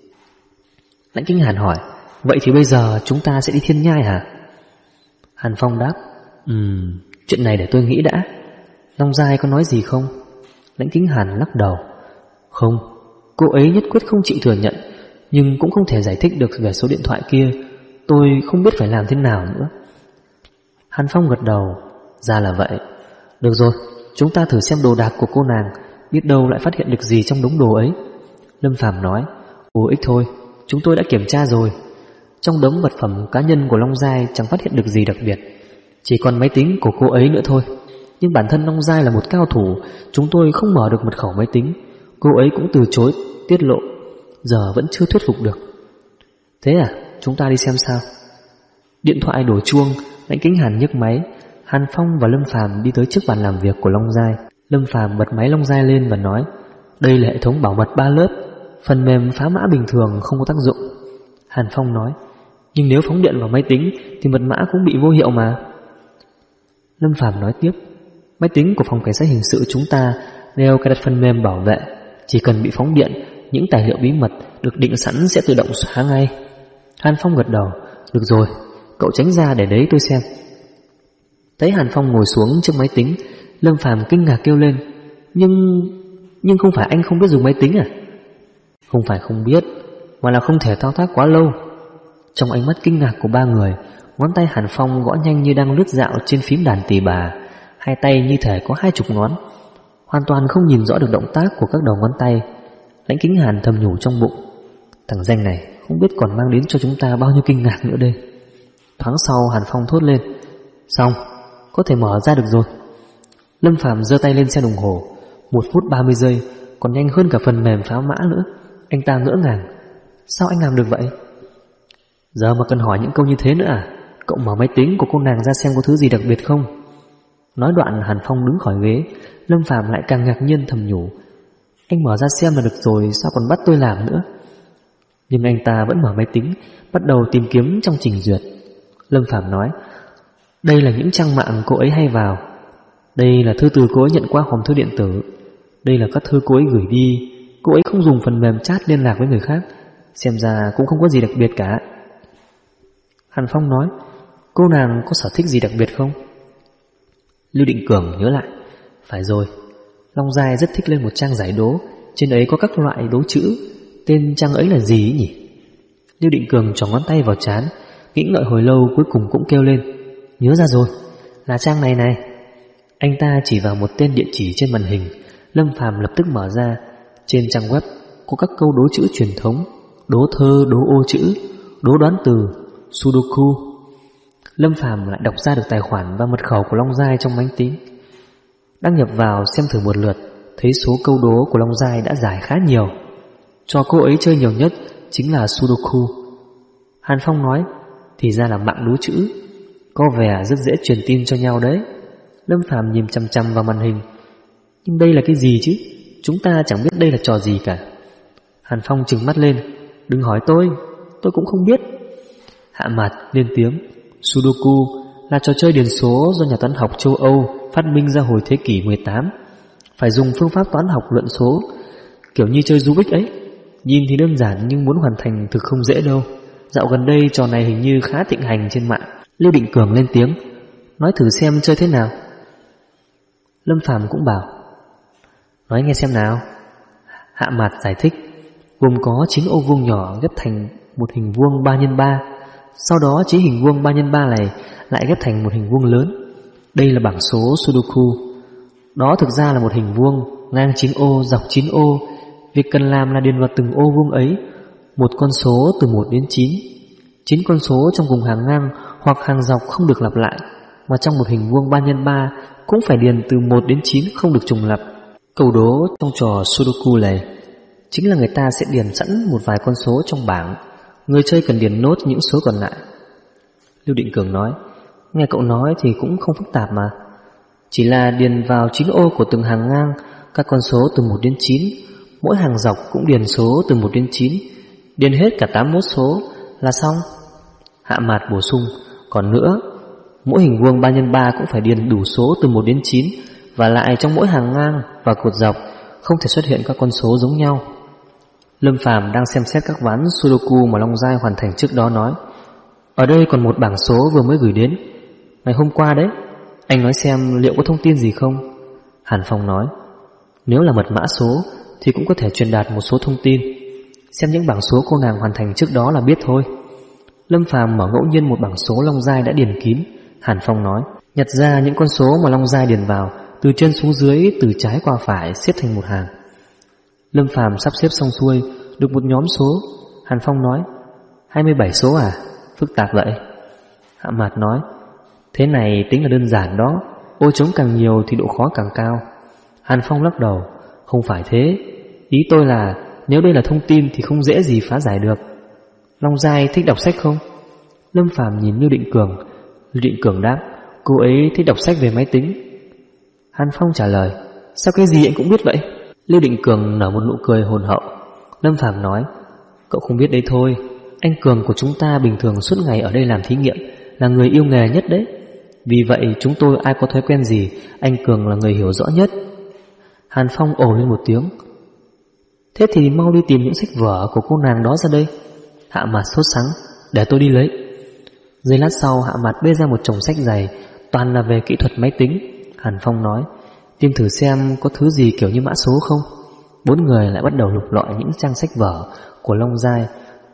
Lãnh Kính Hàn hỏi: Vậy thì bây giờ chúng ta sẽ đi Thiên Nhai hả? Hàn Phong đáp: Chuyện này để tôi nghĩ đã. Long Giai có nói gì không? Lãnh Kính Hàn lắc đầu: Không, cô ấy nhất quyết không chịu thừa nhận, nhưng cũng không thể giải thích được về số điện thoại kia. Tôi không biết phải làm thế nào nữa. Hàn Phong gật đầu: Ra là vậy. Được rồi, chúng ta thử xem đồ đạc của cô nàng, biết đâu lại phát hiện được gì trong đống đồ ấy. Lâm Phàm nói: Vô ích thôi, chúng tôi đã kiểm tra rồi. Trong đống vật phẩm cá nhân của Long Giai chẳng phát hiện được gì đặc biệt, chỉ còn máy tính của cô ấy nữa thôi. Nhưng bản thân Long Giai là một cao thủ, chúng tôi không mở được mật khẩu máy tính. Cô ấy cũng từ chối tiết lộ, giờ vẫn chưa thuyết phục được. Thế à, chúng ta đi xem sao. Điện thoại đổ chuông, Lãnh Kính Hàn nhấc máy. Hàn Phong và Lâm Phàm đi tới trước bàn làm việc của Long Giai. Lâm Phàm bật máy Long Giai lên và nói: Đây là hệ thống bảo mật 3 lớp, phần mềm phá mã bình thường không có tác dụng. Hàn Phong nói: Nhưng nếu phóng điện vào máy tính thì mật mã cũng bị vô hiệu mà. Lâm Phàm nói tiếp: Máy tính của phòng cảnh sát hình sự chúng ta đeo cài đặt phần mềm bảo vệ, chỉ cần bị phóng điện, những tài liệu bí mật được định sẵn sẽ tự động xóa ngay. Hàn Phong gật đầu: Được rồi, cậu tránh ra để đấy tôi xem. Thấy Hàn Phong ngồi xuống trước máy tính, Lâm Phàm kinh ngạc kêu lên: Nhưng không phải anh không biết dùng máy tính à? Không phải không biết, mà là không thể thao tác quá lâu. Trong ánh mắt kinh ngạc của ba người, ngón tay Hàn Phong gõ nhanh như đang lướt dạo trên phím đàn tỳ bà, hai tay như thể có 20 ngón, hoàn toàn không nhìn rõ được động tác của các đầu ngón tay. Lãnh Kính Hàn thầm nhủ trong bụng: Thằng danh này không biết còn mang đến cho chúng ta bao nhiêu kinh ngạc nữa đây. Thoáng sau Hàn Phong thốt lên: Xong, có thể mở ra được rồi. Lâm Phàm giơ tay lên xem đồng hồ, 1 phút 30 giây, còn nhanh hơn cả phần mềm phá mã nữa. Anh ta ngỡ ngàng: Sao anh làm được vậy? Giờ mà cần hỏi những câu như thế nữa à? Cậu mở máy tính của cô nàng ra xem có thứ gì đặc biệt không? Nói đoạn Hàn Phong đứng khỏi ghế. Lâm Phàm lại càng ngạc nhiên thầm nhủ: Anh mở ra xem là được rồi, sao còn bắt tôi làm nữa? Nhưng anh ta vẫn mở máy tính, bắt đầu tìm kiếm trong trình duyệt. Lâm Phàm nói: Đây là những trang mạng cô ấy hay vào. Đây là thư từ cô ấy nhận qua hòm thư điện tử. Đây là các thư cô ấy gửi đi. Cô ấy không dùng phần mềm chat liên lạc với người khác. Xem ra cũng không có gì đặc biệt cả. Hàn Phong nói: Cô nàng có sở thích gì đặc biệt không? Lưu Định Cường nhớ lại: Phải rồi, Long Giai rất thích lên một trang giải đố, trên ấy có các loại đố chữ. Tên trang ấy là gì ấy nhỉ? Lưu Định Cường trỏ ngón tay vào trán, nghĩ ngợi hồi lâu cuối cùng cũng kêu lên: Nhớ ra rồi, là trang này này. Anh ta chỉ vào một tên địa chỉ trên màn hình. Lâm Phàm lập tức mở ra. Trên trang web có các câu đố chữ truyền thống: đố thơ, đố ô chữ, đố đoán từ, Sudoku. Lâm Phàm lại đọc ra được tài khoản và mật khẩu của Long Giai trong máy tính. Đăng nhập vào xem thử một lượt, thấy số câu đố của Long Giai đã giải khá nhiều. Trò cô ấy chơi nhiều nhất chính là Sudoku. Hàn Phong nói: Thì ra là mạng đố chữ, có vẻ rất dễ truyền tin cho nhau đấy. Lâm Phàm nhìn chằm chằm vào màn hình: Nhưng đây là cái gì chứ? Chúng ta chẳng biết đây là trò gì cả. Hàn Phong trừng mắt lên: Đừng hỏi tôi cũng không biết. Hạ Mạt lên tiếng: Sudoku là trò chơi điền số do nhà toán học châu Âu phát minh ra hồi thế kỷ 18. Phải dùng phương pháp toán học luận số, kiểu như chơi Rubik ấy. Nhìn thì đơn giản nhưng muốn hoàn thành thực không dễ đâu. Dạo gần đây trò này hình như khá thịnh hành trên mạng. Lưu Định Cường lên tiếng: Nói thử xem chơi thế nào. Lâm Phàm cũng bảo: Nói nghe xem nào. Hạ Mạt giải thích: Gồm có 9 ô vuông nhỏ ghép thành một hình vuông 3x3. Sau đó chế hình vuông 3x3 này lại ghép thành một hình vuông lớn. Đây là bảng số Sudoku. Đó thực ra là một hình vuông ngang 9 ô, dọc 9 ô. Việc cần làm là điền vào từng ô vuông ấy một con số từ 1 đến 9. 9 con số trong cùng hàng ngang hoặc hàng dọc không được lặp lại, mà trong một hình vuông 3x3 cũng phải điền từ 1 đến 9 không được trùng lặp. Câu đố trong trò Sudoku này chính là người ta sẽ điền sẵn một vài con số trong bảng, người chơi cần điền nốt những số còn lại. Lưu Định Cường nói, nghe cậu nói thì cũng không phức tạp mà. Chỉ là điền vào 9 ô của từng hàng ngang các con số từ 1 đến 9, mỗi hàng dọc cũng điền số từ 1 đến 9, điền hết cả 81 số là xong. Hạ Mạt bổ sung, còn nữa, mỗi hình vuông 3x3 cũng phải điền đủ số từ 1 đến 9, và lại trong mỗi hàng ngang và cột dọc không thể xuất hiện các con số giống nhau. Lâm Phàm đang xem xét các ván Sudoku mà Long Giai hoàn thành trước đó nói, ở đây còn một bảng số vừa mới gửi đến, ngày hôm qua đấy, anh nói xem liệu có thông tin gì không? Hàn Phong nói, nếu là mật mã số thì cũng có thể truyền đạt một số thông tin, xem những bảng số cô nàng hoàn thành trước đó là biết thôi. Lâm Phàm mở ngẫu nhiên một bảng số Long Giai đã điền kín. Hàn Phong nói, nhặt ra những con số mà Long Giai điền vào, từ trên xuống dưới, từ trái qua phải, xếp thành một hàng. Lâm Phàm sắp xếp xong xuôi, được một nhóm số. Hàn Phong nói, 27 số à? Phức tạp vậy. Hạ Mạt nói, thế này tính là đơn giản đó, ô trống càng nhiều thì độ khó càng cao. Hàn Phong lắc đầu, không phải thế, ý tôi là nếu đây là thông tin thì không dễ gì phá giải được. Long Giai thích đọc sách không? Lâm Phàm nhìn Lưu Định Cường. Lưu Định Cường đáp, cô ấy thích đọc sách về máy tính. Hàn Phong trả lời, sao cái gì anh cũng biết vậy? Lưu Định Cường nở một nụ cười hồn hậu. Lâm Phàm nói, cậu không biết đấy thôi, anh Cường của chúng ta bình thường suốt ngày ở đây làm thí nghiệm, là người yêu nghề nhất đấy. Vì vậy chúng tôi ai có thói quen gì, anh Cường là người hiểu rõ nhất. Hàn Phong ồ lên một tiếng, thế thì mau đi tìm những sách vở của cô nàng đó ra đây. Hạ Mạt sốt sắng, để tôi đi lấy. Giây lát sau, Hạ Mạt bê ra một chồng sách dày, toàn là về kỹ thuật máy tính. Hàn Phong nói, tìm thử xem có thứ gì kiểu như mã số không. 4 người lại bắt đầu lục lọi những trang sách vở của Long Giai.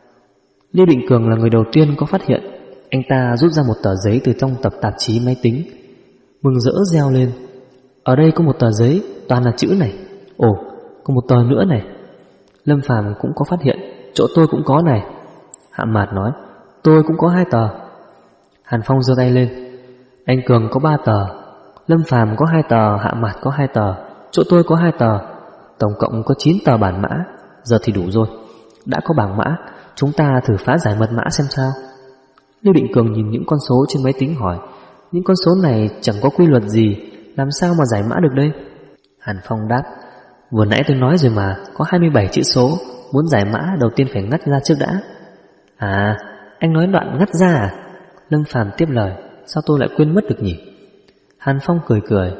Lưu Định Cường là người đầu tiên có phát hiện. Anh ta rút ra một tờ giấy từ trong tập tạp chí máy tính, mừng rỡ reo lên, ở đây có một tờ giấy toàn là chữ này. Ồ, có một tờ nữa này. Lâm Phàm cũng có phát hiện, chỗ tôi cũng có này. Hạ Mạt nói, tôi cũng có 2 tờ. Hàn Phong giơ tay lên, anh Cường có 3 tờ, Lâm Phàm có 2 tờ, Hạ Mạt có 2 tờ, chỗ tôi có 2 tờ, tổng cộng có 9 tờ bản mã. Giờ thì đủ rồi, đã có bảng mã, chúng ta thử phá giải mật mã xem sao. Lưu Định Cường nhìn những con số trên máy tính hỏi, những con số này chẳng có quy luật gì, làm sao mà giải mã được đây? Hàn Phong đáp, vừa nãy tôi nói rồi mà, có 27 chữ số, muốn giải mã đầu tiên phải ngắt ra trước đã. À, anh nói đoạn ngắt ra à? Lâm Phàm tiếp lời, sao tôi lại quên mất được nhỉ? Hàn Phong cười cười,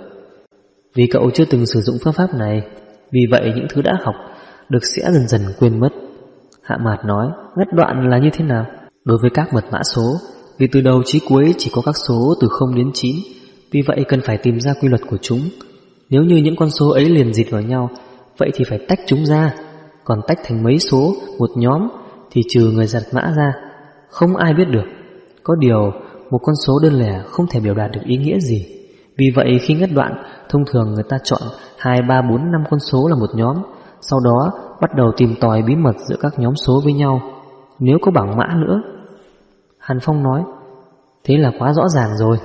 vì cậu chưa từng sử dụng phương pháp này, vì vậy những thứ đã học được sẽ dần dần quên mất. Hạ Mạt nói, ngắt đoạn là như thế nào? Đối với các mật mã số, vì từ đầu chí cuối chỉ có các số từ 0 đến 9, vì vậy cần phải tìm ra quy luật của chúng. Nếu như những con số ấy liền dịt vào nhau, vậy thì phải tách chúng ra. Còn tách thành mấy số, một nhóm, thì trừ người giật mã ra, không ai biết được. Có điều, một con số đơn lẻ không thể biểu đạt được ý nghĩa gì. Vì vậy khi ngắt đoạn, thông thường người ta chọn 2, 3, 4, 5 con số là một nhóm, sau đó bắt đầu tìm tòi bí mật giữa các nhóm số với nhau, nếu có bảng mã nữa. Hàn Phong nói, thế là quá rõ ràng rồi.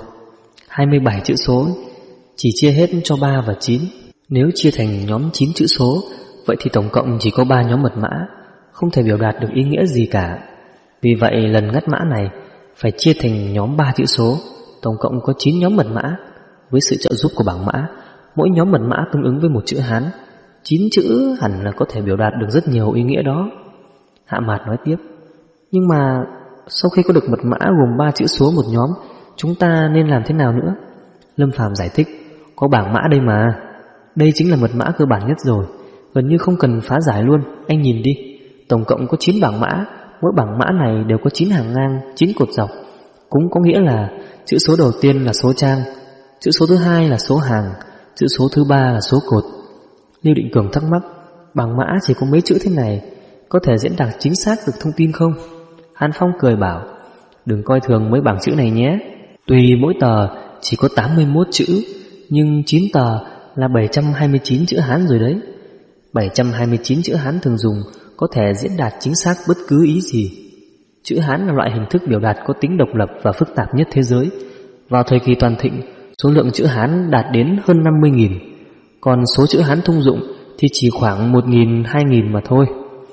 27 chữ số chỉ chia hết cho 3 và 9. Nếu chia thành nhóm 9 chữ số, vậy thì tổng cộng chỉ có 3 nhóm mật mã, không thể biểu đạt được ý nghĩa gì cả. Vì vậy lần ngắt mã này phải chia thành nhóm 3 chữ số, tổng cộng có 9 nhóm mật mã. Với sự trợ giúp của bảng mã, mỗi nhóm mật mã tương ứng với một chữ Hán. 9 chữ hẳn là có thể biểu đạt được rất nhiều ý nghĩa đó. Hạ Mạt nói tiếp, nhưng mà sau khi có được mật mã gồm 3 chữ số một nhóm, chúng ta nên làm thế nào nữa? Lâm Phàm giải thích, có bảng mã đây mà. Đây chính là mật mã cơ bản nhất rồi, gần như không cần phá giải luôn. Anh nhìn đi, tổng cộng có 9 bảng mã, mỗi bảng mã này đều có 9 hàng ngang, 9 cột dọc. Cũng có nghĩa là chữ số đầu tiên là số trang, chữ số thứ hai là số hàng, chữ số thứ ba là số cột. Lưu Định Cường thắc mắc, bảng mã chỉ có mấy chữ thế này, có thể diễn đạt chính xác được thông tin không? Hàn Phong cười bảo, đừng coi thường mấy bảng chữ này nhé. Tuy mỗi tờ chỉ có 81 chữ, nhưng 9 tờ là 729 chữ Hán rồi đấy. 729 chữ Hán thường dùng có thể diễn đạt chính xác bất cứ ý gì. Chữ Hán là loại hình thức biểu đạt có tính độc lập và phức tạp nhất thế giới. Vào thời kỳ toàn thịnh, số lượng chữ Hán đạt đến hơn 50.000, còn số chữ Hán thông dụng thì chỉ khoảng 1.000, 2.000 mà thôi.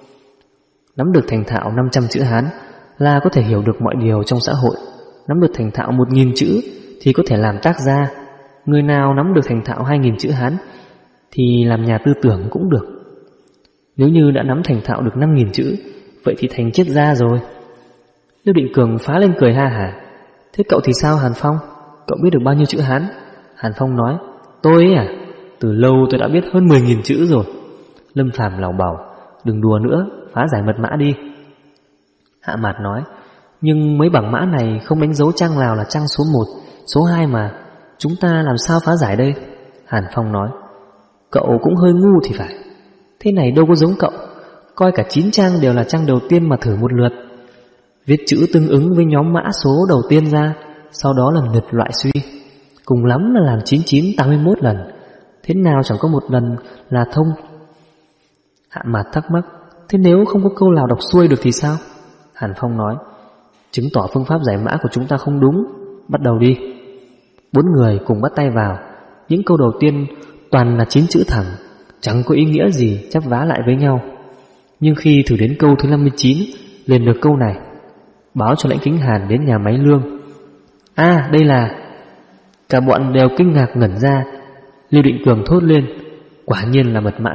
Nắm được thành thạo 500 chữ Hán là có thể hiểu được mọi điều trong xã hội. Nắm được thành thạo 1.000 chữ thì có thể làm tác gia. Người nào nắm được thành thạo 2.000 chữ Hán thì làm nhà tư tưởng cũng được. Nếu như đã nắm thành thạo được 5.000 chữ, vậy thì thành triết gia rồi. Lưu Định Cường phá lên cười ha hả. Thế cậu thì sao Hàn Phong? Cậu biết được bao nhiêu chữ Hán? Hàn Phong nói, tôi ấy à, từ lâu tôi đã biết hơn 10.000 chữ rồi. Lâm Phàm lảo bảo, đừng đùa nữa, phá giải mật mã đi. Hạ Mạt nói, nhưng mấy bảng mã này không đánh dấu trang nào là trang số 1, số 2 mà, chúng ta làm sao phá giải đây? Hàn Phong nói, cậu cũng hơi ngu thì phải. Thế này đâu có giống cậu, coi cả 9 trang đều là trang đầu tiên mà thử một lượt. Viết chữ tương ứng với nhóm mã số đầu tiên ra, sau đó lần lượt loại suy. Cùng lắm là làm 9981 lần, thế nào chẳng có một lần là thông. Hạ Mạt thắc mắc, thế nếu không có câu nào đọc xuôi được thì sao? Hàn Phong nói, chứng tỏ phương pháp giải mã của chúng ta không đúng. Bắt đầu đi. 4 người cùng bắt tay vào. Những câu đầu tiên toàn là 9 chữ thẳng, chẳng có ý nghĩa gì chắp vá lại với nhau. Nhưng khi thử đến câu thứ 59, liền được câu này: báo cho Lãnh Kính Hàn đến nhà máy lương. Đây là... Cả bọn đều kinh ngạc ngẩn ra. Lưu Định Cường thốt lên, quả nhiên là mật mã.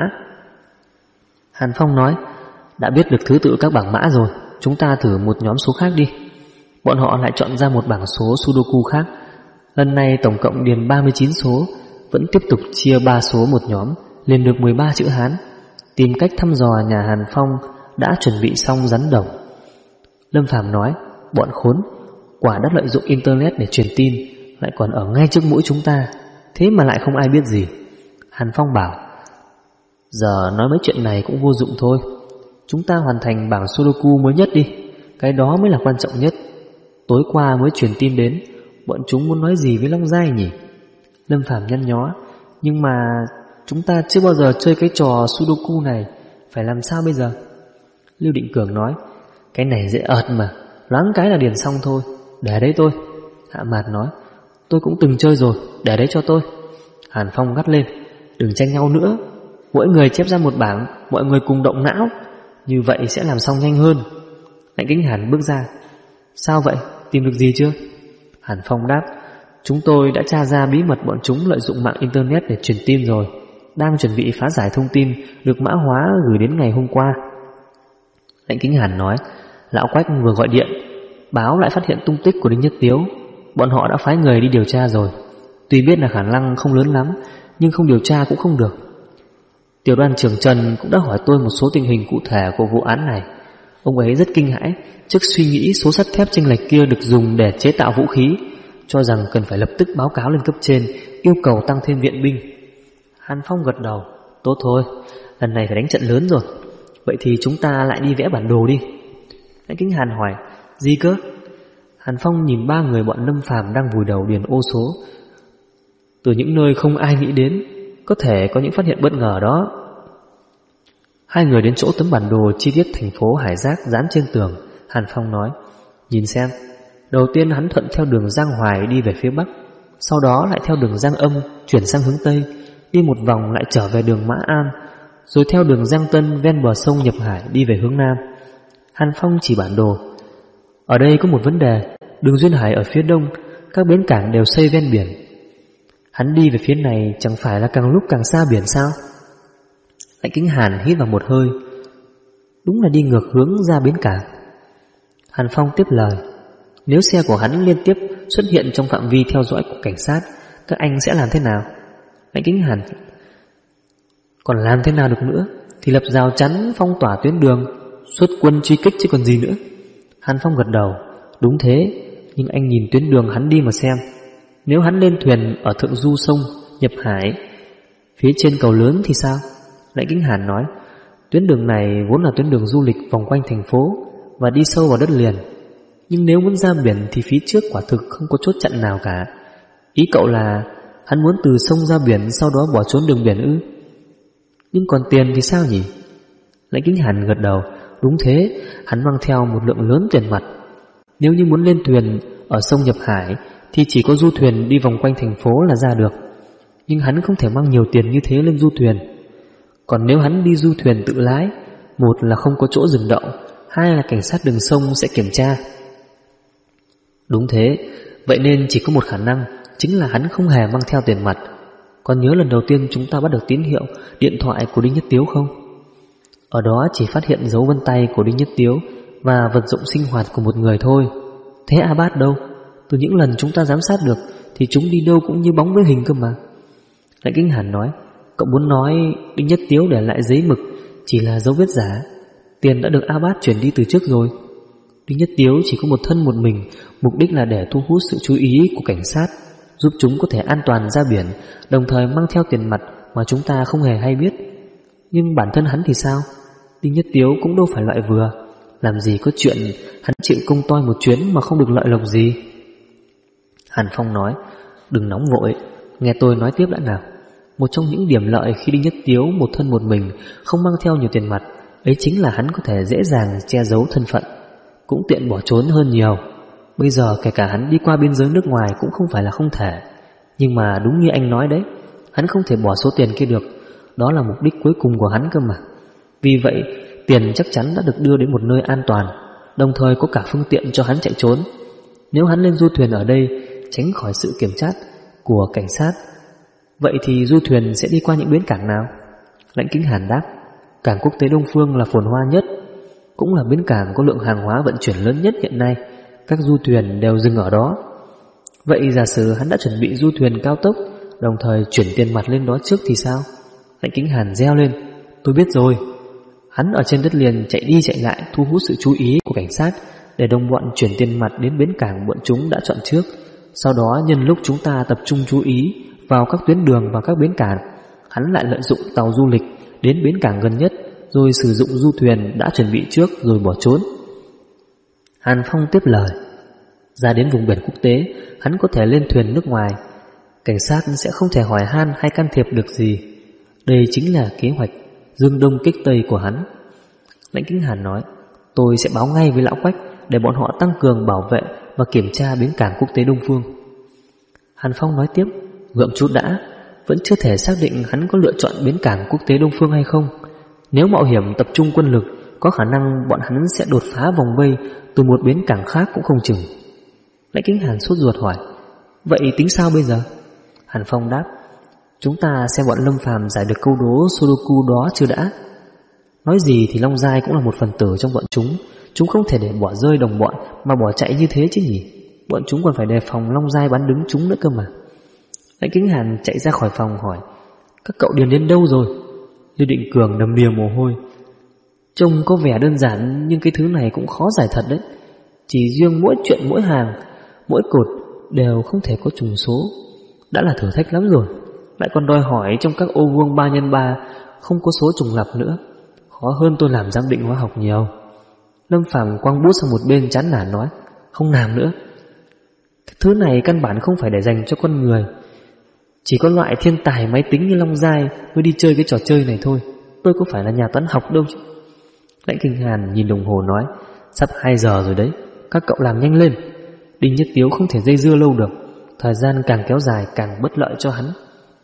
Hàn Phong nói, đã biết được thứ tự các bảng mã rồi, chúng ta thử một nhóm số khác đi. Bọn họ lại chọn ra một bảng số Sudoku khác. Lần này tổng cộng điền 39 số, vẫn tiếp tục chia 3 số một nhóm, liền được 13 chữ Hán. Tìm cách thăm dò nhà Hàn Phong đã chuẩn bị xong rắn đồng. Lâm Phàm nói, bọn khốn, quả đã lợi dụng internet để truyền tin, lại còn ở ngay trước mũi chúng ta, thế mà lại không ai biết gì. Hàn Phong bảo, giờ nói mấy chuyện này cũng vô dụng thôi. Chúng ta hoàn thành bảng Sudoku mới nhất đi, cái đó mới là quan trọng nhất. Tối qua mới truyền tin đến, bọn chúng muốn nói gì với Long Giai nhỉ? Lâm Phàm nhăn nhó, nhưng mà chúng ta chưa bao giờ chơi cái trò Sudoku này, phải làm sao bây giờ? Lưu Định Cường nói, cái này dễ ợt mà, loáng cái là điền xong thôi, để đấy tôi. Hạ Mạt nói, tôi cũng từng chơi rồi, để đấy cho tôi. Hàn Phong gắt lên, đừng tranh nhau nữa, mỗi người chép ra một bảng, mọi người cùng động não, như vậy sẽ làm xong nhanh hơn. Lãnh Kính Hàn bước ra, sao vậy, tìm được gì chưa? Hàn Phong đáp, chúng tôi đã tra ra bí mật bọn chúng lợi dụng mạng internet để truyền tin rồi, đang chuẩn bị phá giải thông tin được mã hóa gửi đến ngày hôm qua. Lãnh Kính Hàn nói, lão Quách vừa gọi điện báo lại phát hiện tung tích của Đinh Nhất Tiếu. Bọn họ đã phái người đi điều tra rồi. Tuy biết là khả năng không lớn lắm, nhưng không điều tra cũng không được. Tiểu đoàn trưởng Trần cũng đã hỏi tôi một số tình hình cụ thể của vụ án này. Ông ấy rất kinh hãi trước suy nghĩ số sắt thép chênh lệch kia được dùng để chế tạo vũ khí, cho rằng cần phải lập tức báo cáo lên cấp trên, yêu cầu tăng thêm viện binh. Hàn Phong gật đầu, tốt thôi, lần này phải đánh trận lớn rồi. Vậy thì chúng ta lại đi vẽ bản đồ đi. Lãnh Kính Hàn hỏi, gì cơ? Hàn Phong nhìn 3 người bọn Lâm Phàm đang vùi đầu điền ô số. Từ những nơi không ai nghĩ đến, có thể có những phát hiện bất ngờ đó. 2 người đến chỗ tấm bản đồ chi tiết thành phố Hải Giác dán trên tường. Hàn Phong nói, nhìn xem. Đầu tiên hắn thuận theo đường Giang Hoài đi về phía bắc, sau đó lại theo đường Giang Âm chuyển sang hướng tây, đi một vòng lại trở về đường Mã An, rồi theo đường Giang Tân ven bờ sông nhập hải đi về hướng nam. Hàn Phong chỉ bản đồ, ở đây có một vấn đề, đường duyên hải ở phía đông, các bến cảng đều xây ven biển. Hắn đi về phía này chẳng phải là càng lúc càng xa biển sao? Lãnh Kính Hàn hít vào một hơi, đúng là đi ngược hướng ra bến cảng. Hàn Phong tiếp lời, nếu xe của hắn liên tiếp xuất hiện trong phạm vi theo dõi của cảnh sát, các anh sẽ làm thế nào? Lãnh Kính Hàn, còn làm thế nào được nữa, thì lập rào chắn phong tỏa tuyến đường, xuất quân truy kích chứ còn gì nữa. Hàn Phong gật đầu, đúng thế, nhưng anh nhìn tuyến đường hắn đi mà xem. Nếu hắn lên thuyền ở thượng du sông nhập hải, phía trên cầu lớn thì sao? Lãnh Kính Hàn nói, tuyến đường này vốn là tuyến đường du lịch vòng quanh thành phố và đi sâu vào đất liền, nhưng nếu muốn ra biển thì phía trước quả thực không có chốt chặn nào cả. Ý cậu là hắn muốn từ sông ra biển, sau đó bỏ trốn đường biển ư? Nhưng còn tiền thì sao nhỉ? Lãnh Kính Hàn gật đầu. Đúng thế, hắn mang theo một lượng lớn tiền mặt. Nếu như muốn lên thuyền ở sông Nhập Hải thì chỉ có du thuyền đi vòng quanh thành phố là ra được. Nhưng hắn không thể mang nhiều tiền như thế lên du thuyền. Còn nếu hắn đi du thuyền tự lái, một là không có chỗ dừng đậu, hai là cảnh sát đường sông sẽ kiểm tra. Đúng thế, vậy nên chỉ có một khả năng, chính là hắn không hề mang theo tiền mặt. Còn nhớ lần đầu tiên chúng ta bắt được tín hiệu điện thoại của Đinh Nhất Tiếu không? Ở đó chỉ phát hiện dấu vân tay của Đinh Nhất Tiếu và vật dụng sinh hoạt của một người thôi. Thế A-Bát đâu? Từ những lần chúng ta giám sát được thì chúng đi đâu cũng như bóng với hình cơ mà. Lãnh Kính Hàn nói, cậu muốn nói Đinh Nhất Tiếu để lại giấy mực chỉ là dấu vết giả, tiền đã được A-Bát chuyển đi từ trước rồi. Đinh Nhất Tiếu chỉ có một thân một mình, mục đích là để thu hút sự chú ý của cảnh sát, giúp chúng có thể an toàn ra biển, đồng thời mang theo tiền mặt mà chúng ta không hề hay biết. Nhưng bản thân hắn thì sao? Đinh Nhất Tiếu cũng đâu phải loại vừa, làm gì có chuyện hắn chịu công toi một chuyến mà không được lợi lộc gì. Hàn Phong nói, đừng nóng vội, nghe tôi nói tiếp đã nào. Một trong những điểm lợi khi Đinh Nhất Tiếu một thân một mình, không mang theo nhiều tiền mặt, ấy chính là hắn có thể dễ dàng che giấu thân phận, cũng tiện bỏ trốn hơn nhiều. Bây giờ kể cả hắn đi qua biên giới nước ngoài cũng không phải là không thể. Nhưng mà đúng như anh nói đấy, hắn không thể bỏ số tiền kia được, đó là mục đích cuối cùng của hắn cơ mà. Vì vậy tiền chắc chắn đã được đưa đến một nơi an toàn, đồng thời có cả phương tiện cho hắn chạy trốn. Nếu hắn lên du thuyền ở đây, tránh khỏi sự kiểm tra của cảnh sát, vậy thì du thuyền sẽ đi qua những bến cảng nào? Lãnh Kính Hàn đáp, cảng quốc tế Đông Phương là phồn hoa nhất, cũng là bến cảng có lượng hàng hóa vận chuyển lớn nhất hiện nay. Các du thuyền đều dừng ở đó. Vậy giả sử hắn đã chuẩn bị du thuyền cao tốc, đồng thời chuyển tiền mặt lên đó trước thì sao? Lãnh Kính Hàn reo lên, tôi biết rồi. Hắn ở trên đất liền chạy đi chạy lại, thu hút sự chú ý của cảnh sát, để đồng bọn chuyển tiền mặt đến bến cảng bọn chúng đã chọn trước. Sau đó nhân lúc chúng ta tập trung chú ý vào các tuyến đường và các bến cảng, hắn lại lợi dụng tàu du lịch đến bến cảng gần nhất, rồi sử dụng du thuyền đã chuẩn bị trước rồi bỏ trốn. Hàn Phong tiếp lời, ra đến vùng biển quốc tế, hắn có thể lên thuyền nước ngoài, cảnh sát sẽ không thể hỏi han hay can thiệp được gì. Đây chính là kế hoạch dương đông kích tây của hắn. Lãnh Kính Hàn nói, tôi sẽ báo ngay với Lão Quách để bọn họ tăng cường bảo vệ và kiểm tra bến cảng quốc tế Đông Phương. Hàn Phong nói tiếp, gượng chút đã, vẫn chưa thể xác định hắn có lựa chọn bến cảng quốc tế Đông Phương hay không. Nếu mạo hiểm tập trung quân lực, có khả năng bọn hắn sẽ đột phá vòng vây từ một bến cảng khác cũng không chừng. Lãnh Kính Hàn sốt ruột hỏi, vậy tính sao bây giờ? Hàn Phong đáp, chúng ta xem bọn Lâm Phàm giải được câu đố Sudoku đó chưa đã. Nói gì thì Long Giai cũng là một phần tử trong bọn chúng không thể để bỏ rơi đồng bọn mà bỏ chạy như thế chứ nhỉ. Bọn chúng còn phải đề phòng Long Giai bắn đứng chúng nữa cơ mà. Lãnh Kính Hàn chạy ra khỏi phòng hỏi, các cậu điền đến đâu rồi? Lưu Định Cường đầm đìa mồ hôi. Trông có vẻ đơn giản nhưng cái thứ này cũng khó giải thật đấy. Chỉ riêng mỗi chuyện mỗi hàng, mỗi cột đều không thể có trùng số, đã là thử thách lắm rồi. Lại còn đòi hỏi trong các ô vuông 3x3 không có số trùng lặp nữa, khó hơn tôi làm giám định hóa học nhiều. Lâm Phàm quăng bút sang một bên chán nản nói, không làm nữa. Thứ này căn bản không phải để dành cho con người, chỉ có loại thiên tài máy tính như Long Giai mới đi chơi cái trò chơi này thôi. Tôi có phải là nhà toán học đâu chứ. Lãnh Kinh Hàn nhìn đồng hồ nói, sắp 2 giờ rồi đấy, các cậu làm nhanh lên. Đinh Nhất Tiếu không thể dây dưa lâu được, thời gian càng kéo dài càng bất lợi cho hắn.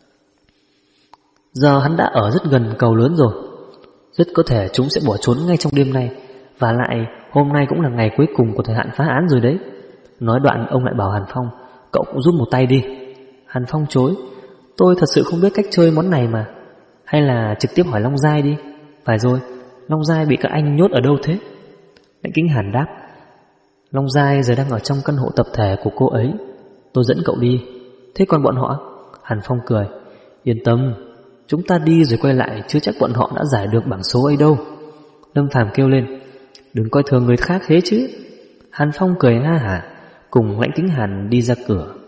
Giờ hắn đã ở rất gần cầu lớn rồi, rất có thể chúng sẽ bỏ trốn ngay trong đêm nay. Và lại hôm nay cũng là ngày cuối cùng của thời hạn phá án rồi đấy. Nói đoạn ông lại bảo Hàn Phong, cậu cũng giúp một tay đi. Hàn Phong chối, tôi thật sự không biết cách chơi món này mà. Hay là trực tiếp hỏi Long Giai đi. Phải rồi, Long Giai bị các anh nhốt ở đâu thế? Lãnh Kính Hàn đáp, Long Giai giờ đang ở trong căn hộ tập thể của cô ấy, tôi dẫn cậu đi. Thế còn bọn họ? Hàn Phong cười, yên tâm, chúng ta đi rồi quay lại, chưa chắc bọn họ đã giải được bảng số ấy đâu. Lâm Phàm kêu lên, đừng coi thường người khác thế chứ. Hàn Phong cười ha hả, cùng Lãnh Kính Hàn đi ra cửa.